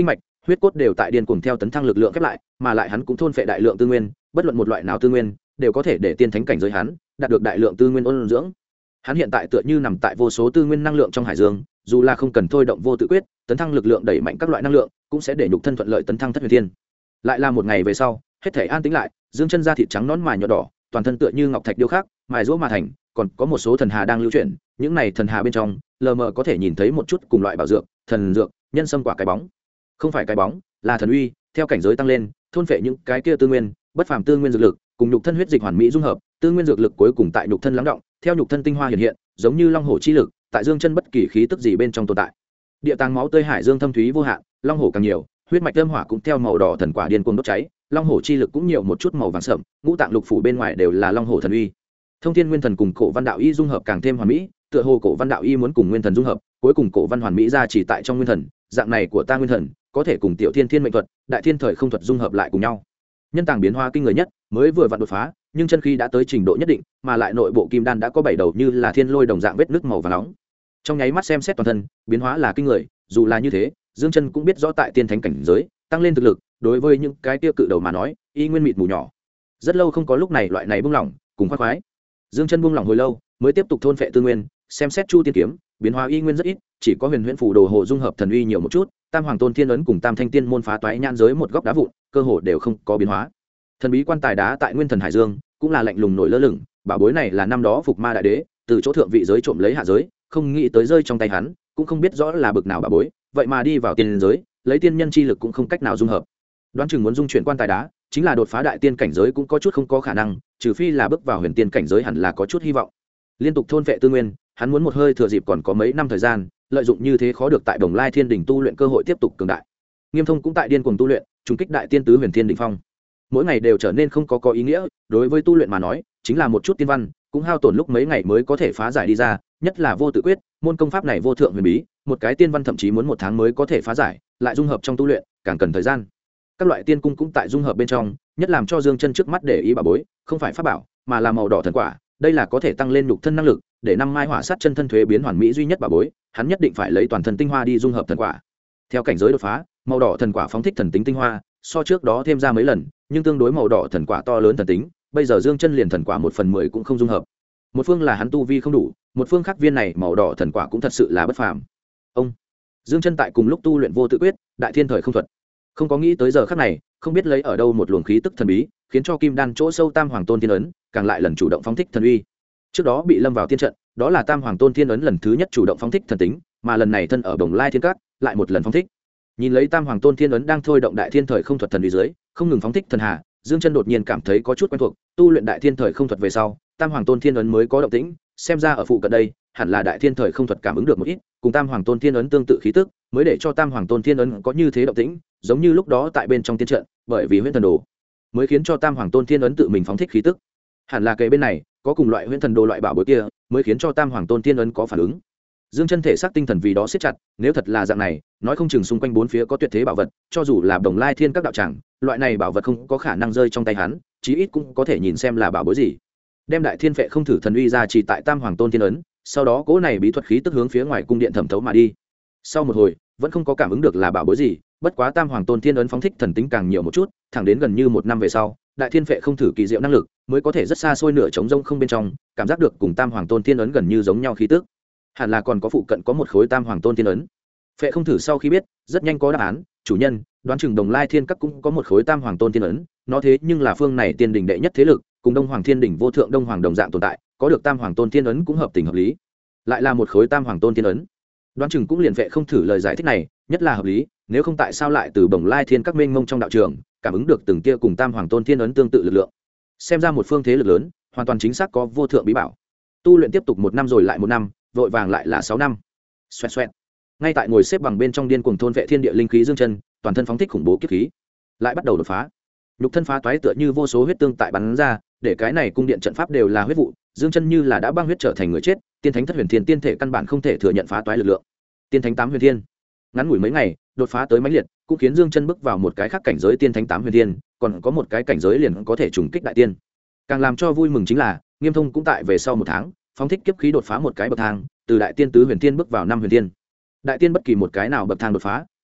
huyết cốt đều tại điên cuồng theo tấn thăng lực lượng khép lại, mà lại hắn cũng thôn phệ đại lượng tư nguyên, bất luận một loại nào tư nguyên đều có thể để tiên thánh cảnh giới hắn đạt được đại lượng tư nguyên ôn dưỡng. Hắn hiện tại tựa như nằm tại vô số tư nguyên năng lượng trong hải dương, dù là không cần thôi động vô tự quyết, tấn thăng lực lượng đẩy mạnh các loại năng lượng, cũng sẽ để nhục thân thuận lợi tấn thăng thất huyền thiên. Lại là một ngày về sau, hết thể an tĩnh lại, Dương Chân da thịt trắng nõn mài nhợt đỏ, toàn thân tựa như ngọc thạch điêu khắc, mài giũa mà thành, còn có một số thần hà đang lưu chuyển, những này thần hà bên trong, lờ mờ có thể nhìn thấy một chút cùng loại bảo dược, thần dược, nhân sâm quả cái bóng. Không phải cái bóng, là thần uy, theo cảnh giới tăng lên, thôn phệ những cái kia tư nguyên, bất phàm tư nguyên dược lực, cùng nhục thân huyết dịch hoàn mỹ dung hợp, tư nguyên dược lực cuối cùng tại nhục thân lắng động, theo nhục thân tinh hoa hiện hiện, giống như long hổ chi lực, tại Dương Chân bất kỳ khí tức gì bên trong tồn tại. Địa tàng máu tươi hải dương thâm thúy vô hạn, long hổ càng nhiều, huyết mạch âm hỏa cũng theo màu đỏ thần quả điên cuồng đốt cháy, long hổ chi lực cũng nhiều một chút màu vàng sẫm, ngũ tạng lục phủ bên ngoài đều là long hổ thần uy. Thông thiên nguyên thần cùng cổ văn đạo y dung hợp càng thêm hoàn mỹ, tựa hồ cổ văn đạo y muốn cùng nguyên thần dung hợp, cuối cùng cổ văn hoàn mỹ ra chỉ tại trong nguyên thần, dạng này của ta nguyên thần có thể cùng tiểu thiên thiên mệnh thuật, đại thiên thời không thuật dung hợp lại cùng nhau. Nhân tàng biến hóa kinh người nhất, mới vừa vặn đột phá, nhưng chân khí đã tới trình độ nhất định, mà lại nội bộ kim đan đã có 7 đầu như là thiên lôi đồng dạng vết nước màu vàng nóng. Trong nháy mắt xem xét toàn thân, biến hóa là kinh người, dù là như thế, Dương Chân cũng biết rõ tại tiên thánh cảnh giới, tăng lên thực lực, đối với những cái tiêu cự đầu mà nói, y nguyên mịt mù nhỏ. Rất lâu không có lúc này loại này buông lỏng, cùng khoái khoái. Dương Chân buông lỏng hồi lâu, mới tiếp tục thôn phệ tư nguyên, xem xét Chu Tiên kiếm, biến hóa y nguyên rất ít, chỉ có Huyền Huyễn phù đồ hồ dung hợp thần uy nhiều một chút, Tam Hoàng Tôn Thiên ấn cùng Tam Thanh Tiên môn phá toái nhãn giới một góc đá vụn, cơ hồ đều không có biến hóa. Thần bí quan tài đá tại Nguyên Thần Hải Dương, cũng là lạnh lùng nổi lơ lửng, bảo bối này là năm đó Phục Ma đại đế từ chỗ thượng vị giới trộm lấy hạ giới, không nghĩ tới rơi trong tay hắn, cũng không biết rõ là bực nào bảo bối, vậy mà đi vào tiên giới, lấy tiên nhân chi lực cũng không cách nào dung hợp. Đoán chừng muốn dung chuyển quan tài đá, chính là đột phá đại tiên cảnh giới cũng có chút không có khả năng, trừ phi là bước vào huyền tiên cảnh giới hẳn là có chút hy vọng. Liên tục thôn phệ tư nguyên, hắn muốn một hơi thừa dịp còn có mấy năm thời gian, lợi dụng như thế khó được tại Đồng Lai Thiên đỉnh tu luyện cơ hội tiếp tục cường đại. Nghiêm Thông cũng tại điên cuồng tu luyện, trùng kích đại tiên tứ huyền thiên đỉnh phong. Mỗi ngày đều trở nên không có ý nghĩa, đối với tu luyện mà nói, chính là một chút tiên văn, cũng hao tổn lúc mấy ngày mới có thể phá giải đi ra, nhất là vô tự quyết, môn công pháp này vô thượng huyền bí, một cái tiên văn thậm chí muốn 1 tháng mới có thể phá giải, lại dung hợp trong tu luyện, càng cần thời gian. Các loại tiên cung cũng tại dung hợp bên trong, nhất làm cho Dương Chân trước mắt để ý bảo bối, không phải pháp bảo, mà là màu đỏ thần quả, đây là có thể tăng lên nhục thân năng lực, để năm mai hỏa sát chân thân thuế biến hoàn mỹ duy nhất bảo bối, hắn nhất định phải lấy toàn thân tinh hoa đi dung hợp thần quả. Theo cảnh giới đột phá, màu đỏ thần quả phóng thích thần tính tinh hoa, so trước đó thêm ra mấy lần, nhưng tương đối màu đỏ thần quả to lớn thần tính, bây giờ Dương Chân liền thần quả 1/10 cũng không dung hợp. Một phương là hắn tu vi không đủ, một phương khác viên này màu đỏ thần quả cũng thật sự là bất phàm. Ông Dương Chân tại cùng lúc tu luyện vô tự quyết, đại thiên thời không thuật, không có nghĩ tới giờ khắc này, không biết lấy ở đâu một luồng khí tức thần bí, khiến cho kim đan chỗ sâu Tam Hoàng Tôn Thiên ấn càng lại lần chủ động phóng thích thần uy. Trước đó bị lâm vào tiên trận, đó là Tam Hoàng Tôn Thiên ấn lần thứ nhất chủ động phóng thích thần tính, mà lần này thân ở Đồng Lai Thiên Các, lại một lần phóng thích. Nhìn lấy Tam Hoàng Tôn Thiên ấn đang thôi động đại thiên thời không thuật thần uy dưới, không ngừng phóng thích thần hà, Dương Chân đột nhiên cảm thấy có chút quen thuộc, tu luyện đại thiên thời không thuật về sau, Tam Hoàng Tôn Thiên ấn mới có động tĩnh, xem ra ở phụ cận đây, hẳn là đại thiên thời không thuật cảm ứng được một ít, cùng Tam Hoàng Tôn Thiên ấn tương tự khí tức, mới để cho Tam Hoàng Tôn Thiên ấn có như thế động tĩnh, giống như lúc đó tại bên trong tiên trận, bởi vì huyễn thần đồ, mới khiến cho Tam Hoàng Tôn Thiên ấn tự mình phóng thích khí tức. Hẳn là cái bên này, có cùng loại huyễn thần đồ loại bảo bối kia, mới khiến cho Tam Hoàng Tôn Thiên ấn có phản ứng. Dương Chân thể xác tinh thần vì đó siết chặt, nếu thật là dạng này, nói không chừng xung quanh bốn phía có tuyệt thế bảo vật, cho dù là Đồng Lai Thiên các đạo tràng, loại này bảo vật không có khả năng rơi trong tay hắn, chí ít cũng có thể nhìn xem là bảo bối gì. Đem đại thiên phệ không thử thần uy ra chỉ tại Tam Hoàng Tôn Thiên ấn, sau đó cỗ này bí thuật khí tức hướng phía ngoài cung điện thẩm thấu mà đi. Sau một hồi, vẫn không có cảm ứng được là bảo bối gì, bất quá Tam Hoàng Tôn Thiên ấn phóng thích thần tính càng nhiều một chút, thẳng đến gần như 1 năm về sau, đại thiên phệ không thử kỳ diệu năng lực, mới có thể rất xa xôi nửa trống rông không bên trong, cảm giác được cùng Tam Hoàng Tôn Thiên ấn gần như giống nhau khí tức. Hẳn là còn có phụ cận có một khối Tam Hoàng Tôn Thiên ấn. Phệ không thử sau khi biết, rất nhanh có đáp án, chủ nhân, đoán chừng Đồng Lai Thiên các cũng có một khối Tam Hoàng Tôn Thiên ấn, nó thế nhưng là phương này tiên đỉnh đệ nhất thế lực, cùng Đông Hoàng Thiên đỉnh vô thượng Đông Hoàng đồng dạng tồn tại, có được Tam Hoàng Tôn Thiên ấn cũng hợp tình hợp lý. Lại là một khối Tam Hoàng Tôn Thiên ấn. Đoán chừng cũng liền Phệ không thử lời giải thích này, nhất là hợp lý, nếu không tại sao lại từ Đồng Lai Thiên các mênh mông trong đạo trường, cảm ứng được từng kia cùng Tam Hoàng Tôn Thiên ấn tương tự lực lượng. Xem ra một phương thế lực lớn, hoàn toàn chính xác có vô thượng bí bảo. Tu luyện tiếp tục 1 năm rồi lại 1 năm, vội vàng lại là 6 năm. Xoẹt xoẹt. Ngay tại ngồi xếp bằng bên trong điên cuồng thôn vệ thiên địa linh khí Dương Chân, toàn thân phóng thích khủng bố kiếp khí, lại bắt đầu đột phá. Nhục thân phá toái tựa như vô số huyết tương tại bắn ra, để cái này cung điện trận pháp đều là huyết vụ, Dương Chân như là đã băng huyết trở thành người chết, tiên thánh thất huyền thiên tiên thể căn bản không thể thừa nhận phá toái lực lượng. Tiên thánh 8 huyền thiên, ngắn ngủi mấy ngày, đột phá tới mãnh liệt, cũng khiến Dương Chân bước vào một cái khác cảnh giới tiên thánh 8 huyền thiên, còn có một cái cảnh giới liền có thể trùng kích đại tiên. Càng làm cho vui mừng chính là, Nghiêm Thông cũng tại về sau 1 tháng, phóng thích kiếp khí đột phá một cái bậc thang, từ đại tiên tứ huyền thiên bước vào 5 huyền thiên. Đại tiên bất kỳ một cái nào bậc thang đột phá,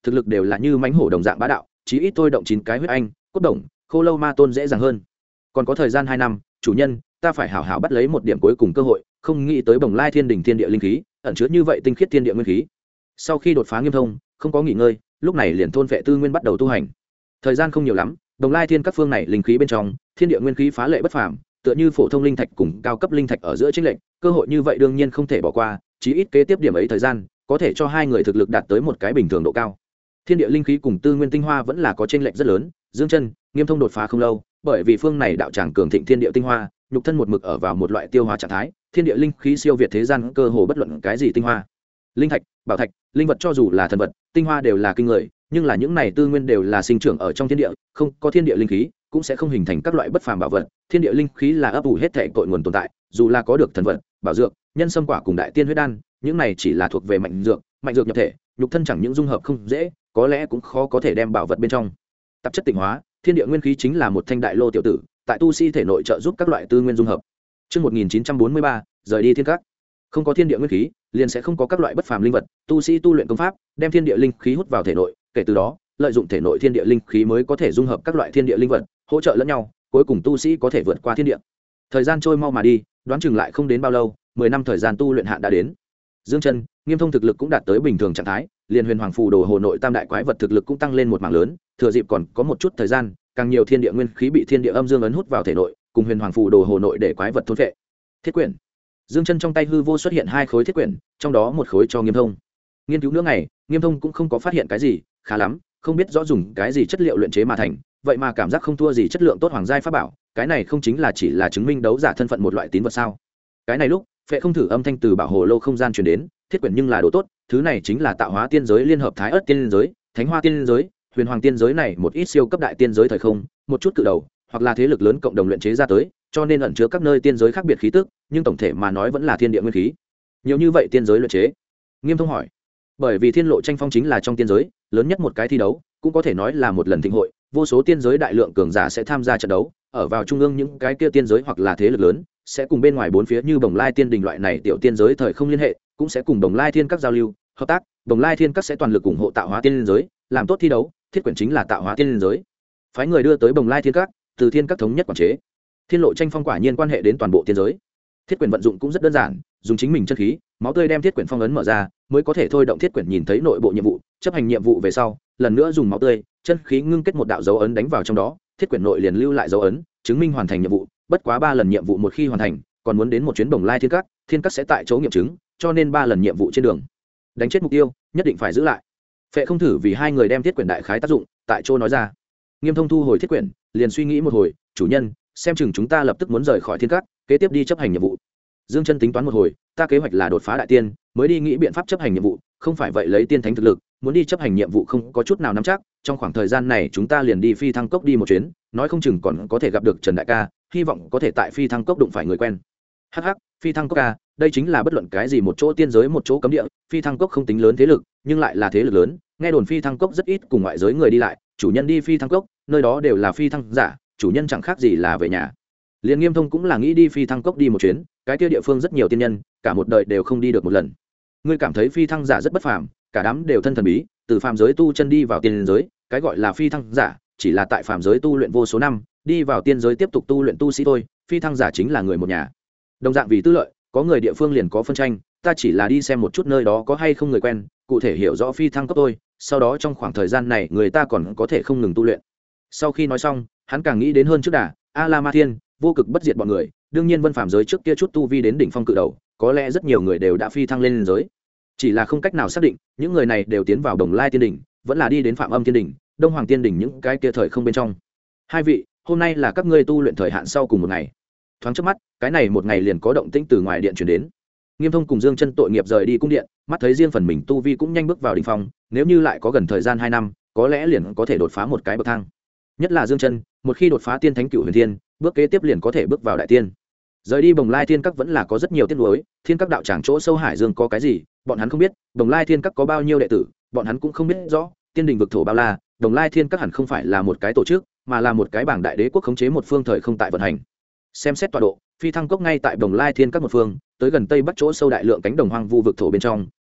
thực lực đều là như mãnh hổ đồng dạng bá đạo, chí ít thôi động 9 cái huyết anh cốt đồng khô lâu ma tôn dễ dàng hơn. Còn có thời gian 2 năm, chủ nhân, ta phải hảo hảo bắt lấy một điểm cuối cùng cơ hội, không nghĩ tới Bồng Lai Thiên Đình thiên địa linh khí ẩn chứa như vậy tinh khiết thiên địa nguyên khí. Sau khi đột phá Nghiêm Thông, không có nghỉ ngơi, lúc này liền thôn vệ tư nguyên bắt đầu tu hành. Thời gian không nhiều lắm, Bồng Lai Thiên các phương này linh khí bên trong, thiên địa nguyên khí phá lệ bất phàm, tựa như phổ thông linh thạch cùng cao cấp linh thạch ở giữa chênh lệch, cơ hội như vậy đương nhiên không thể bỏ qua, chí ít kế tiếp điểm ấy thời gian, có thể cho hai người thực lực đạt tới một cái bình thường độ cao. Thiên địa linh khí cùng tư nguyên tinh hoa vẫn là có chênh lệch rất lớn, Dương Chân, Nghiêm Thông đột phá không lâu, bởi vì phương này đạo tràng cường thịnh thiên địa tinh hoa, nhục thân một mực ở vào một loại tiêu hóa trạng thái, thiên địa linh khí siêu việt thế gian cơ hồ bất luận cái gì tinh hoa. Linh thạch, bảo thạch, linh vật cho dù là thần vật, tinh hoa đều là kinh người, nhưng là những này tư nguyên đều là sinh trưởng ở trong thiên địa, không có thiên địa linh khí, cũng sẽ không hình thành các loại bất phàm bảo vật. Thiên địa linh khí là ấp ủ hết thảy cội nguồn tồn tại, dù là có được thần vật, bảo dược, nhân sâm quả cùng đại tiên huyết đan, những này chỉ là thuộc về mạnh dược nhập thể, nhục thân chẳng những dung hợp không dễ, có lẽ cũng khó có thể đem bảo vật bên trong tạp chất tịnh hóa. Thiên địa nguyên khí chính là một thanh đại lô tiểu tử, tại tu sĩ thể nội trợ giúp các loại tư nguyên dung hợp. Trước 1943, rời đi thiên các. Không có thiên địa nguyên khí, liền sẽ không có các loại bất phàm linh vật, tu sĩ tu luyện công pháp, đem thiên địa linh khí hút vào thể nội, kể từ đó, lợi dụng thể nội thiên địa linh khí mới có thể dung hợp các loại thiên địa linh vật, hỗ trợ lẫn nhau, cuối cùng tu sĩ có thể vượt qua thiên địa. Thời gian trôi mau mà đi, đoán chừng lại không đến bao lâu, 10 năm thời gian tu luyện hạn đã đến. Dương Chân, Nghiêm Thông thực lực cũng đạt tới bình thường trạng thái, liền Huyền Hoàng phù đồ hồ nội tam đại quái vật thực lực cũng tăng lên một mảng lớn, thừa dịp còn có một chút thời gian, càng nhiều thiên địa nguyên khí bị thiên địa âm dương ấn hút vào thể nội, cùng Huyền Hoàng phù đồ hồ nội để quái vật thôn phệ. Thiết quyển. Dương Chân trong tay hư vô xuất hiện 2 khối thiết quyển, trong đó một khối cho Nghiêm Thông. Nghiên cứu nửa ngày, Nghiêm Thông cũng không có phát hiện cái gì, khá lắm, không biết rõ dùng cái gì chất liệu luyện chế mà thành, vậy mà cảm giác không thua gì chất lượng tốt hoàng giai pháp bảo, cái này không chính là chỉ là chứng minh đấu giả thân phận một loại tín vật sao? Cái này lúc, Phệ Không Thử âm thanh từ bảo hồ lô không gian truyền đến, thiết quyển nhưng là đồ tốt, thứ này chính là tạo hóa tiên giới liên hợp thái ớt tiên giới, thánh hoa tiên giới, huyền hoàng tiên giới này một ít siêu cấp đại tiên giới thời không, một chút cự đầu, hoặc là thế lực lớn cộng đồng luyện chế ra tới, cho nên ẩn chứa các nơi tiên giới khác biệt khí tức, nhưng tổng thể mà nói vẫn là thiên địa nguyên khí. Nhiều như vậy tiên giới luyện chế? Nghiêm Thông hỏi. Bởi vì Thiên Lộ tranh phong chính là trong tiên giới, lớn nhất một cái thi đấu, cũng có thể nói là một lần thịnh hội, vô số tiên giới đại lượng cường giả sẽ tham gia trận đấu, ở vào trung ương những cái kia tiên giới hoặc là thế lực lớn, sẽ cùng bên ngoài bốn phía như Bồng Lai Tiên Đình loại này tiểu tiên giới thời không liên hệ, cũng sẽ cùng Bồng Lai Thiên các giao lưu, hợp tác, Bồng Lai Thiên các sẽ toàn lực ủng hộ tạo hóa tiên giới, làm tốt thi đấu, thiết quyển chính là tạo hóa tiên giới. Phái người đưa tới Bồng Lai Thiên các, từ Thiên các thống nhất quản chế. Thiên Lộ tranh phong quả nhiên quan hệ đến toàn bộ tiên giới. Thiết quyển vận dụng cũng rất đơn giản, dùng chính mình chân khí, máu tươi đem thiết quyển phong ấn mở ra, mới có thể thôi động thiết quyển nhìn thấy nội bộ nhiệm vụ, chấp hành nhiệm vụ về sau, lần nữa dùng máu tươi, chân khí ngưng kết một đạo dấu ấn đánh vào trong đó, thiết quyển nội liền lưu lại dấu ấn, chứng minh hoàn thành nhiệm vụ. Bất quá 3 lần nhiệm vụ một khi hoàn thành, còn muốn đến một chuyến Bồng Lai Thiên các sẽ tại chỗ nghiệm chứng, cho nên 3 lần nhiệm vụ trên đường đánh chết mục tiêu, nhất định phải giữ lại. Phệ Không Thử vì hai người đem thiết quyển đại khái tác dụng, tại chỗ nói ra. Nghiêm Thông thu hồi thiết quyển, liền suy nghĩ một hồi, chủ nhân, xem chừng chúng ta lập tức muốn rời khỏi thiên các, kế tiếp đi chấp hành nhiệm vụ. Dương Chân tính toán một hồi, ta kế hoạch là đột phá đại tiên, mới đi nghĩ biện pháp chấp hành nhiệm vụ, không phải vậy lấy tiên thánh thực lực, muốn đi chấp hành nhiệm vụ không có chút nào nắm chắc. Trong khoảng thời gian này chúng ta liền đi Phi Thăng Cốc đi một chuyến, nói không chừng còn có thể gặp được Trần đại ca, hy vọng có thể tại Phi Thăng Cốc đụng phải người quen. Hắc hắc, Phi Thăng Cốc a, đây chính là bất luận cái gì một chỗ tiên giới một chỗ cấm địa, Phi Thăng Cốc không tính lớn thế lực, nhưng lại là thế lực lớn, nghe đồn Phi Thăng Cốc rất ít cùng ngoại giới người đi lại, chủ nhân đi Phi Thăng Cốc, nơi đó đều là phi thăng giả, chủ nhân chẳng khác gì là về nhà. Liên Nghiêm Thông cũng là nghĩ đi Phi Thăng Cốc đi một chuyến, cái kia địa phương rất nhiều tiên nhân, cả một đời đều không đi được một lần. Ngươi cảm thấy phi thăng giả rất bất phàm, cả đám đều thân thần bí, từ phàm giới tu chân đi vào tiên giới, cái gọi là phi thăng giả, chỉ là tại phàm giới tu luyện vô số năm, đi vào tiên giới tiếp tục tu luyện tu sĩ thôi, phi thăng giả chính là người một nhà. Đồng dạng vì tư lợi, có người địa phương liền có phân tranh, ta chỉ là đi xem một chút nơi đó có hay không người quen, cụ thể hiểu rõ Phi Thăng Cốc thôi, sau đó trong khoảng thời gian này người ta còn có thể không ngừng tu luyện. Sau khi nói xong, hắn càng nghĩ đến hơn trước đà, A La Ma Thiên, vô cực bất diệt bọn người, đương nhiên vân phàm giới trước kia chút tu vi đến đỉnh phong cự đầu, có lẽ rất nhiều người đều đã phi thăng lên giới, chỉ là không cách nào xác định những người này đều tiến vào Đồng Lai Tiên đỉnh, vẫn là đi đến Phạm Âm Tiên đỉnh, Đông Hoàng Tiên đỉnh những cái kia thời không bên trong. Hai vị, hôm nay là các ngươi tu luyện thời hạn sau cùng một ngày. Thoáng chớp mắt, cái này một ngày liền có động tĩnh từ ngoài điện truyền đến. Nghiêm Thông cùng Dương Chân tội nghiệp rời đi cung điện, mắt thấy riêng phần mình tu vi cũng nhanh bước vào đỉnh phong, nếu như lại có gần thời gian 2 năm, có lẽ liền có thể đột phá một cái bậc thang. Nhất là Dương Chân, một khi đột phá tiên thánh cửu huyền thiên, bước kế tiếp liền có thể bước vào đại tiên. Rời đi Bồng Lai Thiên Các vẫn là có rất nhiều tiếc nuối, Thiên Các đạo tràng chỗ sâu hải dương có cái gì, bọn hắn không biết, Bồng Lai Thiên Các có bao nhiêu đệ tử, bọn hắn cũng không biết rõ, tiên đình vực thổ bao la, Bồng Lai Thiên Các hẳn không phải là một cái tổ chức, mà là một cái bảng đại đế quốc khống chế một phương thời không tại vận hành. Xem xét tọa độ, Phi Thăng Cốc ngay tại Bồng Lai Thiên Các một phương, tới gần tây bắc chỗ sâu đại lượng cánh đồng hoang vu vực thổ bên trong,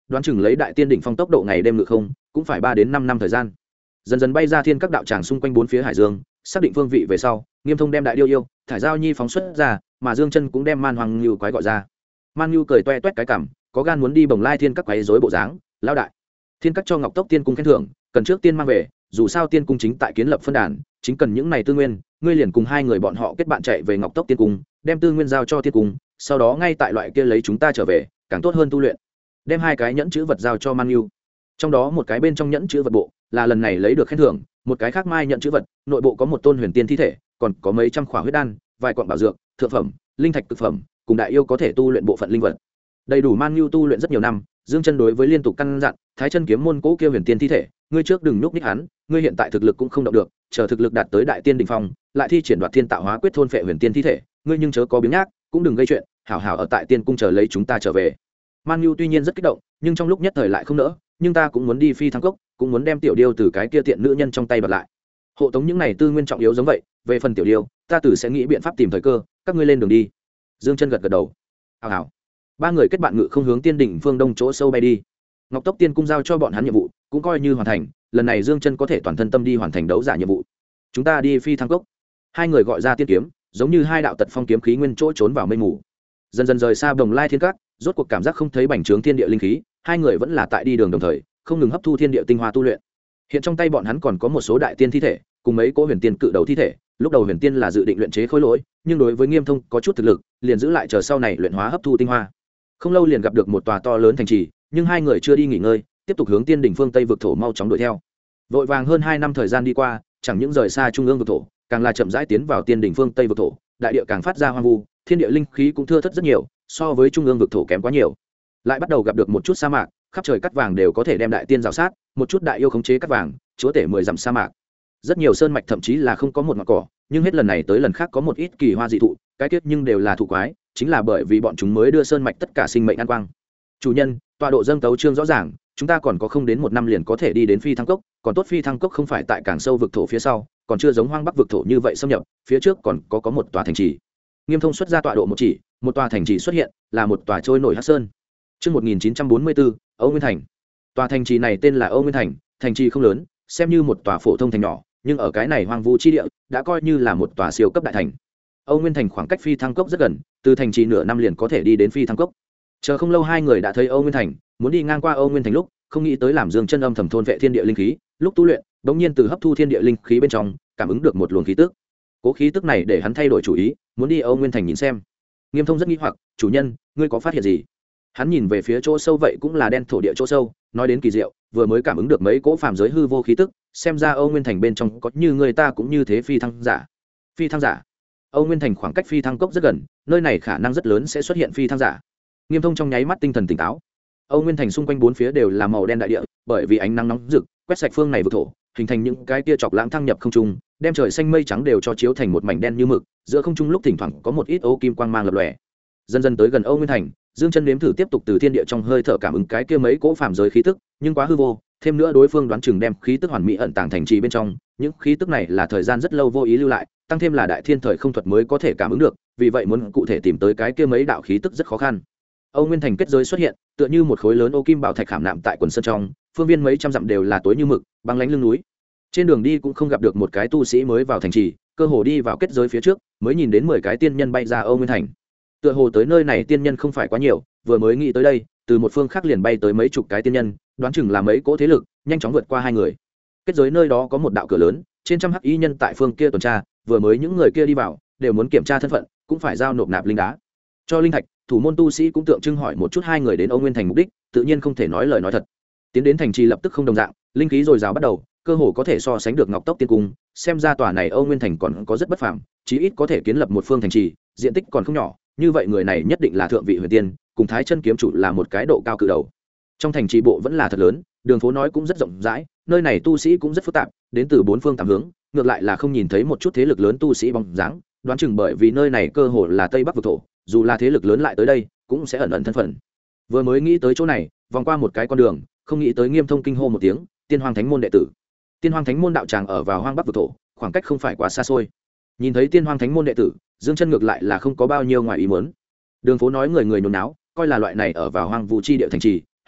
đoán chừng lấy đại tiên đỉnh phong tốc độ ngày đêm ngự không cũng phải 3 đến 5 năm thời gian. Dần dần bay ra thiên các đạo tràng xung quanh bốn phía hải dương, xác định phương vị về sau, Nghiêm Thông đem đại điêu yêu thải giao nhi phóng xuất ra, mà Dương Chân cũng đem man hoàng lưu quái gọi ra. Man lưu cười toe toét cái cằm, có gan muốn đi bồng lai thiên các quấy rối bộ dáng. Lão đại, thiên các cho Ngọc Tốc tiên cung khen thưởng, cần trước tiên mang về, dù sao tiên cung chính tại kiến lập phân đàn, chính cần những này tư nguyên, ngươi liền cùng hai người bọn họ kết bạn chạy về Ngọc Tốc tiên cung, đem tư nguyên giao cho tiên cung, sau đó ngay tại loại kia lấy chúng ta trở về, càng tốt hơn tu luyện. Đem hai cái nhẫn chữ vật giao cho Man lưu, trong đó một cái bên trong nhẫn chữ vật bộ là lần này lấy được khen thưởng, một cái khác mai nhẫn chữ vật nội bộ có một tôn huyền tiên thi thể, còn có mấy trăm khỏa huyết đan, vài quặng bảo dược, thượng phẩm linh thạch cực phẩm, cùng đại yêu có thể tu luyện bộ phận linh vật, đầy đủ Man lưu tu luyện rất nhiều năm. Dương Chân đối với liên tục căn dặn Thái Chân kiếm môn cố kia huyền tiên thi thể, ngươi trước đừng nhúc nhích hắn, ngươi hiện tại thực lực cũng không động được, chờ thực lực đạt tới đại tiên đỉnh phong, lại thi triển đoạt thiên tạo hóa quyết thôn phệ huyền tiên thi thể, ngươi nhưng chớ có biếng nhác, cũng đừng gây chuyện, hảo hảo ở tại tiên cung chờ lấy chúng ta trở về. Man lưu tuy nhiên rất kích động, nhưng trong lúc nhất thời lại không nỡ, nhưng ta cũng muốn đi phi thăng cốc, cũng muốn đem tiểu điêu từ cái kia tiện nữ nhân trong tay bật lại, hộ tống những này tư nguyên trọng yếu giống vậy. Về phần tiểu điêu, ta tử sẽ nghĩ biện pháp tìm thời cơ, các ngươi lên đường đi. Dương Chân gật gật đầu. Hảo hảo. Ba người kết bạn ngự không hướng tiên đỉnh phương đông chỗ sâu bay đi. Ngọc Tốc tiên cung giao cho bọn hắn nhiệm vụ cũng coi như hoàn thành, lần này Dương Chân có thể toàn thân tâm đi hoàn thành đấu giả nhiệm vụ. Chúng ta đi phi thăng cốc. Hai người gọi ra tiên kiếm, giống như hai đạo tật phong kiếm khí nguyên chỗ trốn vào mây mù. Dần dần rời xa Bồng Lai Thiên Các, rốt cuộc cảm giác không thấy bành trướng thiên địa linh khí, hai người vẫn là tại đi đường đồng thời, không ngừng hấp thu thiên địa tinh hoa tu luyện. Hiện trong tay bọn hắn còn có một số đại tiên thi thể, cùng mấy cỗ huyền tiên cự đầu thi thể. Lúc đầu huyền tiên là dự định luyện chế khối lỗi, nhưng đối với Nghiêm Thông có chút thực lực, liền giữ lại chờ sau này luyện hóa hấp thu tinh hoa. Không lâu liền gặp được một tòa to lớn thành trì, nhưng hai người chưa đi nghỉ ngơi, tiếp tục hướng tiên đỉnh phương tây vực thổ mau chóng đuổi theo. Vội vàng hơn 2 năm thời gian đi qua, chẳng những rời xa trung ương vực thổ, càng là chậm rãi tiến vào tiên đỉnh phương tây vực thổ, đại địa càng phát ra hoang vu, thiên địa linh khí cũng thưa thớt rất nhiều, so với trung ương vực thổ kém quá nhiều. Lại bắt đầu gặp được một chút sa mạc, khắp trời cắt vàng đều có thể đem đại tiên rào sát, một chút đại yêu khống chế cắt vàng, chúa tể 10 dặm sa mạc. Rất nhiều sơn mạch thậm chí là không có một ngọn cỏ, nhưng hết lần này tới lần khác có một ít kỳ hoa dị thụ, cái kết nhưng đều là thụ quái, chính là bởi vì bọn chúng mới đưa sơn mạch tất cả sinh mệnh an quang. Chủ nhân, tọa độ dâng tấu chương rõ ràng, chúng ta còn có không đến 1 năm liền có thể đi đến phi thăng cốc, còn tốt phi thăng cốc không phải tại càng sâu vực thổ phía sau, còn chưa giống hoang bắc vực thổ như vậy xâm nhập, phía trước còn có một tòa thành trì. Nghiêm Thông xuất ra tọa độ một chỉ, một tòa thành trì xuất hiện, là một tòa trôi nổi hắc sơn. Chương 1944, Âu Nguyên Thành. Tòa thành trì này tên là Âu Nguyên Thành, thành trì không lớn, xem như một tòa phổ thông thành nhỏ, nhưng ở cái này hoang vu chi địa, đã coi như là một tòa siêu cấp đại thành. Âu Nguyên Thành khoảng cách phi thăng cốc rất gần, từ thành trì nửa năm liền có thể đi đến phi thăng cốc. Chờ không lâu hai người đã thấy Âu Nguyên Thành, muốn đi ngang qua Âu Nguyên Thành lúc, không nghĩ tới làm Dương Chân âm thầm thôn vệ thiên địa linh khí, lúc tu luyện, bỗng nhiên từ hấp thu thiên địa linh khí bên trong, cảm ứng được một luồng khí tức. Cố khí tức này để hắn thay đổi chủ ý, muốn đi Âu Nguyên Thành nhìn xem. Nghiêm Thông rất nghi hoặc, "Chủ nhân, ngươi có phát hiện gì?" Hắn nhìn về phía chỗ sâu vậy cũng là đen thổ địa chỗ sâu, nói đến kỳ diệu, vừa mới cảm ứng được mấy cỗ phàm giới hư vô khí tức, xem ra Âu Nguyên Thành bên trong có như người ta cũng như thế phi thăng giả. Phi thăng giả? Âu Nguyên Thành khoảng cách phi thăng cốc rất gần, nơi này khả năng rất lớn sẽ xuất hiện phi thăng giả. Nghiêm Thông trong nháy mắt tinh thần tỉnh táo. Âu Nguyên Thành xung quanh bốn phía đều là màu đen đại địa, bởi vì ánh nắng nóng rực quét sạch phương này vực thổ, hình thành những cái tia chọc lãng thăng nhập không trung, đem trời xanh mây trắng đều cho chiếu thành một mảnh đen như mực, giữa không trung lúc thỉnh thoảng có một ít ô kim quang mang lập lòe. Dần dần tới gần Âu Nguyên Thành, Dương Chân nếm thử tiếp tục từ thiên địa trong hơi thở cảm ứng cái kia mấy cỗ phàm giới khí tức, nhưng quá hư vô, thêm nữa đối phương đoán chừng đem khí tức hoàn mỹ ẩn tàng thành trì bên trong, những khí tức này là thời gian rất lâu vô ý lưu lại, tăng thêm là đại thiên thời không thuật mới có thể cảm ứng được, vì vậy muốn cụ thể tìm tới cái kia mấy đạo khí tức rất khó khăn. Âu Nguyên Thành kết giới xuất hiện, tựa như một khối lớn ô kim bảo thạch khảm nạm tại quần sơn trong, phương viên mấy trăm dặm đều là tối như mực, băng lãnh lưng núi. Trên đường đi cũng không gặp được một cái tu sĩ mới vào thành trì, cơ hồ đi vào kết giới phía trước, mới nhìn đến 10 cái tiên nhân bay ra Âu Nguyên Thành. Tựa hồ tới nơi này tiên nhân không phải quá nhiều, vừa mới nghĩ tới đây, từ một phương khác liền bay tới mấy chục cái tiên nhân, đoán chừng là mấy cỗ thế lực, nhanh chóng vượt qua hai người. Kết giới nơi đó có một đạo cửa lớn, trên trăm hắc y nhân tại phương kia tuần tra, vừa mới những người kia đi vào, đều muốn kiểm tra thân phận, cũng phải giao nộp nạp linh đá. Cho linh thạch, thủ môn tu sĩ cũng tượng trưng hỏi một chút hai người đến Âu Nguyên Thành mục đích, tự nhiên không thể nói lời nói thật. Tiến đến thành trì lập tức không đồng dạng, linh khí dồi dào bắt đầu, cơ hồ có thể so sánh được Ngọc Tốc tiên cung, xem ra tòa này Âu Nguyên Thành còn có rất bất phàm, chí ít có thể kiến lập một phương thành trì, diện tích còn không nhỏ, như vậy người này nhất định là thượng vị huyền tiên, cùng Thái Chân kiếm chủ là một cái độ cao cự đầu. Trong thành trì bộ vẫn là thật lớn, đường phố nói cũng rất rộng rãi, nơi này tu sĩ cũng rất phức tạp, đến từ bốn phương tám hướng, ngược lại là không nhìn thấy một chút thế lực lớn tu sĩ bóng dáng, đoán chừng bởi vì nơi này cơ hồ là Tây Bắc vực thổ, dù là thế lực lớn lại tới đây, cũng sẽ ẩn ẩn thân phận. Vừa mới nghĩ tới chỗ này, vòng qua một cái con đường, không nghĩ tới Nghiêm Thông kinh hô một tiếng, Tiên Hoang Thánh môn đệ tử. Tiên Hoang Thánh môn đạo tràng ở vào hoang bắc vực thổ, khoảng cách không phải quá xa xôi. Nhìn thấy Tiên Hoang Thánh môn đệ tử, Dương Chân ngược lại là không có bao nhiêu ngoài ý muốn. Đường phố nói người người nhốn náo, coi là loại này ở vào hoang vu chi địa thành trì,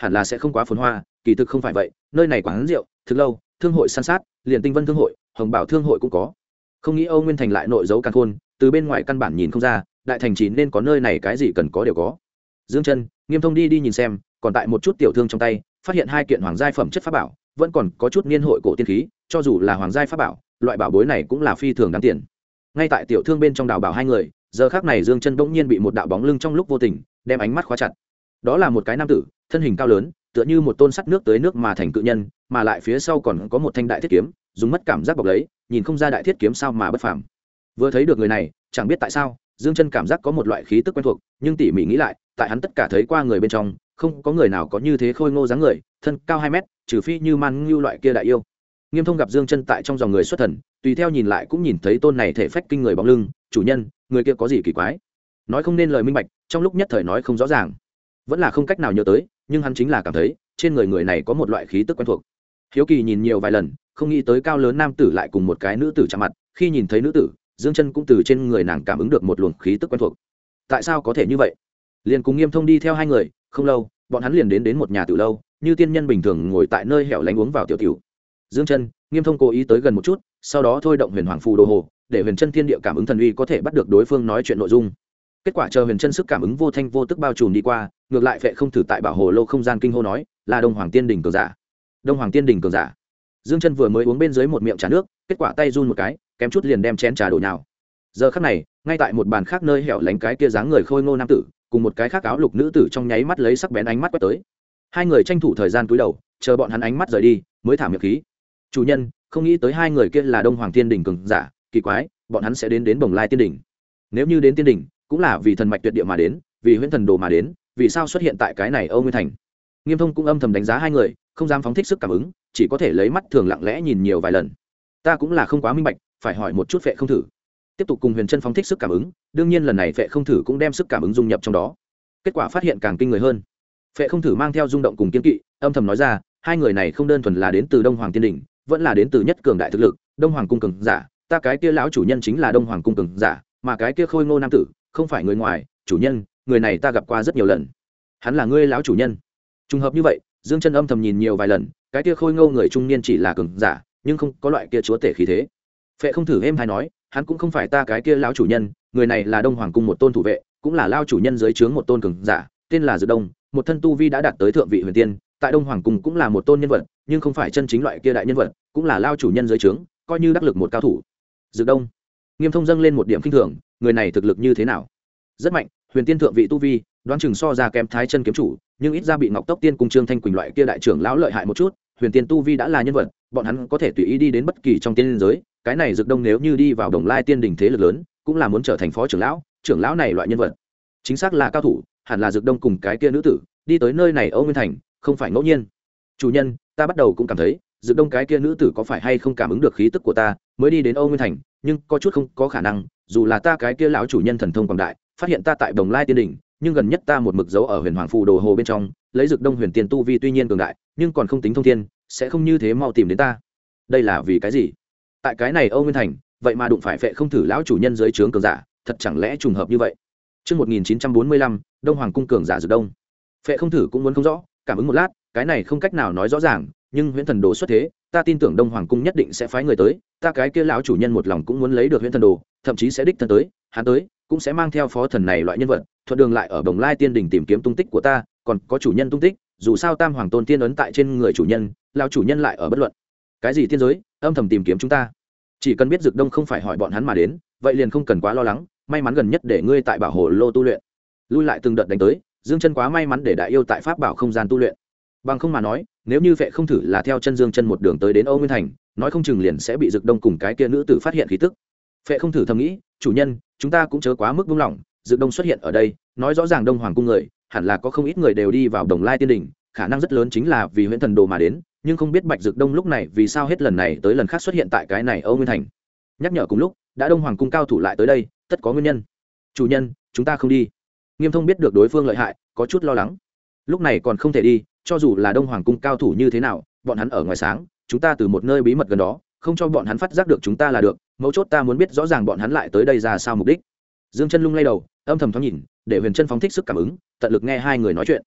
hẳn là sẽ không quá phồn hoa, kỳ thực không phải vậy, nơi này quán rượu thực lâu, thương hội san sát, liền Tinh Vân thương hội, Hồng Bảo thương hội cũng có. Không nghĩ Âu Nguyên thành lại nội giấu càn khôn, từ bên ngoài căn bản nhìn không ra, đại thành chỉ nên có nơi này cái gì cần có đều có. Dương Chân, Nghiêm Thông đi nhìn xem, còn tại một chút tiểu thương trong tay, phát hiện 2 kiện hoàng giai phẩm chất pháp bảo, vẫn còn có chút niên hội cổ tiên khí, cho dù là hoàng giai pháp bảo, loại bảo bối này cũng là phi thường đáng tiền. Ngay tại tiểu thương bên trong đào bảo 2 người, giờ khắc này Dương Chân bỗng nhiên bị một đạo bóng lưng trong lúc vô tình đem ánh mắt khóa chặt. Đó là một cái nam tử, thân hình cao lớn, tựa như một tôn sắt nước tới nước mà thành cự nhân, mà lại phía sau còn có một thanh đại thiết kiếm, dùng mất cảm giác bọc lấy, nhìn không ra đại thiết kiếm sao mà bất phàm. Vừa thấy được người này, chẳng biết tại sao, Dương Chân cảm giác có một loại khí tức quen thuộc, nhưng tỉ mỉ nghĩ lại, tại hắn tất cả thấy qua người bên trong, không có người nào có như thế khôi ngô dáng người, thân cao 2 mét, trừ phi như Man Ngưu loại kia đại yêu. Nghiêm Thông gặp Dương Chân tại trong dòng người xuất thần, tùy theo nhìn lại cũng nhìn thấy tôn này thể phách kinh người bóng lưng, chủ nhân, người kia có gì kỳ quái? Nói không nên lời minh bạch, trong lúc nhất thời nói không rõ ràng, vẫn là không cách nào nhớ tới, nhưng hắn chính là cảm thấy trên người người này có một loại khí tức quen thuộc. Hiếu kỳ nhìn nhiều vài lần, không nghĩ tới cao lớn nam tử lại cùng một cái nữ tử chạm mặt, khi nhìn thấy nữ tử, Dương Chân cũng từ trên người nàng cảm ứng được một luồng khí tức quen thuộc. Tại sao có thể như vậy? Liền cùng Nghiêm Thông đi theo 2 người, không lâu, bọn hắn liền đến một nhà tiểu lâu, như tiên nhân bình thường ngồi tại nơi hẻo lánh uống vào tiểu. Dương Chân, Nghiêm Thông cố ý tới gần một chút, sau đó thôi động Huyền Hoàng phù đồ hồ, để Huyền Chân thiên địa cảm ứng thần uy có thể bắt được đối phương nói chuyện nội dung. Kết quả chờ Huyền Chân sức cảm ứng vô thanh vô tức bao trùm đi qua, ngược lại Phệ không thử tại bảo hồ lô không gian kinh hô nói, là Đông Hoàng Tiên đỉnh cường giả. Đông Hoàng Tiên đỉnh cường giả. Dương Chân vừa mới uống bên dưới một miệng trà nước, kết quả tay run một cái, kém chút liền đem chén trà đổ nhào. Giờ khắc này, ngay tại một bàn khác nơi hẻo lánh cái kia dáng người khôi ngô nam tử, cùng một cái khác áo lục nữ tử trong nháy mắt lấy sắc bén ánh mắt quét tới. 2 người tranh thủ thời gian cúi đầu, chờ bọn hắn ánh mắt rời đi, mới thả miệng khí. Chủ nhân, không nghĩ tới 2 người kia là Đông Hoàng Tiên đỉnh cường giả, kỳ quái, bọn hắn sẽ đến Bồng Lai Tiên đỉnh. Nếu như đến Tiên đỉnh, cũng là vì thần mạch tuyệt địa mà đến, vì huyễn thần đồ mà đến, vì sao xuất hiện tại cái này Âu Nguyên thành? Nghiêm Thông cũng âm thầm đánh giá 2 người, không dám phóng thích sức cảm ứng, chỉ có thể lấy mắt thường lặng lẽ nhìn nhiều vài lần. Ta cũng là không quá minh bạch, phải hỏi một chút Phệ không thử. Tiếp tục cùng Huyền Chân phóng thích sức cảm ứng, đương nhiên lần này Phệ không thử cũng đem sức cảm ứng dung nhập trong đó. Kết quả phát hiện càng kinh người hơn. Phệ không thử mang theo rung động cùng kiên kỵ, âm thầm nói ra, 2 người này không đơn thuần là đến từ Đông Hoàng Tiên đỉnh, vẫn là đến từ nhất cường đại thực lực, Đông Hoàng cung cường giả, ta cái kia lão chủ nhân chính là Đông Hoàng cung cường giả, mà cái kia khôi ngô nam tử, không phải người ngoài, chủ nhân, người này ta gặp qua rất nhiều lần. Hắn là ngươi lão chủ nhân. Trùng hợp như vậy, Dương Chân âm thầm nhìn nhiều vài lần, cái kia khôi ngô người trung niên chỉ là cường giả, nhưng không có loại kia chúa tể khí thế. Phệ không thử êm hay nói, hắn cũng không phải ta cái kia lão chủ nhân, người này là Đông Hoàng cung một tôn thủ vệ, cũng là lão chủ nhân dưới trướng một tôn cường giả, tên là Dược Đông, một thân tu vi đã đạt tới thượng vị huyền tiên, tại Đông Hoàng cung cũng là một tôn nhân vật, nhưng không phải chân chính loại kia đại nhân vật, cũng là lão chủ nhân dưới trướng, coi như đắc lực một cao thủ. Dược Đông. Nghiêm Thông dâng lên một điểm kinh thường, người này thực lực như thế nào? Rất mạnh, huyền tiên thượng vị tu vi, đoán chừng so ra kém Thái Chân kiếm chủ, nhưng ít ra bị Ngọc Tốc Tiên cùng Trương Thanh Quỳnh loại kia đại trưởng lão lợi hại một chút, huyền tiên tu vi đã là nhân vật, bọn hắn có thể tùy ý đi đến bất kỳ trong tiên giới, cái này Dược Đông nếu như đi vào Đồng Lai Tiên đỉnh thế lực lớn, cũng là muốn trở thành phó trưởng lão này loại nhân vật. Chính xác là cao thủ, hẳn là Dược Đông cùng cái kia nữ tử, đi tới nơi này Âu Nguyên thành, không phải ngẫu nhiên. Chủ nhân, ta bắt đầu cũng cảm thấy, Dược Đông cái kia nữ tử có phải hay không cảm ứng được khí tức của ta, mới đi đến Âu Nguyên thành, nhưng có chút không có khả năng, dù là ta cái kia lão chủ nhân thần thông quảng đại, phát hiện ta tại Đồng Lai Tiên đỉnh, nhưng gần nhất ta một mực dấu ở Huyền Hoàng phù đồ hồ bên trong, lấy Dược Đông huyền tiên tu vi tuy nhiên cường đại, nhưng còn không tính thông thiên, sẽ không như thế mau tìm đến ta. Đây là vì cái gì? Tại cái này Âu Nguyên thành, vậy mà đụng phải Phệ không thử lão chủ nhân dưới trướng cường giả, thật chẳng lẽ trùng hợp như vậy? Trước 1945, Đông Hoàng cung cường giả Dược Đông. Phệ không thử cũng muốn không rõ, cảm ứng một lát, cái này không cách nào nói rõ ràng, nhưng huyễn thần đồ xuất thế, ta tin tưởng Đông Hoàng cung nhất định sẽ phái người tới, ta cái kia lão chủ nhân một lòng cũng muốn lấy được huyễn thần đồ, thậm chí sẽ đích thân tới, hắn tới, cũng sẽ mang theo phó thần này loại nhân vật, thuận đường lại ở Bồng Lai Tiên đỉnh tìm kiếm tung tích của ta, còn có chủ nhân tung tích, dù sao Tam Hoàng Tôn tiên ấn tại trên người chủ nhân, lão chủ nhân lại ở bất luận cái gì tiên giới, âm thầm tìm kiếm chúng ta. Chỉ cần biết Dược Đông không phải hỏi bọn hắn mà đến, vậy liền không cần quá lo lắng, may mắn gần nhất để ngươi tại bảo hồ lô tu luyện. Lui lại từng đợt đánh tới, Dương Chân quá may mắn để đại yêu tại pháp bảo không gian tu luyện. Bằng không mà nói, nếu như Phệ không thử là theo chân Dương Chân một đường tới đến Âu Nguyên thành, nói không chừng liền sẽ bị Dược Đông cùng cái kia nữ tử phát hiện khí tức. Phệ không thử thầm nghĩ, chủ nhân, chúng ta cũng chớ quá mức buông lỏng, Dược Đông xuất hiện ở đây, nói rõ ràng Đông Hoàng cung người, hẳn là có không ít người đều đi vào Đồng Lai Tiên đỉnh, khả năng rất lớn chính là vì huyễn thần đồ mà đến, nhưng không biết Bạch Dược Đông lúc này vì sao hết lần này tới lần khác xuất hiện tại cái này Âu Nguyên thành. Nhắc nhở cùng lúc, đã Đông Hoàng cung cao thủ lại tới đây, tất có nguyên nhân. Chủ nhân, chúng ta không đi. Nghiêm Thông biết được đối phương lợi hại, có chút lo lắng. Lúc này còn không thể đi, cho dù là Đông Hoàng cung cao thủ như thế nào, bọn hắn ở ngoài sáng, chúng ta từ một nơi bí mật gần đó, không cho bọn hắn phát giác được chúng ta là được, mấu chốt ta muốn biết rõ ràng bọn hắn lại tới đây ra sao mục đích. Dương Chân lung lay đầu, âm thầm thoáng nhìn, để Huyền Chân phóng thích sức cảm ứng, tận lực nghe 2 người nói chuyện.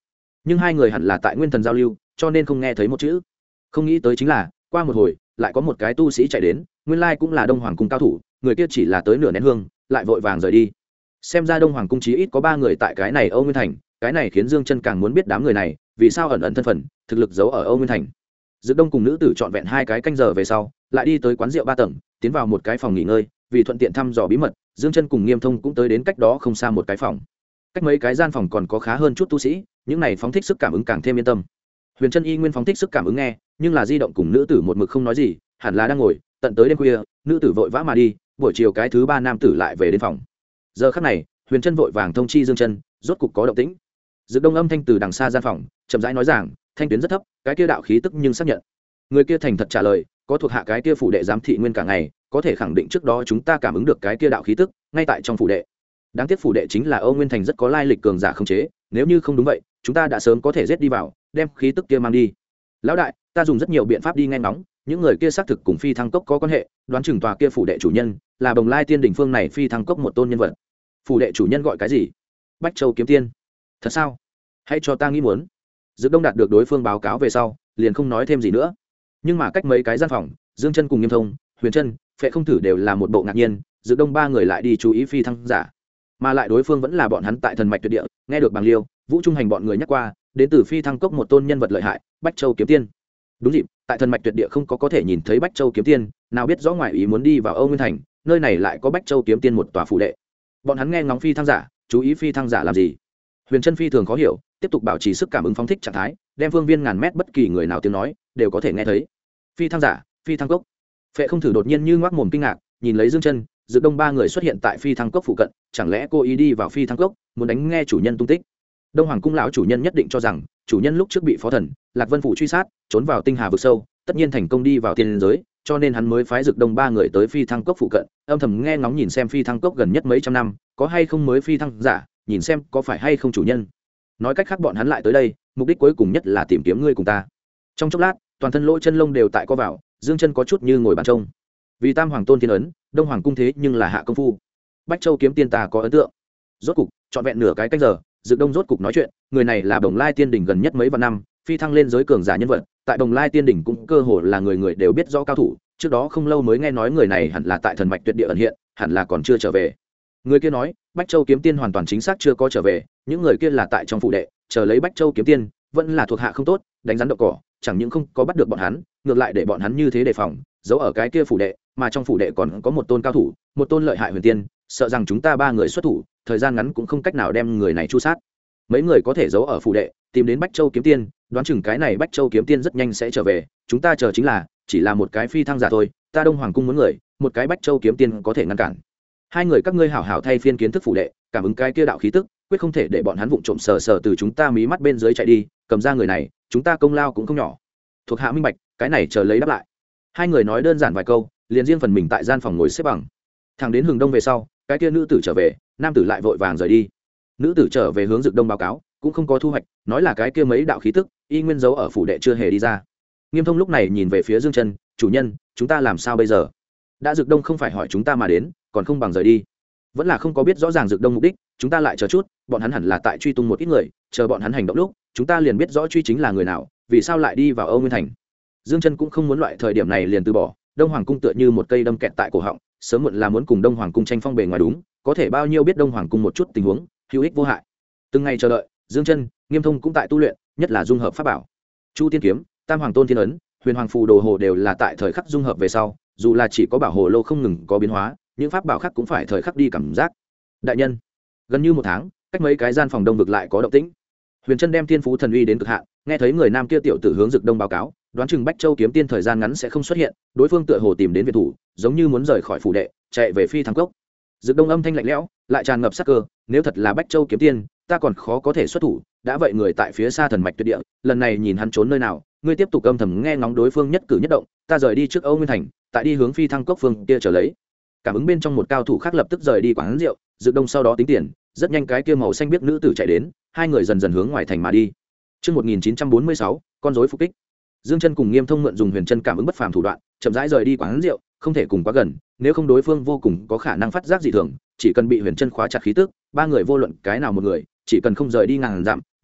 nhưng hai người hẳn là tại nguyên thần giao lưu cho nên không nghe thấy một chữ. Không nghĩ tới chính là qua một hồi lại có một cái tu sĩ chạy đến, nguyên lai cũng là Đông Hoàng cung cao thủ, người kia chỉ là tới nửa nén hương lại vội vàng rời đi. Xem ra Đông Hoàng cung chí ít có 3 người tại cái này Âu Nguyên thành, cái này khiến Dương Chân càng muốn biết đám người này vì sao ẩn ẩn thân phận, thực lực giấu ở Âu Nguyên thành. Dực Đông cùng nữ tử trọn vẹn 2 cái canh giờ về sau, lại đi tới quán rượu 3 tầng, tiến vào một cái phòng nghỉ ngơi, vì thuận tiện thăm dò bí mật, Dương Chân cùng Nghiêm Thông cũng tới đến cách đó không xa một cái phòng. Cách mấy cái gian phòng còn có khá hơn chút tu sĩ, những này phóng thích sức cảm ứng càng thêm yên tâm. Huyền Chân y nguyên phóng thích sức cảm ứng nghe, nhưng là di động cùng nữ tử một mực không nói gì, hẳn là đang ngồi, tận tới đêm khuya, nữ tử vội vã mà đi, buổi chiều cái thứ 3 nam tử lại về đến phòng. Giờ khắc này, Huyền Chân vội vàng thông chi Dương Chân, rốt cục có động tĩnh. Dực Đông âm thanh từ đằng xa gian phòng, chậm rãi nói rằng, thanh tuyến rất thấp, cái kia đạo khí tức nhưng xác nhận. Người kia thành thật trả lời, có thuộc hạ cái kia phủ đệ giám thị nguyên cả ngày, có thể khẳng định trước đó chúng ta cảm ứng được cái kia đạo khí tức ngay tại trong phủ đệ. Đáng tiếc phủ đệ chính là Âu Nguyên thành rất có lai lịch cường giả khống chế, nếu như không đúng vậy, chúng ta đã sớm có thể giết đi vào, đem khí tức kia mang đi. Lão đại, ta dùng rất nhiều biện pháp đi nghe ngóng, những người kia xác thực cùng Phi Thăng Cốc có quan hệ, đoán chừng tòa kia phủ đệ chủ nhân là Bồng Lai Tiên đỉnh phương này Phi Thăng Cốc một tôn nhân vật. Phủ đệ chủ nhân gọi cái gì? Bách Châu Kiếm Tiên. Thật sao? Hãy cho ta nghĩ muốn. Dực Đông đạt được đối phương báo cáo về sau, liền không nói thêm gì nữa. Nhưng mà cách mấy cái gian phòng, Dương Chân cùng Nghiêm Thông, Huyền Chân, Phệ Không Thử đều là một bộ ngạc nhiên, Dực Đông 3 người lại đi chú ý Phi Thăng giả, mà lại đối phương vẫn là bọn hắn tại Thần Mạch Tuyệt Địa nghe được Bàng Liêu, Vũ Trung Hành bọn người nhắc qua, đến từ Phi Thăng Cốc một tôn nhân vật lợi hại, Bách Châu Kiếm Tiên. Đúng dịp, tại Thần Mạch Tuyệt Địa không có thể nhìn thấy Bách Châu Kiếm Tiên, nào biết rõ ngoài ý muốn đi vào Âu Nguyên thành, nơi này lại có Bách Châu Kiếm Tiên một tòa phủ đệ. Bọn hắn nghe ngóng Phi Thăng giả, chú ý Phi Thăng giả làm gì? Huyền Chân phi thường khó hiểu, tiếp tục bảo trì sức cảm ứng phóng thích trạng thái, đem phương viên ngàn mét bất kỳ người nào tiếng nói đều có thể nghe thấy. Phi Thăng giả, Phi Thăng Cốc. Phệ Không Thử đột nhiên như ngoác mồm kinh ngạc, nhìn lấy Dương Chân, Dực Đông 3 người xuất hiện tại Phi Thăng Cốc phụ cận, chẳng lẽ cô ý đi vào Phi Thăng Cốc, muốn đánh nghe chủ nhân tung tích? Đông Hoàng cung lão chủ nhân nhất định cho rằng, chủ nhân lúc trước bị phó thần Lạc Vân phủ truy sát, trốn vào tinh hà vực sâu, tất nhiên thành công đi vào tiên giới, cho nên hắn mới phái Dực Đông 3 người tới Phi Thăng Cốc phụ cận, âm thầm nghe ngóng nhìn xem Phi Thăng Cốc gần nhất mấy trăm năm, có hay không mới phi thăng giả, nhìn xem có phải hay không chủ nhân. Nói cách khác bọn hắn lại tới đây, mục đích cuối cùng nhất là tìm kiếm ngươi cùng ta. Trong chốc lát, toàn thân lỗ chân lông đều tại co vào, Dương Chân có chút như ngồi bàn trông. Vì Tam Hoàng Tôn thiên ấn, Đông Hoàng cung thế nhưng là hạ công phu. Bách Châu Kiếm Tiên ta có ấn tượng. Rốt cục, trọn vẹn nửa cái canh giờ, Dực Đông rốt cục nói chuyện, người này là Bồng Lai Tiên đỉnh gần nhất mấy vạn năm, phi thăng lên giới cường giả nhân vật, tại Bồng Lai Tiên đỉnh cũng cơ hồ là người người đều biết rõ cao thủ, trước đó không lâu mới nghe nói người này hẳn là tại Thần Mạch Tuyệt Địa ẩn hiện, hẳn là còn chưa trở về. Người kia nói, Bách Châu Kiếm Tiên hoàn toàn chính xác chưa có trở về, những người kia là tại trong phủ đệ, chờ lấy Bách Châu Kiếm Tiên, vẫn là thuộc hạ không tốt, đánh rắn đậu cỏ, chẳng những không có bắt được bọn hắn, ngược lại để bọn hắn như thế đề phòng, giấu ở cái kia phủ đệ, mà trong phủ đệ còn có một tôn cao thủ, một tôn lợi hại huyền tiên, sợ rằng chúng ta 3 người xuất thủ, thời gian ngắn cũng không cách nào đem người này chu sát. Mấy người có thể giấu ở phủ đệ, tìm đến Bách Châu Kiếm Tiên, đoán chừng cái này Bách Châu Kiếm Tiên rất nhanh sẽ trở về, chúng ta chờ chính là, chỉ là một cái phi thăng giả thôi, ta Đông Hoàng cung muốn người, một cái Bách Châu Kiếm Tiên có thể ngăn cản. Hai người các ngươi hảo hảo thay phiên kiến thức phủ đệ, cảm ứng cái kia đạo khí tức, quyết không thể để bọn hắn vụng trộm sờ sờ từ chúng ta mí mắt bên dưới chạy đi, cầm ra người này, chúng ta công lao cũng không nhỏ. Thuộc hạ minh bạch, cái này chờ lấy đáp lại. Hai người nói đơn giản vài câu, liền riêng phần mình tại gian phòng ngồi xếp bằng. Thẳng đến hừng đông về sau, cái kia nữ tử trở về, nam tử lại vội vàng rời đi. Nữ tử trở về hướng Dực Đông báo cáo, cũng không có thu hoạch, nói là cái kia mấy đạo khí tức, y nguyên dấu ở phủ đệ chưa hề đi ra. Nghiêm Thông lúc này nhìn về phía Dương Chân, chủ nhân, chúng ta làm sao bây giờ? Đã Dực Đông không phải hỏi chúng ta mà đến, còn không bằng rời đi. Vẫn là không có biết rõ ràng Dực Đông mục đích, chúng ta lại chờ chút, bọn hắn hẳn là tại truy tung một ít người, chờ bọn hắn hành động lúc, chúng ta liền biết rõ truy chính là người nào, vì sao lại đi vào Âu Nguyên thành. Dương Chân cũng không muốn loại thời điểm này liền từ bỏ, Đông Hoàng cung tựa như một cây đâm kẹt tại cổ họng, sớm muộn là muốn cùng Đông Hoàng cung tranh phong bề ngoài đúng, có thể bao nhiêu biết Đông Hoàng cung một chút tình huống, hữu ích vô hại. Từng ngày chờ đợi, Dương Chân, Nghiêm Thông cũng tại tu luyện, nhất là dung hợp pháp bảo. Chu Tiên kiếm, Tam Hoàng Tôn thiên ấn, Huyền Hoàng phù đồ hồ đều là tại thời khắc dung hợp về sau, dù là chỉ có bảo hồ lô không ngừng có biến hóa, những pháp bảo khác cũng phải thời khắc đi cảm giác. Đại nhân, gần như 1 tháng, cách mấy cái gian phòng đông vực lại có động tĩnh. Huyền Chân đem Thiên Phú thần uy đến cực hạn, nghe thấy người nam kia tiểu tử hướng Dực Đông báo cáo, đoán chừng Bách Châu Kiếm Tiên thời gian ngắn sẽ không xuất hiện, đối phương tựa hồ tìm đến viện thủ, giống như muốn rời khỏi phủ đệ, chạy về Phi Thăng Cốc. Dực Đông âm thanh lạnh lẽo, lại tràn ngập sát cơ, nếu thật là Bách Châu Kiếm Tiên, ta còn khó có thể xuất thủ, đã vậy người tại phía xa Thần Mạch Tuyệt Địa, lần này nhìn hắn trốn nơi nào, ngươi tiếp tục âm thầm nghe ngóng đối phương nhất cử nhất động, ta rời đi trước Âu Nguyên thành, tại đi hướng Phi Thăng Cốc phương kia trở lấy. Cảm ứng bên trong một cao thủ khác lập tức rời đi quán rượu, Dực Đông sau đó tính tiền, rất nhanh cái kia màu xanh biết nữ tử chạy đến, hai người dần dần hướng ngoài thành mà đi. Chương 1946, con rối phục kích. Dương Chân cùng Nghiêm Thông mượn dùng huyền chân cảm ứng bất phàm thủ đoạn, chậm rãi rời đi quán rượu, không thể cùng quá gần, nếu không đối phương vô cùng có khả năng phát giác dị thường, chỉ cần bị huyền chân khóa chặt khí tức, 3 người vô luận cái nào một người, chỉ cần không rời đi ngàn dặm,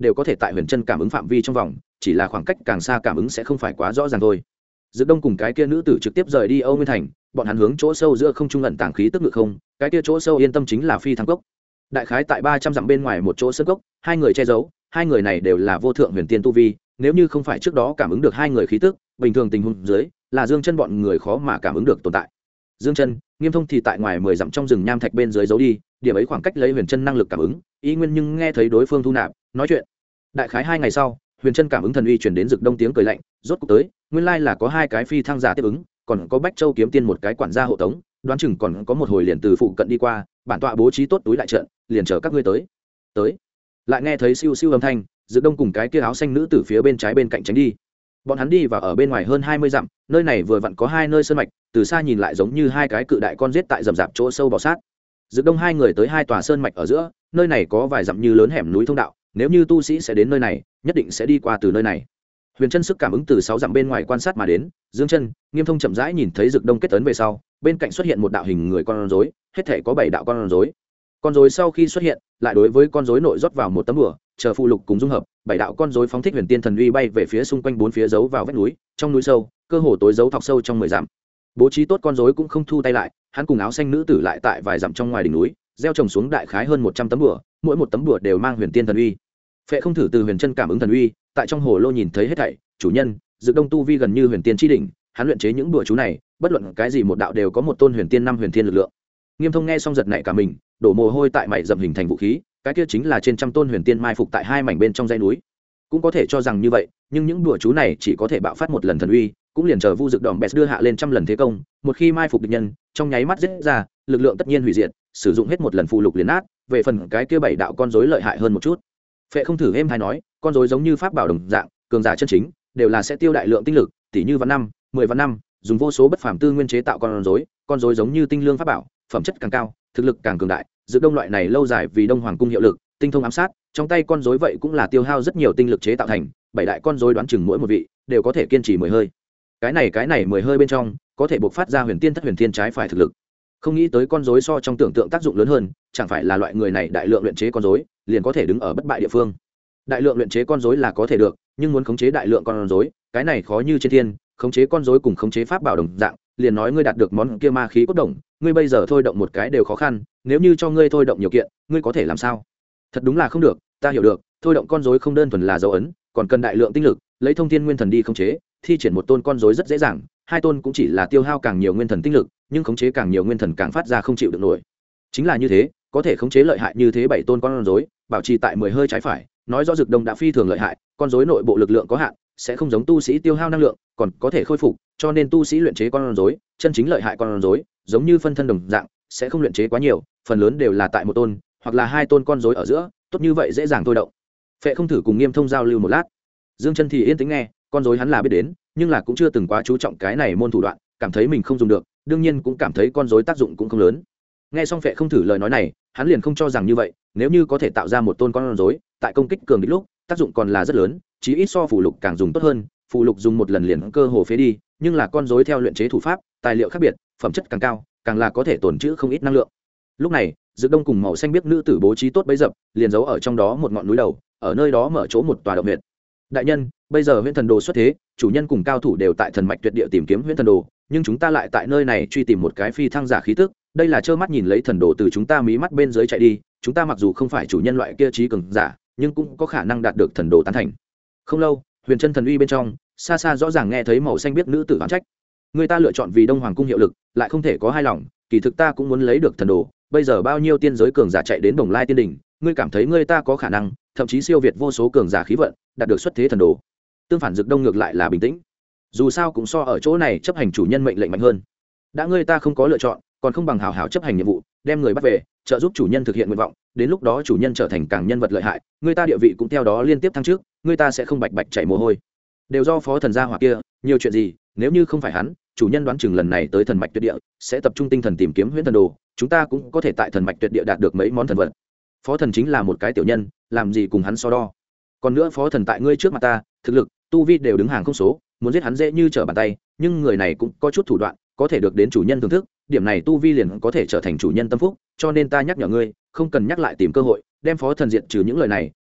đều có thể tại huyền chân cảm ứng phạm vi trong vòng, chỉ là khoảng cách càng xa cảm ứng sẽ không phải quá rõ ràng thôi. Dực Đông cùng cái kia nữ tử trực tiếp rời đi Âu Nguyên thành, bọn hắn hướng chỗ sâu giữa không trung ẩn tàng khí tức ngự không, cái kia chỗ sâu yên tâm chính là phi thăng cốc. Đại khái tại 300 dặm bên ngoài một chỗ sơn cốc, hai người che giấu, hai người này đều là vô thượng huyền tiên tu vi, nếu như không phải trước đó cảm ứng được hai người khí tức, bình thường tình huống dưới, là Dương Chân bọn người khó mà cảm ứng được tồn tại. Dương Chân, Nghiêm Thông thì tại ngoài 10 dặm trong rừng nham thạch bên dưới giấu đi, điểm ấy khoảng cách lấy huyền chân năng lực cảm ứng, ý nguyên nhưng nghe thấy đối phương thu nạp, nói chuyện. Đại khái 2 ngày sau, huyền chân cảm ứng thần uy truyền đến Dực Đông tiếng cười lạnh, rốt cục tới, nguyên lai là có hai cái phi thăng giả tiếp ứng, còn có Bách Châu kiếm tiên một cái quản gia hộ tống, đoán chừng còn có một hồi liền từ phụ cận đi qua, bản tọa bố trí tốt túi đại trận, liền chờ các ngươi tới. Tới. Lại nghe thấy siêu siêu âm thanh, Dực Đông cùng cái kia áo xanh nữ tử phía bên trái bên cạnh tránh đi. Bọn hắn đi vào ở bên ngoài hơn 20 dặm, nơi này vừa vặn có hai nơi sơn mạch, từ xa nhìn lại giống như hai cái cự đại con giết tại rậm rạp chỗ sâu bò sát. Dực Đông hai người tới hai tòa sơn mạch ở giữa, nơi này có vài dặm như lớn hẻm núi thông đạo, nếu như tu sĩ sẽ đến nơi này, nhất định sẽ đi qua từ nơi này. Huyền chân sức cảm ứng từ 6 dặm bên ngoài quan sát mà đến, Dương Chân, Nghiêm Thông chậm rãi nhìn thấy Dực Đông kết ấn về sau, bên cạnh xuất hiện một đạo hình người con rối, hết thảy có 7 đạo con rối. Con rối sau khi xuất hiện, lại đối với con rối nội rót vào một tấm bùa, chờ phụ lục cùng dung hợp, 7 đạo con rối phóng thích huyền tiên thần uy bay về phía xung quanh bốn phía giấu vào vách núi, trong núi sâu, cơ hồ tối giấu thọc sâu trong 10 dặm. Bố trí tốt con rối cũng không thu tay lại, hắn cùng áo xanh nữ tử lại tại vài dặm trong ngoài đỉnh núi, gieo trồng xuống đại khái hơn 100 tấm bùa, mỗi một tấm bùa đều mang huyền tiên thần uy. Phệ không thử từ huyền chân cảm ứng thần uy, tại trong hồ lô nhìn thấy hết thảy, chủ nhân, Dực Đông tu vi gần như huyền tiên chi đỉnh, hắn luyện chế những bùa chú này, bất luận cái gì một đạo đều có một tôn huyền tiên năm huyền tiên lực lượng. Nghiêm Thông nghe xong giật nảy cả mình, đổ mồ hôi tại mày dầm hình thành vũ khí, cái kia chính là trên trăm tôn huyền tiên mai phục tại hai mảnh bên trong dãy núi. Cũng có thể cho rằng như vậy, nhưng những đùa chú này chỉ có thể bạo phát một lần thần uy, cũng liền chờ Vu Dực Đỏm Bẹt đưa hạ lên trăm lần thế công, một khi mai phục địch nhân, trong nháy mắt giết ra, lực lượng tất nhiên hủy diệt, sử dụng hết một lần phụ lục liền nát, về phần cái kia 7 đạo con rối lợi hại hơn một chút. Phệ không thử êm hay nói, con rối giống như pháp bảo đồng dạng, cường giả chân chính, đều là sẽ tiêu đại lượng tinh lực, tỷ như vạn năm, 10 vạn năm, dùng vô số bất phàm tư nguyên chế tạo con rối giống như tinh lương pháp bảo, phẩm chất càng cao, thực lực càng cường đại. Dực Đông loại này lâu dài vì Đông Hoàng cung hiệu lực, tinh thông ám sát, trong tay con rối vậy cũng là tiêu hao rất nhiều tinh lực chế tạo thành, 7 đại con rối đoán chừng mỗi một vị đều có thể kiên trì 10 hơi. Cái này 10 hơi bên trong, có thể bộc phát ra huyền tiên thất huyền thiên trái phải thực lực. Không nghĩ tới con rối so trong tưởng tượng tác dụng lớn hơn, chẳng phải là loại người này đại lượng luyện chế con rối, liền có thể đứng ở bất bại địa phương. Đại lượng luyện chế con rối là có thể được, nhưng muốn khống chế đại lượng con rối, cái này khó như trên thiên, khống chế con rối cùng khống chế pháp bảo đồng dạng, liền nói ngươi đạt được món kia ma khí cốt đồng, ngươi bây giờ thôi động một cái đều khó khăn, nếu như cho ngươi thôi động nhiều kiện, ngươi có thể làm sao? Thật đúng là không được, ta hiểu được, thôi động con rối không đơn thuần là dấu ấn, còn cần đại lượng tinh lực, lấy thông thiên nguyên thần đi khống chế, thi triển một tôn con rối rất dễ dàng, hai tôn cũng chỉ là tiêu hao càng nhiều nguyên thần tinh lực, nhưng khống chế càng nhiều nguyên thần càng phát ra không chịu được nổi. Chính là như thế, có thể khống chế lợi hại như thế 7 tôn con rối, bảo trì tại 10 hơi trái phải, nói rõ Dực Đông đã phi thường lợi hại, con rối nội bộ lực lượng có hạn, sẽ không giống tu sĩ tiêu hao năng lượng, còn có thể khôi phục, cho nên tu sĩ luyện chế con rối, chân chính lợi hại con rối, giống như phân thân đồng dạng, sẽ không luyện chế quá nhiều, phần lớn đều là tại một tôn hoặc là hai tôn con rối ở giữa, tốt như vậy dễ dàng thôi động. Phệ không thử cùng Nghiêm Thông giao lưu một lát, Dương Chân thì yên tĩnh nghe, con rối hắn là biết đến, nhưng là cũng chưa từng quá chú trọng cái này môn thủ đoạn, cảm thấy mình không dùng được, đương nhiên cũng cảm thấy con rối tác dụng cũng không lớn. Nghe xong Phệ không thử lời nói này, hắn liền không cho rằng như vậy, nếu như có thể tạo ra một tôn con rối, tại công kích cường địch lúc, tác dụng còn là rất lớn, chí ít so phù lục càng dùng tốt hơn, phù lục dùng một lần liền cơ hồ phế đi, nhưng là con rối theo luyện chế thủ pháp, tài liệu khác biệt, phẩm chất càng cao, càng là có thể tồn trữ không ít năng lượng. Lúc này, Dực Đông cùng màu xanh biếc nữ tử bố trí tốt bẫy dập, liền giấu ở trong đó một ngọn núi đầu, ở nơi đó mở chỗ một tòa động huyệt. Đại nhân, bây giờ Huyễn Thần Đồ xuất thế, chủ nhân cùng cao thủ đều tại thần mạch tuyệt địa tìm kiếm Huyễn Thần Đồ, nhưng chúng ta lại tại nơi này truy tìm một cái phi thăng giả khí tức, đây là trơ mắt nhìn lấy thần đồ từ chúng ta mí mắt bên dưới chạy đi, chúng ta mặc dù không phải chủ nhân loại kia trí cường giả, nhưng cũng có khả năng đạt được thần đồ tán thành. Không lâu, huyền chân thần uy bên trong, xa xa rõ ràng nghe thấy màu xanh biếc nữ tử oán trách. Người ta lựa chọn vì Đông Hoàng cung hiệu lực, lại không thể có hai lòng, kỳ thực ta cũng muốn lấy được thần đồ, bây giờ bao nhiêu tiên giới cường giả chạy đến Đồng Lai Tiên đỉnh, ngươi cảm thấy ngươi ta có khả năng, thậm chí siêu việt vô số cường giả khí vận, đạt được xuất thế thần đồ. Tương phản Dực Đông ngược lại là bình tĩnh. Dù sao cũng so ở chỗ này chấp hành chủ nhân mệnh lệnh mạnh hơn. Đã ngươi ta không có lựa chọn, còn không bằng hào hào chấp hành nhiệm vụ, đem người bắt về, trợ giúp chủ nhân thực hiện nguyện vọng, đến lúc đó chủ nhân trở thành càng nhân vật lợi hại, người ta địa vị cũng theo đó liên tiếp thăng trước, người ta sẽ không bạch bạch chảy mồ hôi. Đều do phó thần gia hỏa kia, nhiều chuyện gì, nếu như không phải hắn, chủ nhân đoán chừng lần này tới thần mạch tuyệt địa, sẽ tập trung tinh thần tìm kiếm huyễn thần đồ, chúng ta cũng có thể tại thần mạch tuyệt địa đạt được mấy món thần vật. Phó thần chính là một cái tiểu nhân, làm gì cùng hắn so đo. Còn nữa phó thần tại ngươi trước mặt ta, thực lực, tu vi đều đứng hàng không số, muốn giết hắn dễ như trở bàn tay, nhưng người này cũng có chút thủ đoạn, có thể được đến chủ nhân thưởng thức, điểm này tu vi liền có thể trở thành chủ nhân tâm phúc, cho nên ta nhắc nhở ngươi, không cần nhắc lại tìm cơ hội, đem phó thần diện trừ những lời này,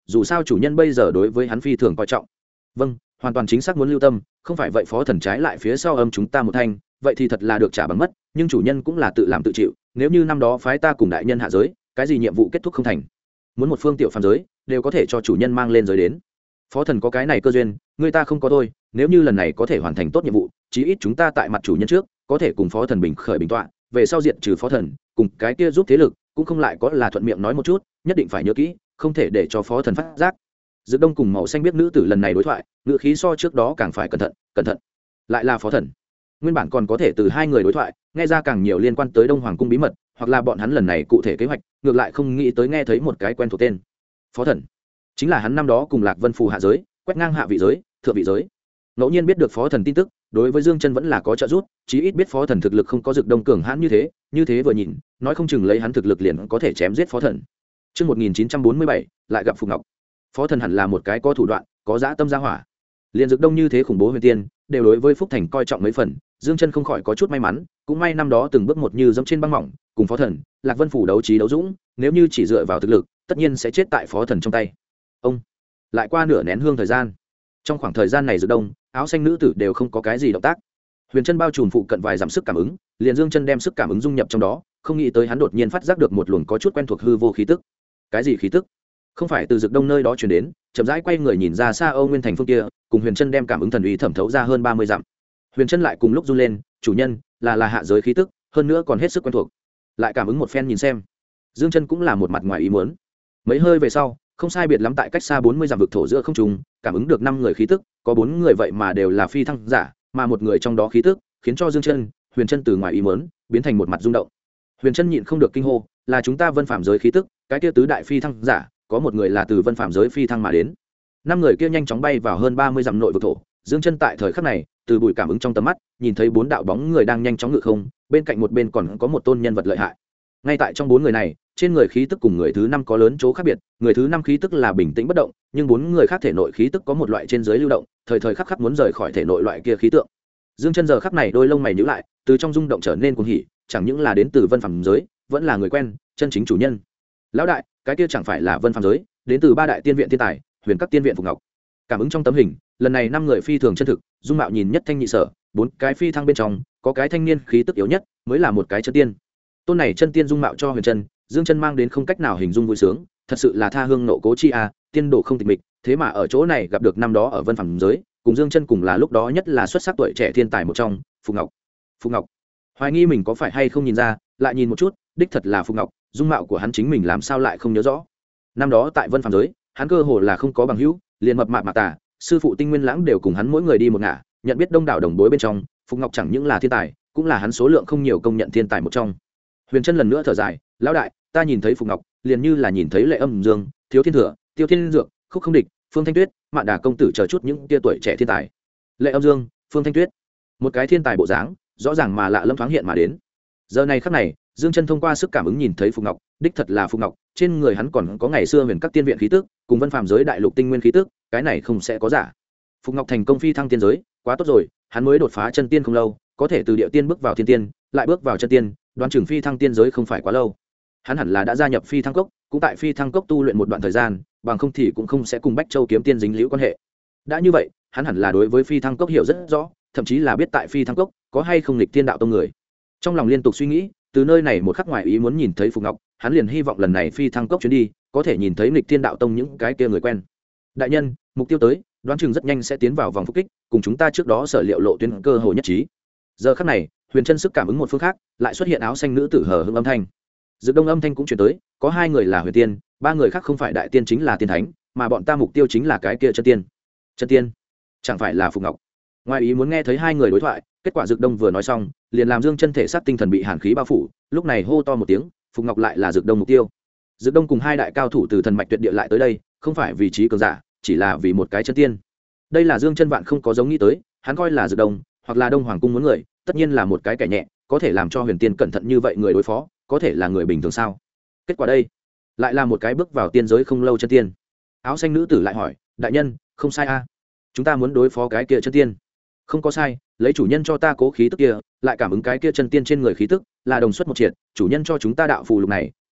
dù sao chủ nhân bây giờ đối với hắn phi thường coi trọng. Vâng, hoàn toàn chính xác muốn lưu tâm, không phải vậy phó thần trái lại phía sau âm chúng ta một thanh, vậy thì thật là được trả bằng mất, nhưng chủ nhân cũng là tự làm tự chịu, nếu như năm đó phái ta cùng đại nhân hạ giới, cái gì nhiệm vụ kết thúc không thành, muốn một phương tiểu phàm giới đều có thể cho chủ nhân mang lên giới đến. Phó thần có cái này cơ duyên, người ta không có thôi, nếu như lần này có thể hoàn thành tốt nhiệm vụ, chí ít chúng ta tại mặt chủ nhân trước có thể cùng phó thần bình khởi bình tọa, về sau diện trừ phó thần cùng cái kia giúp thế lực cũng không lại có là thuận miệng nói một chút, nhất định phải nhớ kỹ, không thể để cho phó thần phát giác. Dược Đông cùng màu xanh biết nữ tử lần này đối thoại, ngữ khí so trước đó càng phải cẩn thận. Lại là phó thần. Nguyên bản còn có thể từ hai người đối thoại nghe ra càng nhiều liên quan tới Đông Hoàng cung bí mật, hoặc là bọn hắn lần này cụ thể kế hoạch, ngược lại không nghĩ tới nghe thấy một cái quen thuộc tên. Phó thần chính là hắn năm đó cùng Lạc Vân Phù hạ giới, quét ngang hạ vị giới, thượng vị giới. Ngẫu nhiên biết được phó thần tin tức, đối với Dương Chân vẫn là có trợ giúp, chí ít biết phó thần thực lực không có Dược Đông cường hãn như thế vừa nhìn, nói không chừng lấy hắn thực lực liền có thể chém giết phó thần. Chương 1947, lại gặp Phục Ngọc. Phó thần hẳn là một cái có thủ đoạn, có dã tâm gia hỏa. Liên Dược Đông như thế khủng bố huyền tiên, đều đối với Phúc Thành coi trọng mấy phần, Dương Chân không khỏi có chút may mắn, cũng may năm đó từng bước một như dẫm trên băng mỏng, cùng phó thần, Lạc Vân Phủ đấu trí đấu dũng, nếu như chỉ dựa vào thực lực, tất nhiên sẽ chết tại phó thần trong tay. Ông lại qua nửa nén hương thời gian. Trong khoảng thời gian này Dược Đông, áo xanh nữ tử đều không có cái gì động tác. Huyền chân bao trùm phụ cận vài giảm sức cảm ứng, liền Dương Chân đem sức cảm ứng dung nhập trong đó, không nghĩ tới hắn đột nhiên phát giác được một luồng có chút quen thuộc hư vô khí tức. Cái gì khí tức? Không phải từ Dược Đông nơi đó truyền đến, chậm rãi quay người nhìn ra xa Âu Nguyên thành phương kia, cùng Huyền chân đem cảm ứng thần uy thẩm thấu ra hơn 30 dặm. Huyền chân lại cùng lúc run lên, chủ nhân, là hạ giới khí tức, hơn nữa còn hết sức quen thuộc. Lại cảm ứng một phen nhìn xem. Dương Chân cũng là một mặt ngoài ý muốn. Mấy hơi về sau, không sai biệt lắm tại cách xa 40 dặm vực thổ giữa không trung, cảm ứng được 5 người khí tức, có 4 người vậy mà đều là phi thăng giả, mà một người trong đó khí tức khiến cho Dương Chân, Huyền chân từ ngoài ý muốn biến thành một mặt rung động. Huyền chân nhịn không được kinh hô, là chúng ta Vân Phạm giới khí tức, cái kia tứ đại phi thăng giả, có một người là từ Vân Phạm giới phi thăng mà đến. 5 người kia nhanh chóng bay vào hơn 30 dặm nội vực thổ, Dương Chân tại thời khắc này, từ bụi cảm ứng trong tầm mắt, nhìn thấy 4 đạo bóng người đang nhanh chóng ngự không, bên cạnh một bên còn có một tôn nhân vật lợi hại. Ngay tại trong 4 người này, trên người khí tức cùng người thứ 5 có lớn chỗ khác biệt, người thứ 5 khí tức là bình tĩnh bất động, nhưng 4 người khác thể nội khí tức có một loại trên dưới lưu động, thời thời khắc khắc muốn rời khỏi thể nội loại kia khí tượng. Dương Chân giờ khắc này đôi lông mày nhíu lại, từ trong rung động trở nên cuồng hỉ, chẳng những là đến từ Vân Phàm giới, vẫn là người quen, chân chính chủ nhân. Lão đại, cái kia chẳng phải là Vân Phàm giới, đến từ 3 đại tiên viện thiên tài, Huyền Các tiên viện Phục Ngọc. Cảm ứng trong tấm hình, lần này 5 người phi thường chân thực, dung mạo nhìn nhất thanh nhị sở, 4 cái phi thăng bên trong, có cái thanh niên khí tức yếu nhất, mới là một cái chân tiên. Tôn này chân tiên dung mạo cho Huyền Chân, Dương Chân mang đến không cách nào hình dung vui sướng, thật sự là tha hương nộ cố chi a, tiên đồ không tịch mịch, thế mà ở chỗ này gặp được năm đó ở Vân Phàm giới, cùng Dương Chân cùng là lúc đó nhất là xuất sắc tuổi trẻ thiên tài một trong, Phục Ngọc. Phục Ngọc, hoài nghi mình có phải hay không nhìn ra, lại nhìn một chút, đích thật là Phục Ngọc, dung mạo của hắn chính mình làm sao lại không nhớ rõ. Năm đó tại Vân Phàm giới, hắn cơ hồ là không có bằng hữu, liền mập mạp mạc tà, sư phụ Tinh Nguyên Lãng đều cùng hắn mỗi người đi một ngả, nhận biết đông đảo đồng bối bên trong, Phục Ngọc chẳng những là thiên tài, cũng là hắn số lượng không nhiều công nhận thiên tài một trong. Huyền Chân lần nữa thở dài, lão đại, ta nhìn thấy Phục Ngọc, liền như là nhìn thấy Lệ Âm Dương, Thiếu Thiên Thừa, Tiêu Thiên Dược, Khúc Không Địch, Phương Thanh Tuyết, Mạn Đà công tử chờ chút những tia tuổi trẻ thiên tài. Lệ Âm Dương, Phương Thanh Tuyết, một cái thiên tài bộ dáng, rõ ràng mà lạ lẫm thoáng hiện mà đến. Giờ này khắc này, Dương Chân thông qua sức cảm ứng nhìn thấy Phục Ngọc, đích thật là Phục Ngọc, trên người hắn còn có ngày xưa Huyền Các tiên viện khí tức, cùng Vân Phàm giới đại lục tinh nguyên khí tức, cái này không sẽ có giả. Phục Ngọc thành công phi thăng tiên giới, quá tốt rồi, hắn mới đột phá chân tiên không lâu, có thể từ địa tiên bước vào thiên tiên, lại bước vào chân tiên, đoán chừng phi thăng tiên giới không phải quá lâu. Hắn hẳn là đã gia nhập phi thăng cốc, cũng tại phi thăng cốc tu luyện một đoạn thời gian, bằng không thì cũng không sẽ cùng Bách Châu kiếm tiên dính liễu quan hệ. Đã như vậy, hắn hẳn là đối với phi thăng cốc hiểu rất rõ, thậm chí là biết tại phi thăng cốc có hay không nghịch tiên đạo tông người. Trong lòng liên tục suy nghĩ, từ nơi này một khắc ngoài ý muốn nhìn thấy Phục Ngọc, hắn liền hy vọng lần này phi thăng cốc chuyến đi có thể nhìn thấy nghịch tiên đạo tông những cái kia người quen. Đại nhân, mục tiêu tới, đoán chừng rất nhanh sẽ tiến vào vòng phục kích, cùng chúng ta trước đó sở liệu lộ tuyến cơ hội nhất trí. Giờ khắc này, Huyền Chân sức cảm ứng một phương khác, lại xuất hiện áo xanh nữ tử hờ hững âm thanh. Dược Đông âm thanh cũng truyền tới, có 2 người là huyền tiên, 3 người khác không phải đại tiên chính là tiên thánh, mà bọn ta mục tiêu chính là cái kia chân tiên. Chân tiên, chẳng phải là Phục Ngọc. Ngoài ý muốn nghe thấy 2 người đối thoại, kết quả Dược Đông vừa nói xong, liền làm Dương Chân thể xác tinh thần bị hàn khí bao phủ, lúc này hô to một tiếng, Phục Ngọc lại là Dược Đông mục tiêu. Dược Đông cùng 2 đại cao thủ từ thần mạch tuyệt địa lại tới đây, không phải vì trí cường giả, chỉ là vì một cái chân tiên. Đây là Dương Chân vạn không có giống nghĩ tới, hắn coi là Dược Đông, hoặc là Đông Hoàng cung muốn người, tất nhiên là một cái kẻ nhẹ, có thể làm cho huyền tiên cẩn thận như vậy người đối phó, có thể là người bình thường sao? Kết quả đây, lại là một cái bước vào tiên giới không lâu chân tiên. Áo xanh nữ tử lại hỏi, đại nhân, không sai a? Chúng ta muốn đối phó cái kia chân tiên. Không có sai, lấy chủ nhân cho ta cố khí tức kia, lại cảm ứng cái kia chân tiên trên người khí tức, là đồng xuất một triệt, chủ nhân cho chúng ta đạo phù lục này,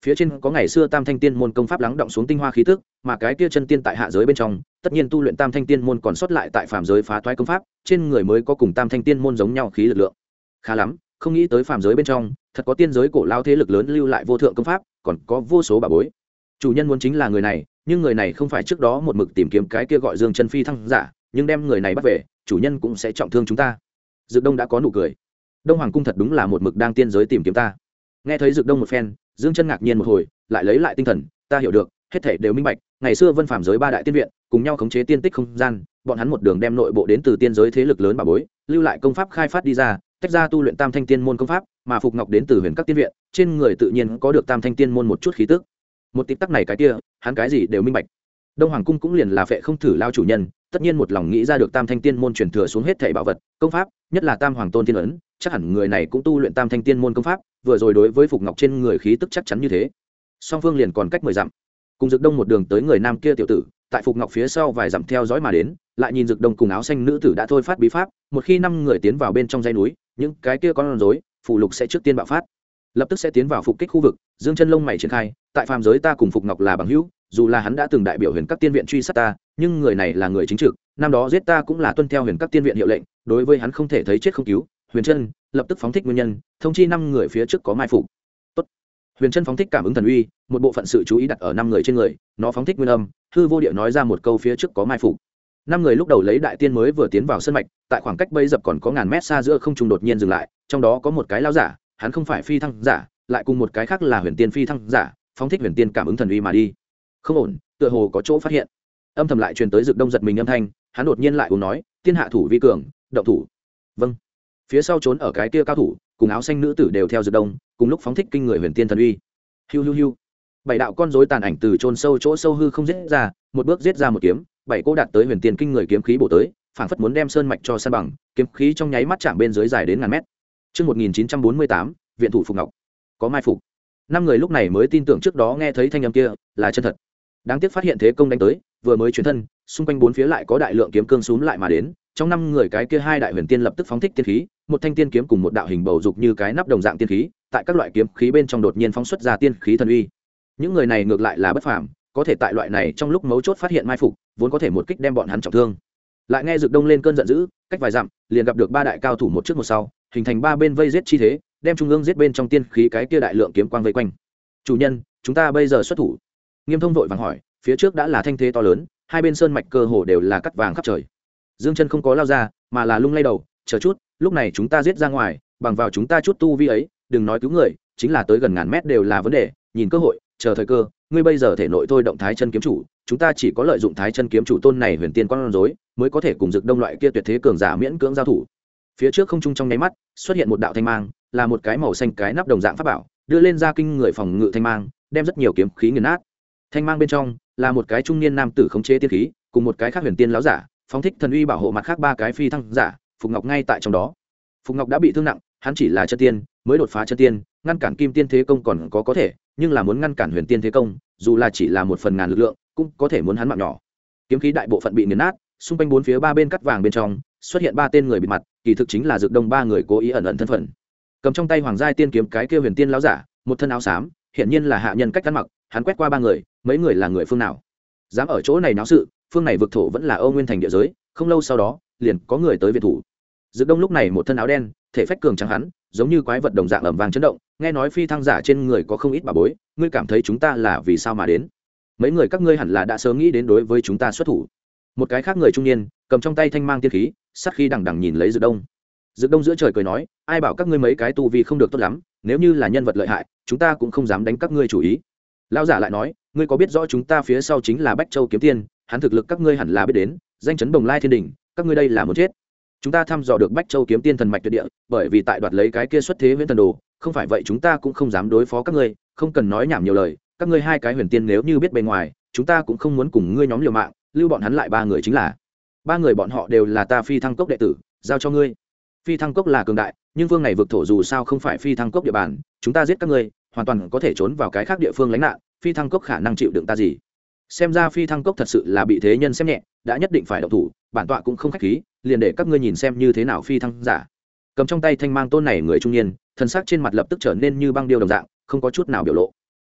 phía trên có ngày xưa tam thanh tiên môn công pháp lắng động xuống tinh hoa khí tức, mà cái kia chân tiên tại hạ giới bên trong tất nhiên tu luyện tam thanh tiên môn còn sót lại tại phàm giới phá toái công pháp, trên người mới có cùng tam thanh tiên môn giống nhau khí lực lượng. Khá lắm, không nghĩ tới phàm giới bên trong thật có tiên giới cổ lao thế lực lớn lưu lại vô thượng công pháp, còn có vô số bảo bối. Chủ nhân muốn chính là người này, nhưng người này không phải trước đó một mực tìm kiếm cái kia gọi Dương Chân phi thăng giả, nhưng đem người này bắt về, chủ nhân cũng sẽ trọng thương chúng ta. Dực Đông đã có nụ cười. Đông Hoàng cung thật đúng là một mực đang tiên giới tìm kiếm ta. Nghe thấy Dực Đông một phen, Dương Chân ngạc nhiên một hồi, lại lấy lại tinh thần, ta hiểu được, hết thảy đều minh bạch, ngày xưa Vân Phàm giới ba đại tiên viện, cùng nhau khống chế tiên tích không gian, bọn hắn một đường đem nội bộ đến từ tiên giới thế lực lớn bảo bối, lưu lại công pháp khai phát đi ra, tách ra tu luyện tam thanh tiên môn công pháp, mà Phục Ngọc đến từ Huyền Các tiên viện, trên người tự nhiên có được tam thanh tiên môn một chút khí tức. Một tích tắc này cái kia, hắn cái gì đều minh bạch. Đông Hoàng cung cũng liền là Phệ Không Thử lao chủ nhân, tất nhiên một lòng nghĩ ra được tam thanh tiên môn truyền thừa xuống hết thảy bảo vật, công pháp, nhất là Tam Hoàng Tôn Tiên ấn, chắc hẳn người này cũng tu luyện tam thanh tiên môn công pháp, vừa rồi đối với Phục Ngọc trên người khí tức chắc chắn như thế. Song phương liền còn cách 10 dặm. Cùng Dực Đông một đường tới người nam kia tiểu tử, tại Phục Ngọc phía sau vài dặm theo dõi mà đến, lại nhìn Dực Đông cùng áo xanh nữ tử đã thôi phát bí pháp, một khi 5 người tiến vào bên trong dãy núi, những cái kia con rối, phù lục sẽ trước tiên bạo phát, lập tức sẽ tiến vào phục kích khu vực. Dương Chân lông mày triển khai, tại phàm giới ta cùng Phục Ngọc là bằng hữu, dù là hắn đã từng đại biểu Huyền Các tiên viện truy sát ta, nhưng người này là người chính trực, năm đó giết ta cũng là tuân theo Huyền Các tiên viện hiệu lệnh, đối với hắn không thể thấy chết không cứu. Huyền Chân lập tức phóng thích nguyên nhân, thông chi 5 người phía trước có mai phục. Tốt. Huyền Chân phóng thích cảm ứng thần uy, một bộ phận sự chú ý đặt ở 5 người trên người, nó phóng thích nguyên âm, hư vô địa nói ra một câu phía trước có mai phục. 5 người lúc đầu lấy đại tiên mới vừa tiến vào sân mạch, tại khoảng cách bấy dập còn có ngàn mét xa giữa không trung đột nhiên dừng lại, trong đó có một cái lão giả, hắn không phải phi thăng giả, lại cùng một cái khác là huyền tiên phi thăng giả, phóng thích huyền tiên cảm ứng thần uy mà đi. Không ổn, tựa hồ có chỗ phát hiện. Âm thầm lại truyền tới Dực Đông giật mình âm thanh, hắn đột nhiên lại uống nói, tiên hạ thủ vi cường, động thủ. Vâng. Phía sau trốn ở cái kia cao thủ, cùng áo xanh nữ tử đều theo Dực Đông, cùng lúc phóng thích kinh người huyền tiên thần uy. Hiu hiu hiu. 7 đạo con rối tàn ảnh từ chôn sâu chỗ sâu hư không giết ra, một bước giết ra một kiếm, 7 cô đạt tới huyền tiên kinh người kiếm khí bổ tới, phảng phất muốn đem sơn mạch cho san bằng, kiếm khí trong nháy mắt chạm bên dưới dài đến ngàn mét. Chương 1948, viện thủ Phục Ngọc. Có mai phục. 5 người lúc này mới tin tưởng trước đó nghe thấy thanh âm kia là chân thật. Đáng tiếc phát hiện thế công đánh tới, vừa mới chuyển thân, xung quanh bốn phía lại có đại lượng kiếm cương xúm lại mà đến, trong 5 người cái kia 2 đại huyền tiên lập tức phóng thích tiên khí, một thanh tiên kiếm cùng một đạo hình bầu dục như cái nắp đồng dạng tiên khí, tại các loại kiếm khí bên trong đột nhiên phóng xuất ra tiên khí thần uy. Những người này ngược lại là bất phàm, có thể tại loại này trong lúc mấu chốt phát hiện mai phục, vốn có thể một kích đem bọn hắn trọng thương. Lại nghe Dực Đông lên cơn giận dữ, cách vài dặm, liền gặp được 3 đại cao thủ một trước một sau, hình thành 3 bên vây giết chi thế, đem trung ương giết bên trong tiên khí cái kia đại lượng kiếm quang vây quanh. Chủ nhân, chúng ta bây giờ xuất thủ. Nghiêm Thông vội vàng hỏi, phía trước đã là thanh thế to lớn, hai bên sơn mạch cơ hồ đều là cắt vàng khắp trời. Dương Chân không có lao ra, mà là lung lay đầu, chờ chút, lúc này chúng ta giết ra ngoài, bằng vào chúng ta chút tu vi ấy, đừng nói cứu người, chính là tới gần ngàn mét đều là vấn đề, nhìn cơ hội, chờ thời cơ, ngươi bây giờ thể nội thôi động Thái Chân kiếm chủ, chúng ta chỉ có lợi dụng Thái Chân kiếm chủ tôn này huyền tiên con rối, mới có thể cùng Dực Đông loại kia tuyệt thế cường giả miễn cưỡng giao thủ. Phía trước không trung trong nháy mắt, xuất hiện một đạo thanh mang, là một cái màu xanh cái nắp đồng dạng pháp bảo, đưa lên ra kinh người phòng ngự thanh mang, đem rất nhiều kiếm khí nghiền nát. Thanh mang bên trong là một cái trung niên nam tử khống chế tiên khí, cùng một cái khác huyền tiên lão giả, phóng thích thần uy bảo hộ mặt khác 3 cái phi thăng giả, Phục Ngọc ngay tại trong đó. Phục Ngọc đã bị thương nặng, hắn chỉ là chân tiên, mới đột phá chân tiên, ngăn cản kim tiên thế công còn có thể, nhưng là muốn ngăn cản huyền tiên thế công, dù là chỉ là 1/1000 lực lượng, cũng có thể muốn hắn mạng nhỏ. Kiếm khí đại bộ phận bị nghiền nát, xung quanh bốn phía 3 bên cắt vàng bên trong, xuất hiện 3 tên người bịt mặt, kỳ thực chính là Dực Đông 3 người cố ý ẩn ẩn thân phận. Cầm trong tay hoàng giai tiên kiếm cái kia huyền tiên lão giả, một thân áo xám, hiển nhiên là hạ nhân cách ăn mặc, hắn quét qua 3 người, mấy người là người phương nào? Dám ở chỗ này náo sự, phương này vực thổ vẫn là Âu Nguyên thành địa giới, không lâu sau đó, liền có người tới viện thủ. Dực Đông lúc này một thân áo đen, thể phách cường tráng hắn, giống như quái vật đồng dạng ầm vang chấn động, nghe nói phi thăng giả trên người có không ít bảo bối, ngươi cảm thấy chúng ta là vì sao mà đến? Mấy người các ngươi hẳn là đã sớm nghĩ đến đối với chúng ta xuất thủ. Một cái khác người trung niên, cầm trong tay thanh mang tiên khí, sát khí đằng đằng nhìn lấy Dực Đông. Dực Đông giữa trời cười nói, ai bảo các ngươi mấy cái tu vi không được tốt lắm, nếu như là nhân vật lợi hại, chúng ta cũng không dám đánh các ngươi chủ ý. Lão giả lại nói, ngươi có biết rõ chúng ta phía sau chính là Bách Châu kiếm tiên, hắn thực lực các ngươi hẳn là biết đến, danh chấn Bồng Lai Thiên Đỉnh, các ngươi đây là muốn chết. Chúng ta thăm dò được Bách Châu kiếm tiên thần mạch tuyệt địa, bởi vì tại đoạt lấy cái kia xuất thế huyễn thần đồ, không phải vậy chúng ta cũng không dám đối phó các ngươi, không cần nói nhảm nhiều lời, các ngươi 2 cái huyền tiên nếu như biết bề ngoài, chúng ta cũng không muốn cùng ngươi nhóm liều mạng, lưu bọn hắn lại 3 người chính là. 3 người bọn họ đều là ta Phi Thăng Cốc đệ tử, giao cho ngươi. Phi Thăng Cốc là cường đại, nhưng phương này vực thổ dù sao không phải Phi Thăng Cốc địa bàn, chúng ta giết các ngươi, hoàn toàn có thể trốn vào cái khác địa phương lánh nạn, Phi Thăng Cốc khả năng chịu đựng ta gì? Xem ra Phi Thăng Cốc thật sự là bị thế nhân xem nhẹ, đã nhất định phải động thủ, bản tọa cũng không khách khí, liền để các ngươi nhìn xem như thế nào phi thăng giả. Cầm trong tay thanh mang tôn này người trung niên, thân xác trên mặt lập tức trở nên như băng điêu đồng dạng, không có chút nào biểu lộ.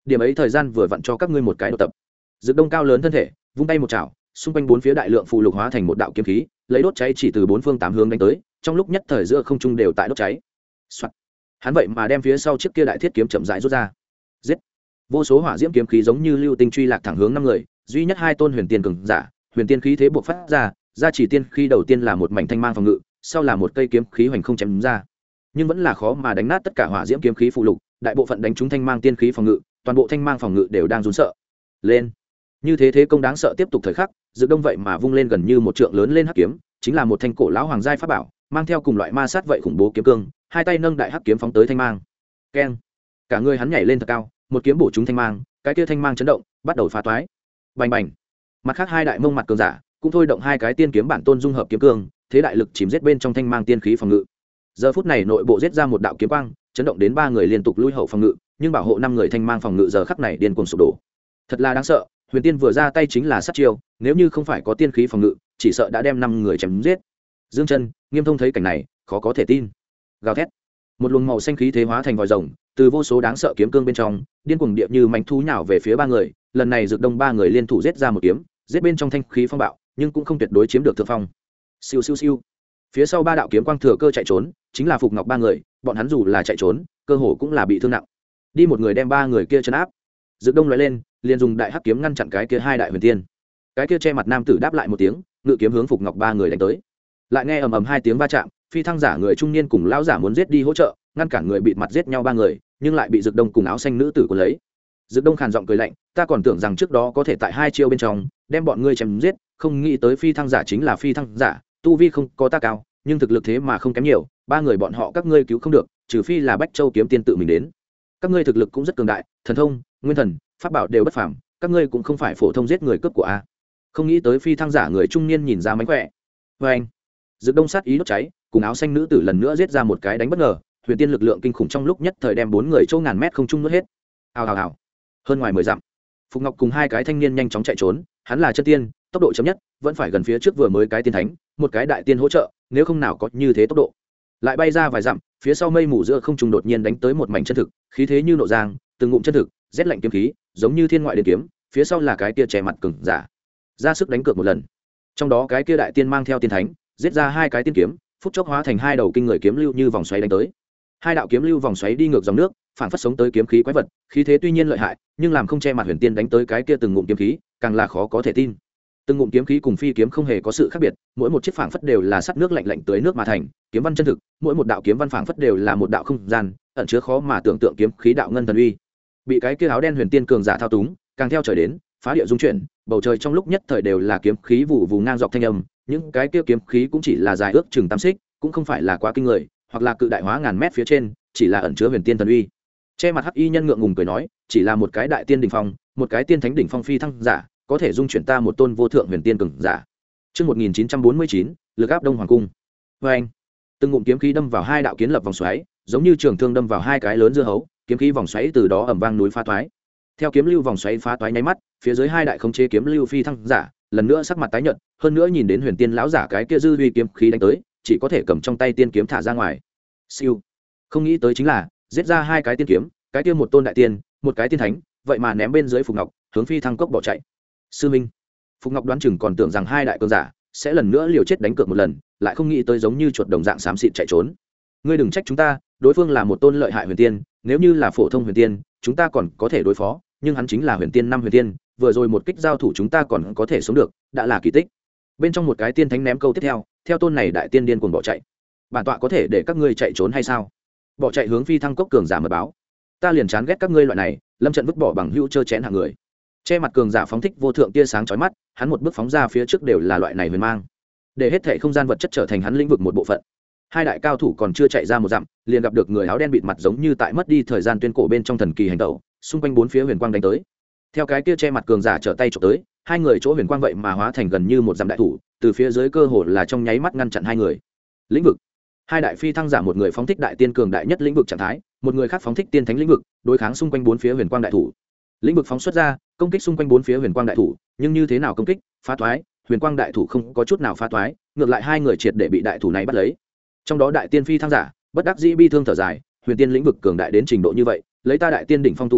điểm ấy thời gian vừa vặn cho các ngươi một cái độc tập. Dực Đông cao lớn thân thể vung tay một chảo, xung quanh bốn phía đại lượng phù lục hóa thành một đạo kiếm khí, lấy đốt cháy chỉ từ bốn phương tám hướng đánh tới, trong lúc nhất thời giữa không trung đều tại đốt cháy. Hắn vậy mà đem phía sau chiếc kia đại thiết kiếm chậm rãi rút ra. Giết! Vô số hỏa diễm kiếm khí giống như lưu tinh truy lạc thẳng hướng năm người, duy nhất hai tôn huyền tiên cường giả, huyền tiên khí thế buộc phát ra, ra chỉ tiên khí đầu tiên là một mảnh thanh mang phòng ngự, sau là một cây kiếm khí hoành không chém ra, nhưng vẫn là khó mà đánh nát tất cả hỏa diễm kiếm khí phụ lục, đại bộ phận đánh trúng thanh mang tiên khí phòng ngự, toàn bộ thanh mang phòng ngự đều đang run sợ. Lên! Như thế công đáng sợ tiếp tục thời khắc, Dực Đông vậy mà vung lên gần như một trượng lớn lên hắc kiếm, chính là một thanh cổ lão hoàng giai pháp bảo, mang theo cùng loại ma sát vậy khủng bố kiếm cương, hai tay nâng đại hắc kiếm phóng tới thanh mang. Keng! Cả người hắn nhảy lên thật cao, một kiếm bổ trúng thanh mang, cái kia thanh mang chấn động, bắt đầu phá toái. Bành bành! Mặt khác hai đại mông mặt cường giả cũng thôi động hai cái tiên kiếm bản tôn dung hợp kiếm cương, thế đại lực chìm giết bên trong thanh mang tiên khí phòng ngự. Giờ phút này nội bộ giết ra một đạo kiếm quang, chấn động đến ba người liên tục lui hậu phòng ngự, nhưng bảo hộ năm người thanh mang phòng ngự giờ khắc này điên cuồng sụp đổ. Thật là đáng sợ, huyền tiên vừa ra tay chính là sát chiêu, nếu như không phải có tiên khí phòng ngự, chỉ sợ đã đem năm người chém giết. Dương Chân, Nghiêm Thông thấy cảnh này, khó có thể tin. Gào thét, một luồng màu xanh khí thế hóa thành vòi rồng, từ vô số đáng sợ kiếm cương bên trong, điên cuồng địa như mãnh thú nhào về phía ba người, lần này Dực Đông ba người liên thủ giết ra một kiếm, giết bên trong thanh khí phong bạo, nhưng cũng không tuyệt đối chiếm được thượng phong. Siêu siêu siêu. Phía sau ba đạo kiếm quang thừa cơ chạy trốn, chính là Phục Ngọc ba người, bọn hắn dù là chạy trốn, cơ hồ cũng là bị thương nặng. Đi một người đem ba người kia trấn áp. Dực Đông lóe lên, liền dùng đại hắc kiếm ngăn chặn cái kia hai đại huyền tiên. Cái kia che mặt nam tử đáp lại một tiếng, ngự kiếm hướng Phục Ngọc ba người đánh tới. Lại nghe ầm ầm hai tiếng va chạm, phi thăng giả người trung niên cùng lão giả muốn giết đi hỗ trợ, ngăn cản người bịt mặt giết nhau ba người, nhưng lại bị Dực Đông cùng áo xanh nữ tử của lấy. Dực Đông khàn giọng cười lạnh, ta còn tưởng rằng trước đó có thể tại hai chiêu bên trong đem bọn ngươi chém giết, không nghĩ tới phi thăng giả chính là phi thăng giả, tu vi không có ta cao, nhưng thực lực thế mà không kém nhiều, ba người bọn họ các ngươi cứu không được, trừ phi là Bách Châu kiếm tiên tự mình đến. Các ngươi thực lực cũng rất cường đại, thần thông, nguyên thần, pháp bảo đều bất phàm, các ngươi cũng không phải phổ thông giết người cướp của a. Không nghĩ tới phi thăng giả người trung niên nhìn ra mánh khỏe. Và anh, Dực Đông sát ý đốt cháy, cùng áo xanh nữ tử lần nữa giết ra một cái đánh bất ngờ, huyền tiên lực lượng kinh khủng trong lúc nhất thời đem bốn người chỗ ngàn mét không trung nuốt hết. Hào hào hào. Hơn ngoài 10 dặm, Phục Ngọc cùng hai cái thanh niên nhanh chóng chạy trốn, hắn là chân tiên, tốc độ chậm nhất, vẫn phải gần phía trước vừa mới cái tiên thánh, một cái đại tiên hỗ trợ, nếu không nào có như thế tốc độ. Lại bay ra vài dặm, phía sau mây mù giữa không trung đột nhiên đánh tới một mảnh chân thực, khí thế như nộ giang, từng ngụm chân thực, rét lạnh kiếm khí, giống như thiên ngoại điện kiếm, phía sau là cái kia che mặt cứng giả. Ra sức đánh cược một lần. Trong đó cái kia đại tiên mang theo tiên thánh, giết ra hai cái tiên kiếm, phút chốc hóa thành hai đầu kinh người kiếm lưu như vòng xoáy đánh tới. Hai đạo kiếm lưu vòng xoáy đi ngược dòng nước, phản phất sống tới kiếm khí quái vật, khí thế tuy nhiên lợi hại, nhưng làm không che mặt huyền tiên đánh tới cái kia từng ngụm kiếm khí, càng là khó có thể tin. Từng ngụm kiếm khí cùng phi kiếm không hề có sự khác biệt, mỗi một chiếc phảng phất đều là sắt nước lạnh lạnh tới nước mà thành, kiếm văn chân thực, mỗi một đạo kiếm văn phảng phất đều là một đạo không gian, ẩn chứa khó mà tưởng tượng kiếm khí đạo ngân thần uy. Bị cái kia áo đen huyền tiên cường giả thao túng, càng theo trời đến, phá địa dung chuyển, bầu trời trong lúc nhất thời đều là kiếm khí vụ vụ ngang dọc thanh âm, những cái kia kiếm khí cũng chỉ là dài ước chừng 8 xích, cũng không phải là quá kinh người, hoặc là cự đại hóa ngàn mét phía trên, chỉ là ẩn chứa huyền tiên thần uy. Che mặt hắc y nhân ngượng ngùng cười nói, chỉ là một cái đại tiên đỉnh phong, một cái tiên thánh đỉnh phong phi thăng giả, có thể dung chuyển ta một tôn vô thượng huyền tiên cường giả. Chương 1949, lực áp Đông Hoàng cung. Và anh, từng ngụm kiếm khí đâm vào hai đạo kiến lập vòng xoáy, giống như trường thương đâm vào hai cái lớn dưa hấu, kiếm khí vòng xoáy từ đó ầm vang núi phá toái. Theo kiếm lưu vòng xoáy phá toái nháy mắt, phía dưới hai đại khống chế kiếm lưu phi thăng giả, lần nữa sắc mặt tái nhợt, hơn nữa nhìn đến huyền tiên lão giả cái kia dư uy kiếm khí đánh tới, chỉ có thể cầm trong tay tiên kiếm thả ra ngoài. Siêu. Không nghĩ tới chính là giết ra hai cái tiên kiếm, cái kia một tôn đại tiên, một cái tiên thánh, vậy mà ném bên dưới Phục Ngọc, hướng phi thăng cốc bỏ chạy. Sư minh. Phục Ngọc đoán chừng còn tưởng rằng hai đại cường giả sẽ lần nữa liều chết đánh cược một lần, lại không nghĩ tới giống như chuột đồng dạng xám xịt chạy trốn. Ngươi đừng trách chúng ta, đối phương là một tôn lợi hại huyền tiên, nếu như là phổ thông huyền tiên, chúng ta còn có thể đối phó, nhưng hắn chính là huyền tiên năm huyền tiên, vừa rồi một kích giao thủ chúng ta còn có thể sống được, đã là kỳ tích. Bên trong một cái tiên thánh ném câu tiếp theo tôn này đại tiên điên cuồng bỏ chạy. Bản tọa có thể để các ngươi chạy trốn hay sao? Bỏ chạy hướng phi thăng cốc cường giả mật báo. Ta liền chán ghét các ngươi loại này, lâm trận vứt bỏ bằng hữu chơ chén hạng người. Che mặt cường giả phóng thích vô thượng tia sáng chói mắt, hắn một bước phóng ra phía trước đều là loại này huyền mang, để hết thảy không gian vật chất trở thành hắn lĩnh vực một bộ phận. Hai đại cao thủ còn chưa chạy ra một dặm, liền gặp được người áo đen bịt mặt giống như tại mất đi thời gian tuyên cổ bên trong thần kỳ hành động, xung quanh bốn phía huyền quang đánh tới. Theo cái kia che mặt cường giả trở tay chụp tới, hai người chỗ huyền quang vậy mà hóa thành gần như một dặm đại thủ, từ phía dưới cơ hồ là trong nháy mắt ngăn chặn hai người. Lĩnh vực. Hai đại phi thăng giả, một người phóng thích đại tiên cường đại nhất lĩnh vực trạng thái, một người khác phóng thích tiên thánh lĩnh vực, đối kháng xung quanh bốn phía huyền quang đại thủ. Lĩnh vực phóng xuất ra, công kích xung quanh bốn phía huyền quang đại thủ, nhưng như thế nào công kích, phá thoái, huyền quang đại thủ không có chút nào phá thoái, ngược lại hai người triệt để bị đại thủ này bắt lấy. Trong đó đại tiên phi thăng giả bất đắc dĩ bi thương thở dài, huyền tiên lĩnh vực cường đại đến trình độ như vậy, lấy ta đại tiên đỉnh phong tu vi,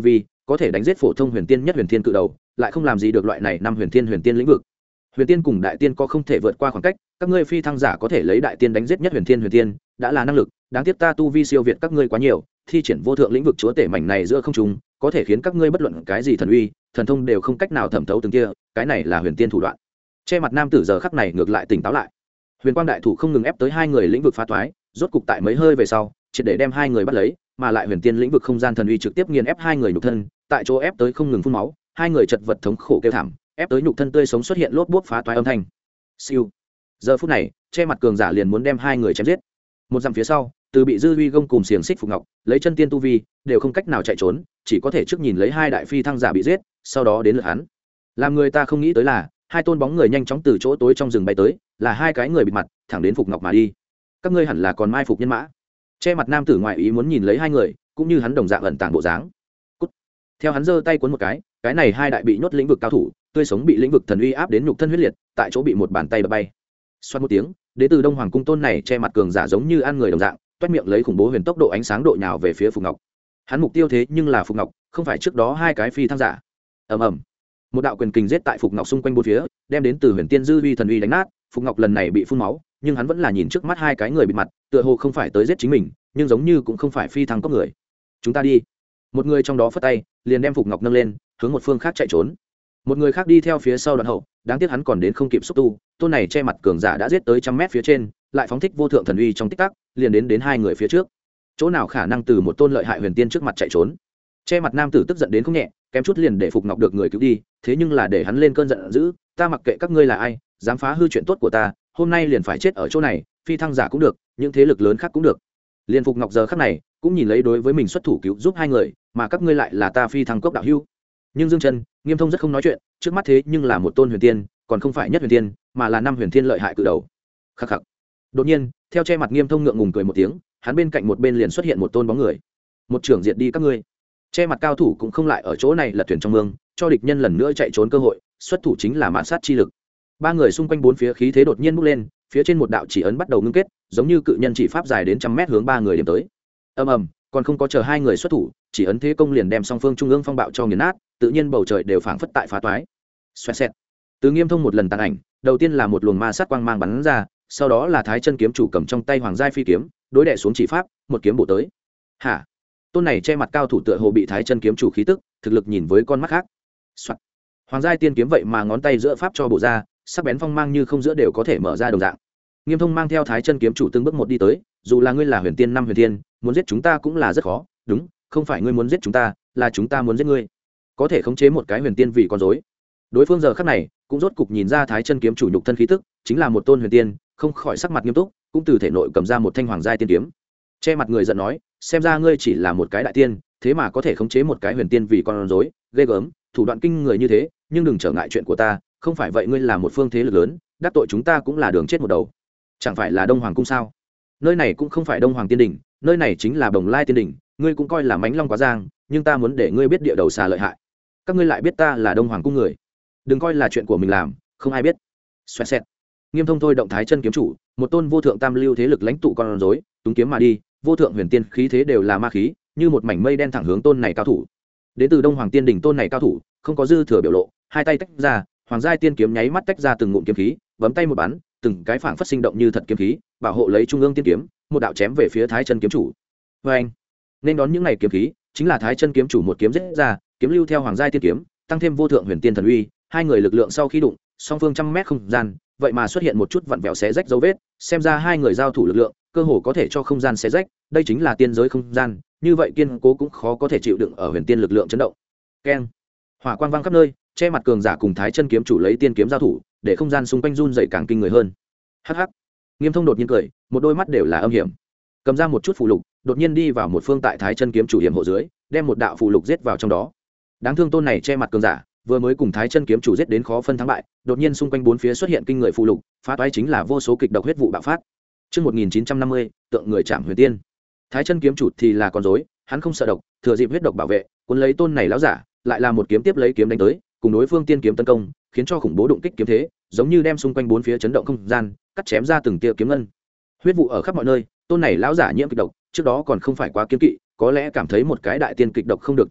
có thể đánh giết phổ thông huyền tiên nhất huyền thiên cự đầu lại không làm gì được loại này năm huyền tiên lĩnh vực. Huyền tiên cùng đại tiên có không thể vượt qua khoảng cách, các ngươi phi thăng giả có thể lấy đại tiên đánh giết nhất huyền tiên đã là năng lực, đáng tiếc ta tu vi siêu việt các ngươi quá nhiều, thi triển vô thượng lĩnh vực chúa tể mảnh này giữa không trung, có thể khiến các ngươi bất luận cái gì thần uy thần thông đều không cách nào thẩm thấu từng kia, cái này là huyền tiên thủ đoạn. Che mặt nam tử giờ khắc này ngược lại tỉnh táo lại. Huyền quang đại thủ không ngừng ép tới hai người lĩnh vực phá toái, rốt cục tại mấy hơi về sau triệt để đem hai người bắt lấy, mà lại huyền tiên lĩnh vực không gian thần uy trực tiếp nghiền ép hai người nhục thân, tại chỗ ép tới không ngừng phun máu, hai người chật vật thống khổ kêu thảm, ép tới nhục thân tươi sống xuất hiện lốp bốp phá toái âm thanh. Siêu. Giờ phút này, che mặt cường giả liền muốn đem hai người chém giết. Một dặm phía sau, từ bị dư uy gông cùng xiềng xích phục ngọc, lấy chân tiên tu vi, đều không cách nào chạy trốn, chỉ có thể trước nhìn lấy hai đại phi thăng giả bị giết, sau đó đến lượt hắn. Làm người ta không nghĩ tới là, hai tôn bóng người nhanh chóng từ chỗ tối trong rừng bay tới, là hai cái người bịt mặt, thẳng đến phục ngọc mà đi. Các ngươi hẳn là còn mai phục nhân mã. Che mặt nam tử ngoại ý muốn nhìn lấy hai người, cũng như hắn đồng dạng ẩn tàng bộ dáng. Cút. Theo hắn giơ tay cuốn một cái này hai đại bị nhốt lĩnh vực cao thủ, tươi sống bị lĩnh vực thần uy áp đến nhục thân huyết liệt, tại chỗ bị một bàn tay đập bay. Xoát một tiếng, đến từ Đông Hoàng cung tôn này che mặt cường giả giống như ăn người đồng dạng, toét miệng lấy khủng bố huyền tốc độ ánh sáng độ nhào về phía Phục Ngọc. Hắn mục tiêu thế nhưng là Phục Ngọc, không phải trước đó hai cái phi thăng giả. Ầm ầm. Một đạo quyền kình giết tại Phục Ngọc xung quanh bốn phía, đem đến từ huyền tiên dư uy thần uy đánh nát. Phục Ngọc lần này bị phun máu, nhưng hắn vẫn là nhìn trước mắt hai cái người bị mặt, tựa hồ không phải tới giết chính mình, nhưng giống như cũng không phải phi thăng cấp người. Chúng ta đi. Một người trong đó phất tay, liền đem Phục Ngọc nâng lên, hướng một phương khác chạy trốn. Một người khác đi theo phía sau đoạn hậu, đáng tiếc hắn còn đến không kịp xúc tu, tôn này che mặt cường giả đã giết tới trăm mét phía trên, lại phóng thích vô thượng thần uy trong tích tắc, liền đến hai người phía trước. Chỗ nào khả năng từ một tôn lợi hại huyền tiên trước mặt chạy trốn? Che mặt nam tử tức giận đến không nhẹ, kém chút liền để Phục Ngọc được người cứu đi, thế nhưng là để hắn lên cơn giận dữ, ta mặc kệ các ngươi là ai, dám phá hư chuyện tốt của ta, hôm nay liền phải chết ở chỗ này, phi thăng giả cũng được, những thế lực lớn khác cũng được. Liên Phục Ngọc giờ khắc này, cũng nhìn lấy đối với mình xuất thủ cứu giúp hai người, mà các ngươi lại là ta phi thăng cốc đạo hữu. Nhưng Dương Chân, Nghiêm Thông rất không nói chuyện, trước mắt thế nhưng là một tôn huyền tiên, còn không phải nhất huyền tiên, mà là năm huyền tiên lợi hại cự đầu. Khắc khắc. Đột nhiên, theo che mặt Nghiêm Thông ngượng ngùng cười một tiếng, hắn bên cạnh một bên liền xuất hiện một tôn bóng người. Một trưởng diệt đi các ngươi. Che mặt cao thủ cũng không lại ở chỗ này lật thuyền trong mương, cho địch nhân lần nữa chạy trốn cơ hội, xuất thủ chính là mạn sát chi lực. Ba người xung quanh bốn phía khí thế đột nhiên bốc lên, phía trên một đạo chỉ ấn bắt đầu ngưng kết, giống như cự nhân chỉ pháp dài đến trăm mét hướng ba người điểm tới. Ầm ầm, còn không có chờ hai người xuất thủ, chỉ ấn thế công liền đem song phương trung ương phong bạo cho nghiền nát, tự nhiên bầu trời đều phảng phất tại phá toái. Xoẹt xẹt. Từ Nghiêm Thông một lần tàn ảnh, đầu tiên là một luồng ma sát quang mang bắn ra, sau đó là Thái Chân kiếm chủ cầm trong tay Hoàng giai phi kiếm, đối đè xuống chỉ pháp, một kiếm bổ tới. Hả? Tôn này che mặt cao thủ tựa hồ bị Thái Chân kiếm chủ khí tức, thực lực nhìn với con mắt khác. Soạt. Hoàng giai tiên kiếm vậy mà ngón tay giữa pháp cho bổ ra, sắc bén phong mang như không giữa đều có thể mở ra đồng dạng. Nghiêm Thông mang theo Thái Chân kiếm chủ từng bước một đi tới, dù là ngươi là huyền tiên năm huyền tiên, muốn giết chúng ta cũng là rất khó, đúng, không phải ngươi muốn giết chúng ta, là chúng ta muốn giết ngươi. Có thể khống chế một cái huyền tiên vì con rối. Đối phương giờ khắc này cũng rốt cục nhìn ra Thái Chân kiếm chủ nhục thân khí tức, chính là một tôn huyền tiên, không khỏi sắc mặt nghiêm túc, cũng từ thể nội cầm ra một thanh hoàng giai tiên kiếm. Che mặt người giận nói, xem ra ngươi chỉ là một cái đại tiên, thế mà có thể khống chế một cái huyền tiên vì con rối, ghê gớm, thủ đoạn kinh người như thế, nhưng đừng trở ngại chuyện của ta, không phải vậy ngươi là một phương thế lực lớn, đắc tội chúng ta cũng là đường chết một đầu. Chẳng phải là Đông Hoàng cung sao? Nơi này cũng không phải Đông Hoàng tiên đỉnh, nơi này chính là Bồng Lai tiên đỉnh, ngươi cũng coi là mánh long quá giang, nhưng ta muốn để ngươi biết địa đầu xà lợi hại. Các ngươi lại biết ta là Đông Hoàng cung người, đừng coi là chuyện của mình làm, không ai biết. Xoẹt xẹt. Nghiêm Thông thôi động Thái Chân kiếm chủ, một tôn vô thượng tam lưu thế lực lãnh tụ con rối, túng kiếm mà đi, vô thượng huyền tiên khí thế đều là ma khí, như một mảnh mây đen thẳng hướng tôn này cao thủ. Đến từ Đông Hoàng tiên đỉnh tôn này cao thủ, không có dư thừa biểu lộ, hai tay tách ra, hoàng giai tiên kiếm nháy mắt tách ra từng ngụm kiếm khí, bấm tay một bắn, từng cái phảng phất sinh động như thật kiếm khí, bảo hộ lấy trung ương tiên kiếm, một đạo chém về phía Thái Chân kiếm chủ. Và anh, nên đón những này kiếm khí, chính là Thái Chân kiếm chủ một kiếm giết ra, kiếm lưu theo hoàng giai tiên kiếm, tăng thêm vô thượng huyền tiên thần uy, hai người lực lượng sau khi đụng, song phương trăm mét không gian, vậy mà xuất hiện một chút vặn vẹo xé rách dấu vết, xem ra hai người giao thủ lực lượng, cơ hồ có thể cho không gian xé rách, đây chính là tiên giới không gian, như vậy kiên cố cũng khó có thể chịu đựng ở huyền tiên lực lượng chấn động. Keng, hỏa quang vang khắp nơi, che mặt cường giả cùng Thái Chân kiếm chủ lấy tiên kiếm giao thủ, để không gian xung quanh run dậy càng kinh người hơn. Hắc hắc. Nghiêm Thông đột nhiên cười, một đôi mắt đều là âm hiểm, cầm ra một chút phù lục, đột nhiên đi vào một phương tại Thái Chân kiếm chủ hiểm hộ dưới, đem một đạo phù lục giết vào trong đó. Đáng thương tôn này che mặt cường giả, vừa mới cùng Thái Chân kiếm chủ giết đến khó phân thắng bại, đột nhiên xung quanh bốn phía xuất hiện kinh người phù lục, phá toái chính là vô số kịch độc huyết vụ bạo phát. Chương 1950, tượng người chạm huyền tiên. Thái Chân kiếm chủ thì là con rối, hắn không sợ độc, thừa dịp huyết độc bảo vệ, cuốn lấy tôn này lão giả, lại là một kiếm tiếp lấy kiếm đánh tới, cùng đối phương tiên kiếm tấn công, khiến cho khủng bố đụng kích kiếm thế, giống như đem xung quanh bốn phía chấn động không gian, cắt chém ra từng tia kiếm ngân. Huyết vụ ở khắp mọi nơi, tôn này lão giả nhiễm kịch độc, trước đó còn không phải quá kiêng kỵ, có lẽ cảm thấy một cái đại tiên kịch độc không được tốt lắm,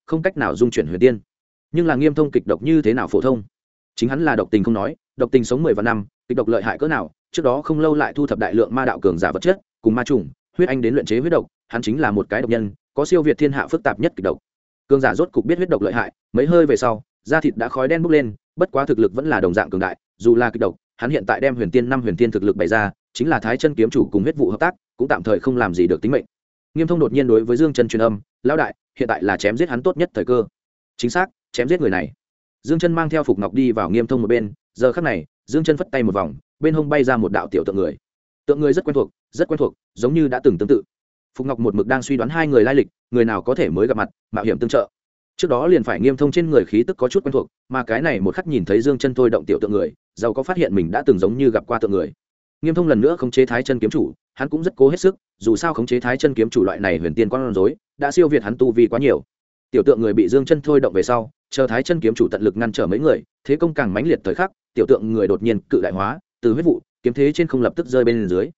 không cách nào dung chuyển huyền tiên. Nhưng là Nghiêm Thông kịch độc như thế nào phổ thông, chính hắn là độc tình không nói, độc tình sống 10 vạn năm, kịch độc lợi hại cỡ nào, trước đó không lâu lại thu thập đại lượng ma đạo cường giả vật chất cùng ma trùng huyết anh đến luyện chế huyết độc, hắn chính là một cái độc nhân, có siêu việt thiên hạ phức tạp nhất kịch độc. Cường giả rốt cục biết huyết độc lợi hại, mấy hơi về sau da thịt đã khói đen bốc lên, bất quá thực lực vẫn là đồng dạng cường đại, dù là kịch độc hắn hiện tại đem huyền tiên năm huyền tiên thực lực bày ra, chính là Thái Chân kiếm chủ cùng huyết vụ hợp tác cũng tạm thời không làm gì được tính mệnh. Nghiêm Thông đột nhiên đối với Dương Chân truyền âm, lão đại, hiện tại là chém giết hắn tốt nhất thời cơ. Chính xác, chém giết người này. Dương Chân mang theo Phục Ngọc đi vào Nghiêm Thông một bên, giờ khắc này Dương Chân phất tay một vòng, bên hông bay ra một đạo tiểu tượng người. Tượng người rất quen thuộc, giống như đã từng tương tự. Phục Ngọc một mực đang suy đoán hai người lai lịch, người nào có thể mới gặp mặt mạo hiểm tương trợ. Trước đó liền phải Nghiêm Thông trên người khí tức có chút quen thuộc, mà cái này một khắc nhìn thấy Dương Chân thôi động tiểu tượng người, giàu có phát hiện mình đã từng giống như gặp qua tượng người. Nghiêm Thông lần nữa khống chế Thái Chân kiếm chủ, hắn cũng rất cố hết sức, dù sao khống chế Thái Chân kiếm chủ loại này huyền tiên con rối, đã siêu việt hắn tu vi quá nhiều. Tiểu tượng người bị Dương Chân thôi động về sau, chờ Thái Chân kiếm chủ tận lực ngăn trở mấy người, thế công càng mãnh liệt thời khắc, tiểu tượng người đột nhiên cự đại hóa, từ huyết vụ, kiếm thế trên không lập tức rơi bên dưới.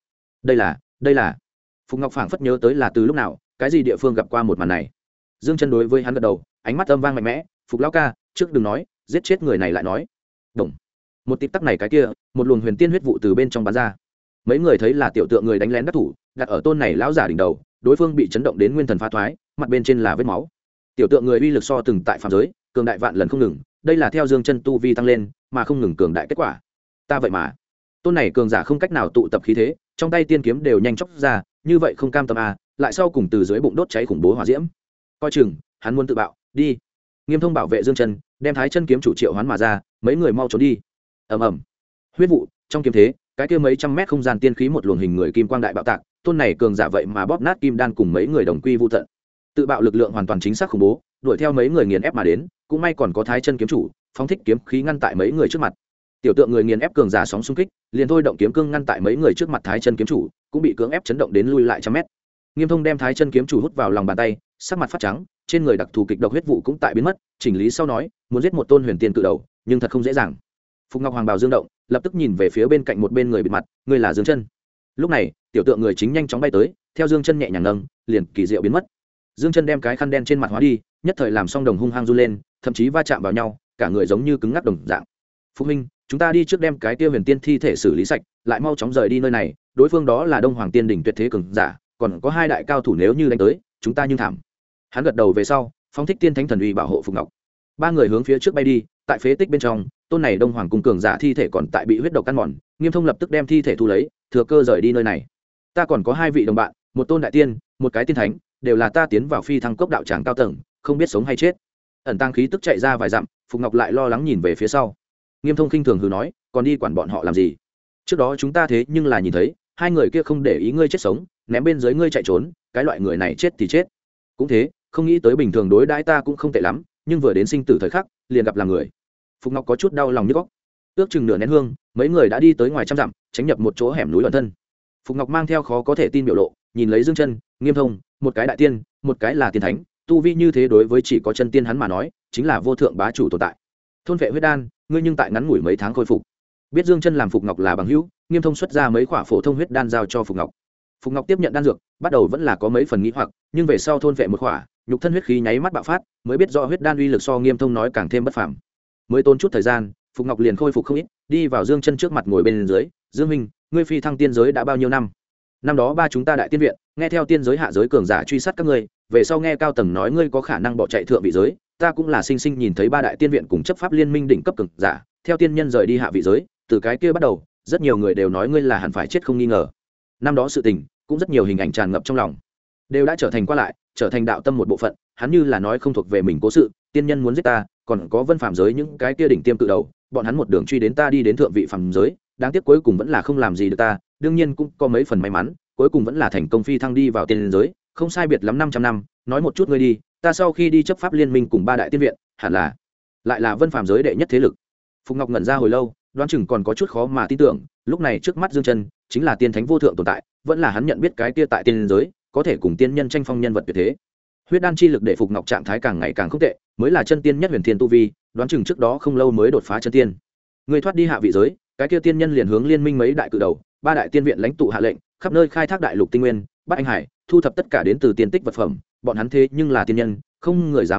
Đây là. Phục Ngọc phảng phất nhớ tới là từ lúc nào, cái gì địa phương gặp qua một màn này. Dương Chân đối với hắn gật đầu, ánh mắt âm vang mạnh mẽ, "Phục lão ca, trước đừng nói, giết chết người này lại nói." Đồng. Một tịp tắc này cái kia, một luồng huyền tiên huyết vụ từ bên trong bắn ra. Mấy người thấy là tiểu tượng người đánh lén đắc thủ, đặt ở tôn này lão giả đỉnh đầu, đối phương bị chấn động đến nguyên thần phá thoái, mặt bên trên là vết máu. Tiểu tượng người uy lực so từng tại phàm giới, cường đại vạn lần không ngừng, đây là theo Dương Chân tu vi tăng lên, mà không ngừng cường đại kết quả. Ta vậy mà, tôn này cường giả không cách nào tụ tập khí thế, trong tay tiên kiếm đều nhanh chóng ra, như vậy không cam tâm à, lại sau cùng từ dưới bụng đốt cháy khủng bố hỏa diễm. Coi chừng, hắn muốn tự bạo, đi. Nghiêm Thông bảo vệ Dương Chân, đem Thái Chân kiếm chủ triệu hoán mà ra, mấy người mau trốn đi. Ầm ầm. Huyết vụ, trong kiếm thế, cái kia mấy trăm mét không gian tiên khí một luồng hình người kim quang đại bạo tạc, tôn này cường giả vậy mà bóp nát kim đan cùng mấy người đồng quy vu tận. Tự bạo lực lượng hoàn toàn chính xác khủng bố, đuổi theo mấy người nghiền ép mà đến, cũng may còn có Thái Chân kiếm chủ, phóng thích kiếm khí ngăn tại mấy người trước mặt. Tiểu tượng người nghiền ép cường giả sóng xung kích, liền thôi động kiếm cương ngăn tại mấy người trước mặt Thái Chân kiếm chủ, cũng bị cưỡng ép chấn động đến lui lại trăm mét. Nghiêm Thông đem Thái Chân kiếm chủ hút vào lòng bàn tay, sắc mặt phát trắng, trên người đặc thù kịch độc huyết vụ cũng tại biến mất, chỉnh lý sau nói, muốn giết một tôn huyền tiên cự đầu, nhưng thật không dễ dàng. Phục Ngọc Hoàng bào dương động, lập tức nhìn về phía bên cạnh một bên người bịt mặt, người là Dương Chân. Lúc này, tiểu tượng người chính nhanh chóng bay tới, theo Dương Chân nhẹ nhàng nâng, liền kỳ diệu biến mất. Dương Chân đem cái khăn đen trên mặt hóa đi, nhất thời làm song đồng hung hăng run lên, thậm chí va chạm vào nhau, cả người giống như cứng ngắc đồng dạng. Phục huynh, chúng ta đi trước đem cái kia huyền tiên thi thể xử lý sạch, lại mau chóng rời đi nơi này, đối phương đó là Đông Hoàng Tiên đỉnh tuyệt thế cường giả, còn có hai đại cao thủ nếu như đánh tới, chúng ta nhưng thảm. Hắn gật đầu về sau, phóng thích tiên thánh thần uy bảo hộ Phục Ngọc. Ba người hướng phía trước bay đi, tại phế tích bên trong, tôn này Đông Hoàng cung cường giả thi thể còn tại bị huyết độc ăn mòn, Nghiêm Thông lập tức đem thi thể thu lấy, thừa cơ rời đi nơi này. Ta còn có hai vị đồng bạn, một tôn đại tiên, một cái tiên thánh, đều là ta tiến vào phi thăng cốc đạo tràng cao tầng, không biết sống hay chết. Ẩn tăng khí tức chạy ra vài dặm, Phục Ngọc lại lo lắng nhìn về phía sau. Nghiêm Thông khinh thường hừ nói, còn đi quản bọn họ làm gì? Trước đó chúng ta thế nhưng là nhìn thấy, hai người kia không để ý ngươi chết sống, ném bên dưới ngươi chạy trốn, cái loại người này chết thì chết. Cũng thế, không nghĩ tới bình thường đối đãi ta cũng không tệ lắm, nhưng vừa đến sinh tử thời khắc, liền gặp làm người. Phục Ngọc có chút đau lòng nhức óc. Ước chừng nửa nén hương, mấy người đã đi tới ngoài trăm dặm, tránh nhập một chỗ hẻm núi ẩn thân. Phục Ngọc mang theo khó có thể tin biểu lộ, nhìn lấy Dương Chân, Nghiêm Thông, một cái đại tiên, một cái là tiên thánh, tu vi như thế đối với chỉ có chân tiên hắn mà nói, chính là vô thượng bá chủ tồn tại. Thôn vệ huyết đan, ngươi nhưng tại ngắn ngủi mấy tháng khôi phục. Biết Dương Chân làm Phục Ngọc là bằng hữu, Nghiêm Thông xuất ra mấy quả phổ thông huyết đan giao cho Phục Ngọc. Phục Ngọc tiếp nhận đan dược, bắt đầu vẫn là có mấy phần nghi hoặc, nhưng về sau thôn vệ một quả, nhục thân huyết khí nháy mắt bạo phát, mới biết rõ huyết đan uy lực so Nghiêm Thông nói càng thêm bất phàm. Mới tốn chút thời gian, Phục Ngọc liền khôi phục không ít, đi vào Dương Chân trước mặt ngồi bên dưới, "Dương huynh, ngươi phi thăng tiên giới đã bao nhiêu năm?" "Năm đó ba chúng ta đại tiên viện, nghe theo tiên giới hạ giới cường giả truy sát các ngươi, về sau nghe cao tầng nói ngươi có khả năng bỏ chạy thượng vị giới, ta cũng là sinh sinh nhìn thấy ba đại tiên viện cùng chấp pháp liên minh đỉnh cấp cường giả, theo tiên nhân rời đi hạ vị giới, từ cái kia bắt đầu, rất nhiều người đều nói ngươi là hẳn phải chết không nghi ngờ." Năm đó sự tình, cũng rất nhiều hình ảnh tràn ngập trong lòng, đều đã trở thành qua lại, trở thành đạo tâm một bộ phận, hắn như là nói không thuộc về mình cố sự, tiên nhân muốn giết ta, còn có vân phàm giới những cái kia đỉnh tiêm cự đầu, bọn hắn một đường truy đến ta đi đến thượng vị phàm giới, đáng tiếc cuối cùng vẫn là không làm gì được ta, đương nhiên cũng có mấy phần may mắn, cuối cùng vẫn là thành công phi thăng đi vào tiên giới, không sai biệt lắm 500 năm, nói một chút ngươi đi, ta sau khi đi chấp pháp liên minh cùng ba đại tiên viện, hẳn là lại là vân phàm giới đệ nhất thế lực. Phục Ngọc ngẩn ra hồi lâu, đoán chừng còn có chút khó mà tin tưởng, lúc này trước mắt Dương Chân chính là tiên thánh vô thượng tồn tại, vẫn là hắn nhận biết cái kia tại tiên giới có thể cùng tiên nhân tranh phong nhân vật tuyệt thế. Huyết đan chi lực để Phục Ngọc trạng thái càng ngày càng không tệ, mới là chân tiên nhất huyền thiên tu vi, đoán chừng trước đó không lâu mới đột phá chân tiên. Người thoát đi hạ vị giới, cái kia tiên nhân liền hướng liên minh mấy đại cự đầu, ba đại tiên viện lãnh tụ hạ lệnh, khắp nơi khai thác đại lục tinh nguyên, bắt anh hải, thu thập tất cả đến từ tiên tích vật phẩm, bọn hắn thế nhưng là tiên nhân, không người dám khâm phục,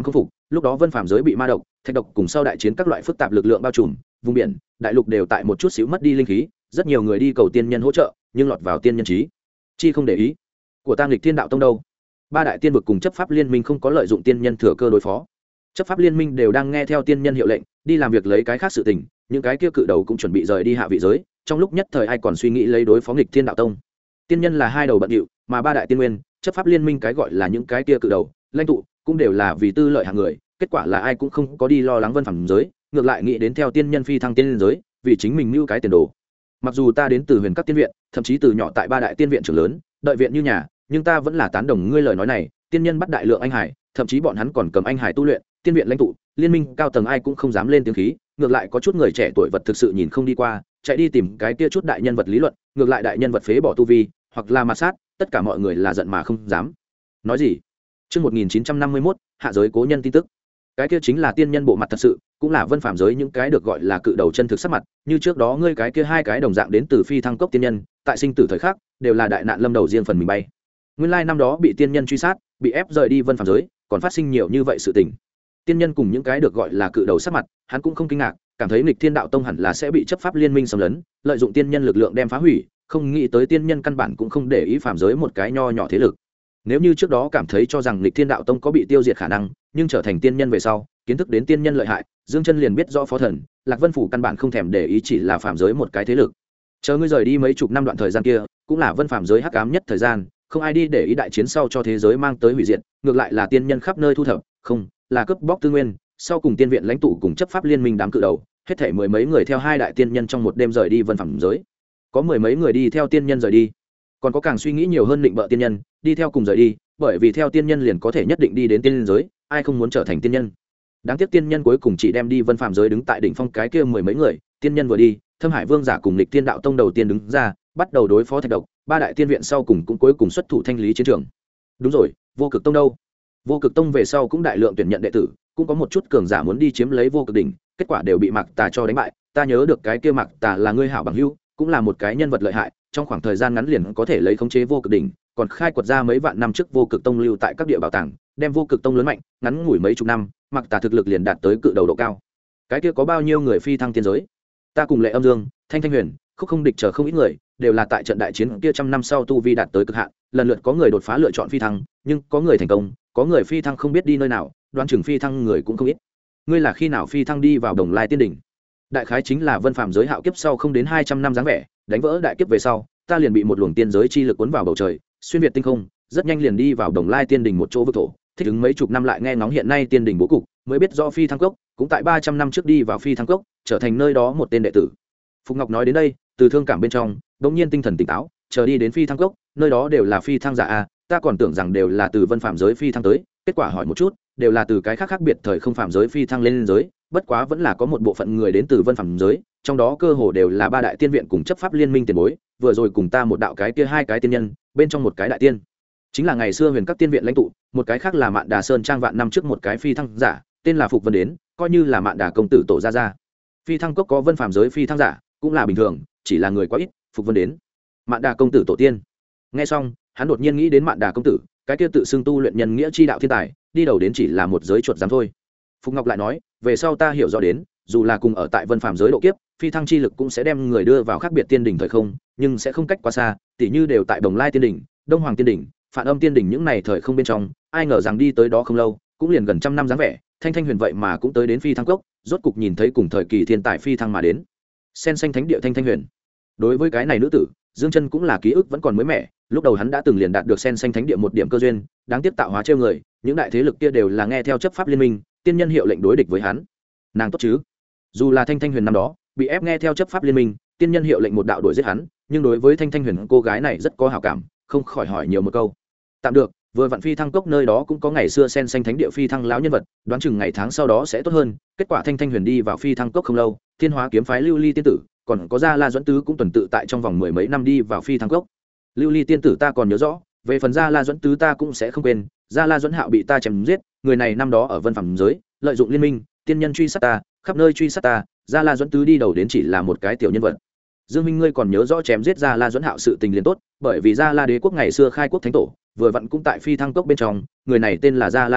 lúc đó vân phàm giới bị ma độc thạch độc cùng sau đại chiến các loại phức tạp lực lượng bao trùm vùng biển đại lục đều tại một chút xíu mất đi linh khí, rất nhiều người đi cầu tiên nhân hỗ trợ nhưng lọt vào tiên nhân trí chi không để ý của ta nghịch thiên đạo tông đâu. Ba đại tiên vực cùng chấp pháp liên minh không có lợi dụng tiên nhân thừa cơ đối phó, chấp pháp liên minh đều đang nghe theo tiên nhân hiệu lệnh đi làm việc lấy cái khác sự tình, những cái kia cự đầu cũng chuẩn bị rời đi hạ vị giới, trong lúc nhất thời ai còn suy nghĩ lấy đối phó nghịch thiên đạo tông. Tiên nhân là hai đầu bận điệu, mà ba đại tiên nguyên chấp pháp liên minh cái gọi là những cái kia cự đầu lãnh tụ cũng đều là vì tư lợi hàng người, kết quả là ai cũng không có đi lo lắng vân phàm giới, ngược lại nghĩ đến theo tiên nhân phi thăng tiên giới vì chính mình mưu cái tiền đồ. Mặc dù ta đến từ huyền các tiên viện, thậm chí từ nhỏ tại ba đại tiên viện trưởng lớn đợi viện như nhà, nhưng ta vẫn là tán đồng ngươi lời nói này. Tiên nhân bắt đại lượng anh hải, thậm chí bọn hắn còn cầm anh hải tu luyện, tiên viện lãnh tụ liên minh cao tầng ai cũng không dám lên tiếng khí, ngược lại có chút người trẻ tuổi vật thực sự nhìn không đi qua, chạy đi tìm cái kia chút đại nhân vật lý luận, ngược lại đại nhân vật phế bỏ tu vi hoặc là mặt sát, tất cả mọi người là giận mà không dám nói gì. Trước 1951, hạ giới cố nhân tin tức, cái kia chính là tiên nhân bộ mặt thật sự, cũng là vân phàm giới những cái được gọi là cự đầu chân thực sắc mặt, như trước đó ngươi cái kia hai cái đồng dạng đến từ phi thăng cốc tiên nhân, tại sinh tử thời khắc đều là đại nạn lâm đầu riêng phần mình bay. Nguyên lai năm đó bị tiên nhân truy sát, bị ép rời đi vân phàm giới, còn phát sinh nhiều như vậy sự tình. Tiên nhân cùng những cái được gọi là cự đầu sắc mặt, hắn cũng không kinh ngạc, cảm thấy nghịch thiên đạo tông hẳn là sẽ bị chấp pháp liên minh xâm lấn, lợi dụng tiên nhân lực lượng đem phá hủy, không nghĩ tới tiên nhân căn bản cũng không để ý phàm giới một cái nho nhỏ thế lực. Nếu như trước đó cảm thấy cho rằng nghịch thiên đạo tông có bị tiêu diệt khả năng, nhưng trở thành tiên nhân về sau, kiến thức đến tiên nhân lợi hại, Dương Chân liền biết rõ phó thần Lạc Vân phủ căn bản không thèm để ý chỉ là phàm giới một cái thế lực. Chờ ngươi rời đi mấy chục năm đoạn thời gian kia, cũng là vân phàm giới hắc ám nhất thời gian, không ai đi để ý đại chiến sau cho thế giới mang tới hủy diệt, ngược lại là tiên nhân khắp nơi thu thập, không là cướp bóc tư nguyên, sau cùng tiên viện lãnh tụ cùng chấp pháp liên minh đám cự đầu, hết thảy mười mấy người theo hai đại tiên nhân trong một đêm rời đi vân phàm giới. Có mười mấy người đi theo tiên nhân rời đi, còn có càng suy nghĩ nhiều hơn định bợ tiên nhân đi theo cùng rời đi, bởi vì theo tiên nhân liền có thể nhất định đi đến tiên giới, ai không muốn trở thành tiên nhân. Đáng tiếc tiên nhân cuối cùng chỉ đem đi vân phàm giới đứng tại đỉnh phong cái kia mười mấy người, tiên nhân vừa đi, Thâm Hải Vương giả cùng Lịch Tiên đạo tông đầu tiên đứng ra, bắt đầu đối phó thạch độc, ba đại tiên viện sau cùng cũng cuối cùng xuất thủ thanh lý chiến trường. Đúng rồi, Vô Cực tông đâu? Vô Cực tông về sau cũng đại lượng tuyển nhận đệ tử, cũng có một chút cường giả muốn đi chiếm lấy Vô Cực đỉnh, kết quả đều bị Mạc Tà cho đánh bại. Ta nhớ được cái kia Mạc Tà là ngươi hảo bằng hữu, cũng là một cái nhân vật lợi hại, trong khoảng thời gian ngắn liền có thể lấy khống chế Vô Cực đỉnh, còn khai quật ra mấy vạn năm trước Vô Cực tông lưu tại các địa bảo tàng, đem Vô Cực tông lớn mạnh, ngắn ngủi mấy chục năm, Mạc Tà thực lực liền đạt tới cự đầu độ cao. Cái kia có bao nhiêu người phi thăng tiên giới? Ta cùng Lệ Âm Dương, Thanh Thanh Huyền, Khúc Không Địch chờ không ít người, đều là tại trận đại chiến kia trăm năm sau tu vi đạt tới cực hạn, lần lượt có người đột phá lựa chọn phi thăng, nhưng có người thành công, có người phi thăng không biết đi nơi nào, đoán chừng phi thăng người cũng không ít. Ngươi là khi nào phi thăng đi vào Đồng Lai Tiên đỉnh? Đại khái chính là vân phàm giới hạo kiếp sau không đến 200 năm dáng vẻ, đánh vỡ đại kiếp về sau, ta liền bị một luồng tiên giới chi lực cuốn vào bầu trời, xuyên việt tinh không, rất nhanh liền đi vào Đồng Lai Tiên đỉnh một chỗ vực thổ, thích ứng mấy chục năm lại nghe ngóng hiện nay tiên đỉnh bố cục, mới biết do phi thăng cốc, cũng tại 300 năm trước đi vào phi thăng cốc, trở thành nơi đó một tên đệ tử. Phục Ngọc nói đến đây, từ thương cảm bên trong, đột nhiên tinh thần tỉnh táo, chờ đi đến phi thăng cốc, nơi đó đều là phi thăng giả a, ta còn tưởng rằng đều là từ vân phàm giới phi thăng tới, kết quả hỏi một chút, đều là từ cái khác khác biệt thời không phàm giới phi thăng lên giới, bất quá vẫn là có một bộ phận người đến từ vân phàm giới, trong đó cơ hồ đều là ba đại tiên viện cùng chấp pháp liên minh tiền bối, vừa rồi cùng ta một đạo cái kia hai cái tiên nhân, bên trong một cái đại tiên chính là ngày xưa huyền các tiên viện lãnh tụ, một cái khác là Mạn Đà Sơn trang vạn năm trước một cái phi thăng giả, tên là Phục Vân đến, coi như là Mạn Đà công tử tổ gia. Phi thăng cốc có vân phàm giới phi thăng giả, cũng là bình thường, chỉ là người quá ít. Phục Vân đến, Mạn Đà công tử tổ tiên. Nghe xong, hắn đột nhiên nghĩ đến Mạn Đà công tử, cái kia tự xưng tu luyện nhân nghĩa chi đạo thiên tài, đi đầu đến chỉ là một giới chuột giám thôi. Phục Ngọc lại nói, về sau ta hiểu rõ đến, dù là cùng ở tại vân phàm giới độ kiếp, phi thăng chi lực cũng sẽ đem người đưa vào khác biệt tiên đỉnh thời không, nhưng sẽ không cách quá xa, tỉ như đều tại Đồng Lai tiên đỉnh, Đông Hoàng tiên đỉnh, Phản Âm tiên đỉnh những này thời không bên trong, ai ngờ rằng đi tới đó không lâu, cũng liền gần trăm năm dáng vẻ, Thanh Thanh Huyền vậy mà cũng tới đến phi thăng cốc, rốt cục nhìn thấy cùng thời kỳ thiên tài phi thăng mà đến. Sen xanh thánh địa Thanh Thanh Huyền. Đối với cái này nữ tử, Dương Chân cũng là ký ức vẫn còn mới mẻ, lúc đầu hắn đã từng liền đạt được sen xanh thánh địa một điểm cơ duyên, đáng tiếc tạo hóa trêu người, những đại thế lực kia đều là nghe theo chấp pháp liên minh, tiên nhân hiệu lệnh đối địch với hắn. Nàng tốt chứ? Dù là Thanh Thanh Huyền năm đó bị ép nghe theo chấp pháp liên minh, tiên nhân hiệu lệnh một đạo đuổi giết hắn, nhưng đối với Thanh Thanh Huyền cô gái này rất có hảo cảm, không khỏi hỏi nhiều một câu. Tạm được, vừa vặn phi thăng cốc nơi đó cũng có ngày xưa sen xanh thánh địa phi thăng lão nhân vật, đoán chừng ngày tháng sau đó sẽ tốt hơn. Kết quả Thanh Thanh Huyền đi vào phi thăng cốc không lâu, Thiên Hóa kiếm phái Lưu Ly tiên tử, còn có Gia La Duẫn Tứ cũng tuần tự tại trong vòng mười mấy năm đi vào phi thăng cốc. Lưu Ly tiên tử ta còn nhớ rõ, về phần Gia La Duẫn Tứ ta cũng sẽ không quên, Gia La Duẫn Hạo bị ta chém giết, người này năm đó ở vân phàm giới, lợi dụng liên minh, tiên nhân truy sát ta, khắp nơi truy sát ta, Gia La Duẫn Tứ đi đầu đến chỉ là một cái tiểu nhân vật. Dương Minh ngươi còn nhớ rõ chém giết Gia La Duẫn Hạo sự tình liền tốt, bởi vì Gia La đế quốc ngày xưa khai quốc thánh tổ, vừa vặn cũng tại phi thăng cốc bên trong, người này tên là Gia La tiên cực,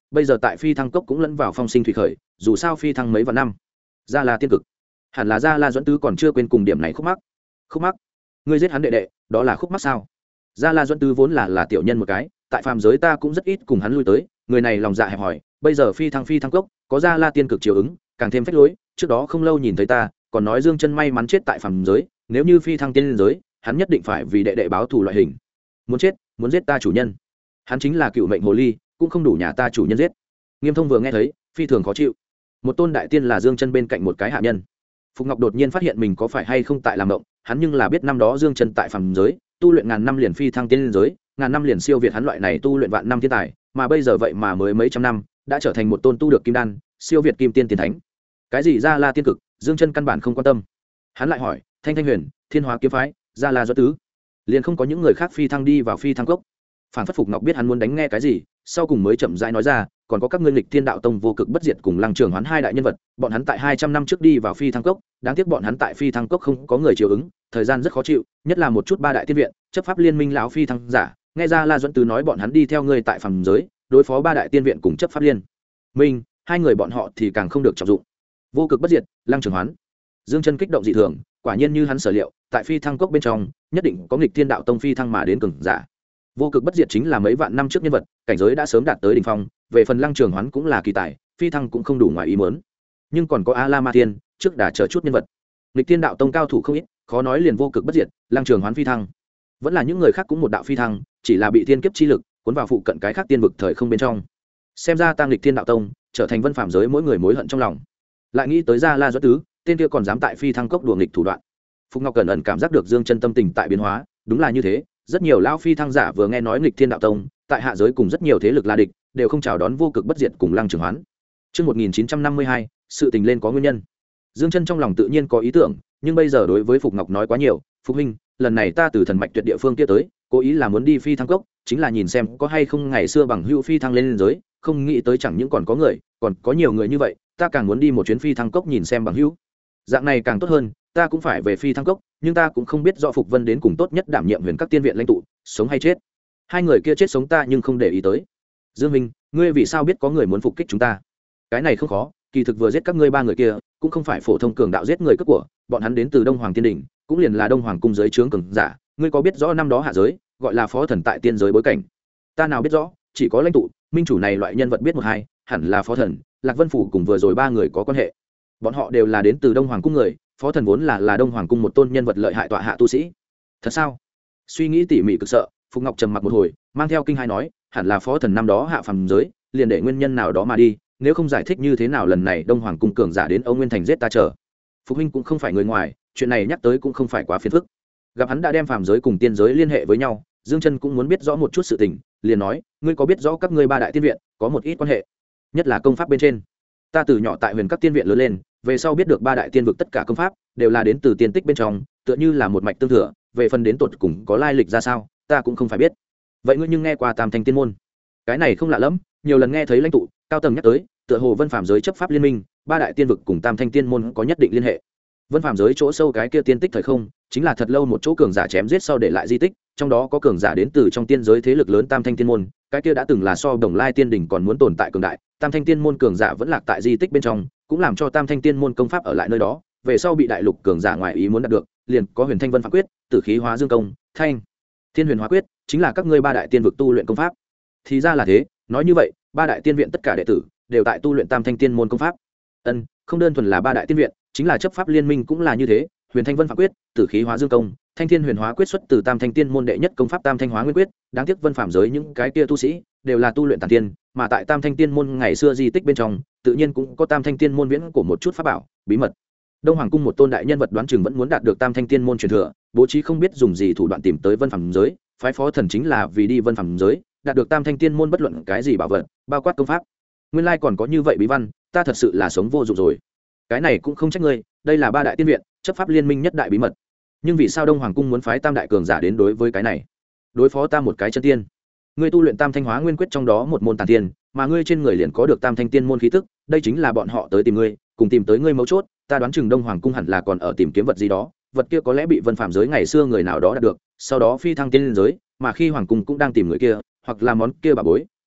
bây giờ tại phi thăng cốc cũng lẫn vào phong sinh thủy khởi, dù sao phi thăng mấy vạn năm. Gia La tiên cực, hẳn là Gia La Duẫn Tứ còn chưa quên cùng điểm này khúc mắc. Khúc mắc? Ngươi giết hắn đệ đệ, đó là khúc mắc sao? Gia La Duẫn Tứ vốn là tiểu nhân một cái, tại phàm giới ta cũng rất ít cùng hắn lui tới, người này lòng dạ hẹp hòi, bây giờ phi thăng cốc, có Gia La tiên cực chiều ứng, càng thêm phách lối, trước đó không lâu nhìn thấy ta, còn nói Dương Chân may mắn chết tại phàm giới, nếu như phi thăng tiên giới, hắn nhất định phải vì đệ đệ báo thù loại hình. Muốn chết, muốn giết ta chủ nhân. Hắn chính là cựu mệnh hồ ly, cũng không đủ nhà ta chủ nhân giết. Nghiêm Thông vừa nghe thấy, phi thường khó chịu. Một tôn đại tiên là Dương Chân bên cạnh một cái hạ nhân. Phục Ngọc đột nhiên phát hiện mình có phải hay không tại làm động, hắn nhưng là biết năm đó Dương Chân tại phàm giới, tu luyện ngàn năm liền phi thăng tiên giới, ngàn năm liền siêu việt hắn loại này tu luyện vạn năm thiên tài, mà bây giờ vậy mà mới mấy trăm năm, đã trở thành một tôn tu được kim đan, siêu việt kim tiên tiền thánh. Cái gì Gia La tiên cực, Dương Chân căn bản không quan tâm. Hắn lại hỏi, Thanh Thanh Huyền, Thiên Hóa kiếm phái, Gia La Duẫn Tứ, liền không có những người khác phi thăng đi vào phi thăng cốc. Phản phất Phục Ngọc biết hắn muốn đánh nghe cái gì, sau cùng mới chậm rãi nói ra, còn có các ngươi Nghịch Thiên Đạo Tông Vô Cực Bất Diệt cùng Lăng Trường Hoán hai đại nhân vật, bọn hắn tại 200 năm trước đi vào phi thăng cốc, đáng tiếc bọn hắn tại phi thăng cốc không có người chiều ứng, thời gian rất khó chịu, nhất là một chút ba đại tiên viện, chấp pháp liên minh lão phi thăng giả, nghe ra La Duẫn Tứ nói bọn hắn đi theo ngươi tại phàm giới, đối phó ba đại tiên viện cùng chấp pháp liên minh, hai người bọn họ thì càng không được trọng dụng. Vô Cực Bất Diệt, Lăng Trường Hoán. Dương Chân kích động dị thường, quả nhiên như hắn sở liệu, tại phi thăng cốc bên trong, nhất định có Nghịch Thiên Đạo Tông phi thăng mà đến cường giả. Vô Cực Bất Diệt chính là mấy vạn năm trước nhân vật, cảnh giới đã sớm đạt tới đỉnh phong, về phần Lăng Trường Hoán cũng là kỳ tài, phi thăng cũng không đủ ngoài ý muốn. Nhưng còn có A La Ma Thiên, trước đã chờ chút nhân vật. Nghịch Thiên Đạo Tông cao thủ không ít, khó nói liền Vô Cực Bất Diệt, Lăng Trường Hoán phi thăng. Vẫn là những người khác cũng một đạo phi thăng, chỉ là bị thiên kiếp chi lực cuốn vào phụ cận cái khác tiên vực thời không bên trong. Xem ra ta Nghịch Thiên Đạo Tông trở thành vân phạm giới mỗi người mối hận trong lòng. Lại nghĩ tới Gia La Duẫn Tứ, tên kia còn dám tại phi thăng cốc đùa nghịch thủ đoạn. Phục Ngọc cẩn ẩn cảm giác được Dương Chân tâm tình tại biến hóa, đúng là như thế, rất nhiều lão phi thăng giả vừa nghe nói Nghịch Thiên Đạo Tông tại hạ giới cùng rất nhiều thế lực la địch, đều không chào đón Vô Cực Bất Diệt cùng Lăng Trường Hoán. Chương 1952, sự tình lên có nguyên nhân. Dương Chân trong lòng tự nhiên có ý tưởng, nhưng bây giờ đối với Phục Ngọc nói quá nhiều, "Phục huynh, lần này ta từ thần mạch tuyệt địa phương kia tới, cố ý là muốn đi phi thăng cốc, chính là nhìn xem có hay không ngày xưa bằng hữu phi thăng lên giới, không nghĩ tới chẳng những còn có người, còn có nhiều người như vậy, ta càng muốn đi một chuyến phi thăng cốc nhìn xem bằng hữu. Dạng này càng tốt hơn, ta cũng phải về phi thăng cốc, nhưng ta cũng không biết rõ Phục Vân đến cùng tốt nhất đảm nhiệm huyền các tiên viện lãnh tụ, sống hay chết. Hai người kia chết sống ta nhưng không để ý tới. Dương Minh, ngươi vì sao biết có người muốn phục kích chúng ta? Cái này không khó, kỳ thực vừa giết các ngươi ba người kia, cũng không phải phổ thông cường đạo giết người cướp của, bọn hắn đến từ Đông Hoàng Tiên Đỉnh, cũng liền là Đông Hoàng cung giới trướng cường giả, ngươi có biết rõ năm đó hạ giới, gọi là phó thần tại tiên giới bối cảnh? Ta nào biết rõ, chỉ có lãnh tụ, minh chủ này loại nhân vật biết một hai, hẳn là phó thần, Lạc Vân phủ cùng vừa rồi ba người có quan hệ. Bọn họ đều là đến từ Đông Hoàng cung người, phó thần vốn là Đông Hoàng cung một tôn nhân vật lợi hại tọa hạ tu sĩ. Thật sao? Suy nghĩ tỉ mỉ cực sợ, Phục Ngọc trầm mặc một hồi, mang theo kinh hai nói, hẳn là phó thần năm đó hạ phàm giới, liền để nguyên nhân nào đó mà đi, nếu không giải thích như thế nào lần này Đông Hoàng cung cường giả đến Âu Nguyên thành giết ta chờ. Phục huynh cũng không phải người ngoài, chuyện này nhắc tới cũng không phải quá phiền phức. Gặp hắn đã đem phàm giới cùng tiên giới liên hệ với nhau, Dương Chân cũng muốn biết rõ một chút sự tình, liền nói, ngươi có biết rõ các ngươi ba đại tiên viện có một ít quan hệ, nhất là công pháp bên trên. Ta từ nhỏ tại huyền các tiên viện lớn lên, về sau biết được ba đại tiên vực tất cả công pháp đều là đến từ tiên tích bên trong, tựa như là một mạch tương thừa, về phần đến tột cùng có lai lịch ra sao, ta cũng không phải biết. Vậy ngươi nhưng nghe qua Tam Thanh Tiên môn? Cái này không lạ lắm, nhiều lần nghe thấy lãnh tụ cao tầng nhắc tới, tựa hồ vân phạm giới chấp pháp liên minh, ba đại tiên vực cùng Tam Thanh Tiên môn có nhất định liên hệ. Vân phạm giới chỗ sâu cái kia tiên tích thời không, chính là thật lâu một chỗ cường giả chém giết sau để lại di tích, trong đó có cường giả đến từ trong tiên giới thế lực lớn Tam Thanh Tiên môn, cái kia đã từng là so Đồng Lai Tiên đỉnh còn muốn tồn tại cường đại, Tam Thanh Tiên môn cường giả vẫn lạc tại di tích bên trong, cũng làm cho Tam Thanh Tiên môn công pháp ở lại nơi đó, về sau bị đại lục cường giả ngoài ý muốn đạt được, liền có Huyền Thanh Vân Phạm quyết, Tử khí hóa dương công, Thanh Thiên Huyền Hóa quyết, chính là các ngươi ba đại tiên vực tu luyện công pháp. Thì ra là thế, nói như vậy, ba đại tiên viện tất cả đệ tử đều tại tu luyện Tam Thanh Tiên môn công pháp. Ân, không đơn thuần là ba đại tiên viện, chính là chấp pháp liên minh cũng là như thế, Huyền Thanh Vân Phạm quyết, Tử khí hóa dương công, Thanh Thiên Huyền Hóa quyết xuất từ Tam Thanh Tiên môn đệ nhất công pháp Tam Thanh Hóa Nguyên quyết, đáng tiếc vân phạm giới những cái kia tu sĩ đều là tu luyện tản tiên, mà tại Tam Thanh Tiên môn ngày xưa di tích bên trong, tự nhiên cũng có Tam Thanh Tiên môn viễn của một chút pháp bảo, bí mật. Đông Hoàng cung một tôn đại nhân vật đoán chừng vẫn muốn đạt được Tam Thanh Tiên môn truyền thừa, bố trí không biết dùng gì thủ đoạn tìm tới vân phạm giới, phái phó thần chính là vì đi vân phạm giới, đạt được Tam Thanh Tiên môn bất luận cái gì bảo vật, bao quát công pháp. Nguyên lai còn có như vậy bí văn, ta thật sự là sống vô dụng rồi. Cái này cũng không trách ngươi, đây là ba đại tiên viện, chấp pháp liên minh nhất đại bí mật. Nhưng vì sao Đông Hoàng cung muốn phái tam đại cường giả đến đối với cái này? Đối phó ta một cái chân tiên. Ngươi tu luyện Tam Thanh Hóa Nguyên quyết trong đó một môn tản tiên, mà ngươi trên người liền có được Tam Thanh Tiên môn khí tức, đây chính là bọn họ tới tìm ngươi, cùng tìm tới ngươi mấu chốt, ta đoán chừng Đông Hoàng cung hẳn là còn ở tìm kiếm vật gì đó, vật kia có lẽ bị vân phạm giới ngày xưa người nào đó đạt được, sau đó phi thăng tiên giới, mà khi Hoàng cung cũng đang tìm người kia, hoặc là món kia bà bối,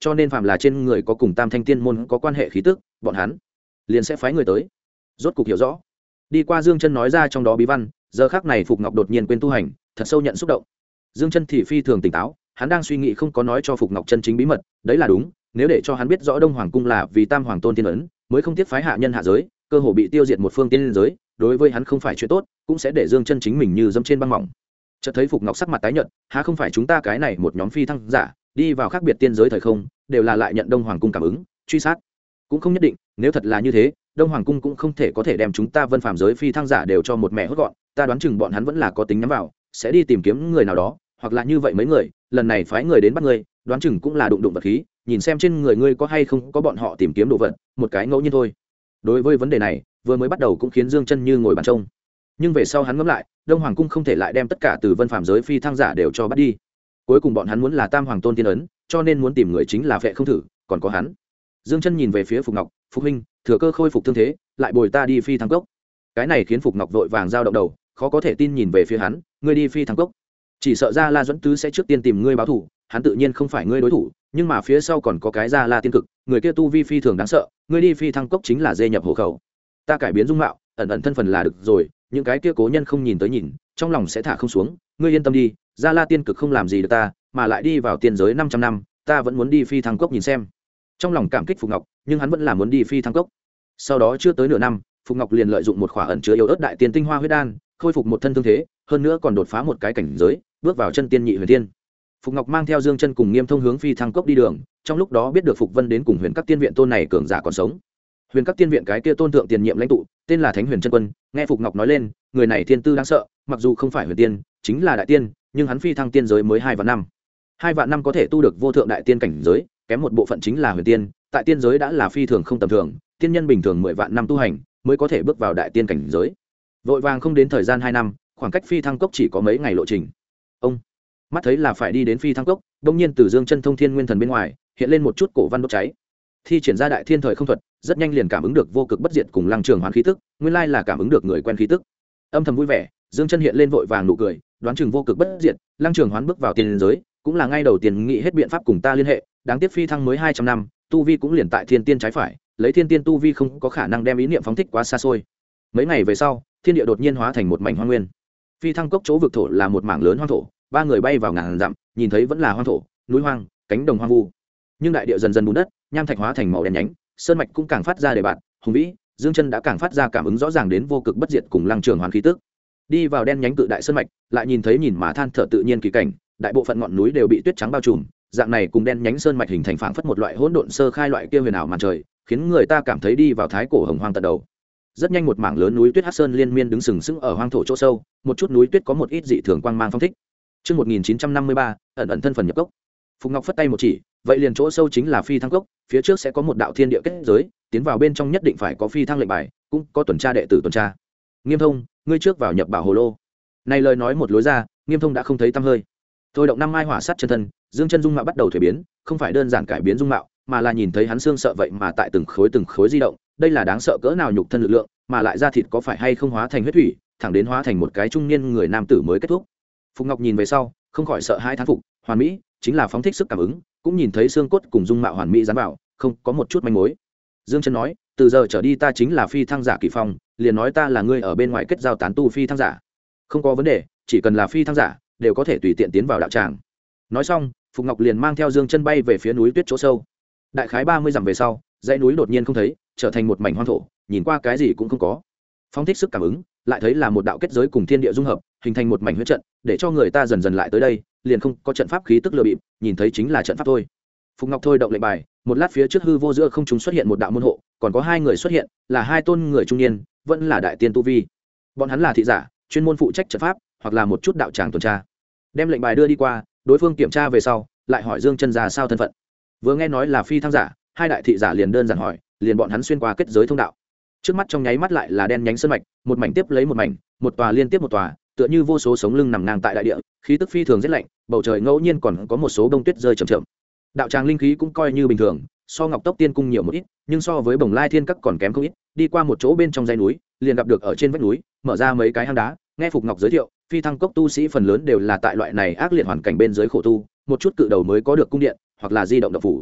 cho nên phàm là trên người có cùng tam thanh tiên môn có quan hệ khí tức bọn hắn liền sẽ phái người tới. Rốt cục hiểu rõ, đi qua Dương Chân nói ra trong đó bí văn, giờ khắc này Phục Ngọc đột nhiên quên tu hành, thật sâu nhận xúc động. Dương Chân thì phi thường tỉnh táo, hắn đang suy nghĩ không có nói cho Phục Ngọc chân chính bí mật, đấy là đúng, nếu để cho hắn biết rõ Đông Hoàng cung là vì Tam Hoàng tôn tiên ấn, mới không tiếc phái hạ nhân hạ giới, cơ hồ bị tiêu diệt một phương tiên giới, đối với hắn không phải chuyện tốt, cũng sẽ để Dương Chân chính mình như dẫm trên băng mỏng. Chợt thấy Phục Ngọc sắc mặt tái nhợt, há không phải chúng ta cái này một nhóm phi thăng giả, đi vào khác biệt tiên giới thời không, đều là lại nhận Đông Hoàng cung cảm ứng, truy sát. Cũng không nhất định, nếu thật là như thế, Đông Hoàng cung cũng không thể có thể đem chúng ta Vân Phàm giới phi thăng giả đều cho một mẹ hốt gọn, ta đoán chừng bọn hắn vẫn là có tính nhắm vào, sẽ đi tìm kiếm người nào đó, hoặc là như vậy mấy người, lần này phái người đến bắt ngươi, đoán chừng cũng là đụng vật khí, nhìn xem trên người ngươi có hay không có bọn họ tìm kiếm đồ vật, một cái ngẫu nhiên thôi. Đối với vấn đề này, vừa mới bắt đầu cũng khiến Dương Chân như ngồi bàn trông, nhưng về sau hắn ngẫm lại, Đông Hoàng cung không thể lại đem tất cả từ Vân Phàm giới phi thăng giả đều cho bắt đi. Cuối cùng bọn hắn muốn là Tam Hoàng tôn tiên ấn, cho nên muốn tìm người chính là Vệ Không Thử, còn có hắn. Dương Chân nhìn về phía Phục Ngọc, "Phục huynh, thừa cơ khôi phục thương thế, lại bồi ta đi phi thăng cốc." Cái này khiến Phục Ngọc vội vàng dao động đầu, khó có thể tin nhìn về phía hắn, "Ngươi đi phi thăng cốc? Chỉ sợ Gia La Duẫn Tứ sẽ trước tiên tìm ngươi báo thù, hắn tự nhiên không phải ngươi đối thủ, nhưng mà phía sau còn có cái Gia La tiên cực, người kia tu vi phi thường đáng sợ, ngươi đi phi thăng cốc chính là dê nhập hộ khẩu. Ta cải biến dung mạo, ẩn ẩn thân phần là được rồi, những cái kia cố nhân không nhìn tới nhìn, trong lòng sẽ thả không xuống, ngươi yên tâm đi, Gia La tiên cực không làm gì được ta, mà lại đi vào tiên giới 500 năm, ta vẫn muốn đi phi thăng cốc nhìn xem." Trong lòng cảm kích Phục Ngọc, nhưng hắn vẫn là muốn đi phi thăng cốc. Sau đó chưa tới nửa năm, Phục Ngọc liền lợi dụng một khỏa ẩn chứa yếu ớt đại tiên tinh hoa huyết đan, khôi phục một thân thương thế, hơn nữa còn đột phá một cái cảnh giới, bước vào chân tiên nhị huyền tiên. Phục Ngọc mang theo Dương Chân cùng Nghiêm Thông hướng phi thăng cốc đi đường, trong lúc đó biết được Phục Vân đến cùng Huyền Các tiên viện tôn này cường giả còn sống. Huyền Các tiên viện cái kia tôn thượng tiền nhiệm lãnh tụ, tên là Thánh Huyền Chân Quân, nghe Phục Ngọc nói lên, người này thiên tư đáng sợ, mặc dù không phải huyền tiên, chính là đại tiên, nhưng hắn phi thăng tiên giới mới 2 vạn năm. 2 vạn năm có thể tu được vô thượng đại tiên cảnh giới, kém một bộ phận chính là huyền tiên, tại tiên giới đã là phi thường không tầm thường, tiên nhân bình thường 10 vạn năm tu hành mới có thể bước vào đại tiên cảnh giới. Vội vàng không đến thời gian 2 năm, khoảng cách phi thăng cốc chỉ có mấy ngày lộ trình. Ông mắt thấy là phải đi đến phi thăng cốc, đột nhiên từ Dương Chân thông thiên nguyên thần bên ngoài hiện lên một chút cổ văn đốt cháy. Thi triển ra đại thiên thời không thuật, rất nhanh liền cảm ứng được vô cực bất diệt cùng lăng trường hoán khí tức, nguyên lai là cảm ứng được người quen khí tức. Âm thầm vui vẻ, Dương Chân hiện lên vội vàng nụ cười, đoán chừng vô cực bất diệt, lăng trường hoán bước vào tiên giới, cũng là ngay đầu tiên nghĩ hết biện pháp cùng ta liên hệ, đáng tiếc phi thăng mới 200 năm, tu vi cũng liền tại thiên tiên trái phải, lấy thiên tiên tu vi không có khả năng đem ý niệm phóng thích quá xa xôi. Mấy ngày về sau, thiên địa đột nhiên hóa thành một mảnh hoang nguyên. Phi thăng cốc chỗ vực thổ là một mảng lớn hoang thổ, 3 người bay vào ngàn dặm, nhìn thấy vẫn là hoang thổ, núi hoang, cánh đồng hoang vu. Nhưng đại địa dần dần bùn đất, nham thạch hóa thành màu đen nhánh, sơn mạch cũng càng phát ra để bạn, hùng vĩ, Dương Chân đã càng phát ra cảm ứng rõ ràng đến vô cực bất diệt cùng lăng trường hoàn khí tức. Đi vào đen nhánh cự đại sơn mạch, lại nhìn thấy nhìn mà than thở tự nhiên kỳ cảnh, đại bộ phận ngọn núi đều bị tuyết trắng bao trùm, dạng này cùng đen nhánh sơn mạch hình thành phảng phất một loại hỗn độn sơ khai loại kia huyền ảo màn trời, khiến người ta cảm thấy đi vào thái cổ hồng hoang tận đầu. Rất nhanh một mảng lớn núi tuyết hắc sơn liên miên đứng sừng sững ở hoang thổ chỗ sâu, một chút núi tuyết có một ít dị thường quang mang phong thích. Chương 1953, ẩn ẩn thân phần nhập cốc. Phục Ngọc phất tay một chỉ, vậy liền chỗ sâu chính là phi thăng cốc, phía trước sẽ có một đạo thiên địa kết giới, tiến vào bên trong nhất định phải có phi thăng lệnh bài, cũng có tuần tra đệ tử tuần tra. Nghiêm Thông, ngươi trước vào nhập bảo hồ lô. Này lời nói một lối ra, Nghiêm Thông đã không thấy tăm hơi. Thôi động năm mai hỏa sát chân thân, Dương Chân dung mạo bắt đầu thay biến, không phải đơn giản cải biến dung mạo, mà là nhìn thấy hắn xương sợ vậy mà tại từng khối di động, đây là đáng sợ cỡ nào nhục thân lực lượng, mà lại da thịt có phải hay không hóa thành huyết thủy, thẳng đến hóa thành một cái trung niên người nam tử mới kết thúc. Phục Ngọc nhìn về sau, không khỏi sợ hai thán phục, hoàn mỹ, chính là phóng thích sức cảm ứng, cũng nhìn thấy xương cốt cùng dung mạo hoàn mỹ dán vào, không có một chút manh mối. Dương Chân nói, từ giờ trở đi ta chính là phi thăng giả Kỳ Phong, liền nói ta là ngươi ở bên ngoài kết giao tán tu phi thăng giả. Không có vấn đề, chỉ cần là phi thăng giả, đều có thể tùy tiện tiến vào đạo tràng. Nói xong, Phục Ngọc liền mang theo Dương Chân bay về phía núi tuyết chỗ sâu. Đại khái 30 dặm về sau, dãy núi đột nhiên không thấy, trở thành một mảnh hoang thổ, nhìn qua cái gì cũng không có. Phóng thích sức cảm ứng, lại thấy là một đạo kết giới cùng thiên địa dung hợp, hình thành một mảnh huyết trận, để cho người ta dần dần lại tới đây, liền không có trận pháp khí tức lừa bịp, nhìn thấy chính là trận pháp thôi. Phục Ngọc thôi động lệnh bài, một lát phía trước hư vô giữa không trung xuất hiện một đạo môn hộ, còn có 2 người xuất hiện, là 2 tôn người trung niên, vẫn là đại tiên tu vi. Bọn hắn là thị giả, chuyên môn phụ trách trận pháp, hoặc là một chút đạo tràng tuần tra. Đem lệnh bài đưa đi qua, đối phương kiểm tra về sau, lại hỏi Dương Chân ra sao thân phận. Vừa nghe nói là phi thăng giả, 2 đại thị giả liền đơn giản hỏi, liền bọn hắn xuyên qua kết giới thông đạo. Trước mắt trong nháy mắt lại là đen nhánh sơn mạch, một mảnh tiếp lấy một mảnh, một tòa liên tiếp một tòa, tựa như vô số sống lưng nằm ngang tại đại địa, khí tức phi thường rất lạnh, bầu trời ngẫu nhiên còn có một số bông tuyết rơi chậm chậm. Đạo tràng linh khí cũng coi như bình thường, so Ngọc Tốc Tiên cung nhiều một ít, nhưng so với Bồng Lai Thiên Các còn kém không ít. Đi qua một chỗ bên trong dãy núi, liền gặp được ở trên vách núi, mở ra mấy cái hang đá, nghe Phục Ngọc giới thiệu, phi thăng cốc tu sĩ phần lớn đều là tại loại này ác liệt hoàn cảnh bên dưới khổ tu, một chút cự đầu mới có được cung điện, hoặc là di động độc phủ.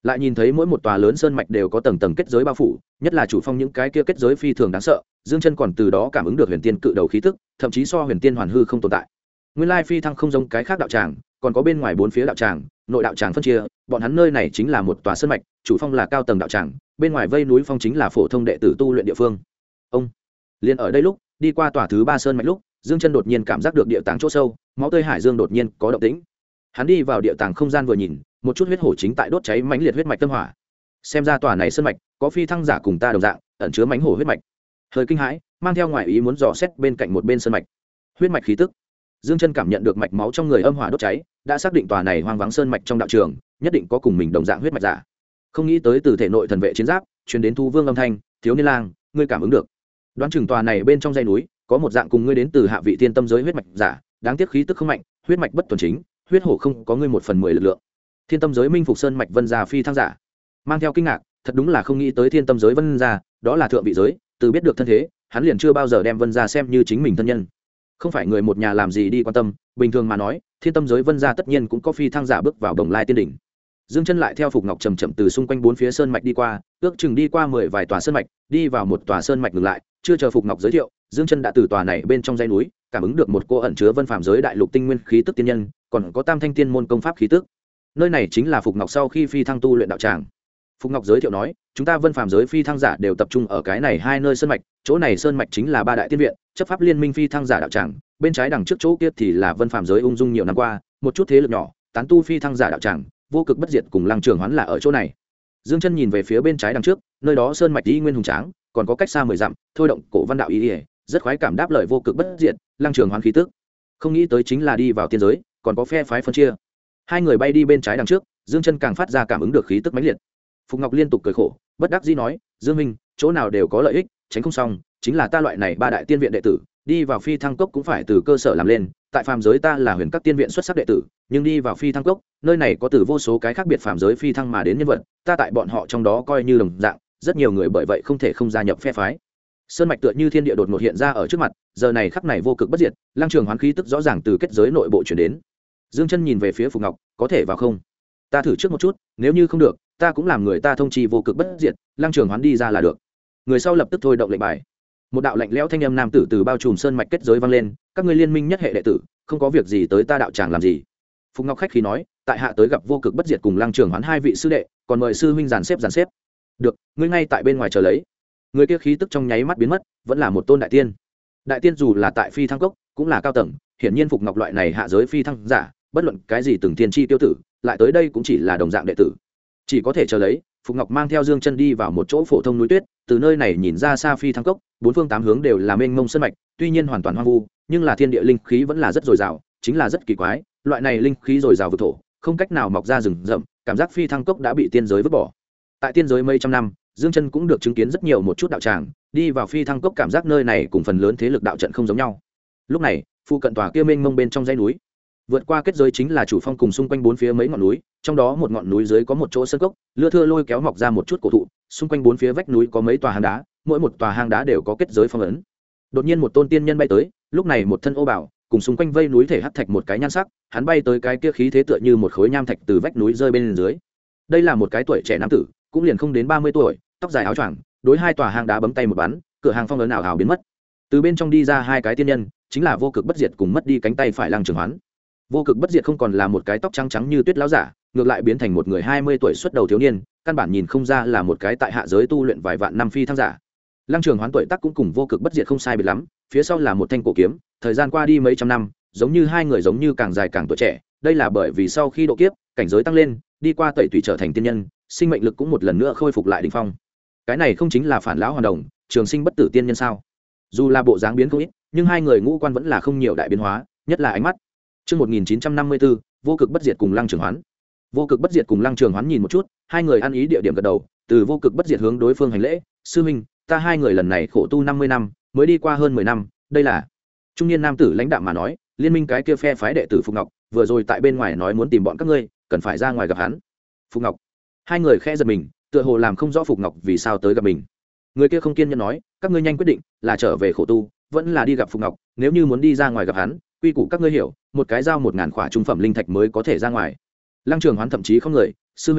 lại nhìn thấy mỗi một tòa lớn sơn mạch đều có tầng tầng kết giới bao phủ, nhất là chủ phong những cái kia kết giới phi thường đáng sợ. Dương chân còn từ đó cảm ứng được huyền tiên cự đầu khí tức, thậm chí so huyền tiên hoàn hư không tồn tại. Nguyên lai phi thăng không giống cái khác đạo tràng, còn có bên ngoài bốn phía đạo tràng, nội đạo tràng phân chia, bọn hắn nơi này chính là một tòa sơn mạch, chủ phong là cao tầng đạo tràng, bên ngoài vây núi phong chính là phổ thông đệ tử tu luyện địa phương. Ông liền ở đây lúc đi qua tòa thứ ba sơn mạch lúc, Dương chân đột nhiên cảm giác được địa tàng chỗ sâu, máu tươi hải dương đột nhiên có động tĩnh. Hắn đi vào địa tàng không gian vừa nhìn, một chút huyết hổ chính tại đốt cháy mãnh liệt huyết mạch tâm hỏa. Xem ra tòa này sơn mạch có phi thăng giả cùng ta đồng dạng, ẩn chứa mãnh hổ huyết mạch. Hơi kinh hãi, mang theo ngoại ý muốn dò xét bên cạnh một bên sơn mạch. Huyết mạch khí tức. Dương chân cảm nhận được mạch máu trong người âm hỏa đốt cháy, đã xác định tòa này hoang vắng sơn mạch trong đạo trường, nhất định có cùng mình đồng dạng huyết mạch giả. Không nghĩ tới từ thể nội thần vệ chiến giáp truyền đến thu vương âm thanh, thiếu niên lang, ngươi cảm ứng được. Đoán chừng tòa này bên trong dãy núi có một dạng cùng ngươi đến từ hạ vị tiên tâm giới huyết mạch giả, đáng tiếc khí tức không mạnh, huyết mạch bất thuần chính, huyết hổ không có ngươi 1/10 lực lượng. Thiên tâm giới minh phục sơn mạch vân gia phi thăng giả, mang theo kinh ngạc, thật đúng là không nghĩ tới thiên tâm giới vân gia, đó là thượng vị giới, từ biết được thân thế, hắn liền chưa bao giờ đem vân gia xem như chính mình thân nhân. Không phải người một nhà làm gì đi quan tâm, bình thường mà nói, thiên tâm giới vân gia tất nhiên cũng có phi thăng giả bước vào đồng lai tiên đỉnh. Dương chân lại theo Phục Ngọc chậm chậm từ xung quanh bốn phía sơn mạch đi qua, ước chừng đi qua 10 vài tòa sơn mạch, đi vào một tòa sơn mạch ngừng lại, chưa chờ Phục Ngọc giới thiệu, Dương chân đã từ tòa này bên trong dãy núi, cảm ứng được một cô ẩn chứa vân phàm giới đại lục tinh nguyên khí tức tiên nhân, còn có tam thanh tiên môn công pháp khí tức. Nơi này chính là Phục Ngọc sau khi phi thăng tu luyện đạo tràng. Phục Ngọc giới thiệu nói, chúng ta vân phàm giới phi thăng giả đều tập trung ở cái này hai nơi sơn mạch, chỗ này sơn mạch chính là ba đại tiên viện, chấp pháp liên minh phi thăng giả đạo tràng, bên trái đằng trước chỗ kia thì là vân phàm giới ung dung nhiều năm qua, một chút thế lực nhỏ, tán tu phi thăng giả đạo tràng, vô cực bất diệt cùng lăng trường hoán là ở chỗ này. Dương chân nhìn về phía bên trái đằng trước, nơi đó sơn mạch y nguyên hùng tráng, còn có cách xa 10 dặm, thôi động cổ văn đạo ý, rất khoái cảm đáp lời vô cực bất diệt, lăng trường hoán khí tức. Không nghĩ tới chính là đi vào tiên giới, còn có phe phái phân chia. Hai người bay đi bên trái đằng trước, Dương chân càng phát ra cảm ứng được khí tức mãnh liệt. Phục Ngọc liên tục cười khổ, bất đắc dĩ nói, Dương minh, chỗ nào đều có lợi ích, tránh không xong, chính là ta loại này ba đại tiên viện đệ tử, đi vào phi thăng cốc cũng phải từ cơ sở làm lên, tại phàm giới ta là huyền các tiên viện xuất sắc đệ tử, nhưng đi vào phi thăng cốc, nơi này có từ vô số cái khác biệt phàm giới phi thăng mà đến nhân vật, ta tại bọn họ trong đó coi như đồng dạng, rất nhiều người bởi vậy không thể không gia nhập phe phái. Sơn mạch tựa như thiên địa đột ngột hiện ra ở trước mặt, giờ này khắc này vô cực bất diệt, lăng trường hoán khí tức rõ ràng từ kết giới nội bộ chuyển đến. Dương chân nhìn về phía Phục Ngọc, có thể vào không? Ta thử trước một chút, nếu như không được, ta cũng làm người ta thông chi vô cực bất diệt, lăng trường hoán đi ra là được. Người sau lập tức thôi động lệnh bài. Một đạo lạnh lẽo thanh âm nam tử từ bao trùm sơn mạch kết giới vang lên, các ngươi liên minh nhất hệ đệ tử, không có việc gì tới ta đạo tràng làm gì? Phục Ngọc khách khí nói, tại hạ tới gặp vô cực bất diệt cùng lăng trường hoán hai vị sư đệ, còn mời sư huynh dàn xếp. Được, ngươi ngay tại bên ngoài chờ lấy. Người kia khí tức trong nháy mắt biến mất, vẫn là một tôn đại tiên. Đại tiên dù là tại phi thăng cốc, cũng là cao tầng, hiển nhiên Phục Ngọc loại này hạ giới phi thăng giả, bất luận cái gì từng thiên chi tiêu tử, lại tới đây cũng chỉ là đồng dạng đệ tử. Chỉ có thể chờ lấy, Phục Ngọc mang theo Dương chân đi vào một chỗ phổ thông núi tuyết, từ nơi này nhìn ra xa phi thăng cốc, bốn phương tám hướng đều là mênh mông sơn mạch, tuy nhiên hoàn toàn hoang vu, nhưng là thiên địa linh khí vẫn là rất dồi dào, chính là rất kỳ quái, loại này linh khí dồi dào vực thổ, không cách nào mọc ra rừng rậm, cảm giác phi thăng cốc đã bị tiên giới vứt bỏ. Tại tiên giới mấy trăm năm, Dương chân cũng được chứng kiến rất nhiều một chút đạo tràng, đi vào phi thăng cốc cảm giác nơi này cùng phần lớn thế lực đạo trận không giống nhau. Lúc này, phụ cận tòa kia mênh mông bên trong dãy núi, vượt qua kết giới chính là chủ phong cùng xung quanh bốn phía mấy ngọn núi, trong đó một ngọn núi dưới có một chỗ sơn cốc, lưa thưa lôi kéo mọc ra một chút cổ thụ, xung quanh bốn phía vách núi có mấy tòa hang đá, mỗi một tòa hang đá đều có kết giới phong ấn. Đột nhiên một tôn tiên nhân bay tới, lúc này một thân ô bào, cùng xung quanh vây núi thể hắc thạch một cái nhan sắc, hắn bay tới cái kia khí thế tựa như một khối nham thạch từ vách núi rơi bên dưới. Đây là một cái tuổi trẻ nam tử, cũng liền không đến 30 tuổi, tóc dài áo choàng, đối hai tòa hang đá bấm tay một bắn, cửa hàng phong ấn ảo ảo biến mất. Từ bên trong đi ra hai cái tiên nhân, chính là vô cực bất diệt cùng mất đi cánh tay phải lăng trường hoán. Vô cực bất diệt không còn là một cái tóc trắng trắng như tuyết lão giả, ngược lại biến thành một người 20 tuổi xuất đầu thiếu niên, căn bản nhìn không ra là một cái tại hạ giới tu luyện vài vạn năm phi thăng giả. Lăng trường hoán tuổi tác cũng cùng vô cực bất diệt không sai biệt lắm, phía sau là một thanh cổ kiếm, thời gian qua đi mấy trăm năm, giống như hai người giống như càng dài càng tuổi trẻ, đây là bởi vì sau khi độ kiếp, cảnh giới tăng lên, đi qua tẩy tùy trở thành tiên nhân, sinh mệnh lực cũng một lần nữa khôi phục lại đỉnh phong. Cái này không chính là phản lão hoàn đồng, trường sinh bất tử tiên nhân sao? Dù là bộ dáng biến không ít, nhưng hai người ngũ quan vẫn là không nhiều đại biến hóa, nhất là ánh mắt. Chương 1954, vô cực bất diệt cùng lăng trường hoán. Vô cực bất diệt cùng lăng trường hoán nhìn một chút, hai người ăn ý địa điểm gật đầu, từ vô cực bất diệt hướng đối phương hành lễ, sư huynh, ta hai người lần này khổ tu 50 năm, mới đi qua hơn 10 năm, đây là. Trung niên nam tử lãnh đạm mà nói, liên minh cái kia phe phái đệ tử Phục Ngọc, vừa rồi tại bên ngoài nói muốn tìm bọn các ngươi, cần phải ra ngoài gặp hắn. Phục Ngọc. Hai người khẽ giật mình, tựa hồ làm không rõ Phục Ngọc vì sao tới gặp mình. Người kia không kiên nhẫn nói, các ngươi nhanh quyết định, là trở về khổ tu, vẫn là đi gặp Phục Ngọc, nếu như muốn đi ra ngoài gặp hắn, quy củ các ngươi hiểu, một cái dao 1000 khỏa trung phẩm linh thạch mới có thể ra ngoài. Lăng trường hoán thậm chí không người, sư huynh,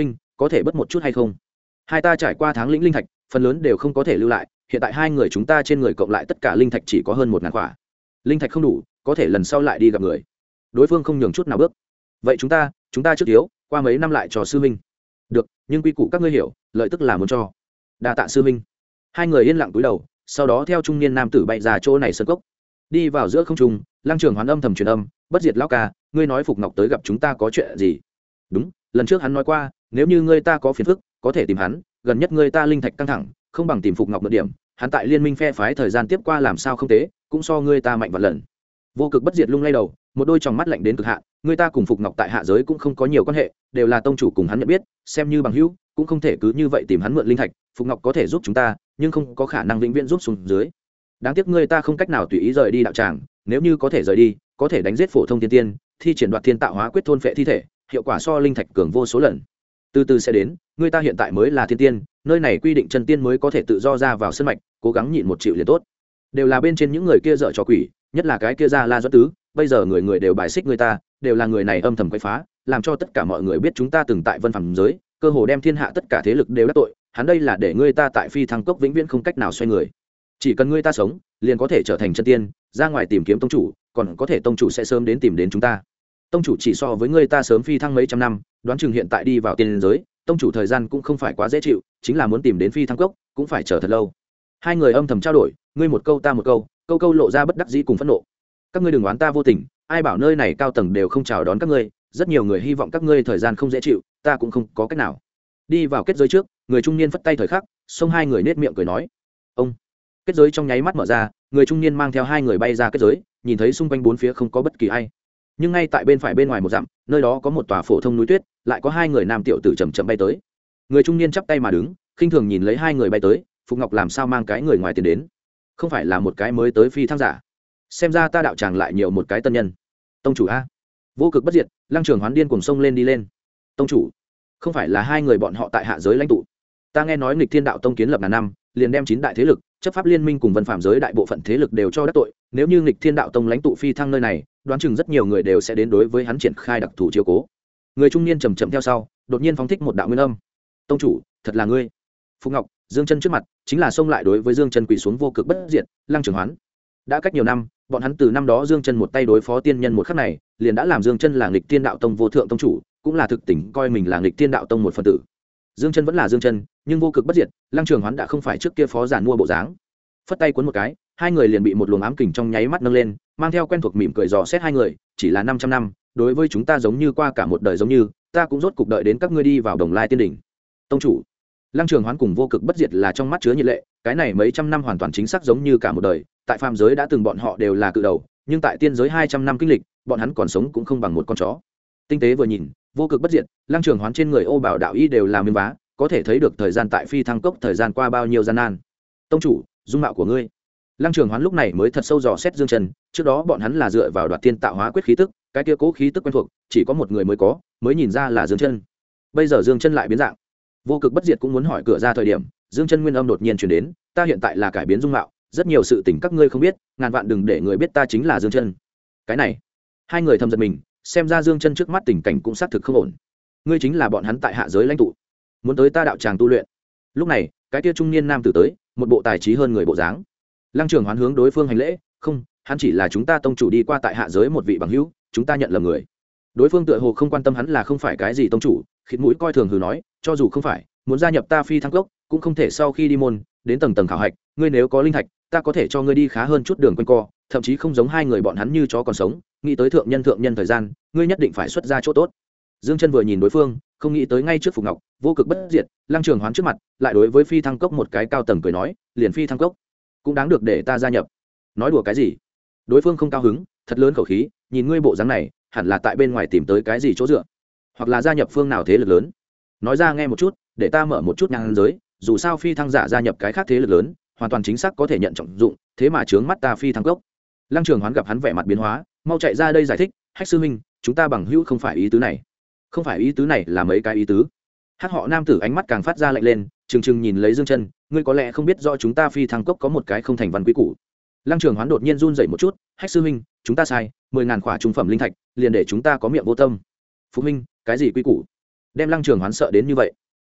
có thể bớt một chút hay không? Hai ta trải qua tháng lĩnh linh thạch, phần lớn đều không có thể lưu lại, hiện tại hai người chúng ta trên người cộng lại tất cả linh thạch chỉ có hơn 1000 quả. Linh thạch không đủ, có thể lần sau lại đi gặp người. Đối phương không nhường chút nào bước. Vậy chúng ta trước thiếu, qua mấy năm lại cho sư minh. Được, nhưng quy củ các ngươi hiểu, lợi tức là muốn cho. Đa tạ sư minh. Hai người yên lặng cúi đầu, sau đó theo trung niên nam tử bay ra chỗ này sơn cốc. Đi vào giữa không trung, Lăng Trường Hoán âm thầm truyền âm, "Bất Diệt lão ca, ngươi nói Phục Ngọc tới gặp chúng ta có chuyện gì?" "Đúng, lần trước hắn nói qua, nếu như ngươi ta có phiền phức, có thể tìm hắn, gần nhất ngươi ta linh thạch căng thẳng, không bằng tìm Phục Ngọc mượn điểm, hắn tại liên minh phe phái thời gian tiếp qua làm sao không tế, cũng so ngươi ta mạnh vạn lần." Vô Cực Bất Diệt lung lay đầu, một đôi tròng mắt lạnh đến cực hạn, ngươi ta cùng Phục Ngọc tại hạ giới cũng không có nhiều quan hệ, đều là tông chủ cùng hắn nhận biết, xem như bằng hữu, cũng không thể cứ như vậy tìm hắn mượn linh thạch, Phục Ngọc có thể giúp chúng ta, nhưng không có khả năng vĩnh viễn giúp xuống dưới. Đáng tiếc ngươi ta không cách nào tùy ý rời đi đạo tràng, nếu như có thể rời đi, có thể đánh giết phổ thông tiên tiên, thi triển đoạt thiên tạo hóa quyết thôn phệ thi thể, hiệu quả so linh thạch cường vô số lần. Từ từ sẽ đến, ngươi ta hiện tại mới là thiên tiên, nơi này quy định chân tiên mới có thể tự do ra vào sân mạch, cố gắng nhịn 1 triệu liền tốt. Đều là bên trên những người kia dở trò quỷ, nhất là cái kia ra La Doãn Tứ, bây giờ người người đều bài xích người ta, đều là người này âm thầm quấy phá, làm cho tất cả mọi người biết chúng ta từng tại Vân Phàm giới, cơ hồ đem thiên hạ tất cả thế lực đều đắc tội, hắn đây là để ngươi ta tại Phi Thăng Cốc vĩnh viễn không cách nào xoay người. Chỉ cần ngươi ta sống, liền có thể trở thành chân tiên, ra ngoài tìm kiếm tông chủ, còn có thể tông chủ sẽ sớm đến tìm đến chúng ta. Tông chủ chỉ so với ngươi ta sớm phi thăng mấy trăm năm, đoán chừng hiện tại đi vào tiên giới, tông chủ thời gian cũng không phải quá dễ chịu, chính là muốn tìm đến Phi Thăng Cốc, cũng phải chờ thật lâu. Hai người âm thầm trao đổi, ngươi một câu ta một câu, câu câu lộ ra bất đắc dĩ cùng phẫn nộ. Các ngươi đừng oán ta vô tình, ai bảo nơi này cao tầng đều không chào đón các ngươi, rất nhiều người hy vọng các ngươi thời gian không dễ chịu, ta cũng không có cách nào. Đi vào kết giới trước, người trung niên phất tay thời khắc, xông hai người nết miệng cười nói, ông. Kết giới trong nháy mắt mở ra, người trung niên mang theo hai người bay ra kết giới, nhìn thấy xung quanh bốn phía không có bất kỳ ai, nhưng ngay tại bên phải bên ngoài một dặm, nơi đó có một tòa phổ thông núi tuyết, lại có hai người nam tiểu tử chậm chậm bay tới. Người trung niên chắp tay mà đứng, khinh thường nhìn lấy hai người bay tới. Phục Ngọc làm sao mang cái người ngoài tiền đến? Không phải là một cái mới tới phi thăng giả? Xem ra ta đạo tràng lại nhiều một cái tân nhân. Tông chủ a! Vô Cực Bất Diệt, Lăng Trường Hoán điên cuồng sông lên đi lên. Tông chủ, không phải là hai người bọn họ tại hạ giới lãnh tụ? Ta nghe nói Nghịch Thiên Đạo Tông kiến lập ngàn năm, liền đem 9 đại thế lực, chấp pháp liên minh cùng Vân Phàm giới đại bộ phận thế lực đều cho đắc tội. Nếu như Nghịch Thiên Đạo Tông lãnh tụ phi thăng nơi này, đoán chừng rất nhiều người đều sẽ đến đối với hắn triển khai đặc thù chiếu cố. Người trung niên chậm chậm theo sau, đột nhiên phóng thích một đạo nguyên âm. Tông chủ, thật là ngươi. Phục Ngọc, Dương Chân trước mặt, chính là xông lại đối với Dương Chân quỳ xuống Vô Cực Bất Diệt, Lăng Trường Hoán. Đã cách nhiều năm, bọn hắn từ năm đó Dương Chân một tay đối phó tiên nhân một khắc này, liền đã làm Dương Chân là Nghịch Thiên Đạo Tông vô thượng tông chủ, cũng là thực tình coi mình là Nghịch Thiên Đạo Tông một phần tử. Dương Chân vẫn là Dương Chân, nhưng Vô Cực Bất Diệt, Lăng Trường Hoán đã không phải trước kia phó giản mua bộ dáng. Phất tay cuốn một cái, hai người liền bị một luồng ám kình trong nháy mắt nâng lên, mang theo quen thuộc mỉm cười dò xét hai người, chỉ là 500 năm, đối với chúng ta giống như qua cả một đời giống như, ta cũng rốt cục đợi đến các ngươi đi vào Đồng Lai Tiên đỉnh. Tông chủ, Lăng Trường Hoán cùng Vô Cực Bất Diệt là trong mắt chứa nhiệt lệ, cái này mấy trăm năm hoàn toàn chính xác giống như cả một đời, tại phàm giới đã từng bọn họ đều là cự đầu, nhưng tại tiên giới 200 năm kinh lịch, bọn hắn còn sống cũng không bằng một con chó. Tinh tế vừa nhìn, Vô Cực Bất Diệt, Lăng Trường Hoán trên người ô bảo đạo y đều là miếng vá, có thể thấy được thời gian tại Phi Thăng Cốc thời gian qua bao nhiêu gian nan. Tông chủ, dung mạo của ngươi. Lăng Trường Hoán lúc này mới thật sâu dò xét Dương Chân, trước đó bọn hắn là dựa vào đoạt thiên tạo hóa quyết khí tức, cái kia cố khí tức quen thuộc, chỉ có một người mới có, mới nhìn ra là Dương Chân. Bây giờ Dương Chân lại biến dạng. Vô Cực Bất Diệt cũng muốn hỏi cửa ra thời điểm, Dương Chân nguyên âm đột nhiên truyền đến, ta hiện tại là cải biến dung mạo, rất nhiều sự tình các ngươi không biết, ngàn vạn đừng để người biết ta chính là Dương Chân. Cái này, hai người thầm giật mình, xem ra Dương Chân trước mắt tình cảnh cũng xác thực không ổn. Ngươi chính là bọn hắn tại hạ giới lãnh tụ, muốn tới ta đạo tràng tu luyện. Lúc này, cái kia trung niên nam tử tới, một bộ tài trí hơn người bộ dáng. Lăng Trường Hoán hướng đối phương hành lễ, không, hắn chỉ là chúng ta tông chủ đi qua tại hạ giới một vị bằng hữu, chúng ta nhận lầm người. Đối phương tựa hồ không quan tâm hắn là không phải cái gì tông chủ, khịt mũi coi thường hừ nói, cho dù không phải, muốn gia nhập ta Phi Thăng Cốc, cũng không thể sau khi đi môn, đến tầng tầng khảo hạch, ngươi nếu có linh thạch, ta có thể cho ngươi đi khá hơn chút đường quanh co, thậm chí không giống hai người bọn hắn như chó còn sống, nghĩ tới thượng nhân thời gian, ngươi nhất định phải xuất ra chỗ tốt. Dương Chân vừa nhìn đối phương, không nghĩ tới ngay trước Phục Ngọc, Vô Cực Bất Diệt, Lăng Trường Hoán trước mặt, lại đối với Phi Thăng Cốc một cái cao tầng cười nói, liền Phi Thăng Cốc cũng đáng được để ta gia nhập. Nói đùa cái gì? Đối phương không cao hứng, thật lớn khẩu khí, nhìn ngươi bộ dáng này, hẳn là tại bên ngoài tìm tới cái gì chỗ dựa, hoặc là gia nhập phương nào thế lực lớn. Nói ra nghe một chút, để ta mở một chút nhang giới, dù sao phi thăng giả gia nhập cái khác thế lực lớn, hoàn toàn chính xác có thể nhận trọng dụng, thế mà chướng mắt ta Phi Thăng Cốc. Lăng Trường Hoán gặp hắn vẻ mặt biến hóa, mau chạy ra đây giải thích, Hách sư huynh, chúng ta bằng hữu không phải ý tứ này. Không phải ý tứ này là mấy cái ý tứ. Hắc họ nam tử ánh mắt càng phát ra lạnh lên, trừng trừng nhìn lấy Dương Chân, ngươi có lẽ không biết do chúng ta Phi Thăng Cốc có một cái không thành văn quý củ. Lăng Trường Hoán đột nhiên run rẩy một chút, Hách sư huynh, chúng ta sai, 10.000 khỏa trung phẩm linh thạch, liền để chúng ta có miệng vô tâm. Phụ huynh, cái gì quý củ? Đem Lăng Trường Hoán sợ đến như vậy.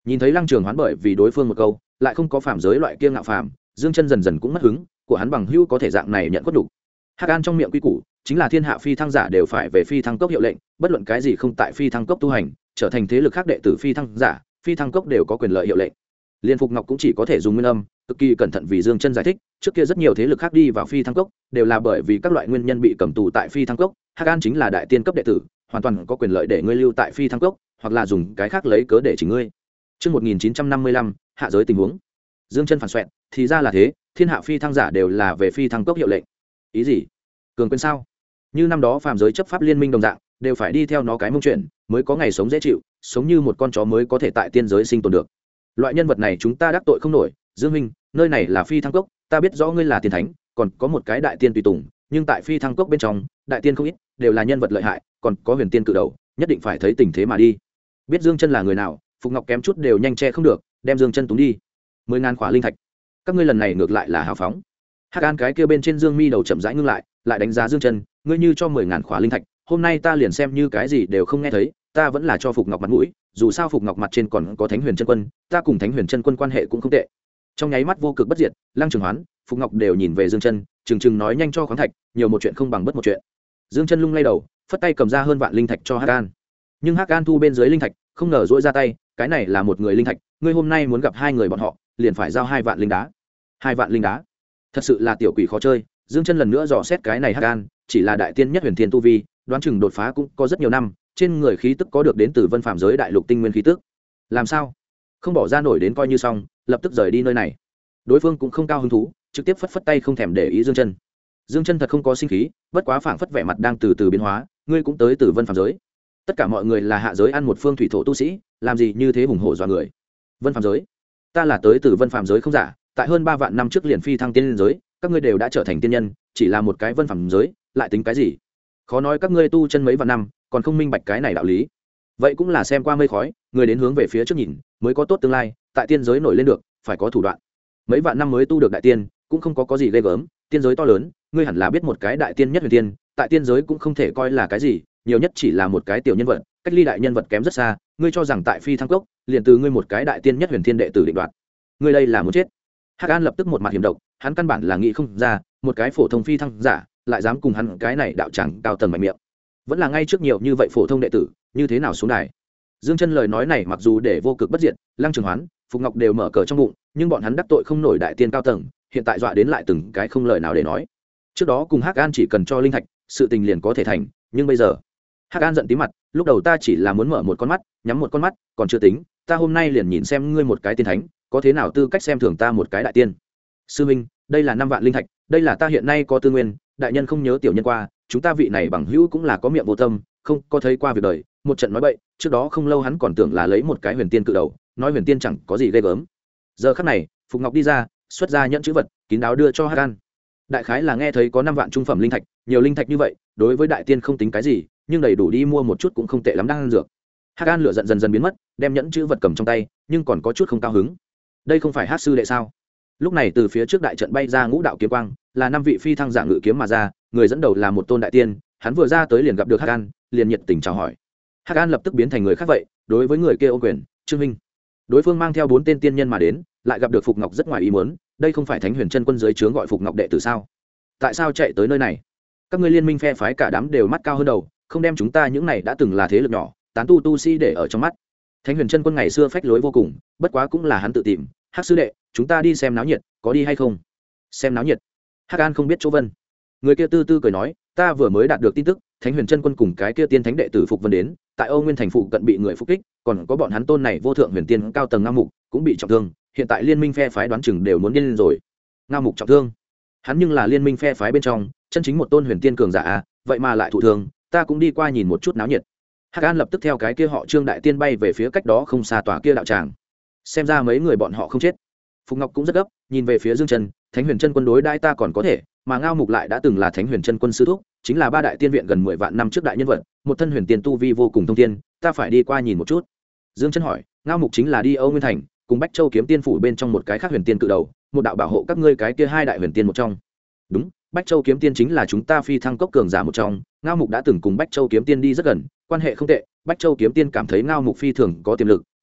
Nhìn thấy Lăng Trường Hoán bởi vì đối phương một câu lại không có phàm giới loại kia ngạo phàm, Dương Chân dần dần cũng mất hứng, của hắn bằng hữu có thể dạng này nhận quất đủ. Hắc An trong miệng quy củ chính là thiên hạ phi thăng giả đều phải về phi thăng cốc hiệu lệnh, bất luận cái gì không tại phi thăng cốc tu hành, trở thành thế lực khác đệ tử phi thăng giả, phi thăng cốc đều có quyền lợi hiệu lệnh. Liên Phục Ngọc cũng chỉ có thể dùng nguyên âm, cực kỳ cẩn thận vì Dương Chân giải thích, trước kia rất nhiều thế lực khác đi vào phi thăng cốc, đều là bởi vì các loại nguyên nhân bị cầm tù tại phi thăng cốc, Hắc An chính là đại tiên cấp đệ tử, hoàn toàn có quyền lợi để ngươi lưu tại phi thăng cốc, hoặc là dùng cái khác lấy cớ để chỉ ngươi. Chương 1955, hạ giới tình huống. Dương Chân phản xoẹt, thì ra là thế, thiên hạ phi thăng giả đều là về phi thăng cốc hiệu lệnh. Ý gì? Cường quyền sao? Như năm đó phàm giới chấp pháp liên minh đồng dạng, đều phải đi theo nó cái mông chuyện, mới có ngày sống dễ chịu, sống như một con chó mới có thể tại tiên giới sinh tồn được. Loại nhân vật này chúng ta đắc tội không nổi. Dương minh, nơi này là phi thăng cốc, ta biết rõ ngươi là tiên thánh, còn có một cái đại tiên tùy tùng, nhưng tại phi thăng cốc bên trong, đại tiên không ít, đều là nhân vật lợi hại, còn có huyền tiên cự đầu, nhất định phải thấy tình thế mà đi. Biết Dương Chân là người nào, Phục Ngọc kém chút đều nhanh che không được, đem Dương Chân túng đi. 10.000 khỏa linh thạch, các ngươi lần này ngược lại là hào phóng. Hắc An cái kia bên trên Dương Mi đầu chậm rãi ngưng lại, lại đánh giá Dương Chân, ngươi như cho 10.000 khỏa linh thạch, hôm nay ta liền xem như cái gì đều không nghe thấy, ta vẫn là cho Phục Ngọc mặt mũi, dù sao Phục Ngọc mặt trên còn có Thánh Huyền Chân Quân, ta cùng Thánh Huyền Chân Quân quan hệ cũng không tệ. Trong nháy mắt vô cực bất diệt, Lăng Trường Hoán, Phục Ngọc đều nhìn về Dương Chân, chừng nói nhanh cho khoáng thạch, nhiều một chuyện không bằng bất một chuyện. Dương Chân lung lay đầu, phất tay cầm ra hơn vạn linh thạch cho Hắc An. Nhưng Hắc An thu bên dưới linh thạch, không ngờ dỗi ra tay, cái này là một người linh thạch, ngươi hôm nay muốn gặp hai người bọn họ, liền phải giao 2 vạn linh đá. 2 vạn linh đá, thật sự là tiểu quỷ khó chơi. Dương Chân lần nữa dò xét cái này Hắc An, chỉ là đại tiên nhất huyền thiên tu vi, đoán chừng đột phá cũng có rất nhiều năm, trên người khí tức có được đến từ Vân Phàm giới đại lục tinh nguyên khí tức. Làm sao? Không bỏ ra nổi đến coi như xong, lập tức rời đi nơi này. Đối phương cũng không cao hứng thú, trực tiếp phất phất tay không thèm để ý Dương Chân. Dương Chân thật không có sinh khí, bất quá phảng phất vẻ mặt đang từ từ biến hóa, ngươi cũng tới từ Vân Phàm giới. Tất cả mọi người là hạ giới ăn một phương thủy thổ tu sĩ, làm gì như thế hùng hổ dọa người. Vân Phàm giới? Ta là tới từ Vân Phàm giới không giả, tại hơn 3 vạn năm trước liền phi thăng tiên giới, các ngươi đều đã trở thành tiên nhân, chỉ là một cái Vân Phàm giới, lại tính cái gì? Khó nói các ngươi tu chân mấy vạn năm, còn không minh bạch cái này đạo lý. Vậy cũng là xem qua mây khói, người đến hướng về phía trước nhìn, mới có tốt tương lai, tại tiên giới nổi lên được, phải có thủ đoạn. Mấy vạn năm mới tu được đại tiên, cũng không có gì ghê gớm, tiên giới to lớn, ngươi hẳn là biết một cái đại tiên nhất huyền tiên, tại tiên giới cũng không thể coi là cái gì, nhiều nhất chỉ là một cái tiểu nhân vật, cách ly đại nhân vật kém rất xa, ngươi cho rằng tại phi thăng cốc, liền từ ngươi một cái đại tiên nhất huyền thiên đệ tử định đoạt. Ngươi đây là muốn chết. Hắc An lập tức một mặt hiểm độc, hắn căn bản là nghĩ không ra, một cái phổ thông phi thăng giả, lại dám cùng hắn cái này đạo tràng cao tầng mạnh miệng. Vẫn là ngay trước nhiều như vậy phổ thông đệ tử, như thế nào xuống đài. Dương Chân lời nói này mặc dù để vô cực bất diệt, Lăng Trường Hoán, Phục Ngọc đều mở cờ trong bụng, nhưng bọn hắn đắc tội không nổi đại tiên cao tầng, hiện tại dọa đến lại từng cái không lời nào để nói. Trước đó cùng Hắc An chỉ cần cho linh thạch, sự tình liền có thể thành, nhưng bây giờ Hắc An giận tí mặt, lúc đầu ta chỉ là muốn mở một con mắt, nhắm một con mắt, còn chưa tính, ta hôm nay liền nhìn xem ngươi một cái tiên thánh, có thế nào tư cách xem thường ta một cái đại tiên. Sư minh, đây là 5 vạn linh thạch, đây là ta hiện nay có tư nguyên, đại nhân không nhớ tiểu nhân qua, chúng ta vị này bằng hữu cũng là có miệng vô tâm, không có thấy qua việc đời, một trận nói bậy, trước đó không lâu hắn còn tưởng là lấy một cái huyền tiên cự đầu, nói huyền tiên chẳng có gì ghê gớm. Giờ khắc này, Phục Ngọc đi ra, xuất ra nhẫn chữ vật, kín đáo đưa cho Hắc An. Đại khái là nghe thấy có 5 vạn trung phẩm linh thạch, nhiều linh thạch như vậy, đối với đại tiên không tính cái gì, nhưng đầy đủ đi mua một chút cũng không tệ lắm đang ăn dược. Hắc An lửa giận dần dần biến mất, đem nhẫn chữ vật cầm trong tay, nhưng còn có chút không cao hứng. Đây không phải Hắc sư đệ sao? Lúc này từ phía trước đại trận bay ra ngũ đạo kiếm quang, là 5 vị phi thăng giả ngự kiếm mà ra, người dẫn đầu là một tôn đại tiên, hắn vừa ra tới liền gặp được Hắc An, liền nhiệt tình chào hỏi. Hắc An lập tức biến thành người khác vậy, đối với người kia ô quyền, "Trương huynh." Đối phương mang theo 4 tên tiên nhân mà đến, lại gặp được Phục Ngọc rất ngoài ý muốn, đây không phải Thánh Huyền Chân Quân dưới trướng gọi Phục Ngọc đệ tử sao? Tại sao chạy tới nơi này? Các ngươi liên minh phe phái cả đám đều mắt cao hơn đầu, không đem chúng ta những này đã từng là thế lực nhỏ, tán tu tu sĩ để ở trong mắt. Thánh Huyền Chân Quân ngày xưa phách lối vô cùng, bất quá cũng là hắn tự tìm, "Hắc sư đệ, chúng ta đi xem náo nhiệt, có đi hay không?" Xem náo nhiệt? Hắc An không biết chỗ Vân. Người kia tư tư cười nói, "Ta vừa mới đạt được tin tức, Thánh Huyền Chân Quân cùng cái kia tiên thánh đệ tử Phục Vân đến, tại Âu Nguyên thành phụ cận bị người phục kích, còn có bọn hắn tôn này vô thượng huyền tiên cao tầng Ngao Mục cũng bị trọng thương, hiện tại liên minh phe phái đoán chừng đều muốn điên lên rồi." Ngao Mục trọng thương? Hắn nhưng là liên minh phe phái bên trong, chân chính một tôn huyền tiên cường giả a, vậy mà lại thụ thương, ta cũng đi qua nhìn một chút náo nhiệt. Hắc An lập tức theo cái kia họ Trương đại tiên bay về phía cách đó không xa tòa kia đạo tràng. Xem ra mấy người bọn họ không chết. Phục Ngọc cũng rất gấp, nhìn về phía Dương Chân, Thánh Huyền Chân Quân đối đãi ta còn có thể, mà Ngao Mục lại đã từng là Thánh Huyền Chân Quân sư thúc, chính là 3 đại tiên viện gần 10 vạn năm trước đại nhân vật, một thân huyền tiên tu vi vô cùng thông thiên, ta phải đi qua nhìn một chút. Dương Chân hỏi, Ngao Mục chính là đi Âu Nguyên thành, cùng Bách Châu kiếm tiên phủ bên trong một cái khác huyền tiên cự đầu, một đạo bảo hộ các ngươi cái kia 2 đại huyền tiên một trong. Đúng, Bách Châu kiếm tiên chính là chúng ta phi thăng cốc cường giả một trong, Ngao Mục đã từng cùng Bách Châu kiếm tiên đi rất gần, quan hệ không tệ, Bách Châu kiếm tiên cảm thấy Ngao Mục phi thường có tiềm lực,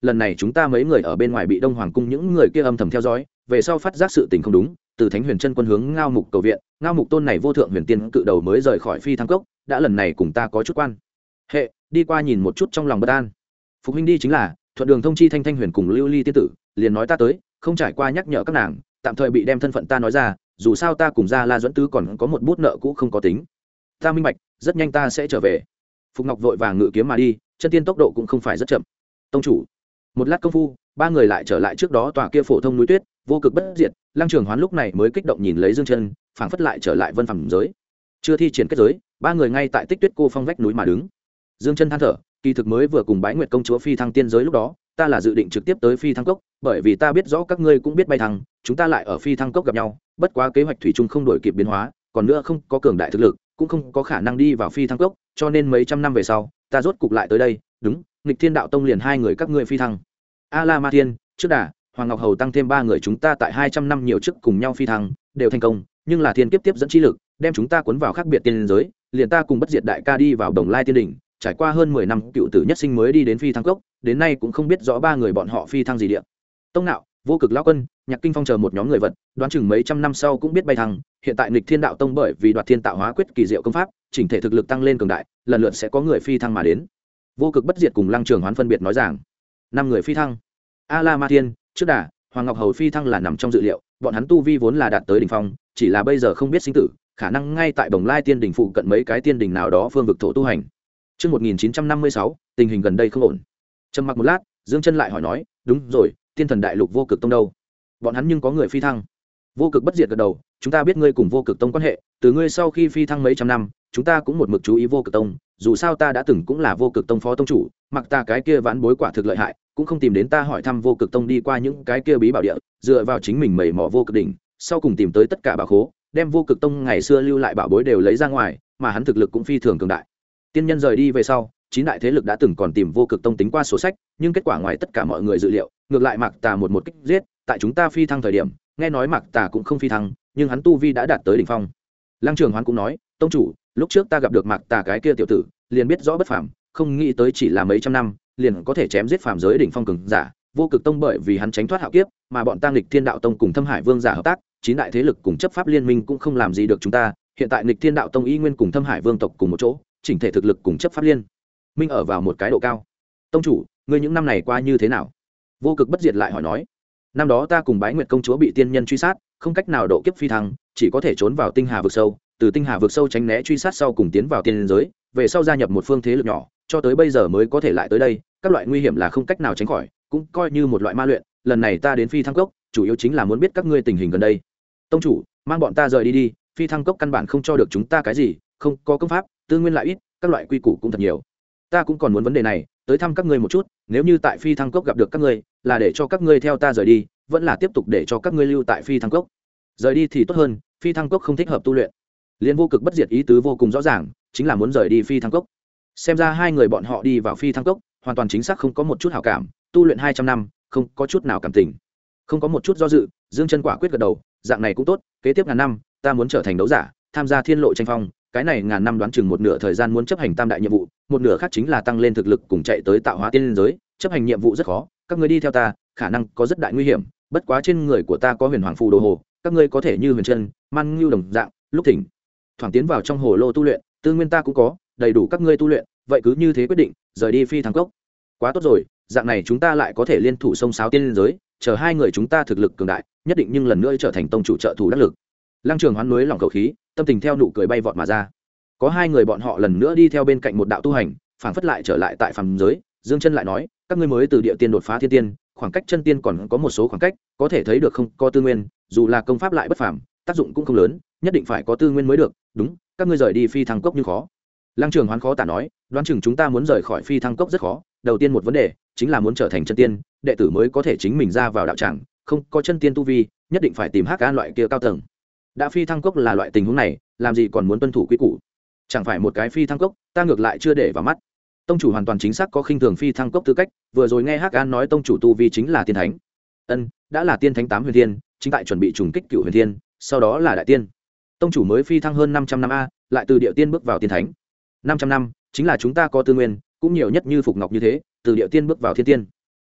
lần này chúng ta mấy người ở bên ngoài bị đông hoàng cung những người kia âm thầm theo dõi, về sau phát giác sự tình không đúng, từ Thánh Huyền Chân Quân hướng Ngao Mục cầu viện, Ngao Mục tôn này vô thượng huyền tiên cự đầu mới rời khỏi Phi Thăng Cốc, đã lần này cùng ta có chút quan hệ, đi qua nhìn một chút trong lòng bất an. Phục huynh đi chính là thuận đường thông chi Thanh Thanh Huyền cùng Lưu Ly tiên tử, liền nói ta tới, không trải qua nhắc nhở các nàng, tạm thời bị đem thân phận ta nói ra, dù sao ta cùng Gia La Duẫn Tứ còn có một bút nợ cũ không có tính. Ta minh bạch, rất nhanh ta sẽ trở về. Phục Ngọc vội vàng ngự kiếm mà đi, chân tiên tốc độ cũng không phải rất chậm. Tông chủ, một lát công phu, ba người lại trở lại trước đó tòa kia phổ thông núi tuyết, vô cực bất diệt. Lăng Trường Hoán lúc này mới kích động nhìn lấy Dương Chân, phảng phất lại trở lại vân phẩm giới. Chưa thi triển kết giới, ba người ngay tại Tích Tuyết cô phong vách núi mà đứng. Dương Chân than thở, kỳ thực mới vừa cùng Bái Nguyệt công chúa phi thăng tiên giới lúc đó, ta là dự định trực tiếp tới Phi Thăng Cốc, bởi vì ta biết rõ các ngươi cũng biết bay thăng, chúng ta lại ở Phi Thăng Cốc gặp nhau, bất quá kế hoạch thủy chung không đổi kịp biến hóa, còn nữa không có cường đại thực lực, cũng không có khả năng đi vào Phi Thăng Cốc, cho nên mấy trăm năm về sau, ta rốt cục lại tới đây. Đúng, Nghịch Thiên Đạo Tông liền hai người các ngươi phi thăng. A La Ma Thiên, trước Đà, Hoàng Ngọc Hầu tăng thêm ba người chúng ta tại 200 năm nhiều trước cùng nhau phi thăng, đều thành công, nhưng là thiên kiếp tiếp dẫn chi lực, đem chúng ta cuốn vào khác biệt tiên giới, liền ta cùng Bất Diệt đại ca đi vào Đồng Lai Tiên đỉnh, trải qua hơn 10 năm cựu tử nhất sinh mới đi đến Phi Thăng Cốc, đến nay cũng không biết rõ ba người bọn họ phi thăng gì địa. Tông Nạo, Vô Cực lão quân, Nhạc Kinh Phong chờ một nhóm người vật, đoán chừng mấy trăm năm sau cũng biết bay thăng, hiện tại Nghịch Thiên Đạo Tông bởi vì Đoạt Thiên Tạo Hóa quyết kỳ diệu công pháp, chỉnh thể thực lực tăng lên cường đại, lần lượt sẽ có người phi thăng mà đến. Vô Cực Bất Diệt cùng Lăng Trường Hoán phân biệt nói rằng, 5 người phi thăng. A La Ma Thiên, trước Đà, Hoàng Ngọc Hầu phi thăng là nằm trong dự liệu, bọn hắn tu vi vốn là đạt tới đỉnh phong, chỉ là bây giờ không biết sinh tử, khả năng ngay tại Đồng Lai Tiên đỉnh phụ cận mấy cái tiên đỉnh nào đó phương vực thổ tu hành. Trước 1956, tình hình gần đây không ổn. Trầm mặc một lát, Dương Chân lại hỏi nói, đúng rồi, Tiên Thần Đại Lục Vô Cực Tông đâu? Bọn hắn nhưng có người phi thăng. Vô Cực Bất Diệt gật đầu, chúng ta biết ngươi cùng Vô Cực Tông quan hệ, từ ngươi sau khi phi thăng mấy trăm năm, chúng ta cũng một mực chú ý Vô Cực Tông, dù sao ta đã từng cũng là Vô Cực Tông phó tông chủ, mặc ta cái kia vãn bối quả thực lợi hại, cũng không tìm đến ta hỏi thăm Vô Cực Tông đi qua những cái kia bí bảo địa, dựa vào chính mình mẩy mò vô cực đỉnh, sau cùng tìm tới tất cả bảo khố, đem Vô Cực Tông ngày xưa lưu lại bảo bối đều lấy ra ngoài, mà hắn thực lực cũng phi thường cường đại. Tiên nhân rời đi về sau, 9 đại thế lực đã từng còn tìm Vô Cực Tông tính qua sổ sách, nhưng kết quả ngoài tất cả mọi người dự liệu, ngược lại Mạc Tà một kích giết, tại chúng ta phi thăng thời điểm, nghe nói Mạc Tà cũng không phi thăng, nhưng hắn tu vi đã đạt tới đỉnh phong. Lăng Trường Hoán cũng nói, tông chủ, lúc trước ta gặp được Mạc Tà cái kia tiểu tử, liền biết rõ bất phàm, không nghĩ tới chỉ là mấy trăm năm, liền có thể chém giết phàm giới đỉnh phong cường giả. Vô Cực Tông bởi vì hắn tránh thoát hạo kiếp, mà bọn ta Nghịch Thiên Đạo Tông cùng Thâm Hải Vương giả hợp tác, 9 đại thế lực cùng chấp pháp liên minh cũng không làm gì được chúng ta. Hiện tại Nghịch Thiên Đạo Tông y nguyên cùng Thâm Hải Vương tộc cùng một chỗ, chỉnh thể thực lực cùng chấp pháp liên minh ở vào một cái độ cao. Tông chủ, ngươi những năm này qua như thế nào? Vô Cực Bất Diệt lại hỏi nói. Năm đó ta cùng Bái Nguyệt công chúa bị tiên nhân truy sát, không cách nào độ kiếp phi thăng, chỉ có thể trốn vào tinh hà vực sâu, từ tinh hà vực sâu tránh né truy sát sau cùng tiến vào tiên giới, về sau gia nhập một phương thế lực nhỏ, cho tới bây giờ mới có thể lại tới đây. Các loại nguy hiểm là không cách nào tránh khỏi, cũng coi như một loại ma luyện. Lần này ta đến Phi Thăng Cốc, chủ yếu chính là muốn biết các ngươi tình hình gần đây. Tông chủ, mang bọn ta rời đi đi, Phi Thăng Cốc căn bản không cho được chúng ta cái gì, không có công pháp, tư nguyên lại ít, các loại quy củ cũng thật nhiều. Ta cũng còn muốn vấn đề này, tới thăm các ngươi một chút, nếu như tại Phi Thăng Cốc gặp được các ngươi, là để cho các ngươi theo ta rời đi, vẫn là tiếp tục để cho các ngươi lưu tại Phi Thăng Cốc? Rời đi thì tốt hơn, Phi Thăng Cốc không thích hợp tu luyện. Liên Vô Cực Bất Diệt ý tứ vô cùng rõ ràng, chính là muốn rời đi Phi Thăng Cốc. Xem ra hai người bọn họ đi vào Phi Thăng Cốc, hoàn toàn chính xác không có một chút hảo cảm, tu luyện 200 năm, không có chút nào cảm tình. Không có một chút do dự, Dương Chân quả quyết gật đầu, dạng này cũng tốt, kế tiếp ngàn năm, ta muốn trở thành đấu giả, tham gia thiên lộ tranh phong, cái này ngàn năm đoán chừng một nửa thời gian muốn chấp hành tam đại nhiệm vụ, một nửa khác chính là tăng lên thực lực cùng chạy tới tạo hóa tiên giới, chấp hành nhiệm vụ rất khó, các ngươi đi theo ta, khả năng có rất đại nguy hiểm, bất quá trên người của ta có Huyền Hoàng phù đồ hồ, các ngươi có thể như Huyền Chân, Man Ngưu đồng dạng, lúc thỉnh thoảng tiến vào trong hồ lô tu luyện, tư nguyên ta cũng có, đầy đủ các ngươi tu luyện, vậy cứ như thế quyết định, rời đi Phi Thăng Cốc. Quá tốt rồi, dạng này chúng ta lại có thể liên thủ sông sáo tiên giới, chờ hai người chúng ta thực lực cường đại, nhất định nhưng lần nữa trở thành tông chủ trợ thủ đắc lực. Lăng Trường Hoán núi lòng khẩu khí, tâm tình theo nụ cười bay vọt mà ra. Có hai người bọn họ lần nữa đi theo bên cạnh một đạo tu hành, phảng phất lại trở lại tại phàm giới. Dương Chân lại nói, các ngươi mới từ địa tiên đột phá thiên tiên, khoảng cách chân tiên còn có một số khoảng cách, có thể thấy được không có tư nguyên, dù là công pháp lại bất phàm, tác dụng cũng không lớn, nhất định phải có tư nguyên mới được. Đúng, các ngươi rời đi Phi Thăng Cốc nhưng khó. Lăng Trường Hoán khó tả nói, đoán chừng chúng ta muốn rời khỏi Phi Thăng Cốc rất khó. Đầu tiên một vấn đề chính là muốn trở thành chân tiên, đệ tử mới có thể chính mình ra vào đạo tràng, không có chân tiên tu vi, nhất định phải tìm Hắc An loại kia cao tầng. Đã Phi Thăng Cốc là loại tình huống này, làm gì còn muốn tuân thủ quy củ? Chẳng phải một cái Phi Thăng Cốc, ta ngược lại chưa để vào mắt. Tông chủ hoàn toàn chính xác có khinh thường Phi Thăng Cốc tư cách, vừa rồi nghe Hắc An nói tông chủ tu vi chính là tiên thánh. Đã là tiên thánh 8 huyền thiên, chính tại chuẩn bị trùng kích cửu huyền thiên, sau đó là đại tiên. Tông chủ mới phi thăng hơn 500 năm a, lại từ địa tiên bước vào tiên thánh. 500 năm, chính là chúng ta có tư nguyên, cũng nhiều nhất như Phục Ngọc như thế, từ địa tiên bước vào thiên tiên.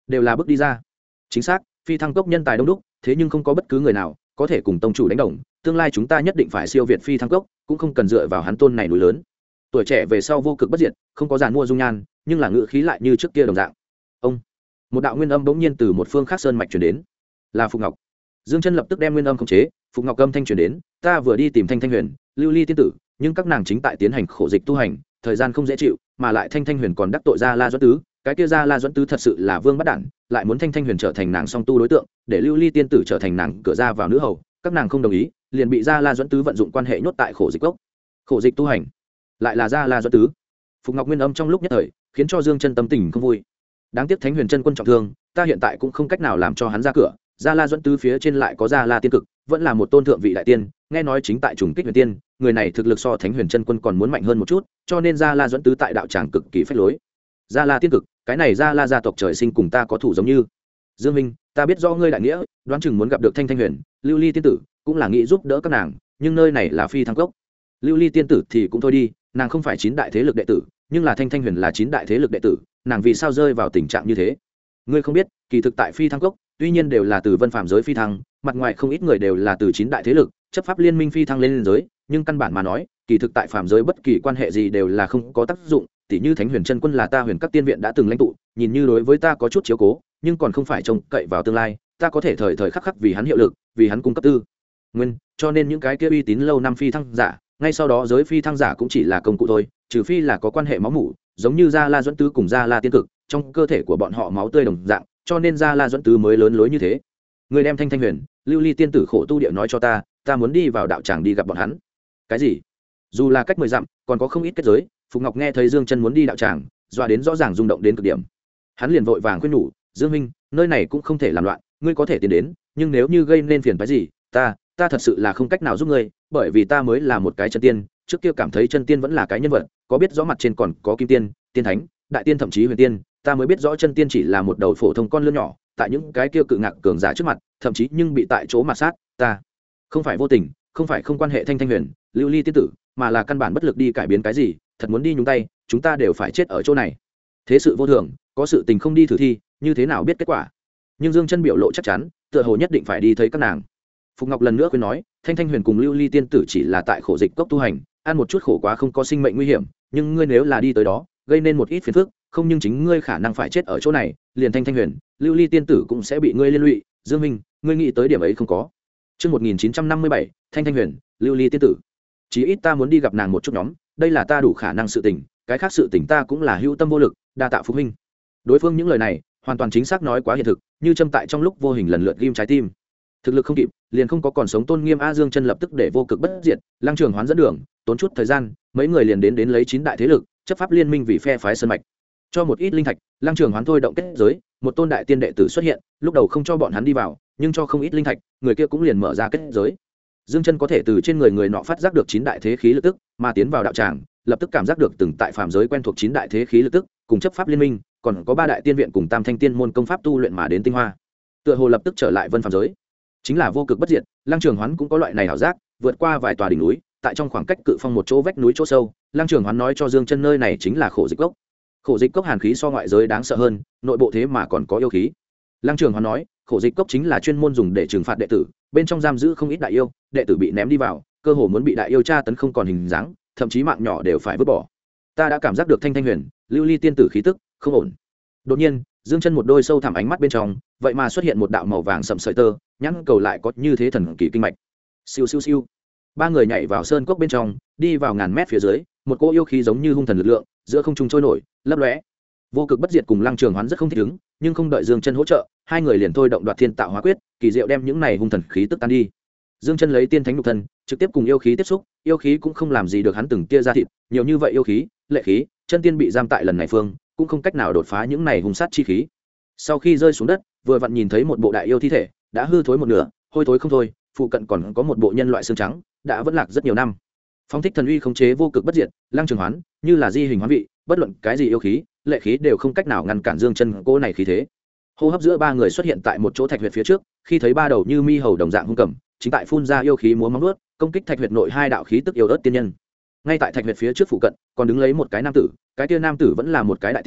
đều là bước đi ra. Chính xác, phi thăng cốc nhân tài đông đúc, thế nhưng không có bất cứ người nào có thể cùng tông chủ đánh đồng, tương lai chúng ta nhất định phải siêu việt phi thăng cốc, cũng không cần dựa vào hắn tôn này núi lớn. Tuổi trẻ về sau vô cực bất diệt, không có giàn mua dung nhan, nhưng là ngữ khí lại như trước kia đồng dạng. Ông, một đạo nguyên âm bỗng nhiên từ một phương khác sơn mạch truyền đến, là Phục Ngọc. Dương Chân lập tức đem nguyên âm khống chế, Phục Ngọc âm thanh truyền đến, ta vừa đi tìm Thanh Thanh Huyền, Lưu Ly tiên tử, nhưng các nàng chính tại tiến hành khổ dịch tu hành, thời gian không dễ chịu, mà lại Thanh Thanh Huyền còn đắc tội ra La Duẫn Tứ, cái kia ra La Duẫn Tứ thật sự là vương bắt đản, lại muốn Thanh Thanh Huyền trở thành nàng song tu đối tượng, để Lưu Ly tiên tử trở thành nàng cửa ra vào nữ hầu, các nàng không đồng ý, liền bị ra La Duẫn Tứ vận dụng quan hệ nhốt tại khổ dịch cốc. Khổ dịch tu hành, lại là ra La Duẫn Tứ. Phục Ngọc nguyên âm trong lúc nhất thời, khiến cho Dương Chân tâm tình không vui. Đáng tiếc Thánh Huyền chân quân trọng thương, ta hiện tại cũng không cách nào làm cho hắn ra cửa. Gia La Duẫn Tứ phía trên lại có Gia La tiên cực, vẫn là một tôn thượng vị đại tiên, nghe nói chính tại trùng kích huyền tiên, người này thực lực so Thánh Huyền chân quân còn muốn mạnh hơn một chút, cho nên Gia La Duẫn Tứ tại đạo tràng cực kỳ phách lối. Gia La tiên cực, cái này Gia La gia tộc trời sinh cùng ta có thủ giống như. Dương Minh, ta biết rõ ngươi đại nghĩa, đoán chừng muốn gặp được Thanh Thanh Huyền, Lưu Ly tiên tử, cũng là nghĩ giúp đỡ các nàng, nhưng nơi này là phi thăng cốc. Lưu Ly tiên tử thì cũng thôi đi, nàng không phải chín đại thế lực đệ tử, nhưng là Thanh Thanh Huyền là chín đại thế lực đệ tử, nàng vì sao rơi vào tình trạng như thế? Ngươi không biết, kỳ thực tại phi thăng cốc, tuy nhiên đều là từ vân phạm giới phi thăng, mặt ngoài không ít người đều là từ chín đại thế lực chấp pháp liên minh phi thăng lên giới, nhưng căn bản mà nói, kỳ thực tại phạm giới bất kỳ quan hệ gì đều là không có tác dụng. Tỷ như Thánh Huyền chân quân là ta Huyền các tiên viện đã từng lãnh tụ, nhìn như đối với ta có chút chiếu cố, nhưng còn không phải trông cậy vào tương lai, ta có thể thời thời khắc khắc vì hắn hiệu lực, vì hắn cung cấp tư nguyên, cho nên những cái kia uy tín lâu năm phi thăng giả, ngay sau đó giới phi thăng giả cũng chỉ là công cụ thôi, trừ phi là có quan hệ máu mủ, giống như Gia La Duẫn Tứ cùng Gia La tiên cực, trong cơ thể của bọn họ máu tươi đồng dạng, cho nên Gia La Duẫn Tứ mới lớn lối như thế. Người đem Thanh Thanh Huyền, Lưu Ly tiên tử khổ tu địa nói cho ta, ta muốn đi vào đạo tràng đi gặp bọn hắn. Cái gì? Dù là cách 10 dặm, còn có không ít kết giới. Phục Ngọc nghe thấy Dương Chân muốn đi đạo tràng, doa đến rõ ràng rung động đến cực điểm. Hắn liền vội vàng khuyên nhủ, Dương Minh, nơi này cũng không thể làm loạn, ngươi có thể tiến đến, nhưng nếu như gây nên phiền phức gì, ta thật sự là không cách nào giúp ngươi, bởi vì ta mới là một cái chân tiên, trước kia cảm thấy chân tiên vẫn là cái nhân vật, có biết rõ mặt trên còn có kim tiên, tiên thánh, đại tiên thậm chí huyền tiên, ta mới biết rõ chân tiên chỉ là một đầu phổ thông con lươn nhỏ, tại những cái kia cự ngạc cường giả trước mặt, thậm chí nhưng bị tại chỗ mà sát, ta không phải vô tình, không phải không quan hệ Thanh Thanh Huyền, Lưu Ly tiên tử, mà là căn bản bất lực đi cải biến cái gì, thật muốn đi nhúng tay, chúng ta đều phải chết ở chỗ này. Thế sự vô thường, có sự tình không đi thử thi, như thế nào biết kết quả? Nhưng Dương Chân biểu lộ chắc chắn, tựa hồ nhất định phải đi thấy các nàng. Phục Ngọc lần nữa khuyên nói, Thanh Thanh Huyền cùng Lưu Ly tiên tử chỉ là tại khổ dịch cốc tu hành, ăn một chút khổ quá không có sinh mệnh nguy hiểm, nhưng ngươi nếu là đi tới đó, gây nên một ít phiền phức, không nhưng chính ngươi khả năng phải chết ở chỗ này, liền Thanh Thanh Huyền, Lưu Ly tiên tử cũng sẽ bị ngươi liên lụy. Dương Minh, ngươi nghĩ tới điểm ấy không có? Chương 1957, Thanh Thanh Huyền, Lưu Ly tiên tử. Chí ít ta muốn đi gặp nàng một chút nhóm, đây là ta đủ khả năng sự tình, cái khác sự tình ta cũng là hữu tâm vô lực, đa tạ Phục huynh. Đối phương những lời này, hoàn toàn chính xác nói quá hiện thực, như châm tại trong lúc vô hình lần lượt ghim trái tim. Thực lực không kịp, liền không có còn sống tôn nghiêm a. Dương Chân lập tức để vô cực bất diệt, Lăng Trường Hoán dẫn đường, tốn chút thời gian, mấy người liền đến lấy chín đại thế lực chấp pháp liên minh vì phe phái sơn mạch, cho một ít linh thạch. Lăng Trường Hoán thôi động kết giới, một tôn đại tiên đệ tử xuất hiện, lúc đầu không cho bọn hắn đi vào, nhưng cho không ít linh thạch, người kia cũng liền mở ra kết giới. Dương Chân có thể từ trên người nọ phát giác được chín đại thế khí lực tức, mà tiến vào đạo tràng, lập tức cảm giác được từng tại phàm giới quen thuộc chín đại thế khí lực tức, cùng chấp pháp liên minh, còn có ba đại tiên viện cùng tam thanh tiên môn công pháp tu luyện mà đến tinh hoa, tựa hồ lập tức trở lại vân phàm giới. Chính là vô cực bất diệt, Lăng Trường Hoán cũng có loại này ảo giác, vượt qua vài tòa đỉnh núi, tại trong khoảng cách cự phong một chỗ vách núi chỗ sâu, Lăng Trường Hoán nói cho Dương Chân nơi này chính là khổ dịch cốc. Khổ dịch cốc hàn khí so ngoại giới đáng sợ hơn, nội bộ thế mà còn có yêu khí. Lăng Trường Hoán nói, khổ dịch cốc chính là chuyên môn dùng để trừng phạt đệ tử, bên trong giam giữ không ít đại yêu, đệ tử bị ném đi vào, cơ hồ muốn bị đại yêu tra tấn không còn hình dáng, thậm chí mạng nhỏ đều phải vứt bỏ. Ta đã cảm giác được Thanh Thanh Huyền, Lưu Ly tiên tử khí tức không ổn. Đột nhiên, Dương Chân một đôi sâu thẳm ánh mắt bên trong, vậy mà xuất hiện một đạo màu vàng sẫm sợi tơ, nhãn cầu lại có như thế thần kỳ kinh mạch. Siêu siêu siêu. Ba người nhảy vào sơn cốc bên trong, đi vào ngàn mét phía dưới, một cỗ yêu khí giống như hung thần lực lượng, giữa không trung trôi nổi, lấp lóe. Vô cực bất diệt cùng Lăng Trường Hoán rất không thích ứng, nhưng không đợi Dương Chân hỗ trợ, hai người liền thôi động Đoạt Thiên Tạo Hóa Quyết, kỳ diệu đem những này hung thần khí tức tan đi. Dương Chân lấy tiên thánh nhục thân, trực tiếp cùng yêu khí tiếp xúc, yêu khí cũng không làm gì được hắn từng tia da thịt, nhiều như vậy yêu khí, lệ khí, chân tiên bị giam tại lần này phương, cũng không cách nào đột phá những này hung sát chi khí. Sau khi rơi xuống đất, vừa vặn nhìn thấy một bộ đại yêu thi thể, đã hư thối một nửa, hôi thối không thôi, phụ cận còn có một bộ nhân loại xương trắng, đã vẫn lạc rất nhiều năm. Phong thích thần uy khống chế vô cực bất diệt, Lăng Trường Hoán, như là di hình hoán vị, bất luận cái gì yêu khí, lệ khí đều không cách nào ngăn cản Dương Chân cô này khí thế. Hô hấp giữa ba người xuất hiện tại một chỗ thạch huyệt phía trước, khi thấy ba đầu như mi hầu đồng dạng hung cầm, chính tại phun ra yêu khí múa móng vuốt, công kích thạch huyệt nội hai đạo khí tức yêu ớt tiên nhân. Ngay tại thạch huyệt phía trước phụ cận, còn đứng lấy một cái nam tử, cái kia nam tử vẫn là một cái đại tiên,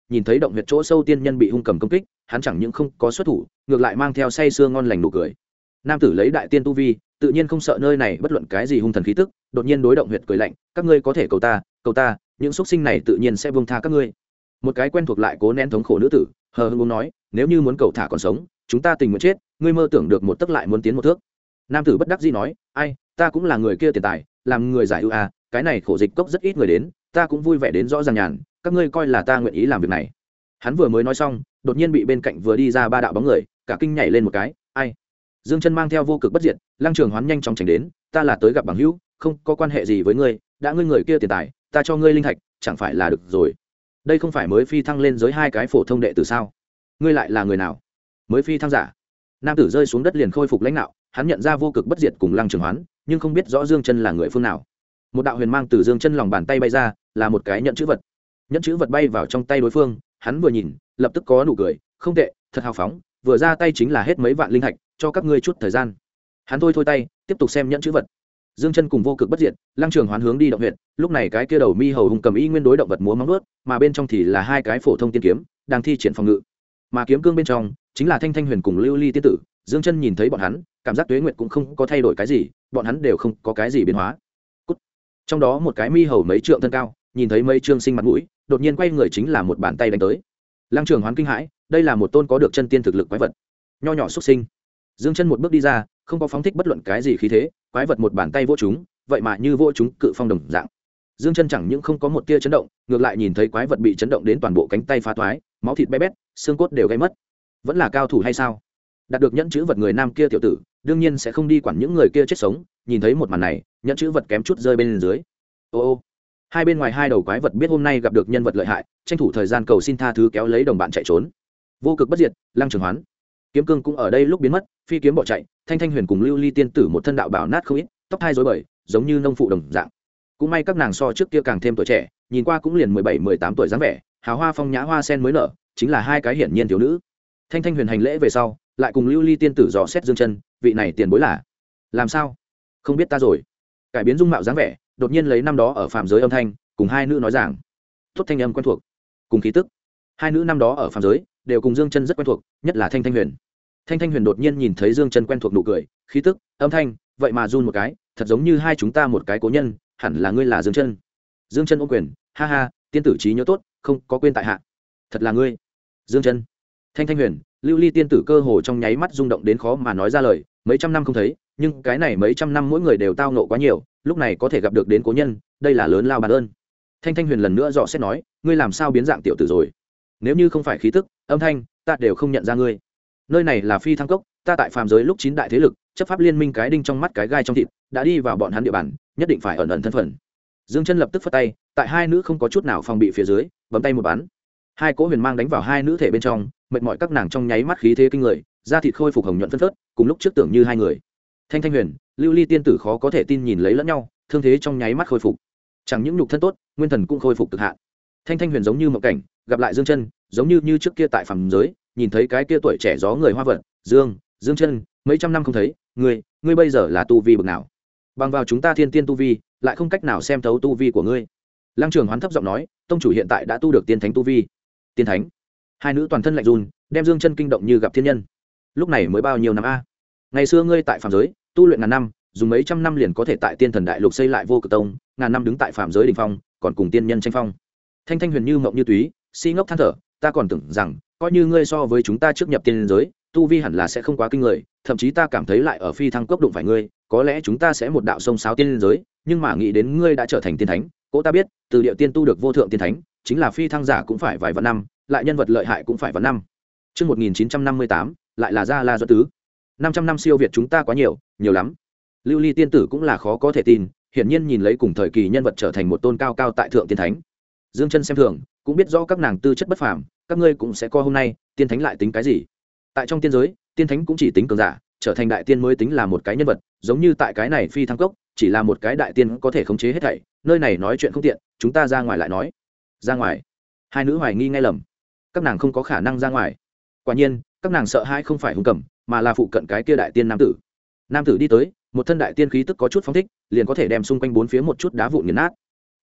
nhìn thấy động huyệt chỗ sâu tiên nhân bị hung cầm công kích, hắn chẳng những không có xuất thủ, ngược lại mang theo say sưa ngon lành nụ cười. Nam tử lấy đại tiên tu vi, tự nhiên không sợ nơi này bất luận cái gì hung thần khí tức, đột nhiên đối động huyệt cười lạnh, các ngươi có thể cầu ta, những xuất sinh này tự nhiên sẽ buông tha các ngươi. Một cái quen thuộc lại cố nén thống khổ nữ tử, hờ hững nói, nếu như muốn cầu thả còn sống, chúng ta tình nguyện chết, ngươi mơ tưởng được một tấc lại muốn tiến một thước. Nam tử bất đắc dĩ nói, ai, ta cũng là người kia tiền tài, làm người giải ưu a, cái này khổ dịch cốc rất ít người đến, ta cũng vui vẻ đến rõ ràng nhàn, các ngươi coi là ta nguyện ý làm việc này. Hắn vừa mới nói xong, đột nhiên bị bên cạnh vừa đi ra ba đạo bóng người cả kinh nhảy lên một cái, ai. Dương Chân mang theo vô cực bất diệt, Lăng Trường Hoán nhanh chóng tránh đến, ta là tới gặp bằng hữu, không có quan hệ gì với ngươi, đã ngươi người kia tiền tài, ta cho ngươi linh thạch, chẳng phải là được rồi. Đây không phải mới phi thăng lên giới hai cái phổ thông đệ tử sao? Ngươi lại là người nào? Mới phi thăng giả. Nam tử rơi xuống đất liền khôi phục lãnh đạo, hắn nhận ra vô cực bất diệt cùng Lăng Trường Hoán, nhưng không biết rõ Dương Chân là người phương nào. Một đạo huyền mang từ Dương Chân lòng bàn tay bay ra, là một cái nhẫn chữ vật. Nhẫn chữ vật bay vào trong tay đối phương, hắn vừa nhìn, lập tức có nụ cười, không tệ, thật hào phóng, vừa ra tay chính là hết mấy vạn linh thạch, cho các ngươi chút thời gian. Hắn thôi tay, tiếp tục xem nhẫn chữ vật. Dương Chân cùng vô cực bất diệt, Lăng Trường Hoán hướng đi động huyệt, lúc này cái kia đầu mi hầu hùng cầm y nguyên đối động vật múa móng vuốt, mà bên trong thì là hai cái phổ thông tiên kiếm, đang thi triển phòng ngự. Mà kiếm cương bên trong chính là Thanh Thanh Huyền cùng Lưu Ly tiên tử. Dương Chân nhìn thấy bọn hắn, cảm giác tuế nguyệt cũng không có thay đổi cái gì, bọn hắn đều không có cái gì biến hóa. Cút. Trong đó một cái mi hầu mấy trượng thân cao, nhìn thấy mấy trương sinh mặt mũi, đột nhiên quay người chính là một bàn tay đánh tới. Lăng Trường Hoán kinh hãi, đây là một tôn có được chân tiên thực lực quái vật. Nho nhỏ xuất sinh. Dương Chân một bước đi ra, không có phóng thích bất luận cái gì khí thế, quái vật một bàn tay vỗ chúng, vậy mà như vỗ chúng cự phong đồng dạng. Dương Chân chẳng những không có một tia chấn động, ngược lại nhìn thấy quái vật bị chấn động đến toàn bộ cánh tay phá toái, máu thịt bé bét, xương cốt đều gãy mất. Vẫn là cao thủ hay sao? Đạt được nhẫn chữ vật người nam kia tiểu tử, đương nhiên sẽ không đi quản những người kia chết sống, nhìn thấy một màn này, nhẫn chữ vật kém chút rơi bên dưới. Ô, hai bên ngoài hai đầu quái vật biết hôm nay gặp được nhân vật lợi hại, tranh thủ thời gian cầu xin tha thứ kéo lấy đồng bạn chạy trốn. Vô cực bất diệt, Lăng Trường Hoán, kiếm cương cũng ở đây lúc biến mất, phi kiếm bỏ chạy, Thanh Thanh Huyền cùng Lưu Ly tiên tử một thân đạo bảo nát không ít, tóc hai rối bời, giống như nông phụ đồng dạng. Cũng may các nàng so trước kia càng thêm tuổi trẻ, nhìn qua cũng liền 17-18 tuổi dáng vẻ, hào hoa phong nhã hoa sen mới nở, chính là hai cái hiển nhiên thiếu nữ. Thanh Thanh Huyền hành lễ về sau, lại cùng Lưu Ly tiên tử dò xét Dương Chân, vị này tiền bối là làm sao? Không biết ta rồi. Cải biến dung mạo dáng vẻ, đột nhiên lấy năm đó ở phàm giới âm thanh, cùng hai nữ nói rằng, tốt thanh âm quen thuộc, cùng khí tức. Hai nữ năm đó ở phàm giới đều cùng Dương Chân rất quen thuộc, nhất là Thanh Thanh Huyền. Thanh Thanh Huyền đột nhiên nhìn thấy Dương Chân quen thuộc nụ cười, khí tức, âm thanh, vậy mà run một cái, thật giống như hai chúng ta một cái cố nhân, hẳn là ngươi là Dương Chân. Dương Chân ôm quyền, ha ha, tiên tử trí nhớ tốt, không có quên tại hạ. Thật là ngươi, Dương Chân. Thanh Thanh Huyền, Lưu Ly tiên tử cơ hồ trong nháy mắt rung động đến khó mà nói ra lời, mấy trăm năm không thấy, nhưng cái này mấy trăm năm mỗi người đều tao nộ quá nhiều, lúc này có thể gặp được đến cố nhân, đây là lớn lao bản ơn. Thanh Thanh Huyền lần nữa dò xét nói, ngươi làm sao biến dạng tiểu tử rồi? Nếu như không phải khí tức, âm thanh, ta đều không nhận ra ngươi. Nơi này là Phi Thăng Cốc, ta tại phàm giới lúc 9 đại thế lực, chấp pháp liên minh cái đinh trong mắt cái gai trong thịt, đã đi vào bọn hắn địa bàn, nhất định phải ẩn ẩn thân phận. Dương Chân lập tức phất tay, tại hai nữ không có chút nào phòng bị phía dưới, bấm tay một bắn. Hai cỗ huyền mang đánh vào hai nữ thể bên trong, mệt mỏi các nàng trong nháy mắt khí thế kinh người, da thịt khôi phục hồng nhuận phân phớt, cùng lúc trước tưởng như hai người. Thanh Thanh Huyền, Lưu Ly tiên tử khó có thể tin nhìn lấy lẫn nhau, thương thế trong nháy mắt khôi phục. Chẳng những nhục thân tốt, nguyên thần cũng khôi phục cực hạn. Thanh Thanh Huyền giống như mộng cảnh, gặp lại Dương Chân, giống như trước kia tại phàm giới, nhìn thấy cái kia tuổi trẻ gió người hoa vận, Dương Chân, mấy trăm năm không thấy, ngươi bây giờ là tu vi bậc nào? Bằng vào chúng ta thiên tiên tu vi, lại không cách nào xem thấu tu vi của ngươi. Lăng Trường Hoán thấp giọng nói, tông chủ hiện tại đã tu được tiên thánh tu vi. Tiên thánh? Hai nữ toàn thân lạnh run, đem Dương Chân kinh động như gặp thiên nhân. Lúc này mới bao nhiêu năm a? Ngày xưa ngươi tại phàm giới, tu luyện ngàn năm, dùng mấy trăm năm liền có thể tại Tiên Thần Đại Lục xây lại Vô Cực Tông, ngàn năm đứng tại phàm giới đỉnh phong, còn cùng tiên nhân tranh phong. Thanh Thanh Huyền như mộng như túy, si ngốc than thở, ta còn tưởng rằng, coi như ngươi so với chúng ta trước nhập tiên giới, tu vi hẳn là sẽ không quá kinh người, thậm chí ta cảm thấy lại ở Phi Thăng Cốc đụng phải ngươi, có lẽ chúng ta sẽ một đạo sông sáo tiên giới, nhưng mà nghĩ đến ngươi đã trở thành tiên thánh, cố ta biết, từ địa tiên tu được vô thượng tiên thánh, chính là phi thăng giả cũng phải vài vạn năm, lại nhân vật lợi hại cũng phải vạn năm. Trước 1958, lại là Gia La Duẫn Tứ. 500 năm siêu việt chúng ta quá nhiều, nhiều lắm. Lưu Ly tiên tử cũng là khó có thể tin, hiển nhiên nhìn lấy cùng thời kỳ nhân vật trở thành một tôn cao cao tại thượng tiên thánh. Dương Chân xem thường, cũng biết rõ các nàng tư chất bất phàm, các ngươi cũng sẽ có hôm nay, tiên thánh lại tính cái gì? Tại trong tiên giới, tiên thánh cũng chỉ tính cường giả, trở thành đại tiên mới tính là một cái nhân vật, giống như tại cái này Phi Thăng Cốc, chỉ là một cái đại tiên có thể khống chế hết thảy, nơi này nói chuyện không tiện, chúng ta ra ngoài lại nói. Ra ngoài? Hai nữ hoài nghi ngay lầm, các nàng không có khả năng ra ngoài. Quả nhiên, các nàng sợ hãi không phải hung cầm, mà là phụ cận cái kia đại tiên nam tử. Nam tử đi tới, một thân đại tiên khí tức có chút phóng thích, liền có thể đem xung quanh bốn phía một chút đá vụn nghiền nát.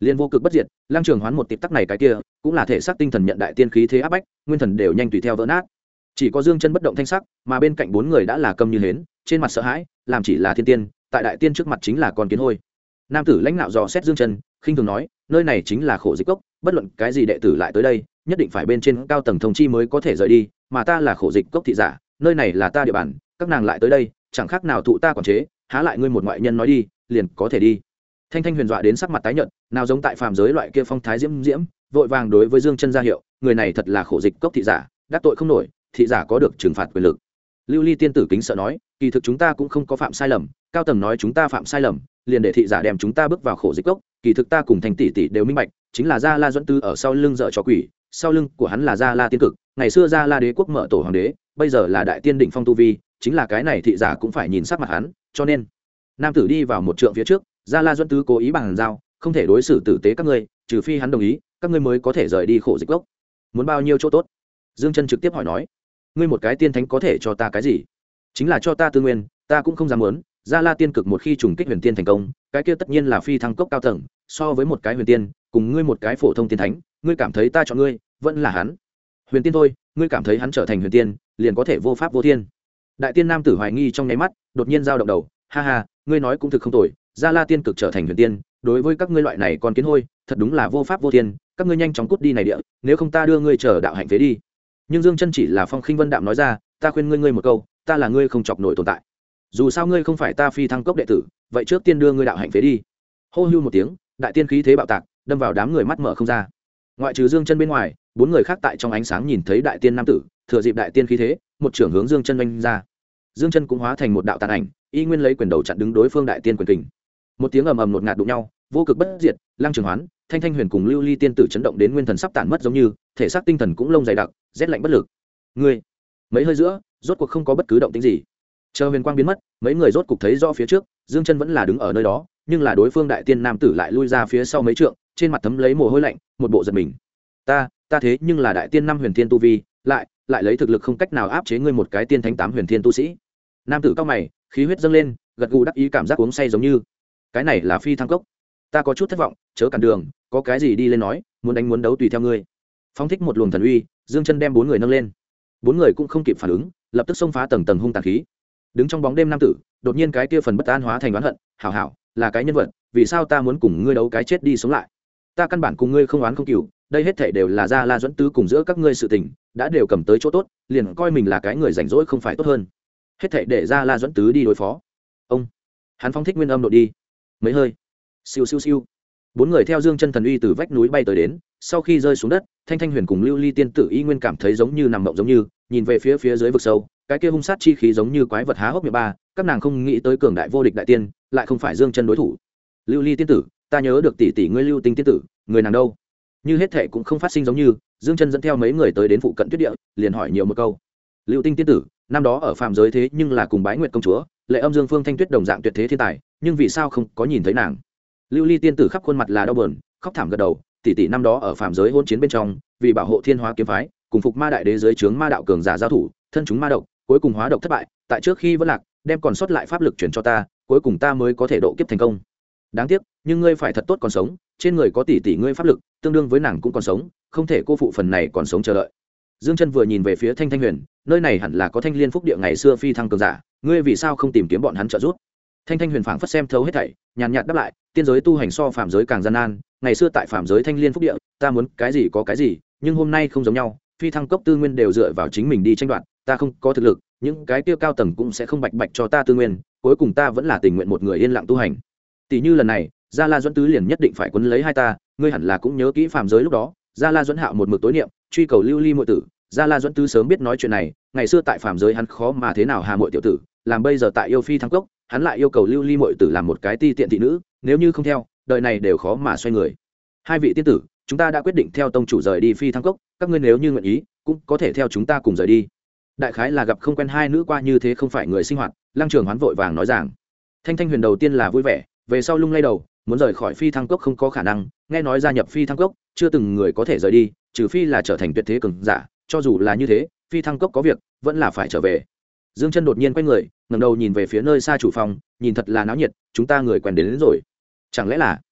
liên vô cực bất diệt, Lăng Trường Hoán một tịp tắc này cái kia cũng là thể xác tinh thần nhận đại tiên khí thế áp bách, nguyên thần đều nhanh tùy theo vỡ nát. Chỉ có Dương Chân bất động thanh sắc, mà bên cạnh bốn người đã là câm như hến, trên mặt sợ hãi, làm chỉ là thiên tiên, tại đại tiên trước mặt chính là con kiến hôi. Nam tử lãnh nạo dò xét Dương Chân, khinh thường nói, nơi này chính là khổ dịch cốc, bất luận cái gì đệ tử lại tới đây, nhất định phải bên trên cao tầng thông chi mới có thể rời đi, mà ta là khổ dịch cốc thị giả, nơi này là ta địa bàn, các nàng lại tới đây, chẳng khác nào thụ ta quản chế, há lại ngươi một ngoại nhân nói đi, liền có thể đi. Thanh Thanh Huyền dọa đến sắc mặt tái nhợt, nào giống tại phàm giới loại kia phong thái diễm diễm, vội vàng đối với Dương Chân ra hiệu, người này thật là khổ dịch cốc thị giả, đắc tội không nổi, thị giả có được trừng phạt quyền lực. Lưu Ly tiên tử kính sợ nói, kỳ thực chúng ta cũng không có phạm sai lầm, cao tầng nói chúng ta phạm sai lầm, liền để thị giả đem chúng ta bước vào khổ dịch cốc, kỳ thực ta cùng Thanh tỷ tỷ đều minh bạch, chính là Gia La Duẫn Tư ở sau lưng dở trò quỷ, sau lưng của hắn là Gia La tiên cực, ngày xưa Gia La đế quốc mở tổ hoàng đế, bây giờ là đại tiên đỉnh phong tu vi, chính là cái này thị giả cũng phải nhìn sắc mặt hắn, cho nên nam tử đi vào một trượng phía trước, Gia La Duẫn Tư cố ý bằng giao, không thể đối xử tử tế các ngươi, trừ phi hắn đồng ý, các ngươi mới có thể rời đi khổ dịch cốc. Muốn bao nhiêu chỗ tốt? Dương Chân trực tiếp hỏi nói. Ngươi một cái tiên thánh có thể cho ta cái gì? Chính là cho ta tư nguyên, ta cũng không dám muốn. Gia La tiên cực một khi trùng kích huyền tiên thành công, cái kia tất nhiên là phi thăng cốc cao tầng, so với một cái huyền tiên, cùng ngươi một cái phổ thông tiên thánh, ngươi cảm thấy ta chọn ngươi, vẫn là hắn. Huyền tiên thôi, ngươi cảm thấy hắn trở thành huyền tiên, liền có thể vô pháp vô thiên. Đại tiên nam tử hoài nghi trong nháy mắt, đột nhiên giao động đầu, ha ha, ngươi nói cũng thực không tồi, Gia La tiên cực trở thành huyền tiên, đối với các ngươi loại này còn kiến hôi, thật đúng là vô pháp vô thiên, các ngươi nhanh chóng cút đi này địa, nếu không ta đưa ngươi trở đạo hạnh phế đi. Nhưng Dương Chân chỉ là phong khinh vân đạm nói ra, ta khuyên ngươi một câu, ta là ngươi không chọc nổi tồn tại, dù sao ngươi không phải ta phi thăng cốc đệ tử, vậy trước tiên đưa ngươi đạo hạnh phế đi. Hô hưu một tiếng, đại tiên khí thế bạo tạc, đâm vào đám người mắt mở không ra. Ngoại trừ Dương Chân bên ngoài, bốn người khác tại trong ánh sáng nhìn thấy đại tiên nam tử, thừa dịp đại tiên khí thế, một trưởng hướng Dương Chân đánh ra. Dương Chân cũng hóa thành một đạo tàn ảnh, y nguyên lấy quyền đầu chặn đứng đối phương đại tiên quyền kình. Một tiếng ầm ầm ngột ngạt đụng nhau, vô cực bất diệt, Lăng Trường Hoán, Thanh Thanh Huyền cùng Lưu Ly tiên tử chấn động đến nguyên thần sắp tản mất giống như, thể xác tinh thần cũng lông dày đặc, rét lạnh bất lực. Ngươi, mấy hơi giữa, rốt cuộc không có bất cứ động tĩnh gì. Chờ huyền quang biến mất, mấy người rốt cục thấy rõ phía trước, Dương Chân vẫn là đứng ở nơi đó, nhưng là đối phương đại tiên nam tử lại lui ra phía sau mấy trượng, trên mặt thấm lấy mồ hôi lạnh, một bộ giật mình. Ta thế nhưng là đại tiên năm huyền thiên tu vi, lại lấy thực lực không cách nào áp chế ngươi một cái tiên thánh tám huyền thiên tu sĩ. Nam tử cao mày, khí huyết dâng lên, gật gù đắc ý cảm giác uống say giống như. Cái này là phi thăng cốc. Ta có chút thất vọng, chớ cản đường, có cái gì đi lên nói, muốn đánh muốn đấu tùy theo ngươi. Phóng thích một luồng thần uy, Dương Chân đem bốn người nâng lên. Bốn người cũng không kịp phản ứng, lập tức xông phá tầng tầng hung tàn khí. Đứng trong bóng đêm nam tử, đột nhiên cái kia phần bất an hóa thành oán hận, hảo, là cái nhân vật, vì sao ta muốn cùng ngươi đấu cái chết đi sống lại? Ta căn bản cùng ngươi không oán không cừu, đây hết thảy đều là Gia La Duẫn Tứ cùng giữa các ngươi sự tình, đã đều cầm tới chỗ tốt, liền coi mình là cái người rảnh rỗi không phải tốt hơn. Hết thảy để Gia La Duẫn Tứ đi đối phó. Ông, hắn phóng thích nguyên âm độ đi. Mấy hơi. Siêu siêu siêu. Bốn người theo Dương Chân thần uy từ vách núi bay tới đến, sau khi rơi xuống đất, Thanh Thanh Huyền cùng Lưu Ly tiên tử y nguyên cảm thấy giống như nằm mộng giống như, nhìn về phía dưới vực sâu, cái kia hung sát chi khí giống như quái vật há hốc miệng ba, các nàng không nghĩ tới cường đại vô địch đại tiên, lại không phải Dương Chân đối thủ. Lưu Ly tiên tử, ta nhớ được tỷ tỷ ngươi Lưu Tinh tiên tử, người nàng đâu? Như hết thệ cũng không phát sinh giống như, Dương Chân dẫn theo mấy người tới đến phụ cận tuyết địa, liền hỏi nhiều một câu. Lưu Tinh tiên tử, năm đó ở phàm giới thế nhưng là cùng Bái Nguyệt công chúa, Lệ Âm Dương Phương Thanh Tuyết đồng dạng tuyệt thế thiên tài, nhưng vì sao không có nhìn thấy nàng? Lưu Ly tiên tử khắp khuôn mặt là đau buồn, khóc thảm gật đầu, tỷ tỷ năm đó ở phàm giới hôn chiến bên trong, vì bảo hộ Thiên Hóa kiếm phái, cùng phục ma đại đế dưới trướng ma đạo cường giả giao thủ, thân chúng ma độc, cuối cùng hóa độc thất bại, tại trước khi vẫn lạc, đem còn sót lại pháp lực chuyển cho ta, cuối cùng ta mới có thể độ kiếp thành công. Đáng tiếc, nhưng ngươi phải thật tốt còn sống, trên người có tỷ tỷ ngươi pháp lực, tương đương với nàng cũng còn sống, không thể cô phụ phần này còn sống chờ đợi. Dương Chân vừa nhìn về phía Thanh Thanh Huyền, nơi này hẳn là có Thanh Liên Phúc địa ngày xưa phi thăng cường giả, ngươi vì sao không tìm kiếm bọn hắn trợ giúp? Thanh Thanh Huyền phảng phất xem thấu hết thảy, nhàn nhạt đáp lại, tiên giới tu hành so phàm giới càng gian nan, ngày xưa tại phàm giới Thanh Liên Phúc địa, ta muốn cái gì có cái gì, nhưng hôm nay không giống nhau, phi thăng cốc tư nguyên đều dựa vào chính mình đi tranh đoạt, ta không có thực lực, những cái kia cao tầng cũng sẽ không bạch bạch cho ta tư nguyên, cuối cùng ta vẫn là tình nguyện một người yên lặng tu hành. Tỷ như lần này, Gia La Duẫn Tứ liền nhất định phải quấn lấy hai ta, ngươi hẳn là cũng nhớ kỹ phàm giới lúc đó, Gia La Duẫn Hạo một mực tối niệm, truy cầu Lưu Ly muội tử, Gia La Duẫn Tứ sớm biết nói chuyện này, ngày xưa tại phàm giới hắn khó mà thế nào hà muội tiểu tử, làm bây giờ tại yêu phi thăng cốc, hắn lại yêu cầu Lưu Ly muội tử làm một cái ti tiện thị nữ, nếu như không theo, đời này đều khó mà xoay người. Hai vị tiên tử, chúng ta đã quyết định theo tông chủ rời đi phi thăng cốc, các ngươi nếu như nguyện ý, cũng có thể theo chúng ta cùng rời đi. Đại khái là gặp không quen hai nữ qua như thế không phải người sinh hoạt, Lăng Trường Hoán vội vàng nói rằng. Thanh Thanh Huyền đầu tiên là vui vẻ, về sau lung lay đầu, muốn rời khỏi phi thăng cốc không có khả năng, nghe nói gia nhập phi thăng cốc, chưa từng người có thể rời đi, trừ phi là trở thành tuyệt thế cường giả, cho dù là như thế, phi thăng cốc có việc, vẫn là phải trở về. Dương Chân đột nhiên quay người, ngẩng đầu nhìn về phía nơi xa chủ phòng, nhìn thật là náo nhiệt, chúng ta người quen đến rồi. Chẳng lẽ là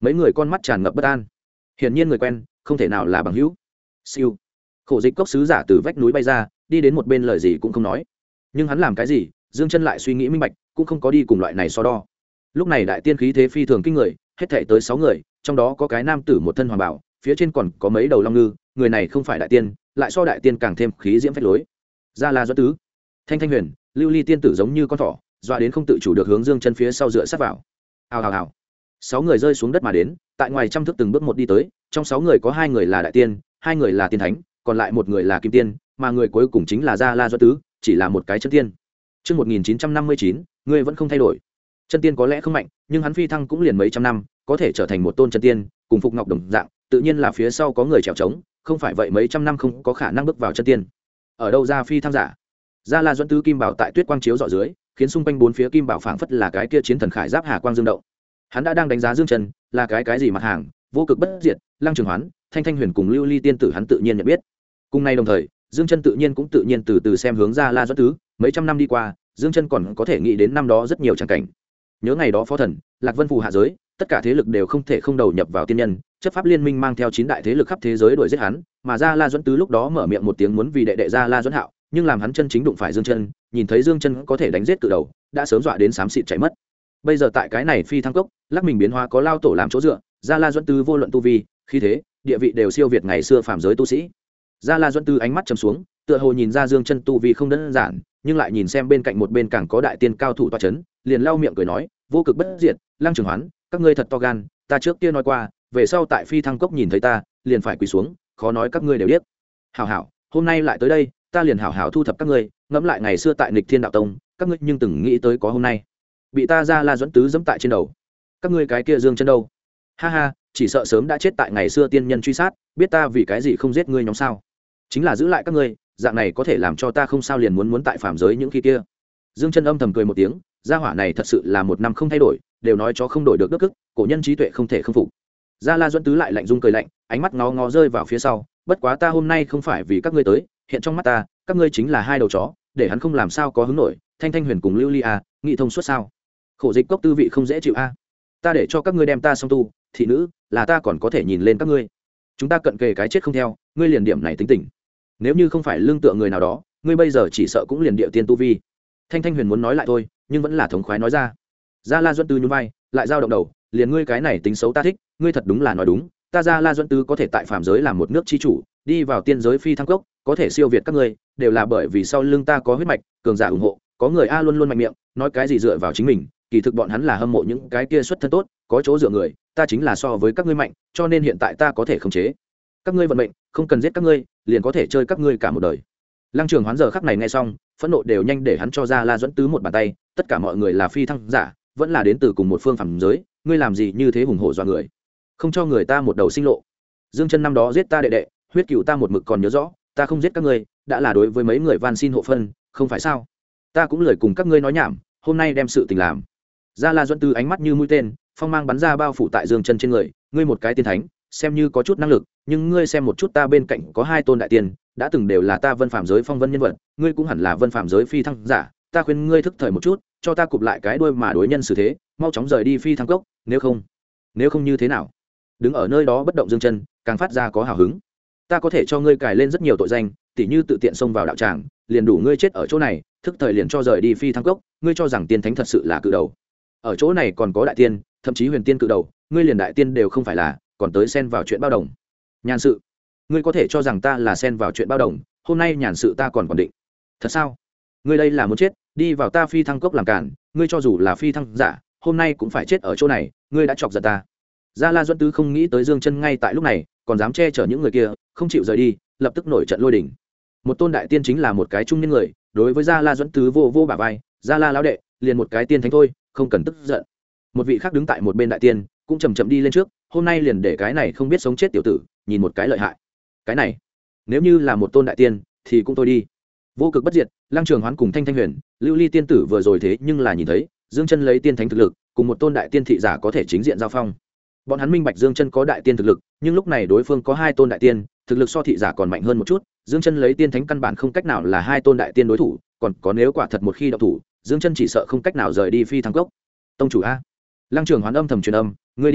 mấy người con mắt tràn ngập bất an. Hiển nhiên người quen, không thể nào là bằng hữu. Siêu. Khổ dịch cốc sứ giả từ vách núi bay ra, đi đến một bên, lời gì cũng không nói. Nhưng hắn làm cái gì, Dương Chân lại suy nghĩ minh bạch, cũng không có đi cùng loại này so đo. Lúc này đại tiên khí thế phi thường kinh người, hết thảy tới 6 người, trong đó có cái nam tử một thân hoàng bảo, phía trên còn có mấy đầu long ngư, người này không phải đại tiên, lại so đại tiên càng thêm khí diễm phách lối. Gia La Doãn Tứ, Thanh Thanh Huyền, Lưu Ly tiên tử giống như con thỏ, dọa đến không tự chủ được hướng Dương Chân phía sau dựa sát vào. Hào hào hào. 6 người rơi xuống đất mà đến, tại ngoài trăm thước từng bước một đi tới, trong 6 người có 2 người là đại tiên, 2 người là tiên thánh, còn lại một người là kim tiên, mà người cuối cùng chính là Gia La Doãn Tứ, chỉ là một cái chân tiên. Chương 1959, người vẫn không thay đổi. Chân tiên có lẽ không mạnh, nhưng hắn phi thăng cũng liền mấy trăm năm, có thể trở thành một tôn chân tiên, cùng Phục Ngọc đồng dạng, tự nhiên là phía sau có người trèo trống, không phải vậy mấy trăm năm không có khả năng bước vào chân tiên. Ở đâu ra phi thăng giả? Gia La Doãn Tứ kim bảo tại tuyết quang chiếu rọi dưới, khiến xung quanh bốn phía kim bảo phảng phất là cái kia chiến thần khải giáp hà quang dương động. Hắn đã đang đánh giá Dương Chân, là cái gì mặt hàng, vô cực bất diệt, Lăng Trường Hoán, Thanh Thanh Huyền cùng Lưu Ly tiên tử hắn tự nhiên nhận biết. Cùng nay đồng thời, Dương Chân tự nhiên cũng tự nhiên từ từ xem hướng Gia La Doãn Tứ, mấy trăm năm đi qua, Dương Chân còn có thể nghĩ đến năm đó rất nhiều tràng cảnh. Nhớ ngày đó phó thần, Lạc Vân phù hạ giới, tất cả thế lực đều không thể không đầu nhập vào tiên nhân, chấp pháp liên minh mang theo 9 đại thế lực khắp thế giới đuổi giết hắn, mà Gia La Doãn Tứ lúc đó mở miệng một tiếng muốn vì đệ đệ Gia La Doãn Hạo, nhưng làm hắn chân chính đụng phải Dương Chân, nhìn thấy Dương Chân có thể đánh giết cự đầu, đã sớm dọa đến xám xịt chạy mất. Bây giờ tại cái này phi thăng cốc, lắc mình biến hóa có lao tổ làm chỗ dựa, Gia La Doãn Tứ vô luận tu vi, khí thế, địa vị đều siêu việt ngày xưa phàm giới tu sĩ. Gia La Doãn Tứ ánh mắt trầm xuống, tựa hồ nhìn ra Dương Chân tu vi không đơn giản, nhưng lại nhìn xem bên cạnh một bên càng có đại tiên cao thủ tọa chấn, liền lau miệng cười nói, vô cực bất diệt, Lăng Trường Hoán, các ngươi thật to gan, ta trước kia nói qua, về sau tại phi thăng cốc nhìn thấy ta, liền phải quỳ xuống, khó nói các ngươi đều biết. Hảo hảo, hôm nay lại tới đây, ta liền hảo hảo thu thập các ngươi, ngẫm lại ngày xưa tại Nghịch Thiên đạo tông, các ngươi nhưng từng nghĩ tới có hôm nay. Bị ta Gia La Doãn Tứ giẫm tại trên đầu. Các ngươi cái kia Dương Chân đâu? Ha ha, chỉ sợ sớm đã chết tại ngày xưa tiên nhân truy sát, biết ta vì cái gì không giết ngươi nhóm sao? Chính là giữ lại các ngươi, dạng này có thể làm cho ta không sao liền muốn tại phàm giới những khi kia. Dương Chân âm thầm cười một tiếng, gia hỏa này thật sự là một năm không thay đổi, đều nói chó không đổi được đức ức, cổ nhân trí tuệ không thể không phục. Gia La Doãn Tứ lại lạnh rung cười lạnh, ánh mắt ngó ngó rơi vào phía sau, bất quá ta hôm nay không phải vì các ngươi tới, hiện trong mắt ta, các ngươi chính là hai đầu chó, để hắn không làm sao có hứng nổi. Thanh Thanh Huyền cùng Lưu Ly a, nghị thông suốt sao? Khổ dịch cốc tư vị không dễ chịu a. Ta để cho các ngươi đem ta song tu, thị nữ, là ta còn có thể nhìn lên các ngươi. Chúng ta cận kề cái chết không theo, ngươi liền điểm này tính tình. Nếu như không phải lương tựa người nào đó, ngươi bây giờ chỉ sợ cũng liền địa tiên tu vi. Thanh Thanh Huyền muốn nói lại thôi, nhưng vẫn là thống khoái nói ra. Gia La Doãn Tứ nhún vai, lại giao động đầu, liền ngươi cái này tính xấu ta thích, ngươi thật đúng là nói đúng, ta Gia La Doãn Tứ có thể tại phàm giới làm một nước chi chủ, đi vào tiên giới phi thăng cốc, có thể siêu việt các ngươi, đều là bởi vì sau lưng ta có huyết mạch, cường giả ủng hộ, có người a luôn luôn mạnh miệng, nói cái gì dựa vào chính mình, kỳ thực bọn hắn là hâm mộ những cái kia xuất thân tốt, có chỗ dựa người, ta chính là so với các ngươi mạnh, cho nên hiện tại ta có thể khống chế các ngươi vận mệnh, không cần giết các ngươi, liền có thể chơi các ngươi cả một đời. Lăng Trường Hoán giờ khắc này nghe xong, phẫn nộ đều nhanh để hắn cho Gia La Doãn Tứ một bàn tay, tất cả mọi người là phi thăng giả, vẫn là đến từ cùng một phương phàm giới, ngươi làm gì như thế hùng hổ dọa người, không cho người ta một đầu sinh lộ. Dương Chân năm đó giết ta đệ đệ, huyết cừu ta một mực còn nhớ rõ, ta không giết các ngươi, đã là đối với mấy người van xin hộ phân, không phải sao? Ta cũng lời cùng các ngươi nói nhảm, hôm nay đem sự tình làm. Gia La Doãn Tứ ánh mắt như mũi tên, phong mang bắn ra bao phủ tại Dương Chân trên người, ngươi một cái tiên thánh, xem như có chút năng lực, nhưng ngươi xem một chút ta bên cạnh có 2 tôn đại tiên, đã từng đều là ta vân phàm giới phong vân nhân vật, ngươi cũng hẳn là vân phàm giới phi thăng giả, ta khuyên ngươi thức thời một chút, cho ta cụp lại cái đuôi mà đối nhân xử thế, mau chóng rời đi phi thăng cốc, nếu không như thế nào? Đứng ở nơi đó bất động Dương Chân, càng phát ra có hào hứng. Ta có thể cho ngươi cài lên rất nhiều tội danh, tỉ như tự tiện xông vào đạo tràng, liền đủ ngươi chết ở chỗ này, thức thời liền cho rời đi phi thăng cốc, ngươi cho rằng tiên thánh thật sự là cự đầu. Ở chỗ này còn có đại tiên, thậm chí huyền tiên cự đầu, ngươi liền đại tiên đều không phải là, còn tới xen vào chuyện bao đồng. Nhàn sự, ngươi có thể cho rằng ta là xen vào chuyện bao đồng, hôm nay nhàn sự ta còn định. Thật sao? Ngươi đây là muốn chết, đi vào ta phi thăng cốc làm cản, ngươi cho dù là phi thăng giả, hôm nay cũng phải chết ở chỗ này, ngươi đã chọc giận ta. Gia La Doãn Tứ không nghĩ tới Dương Chân ngay tại lúc này còn dám che chở những người kia, không chịu rời đi, lập tức nổi trận lôi đình. Một tôn đại tiên chính là một cái trung niên người, đối với Gia La Doãn Tứ vô vô bả vai, Gia La lão đệ, liền một cái tiên thánh thôi, không cần tức giận. Một vị khác đứng tại một bên đại tiên cũng chậm chậm đi lên trước, hôm nay liền để cái này không biết sống chết tiểu tử nhìn một cái lợi hại. Cái này, nếu như là một tôn đại tiên thì cũng tôi đi. Vô cực bất diệt, Lăng Trường Hoán cùng Thanh Thanh Huyền, Lưu Ly tiên tử vừa rồi thế nhưng là nhìn thấy Dương Chân lấy tiên thánh thực lực, cùng một tôn đại tiên thị giả có thể chính diện giao phong. Bọn hắn minh bạch Dương Chân có đại tiên thực lực, nhưng lúc này đối phương có 2 tôn đại tiên, thực lực so thị giả còn mạnh hơn một chút, Dương Chân lấy tiên thánh căn bản không cách nào là 2 tôn đại tiên đối thủ, còn có nếu quả thật một khi động thủ, Dương Chân chỉ sợ không cách nào rời đi phi thăng cốc. Tông chủ a. Lăng Trường Hoán âm thầm truyền âm, ngươi đi đi,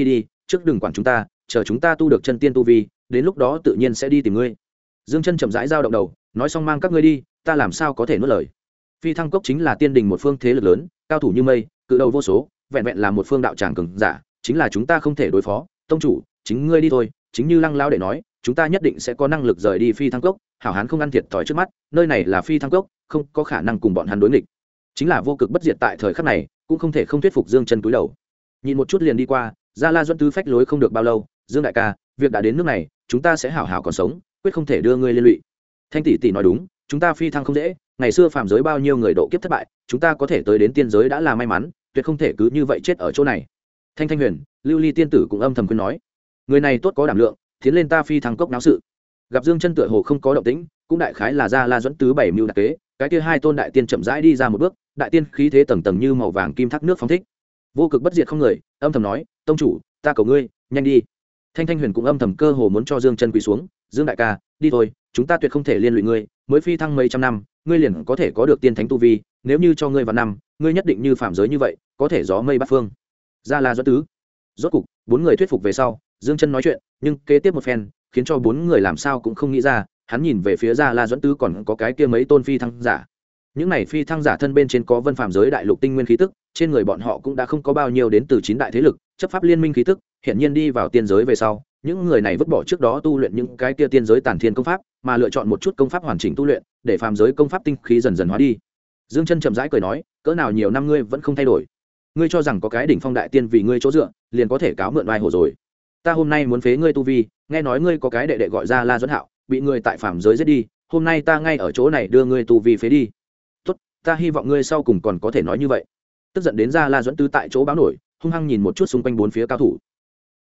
trước đừng quản chúng ta, chờ chúng ta tu được chân tiên tu vi, đến lúc đó tự nhiên sẽ đi tìm ngươi. Dương Chân chậm rãi giao động đầu, nói xong mang các ngươi đi, ta làm sao có thể nuốt lời. Phi Thăng Cốc chính là tiên đình một phương thế lực lớn, cao thủ như mây, cự đầu vô số, vẹn vẹn là một phương đạo tràng cường giả, chính là chúng ta không thể đối phó. Tông chủ, chính ngươi đi thôi, chính như Lăng lão đệ nói, chúng ta nhất định sẽ có năng lực rời đi Phi Thăng Cốc, hảo hán không ăn thiệt thòi trước mắt, nơi này là Phi Thăng Cốc, không có khả năng cùng bọn hắn đối nghịch. Chính là vô cực bất diệt tại thời khắc này, cũng không thể không thuyết phục Dương Chân cúi đầu. Nhìn một chút liền đi qua, Gia La Duẫn Tứ phách lối không được bao lâu, Dương đại ca, việc đã đến nước này, chúng ta sẽ hảo hảo còn sống, quyết không thể đưa ngươi liên lụy. Thanh tỷ tỷ nói đúng, chúng ta phi thăng không dễ, ngày xưa phàm giới bao nhiêu người độ kiếp thất bại, chúng ta có thể tới đến tiên giới đã là may mắn, tuyệt không thể cứ như vậy chết ở chỗ này. Thanh Thanh Huyền, Lưu Ly tiên tử cũng âm thầm khuyên nói, người này tốt có đảm lượng, tiến lên ta phi thăng cốc náo sự. Gặp Dương Chân tựa hồ không có động tĩnh, cũng đại khái là Gia La Duẫn Tứ bảy mưu đặc kế, cái kia hai tôn đại tiên chậm rãi đi ra một bước, đại tiên khí thế tầng tầng như màu vàng kim thác nước phóng thích. Vô cực bất diệt không người, âm thầm nói, tông chủ, ta cầu ngươi, nhanh đi. Thanh Thanh Huyền cũng âm thầm cơ hồ muốn cho Dương Chân quỳ xuống, Dương đại ca, đi thôi, chúng ta tuyệt không thể liên lụy ngươi, mới phi thăng mấy trăm năm, ngươi liền có thể có được tiên thánh tu vi, nếu như cho ngươi vào năm, ngươi nhất định như phạm giới như vậy, có thể gió mây bát phương. Gia La Duẫn Tứ. Rốt cục, bốn người thuyết phục về sau, Dương Chân nói chuyện, nhưng kế tiếp một phen, khiến cho bốn người làm sao cũng không nghĩ ra, hắn nhìn về phía Gia La Duẫn Tứ còn có cái kia mấy tôn phi thăng giả. Những này phi thăng giả thân bên trên có vân phàm giới đại lục tinh nguyên khí tức, trên người bọn họ cũng đã không có bao nhiêu đến từ chín đại thế lực, chấp pháp liên minh khí tức, hiện nhiên đi vào tiên giới về sau, những người này vứt bỏ trước đó tu luyện những cái kia tiên giới tản thiên công pháp, mà lựa chọn một chút công pháp hoàn chỉnh tu luyện, để phàm giới công pháp tinh khí dần dần hóa đi. Dương Chân chậm rãi cười nói, cỡ nào nhiều năm ngươi vẫn không thay đổi, ngươi cho rằng có cái đỉnh phong đại tiên vì ngươi chỗ dựa, liền có thể cáo mượn oai hổ rồi. Ta hôm nay muốn phế ngươi tu vi, nghe nói ngươi có cái đệ đệ gọi ra La Duẫn Hạo, bị ngươi tại phàm giới giết đi, hôm nay ta ngay ở chỗ này đưa ngươi tu vi phế đi. Tốt, ta hy vọng ngươi sau cùng còn có thể nói như vậy. Tức giận đến Gia La Duẫn Tứ tại chỗ báo nổi, hung hăng nhìn một chút xung quanh bốn phía cao thủ.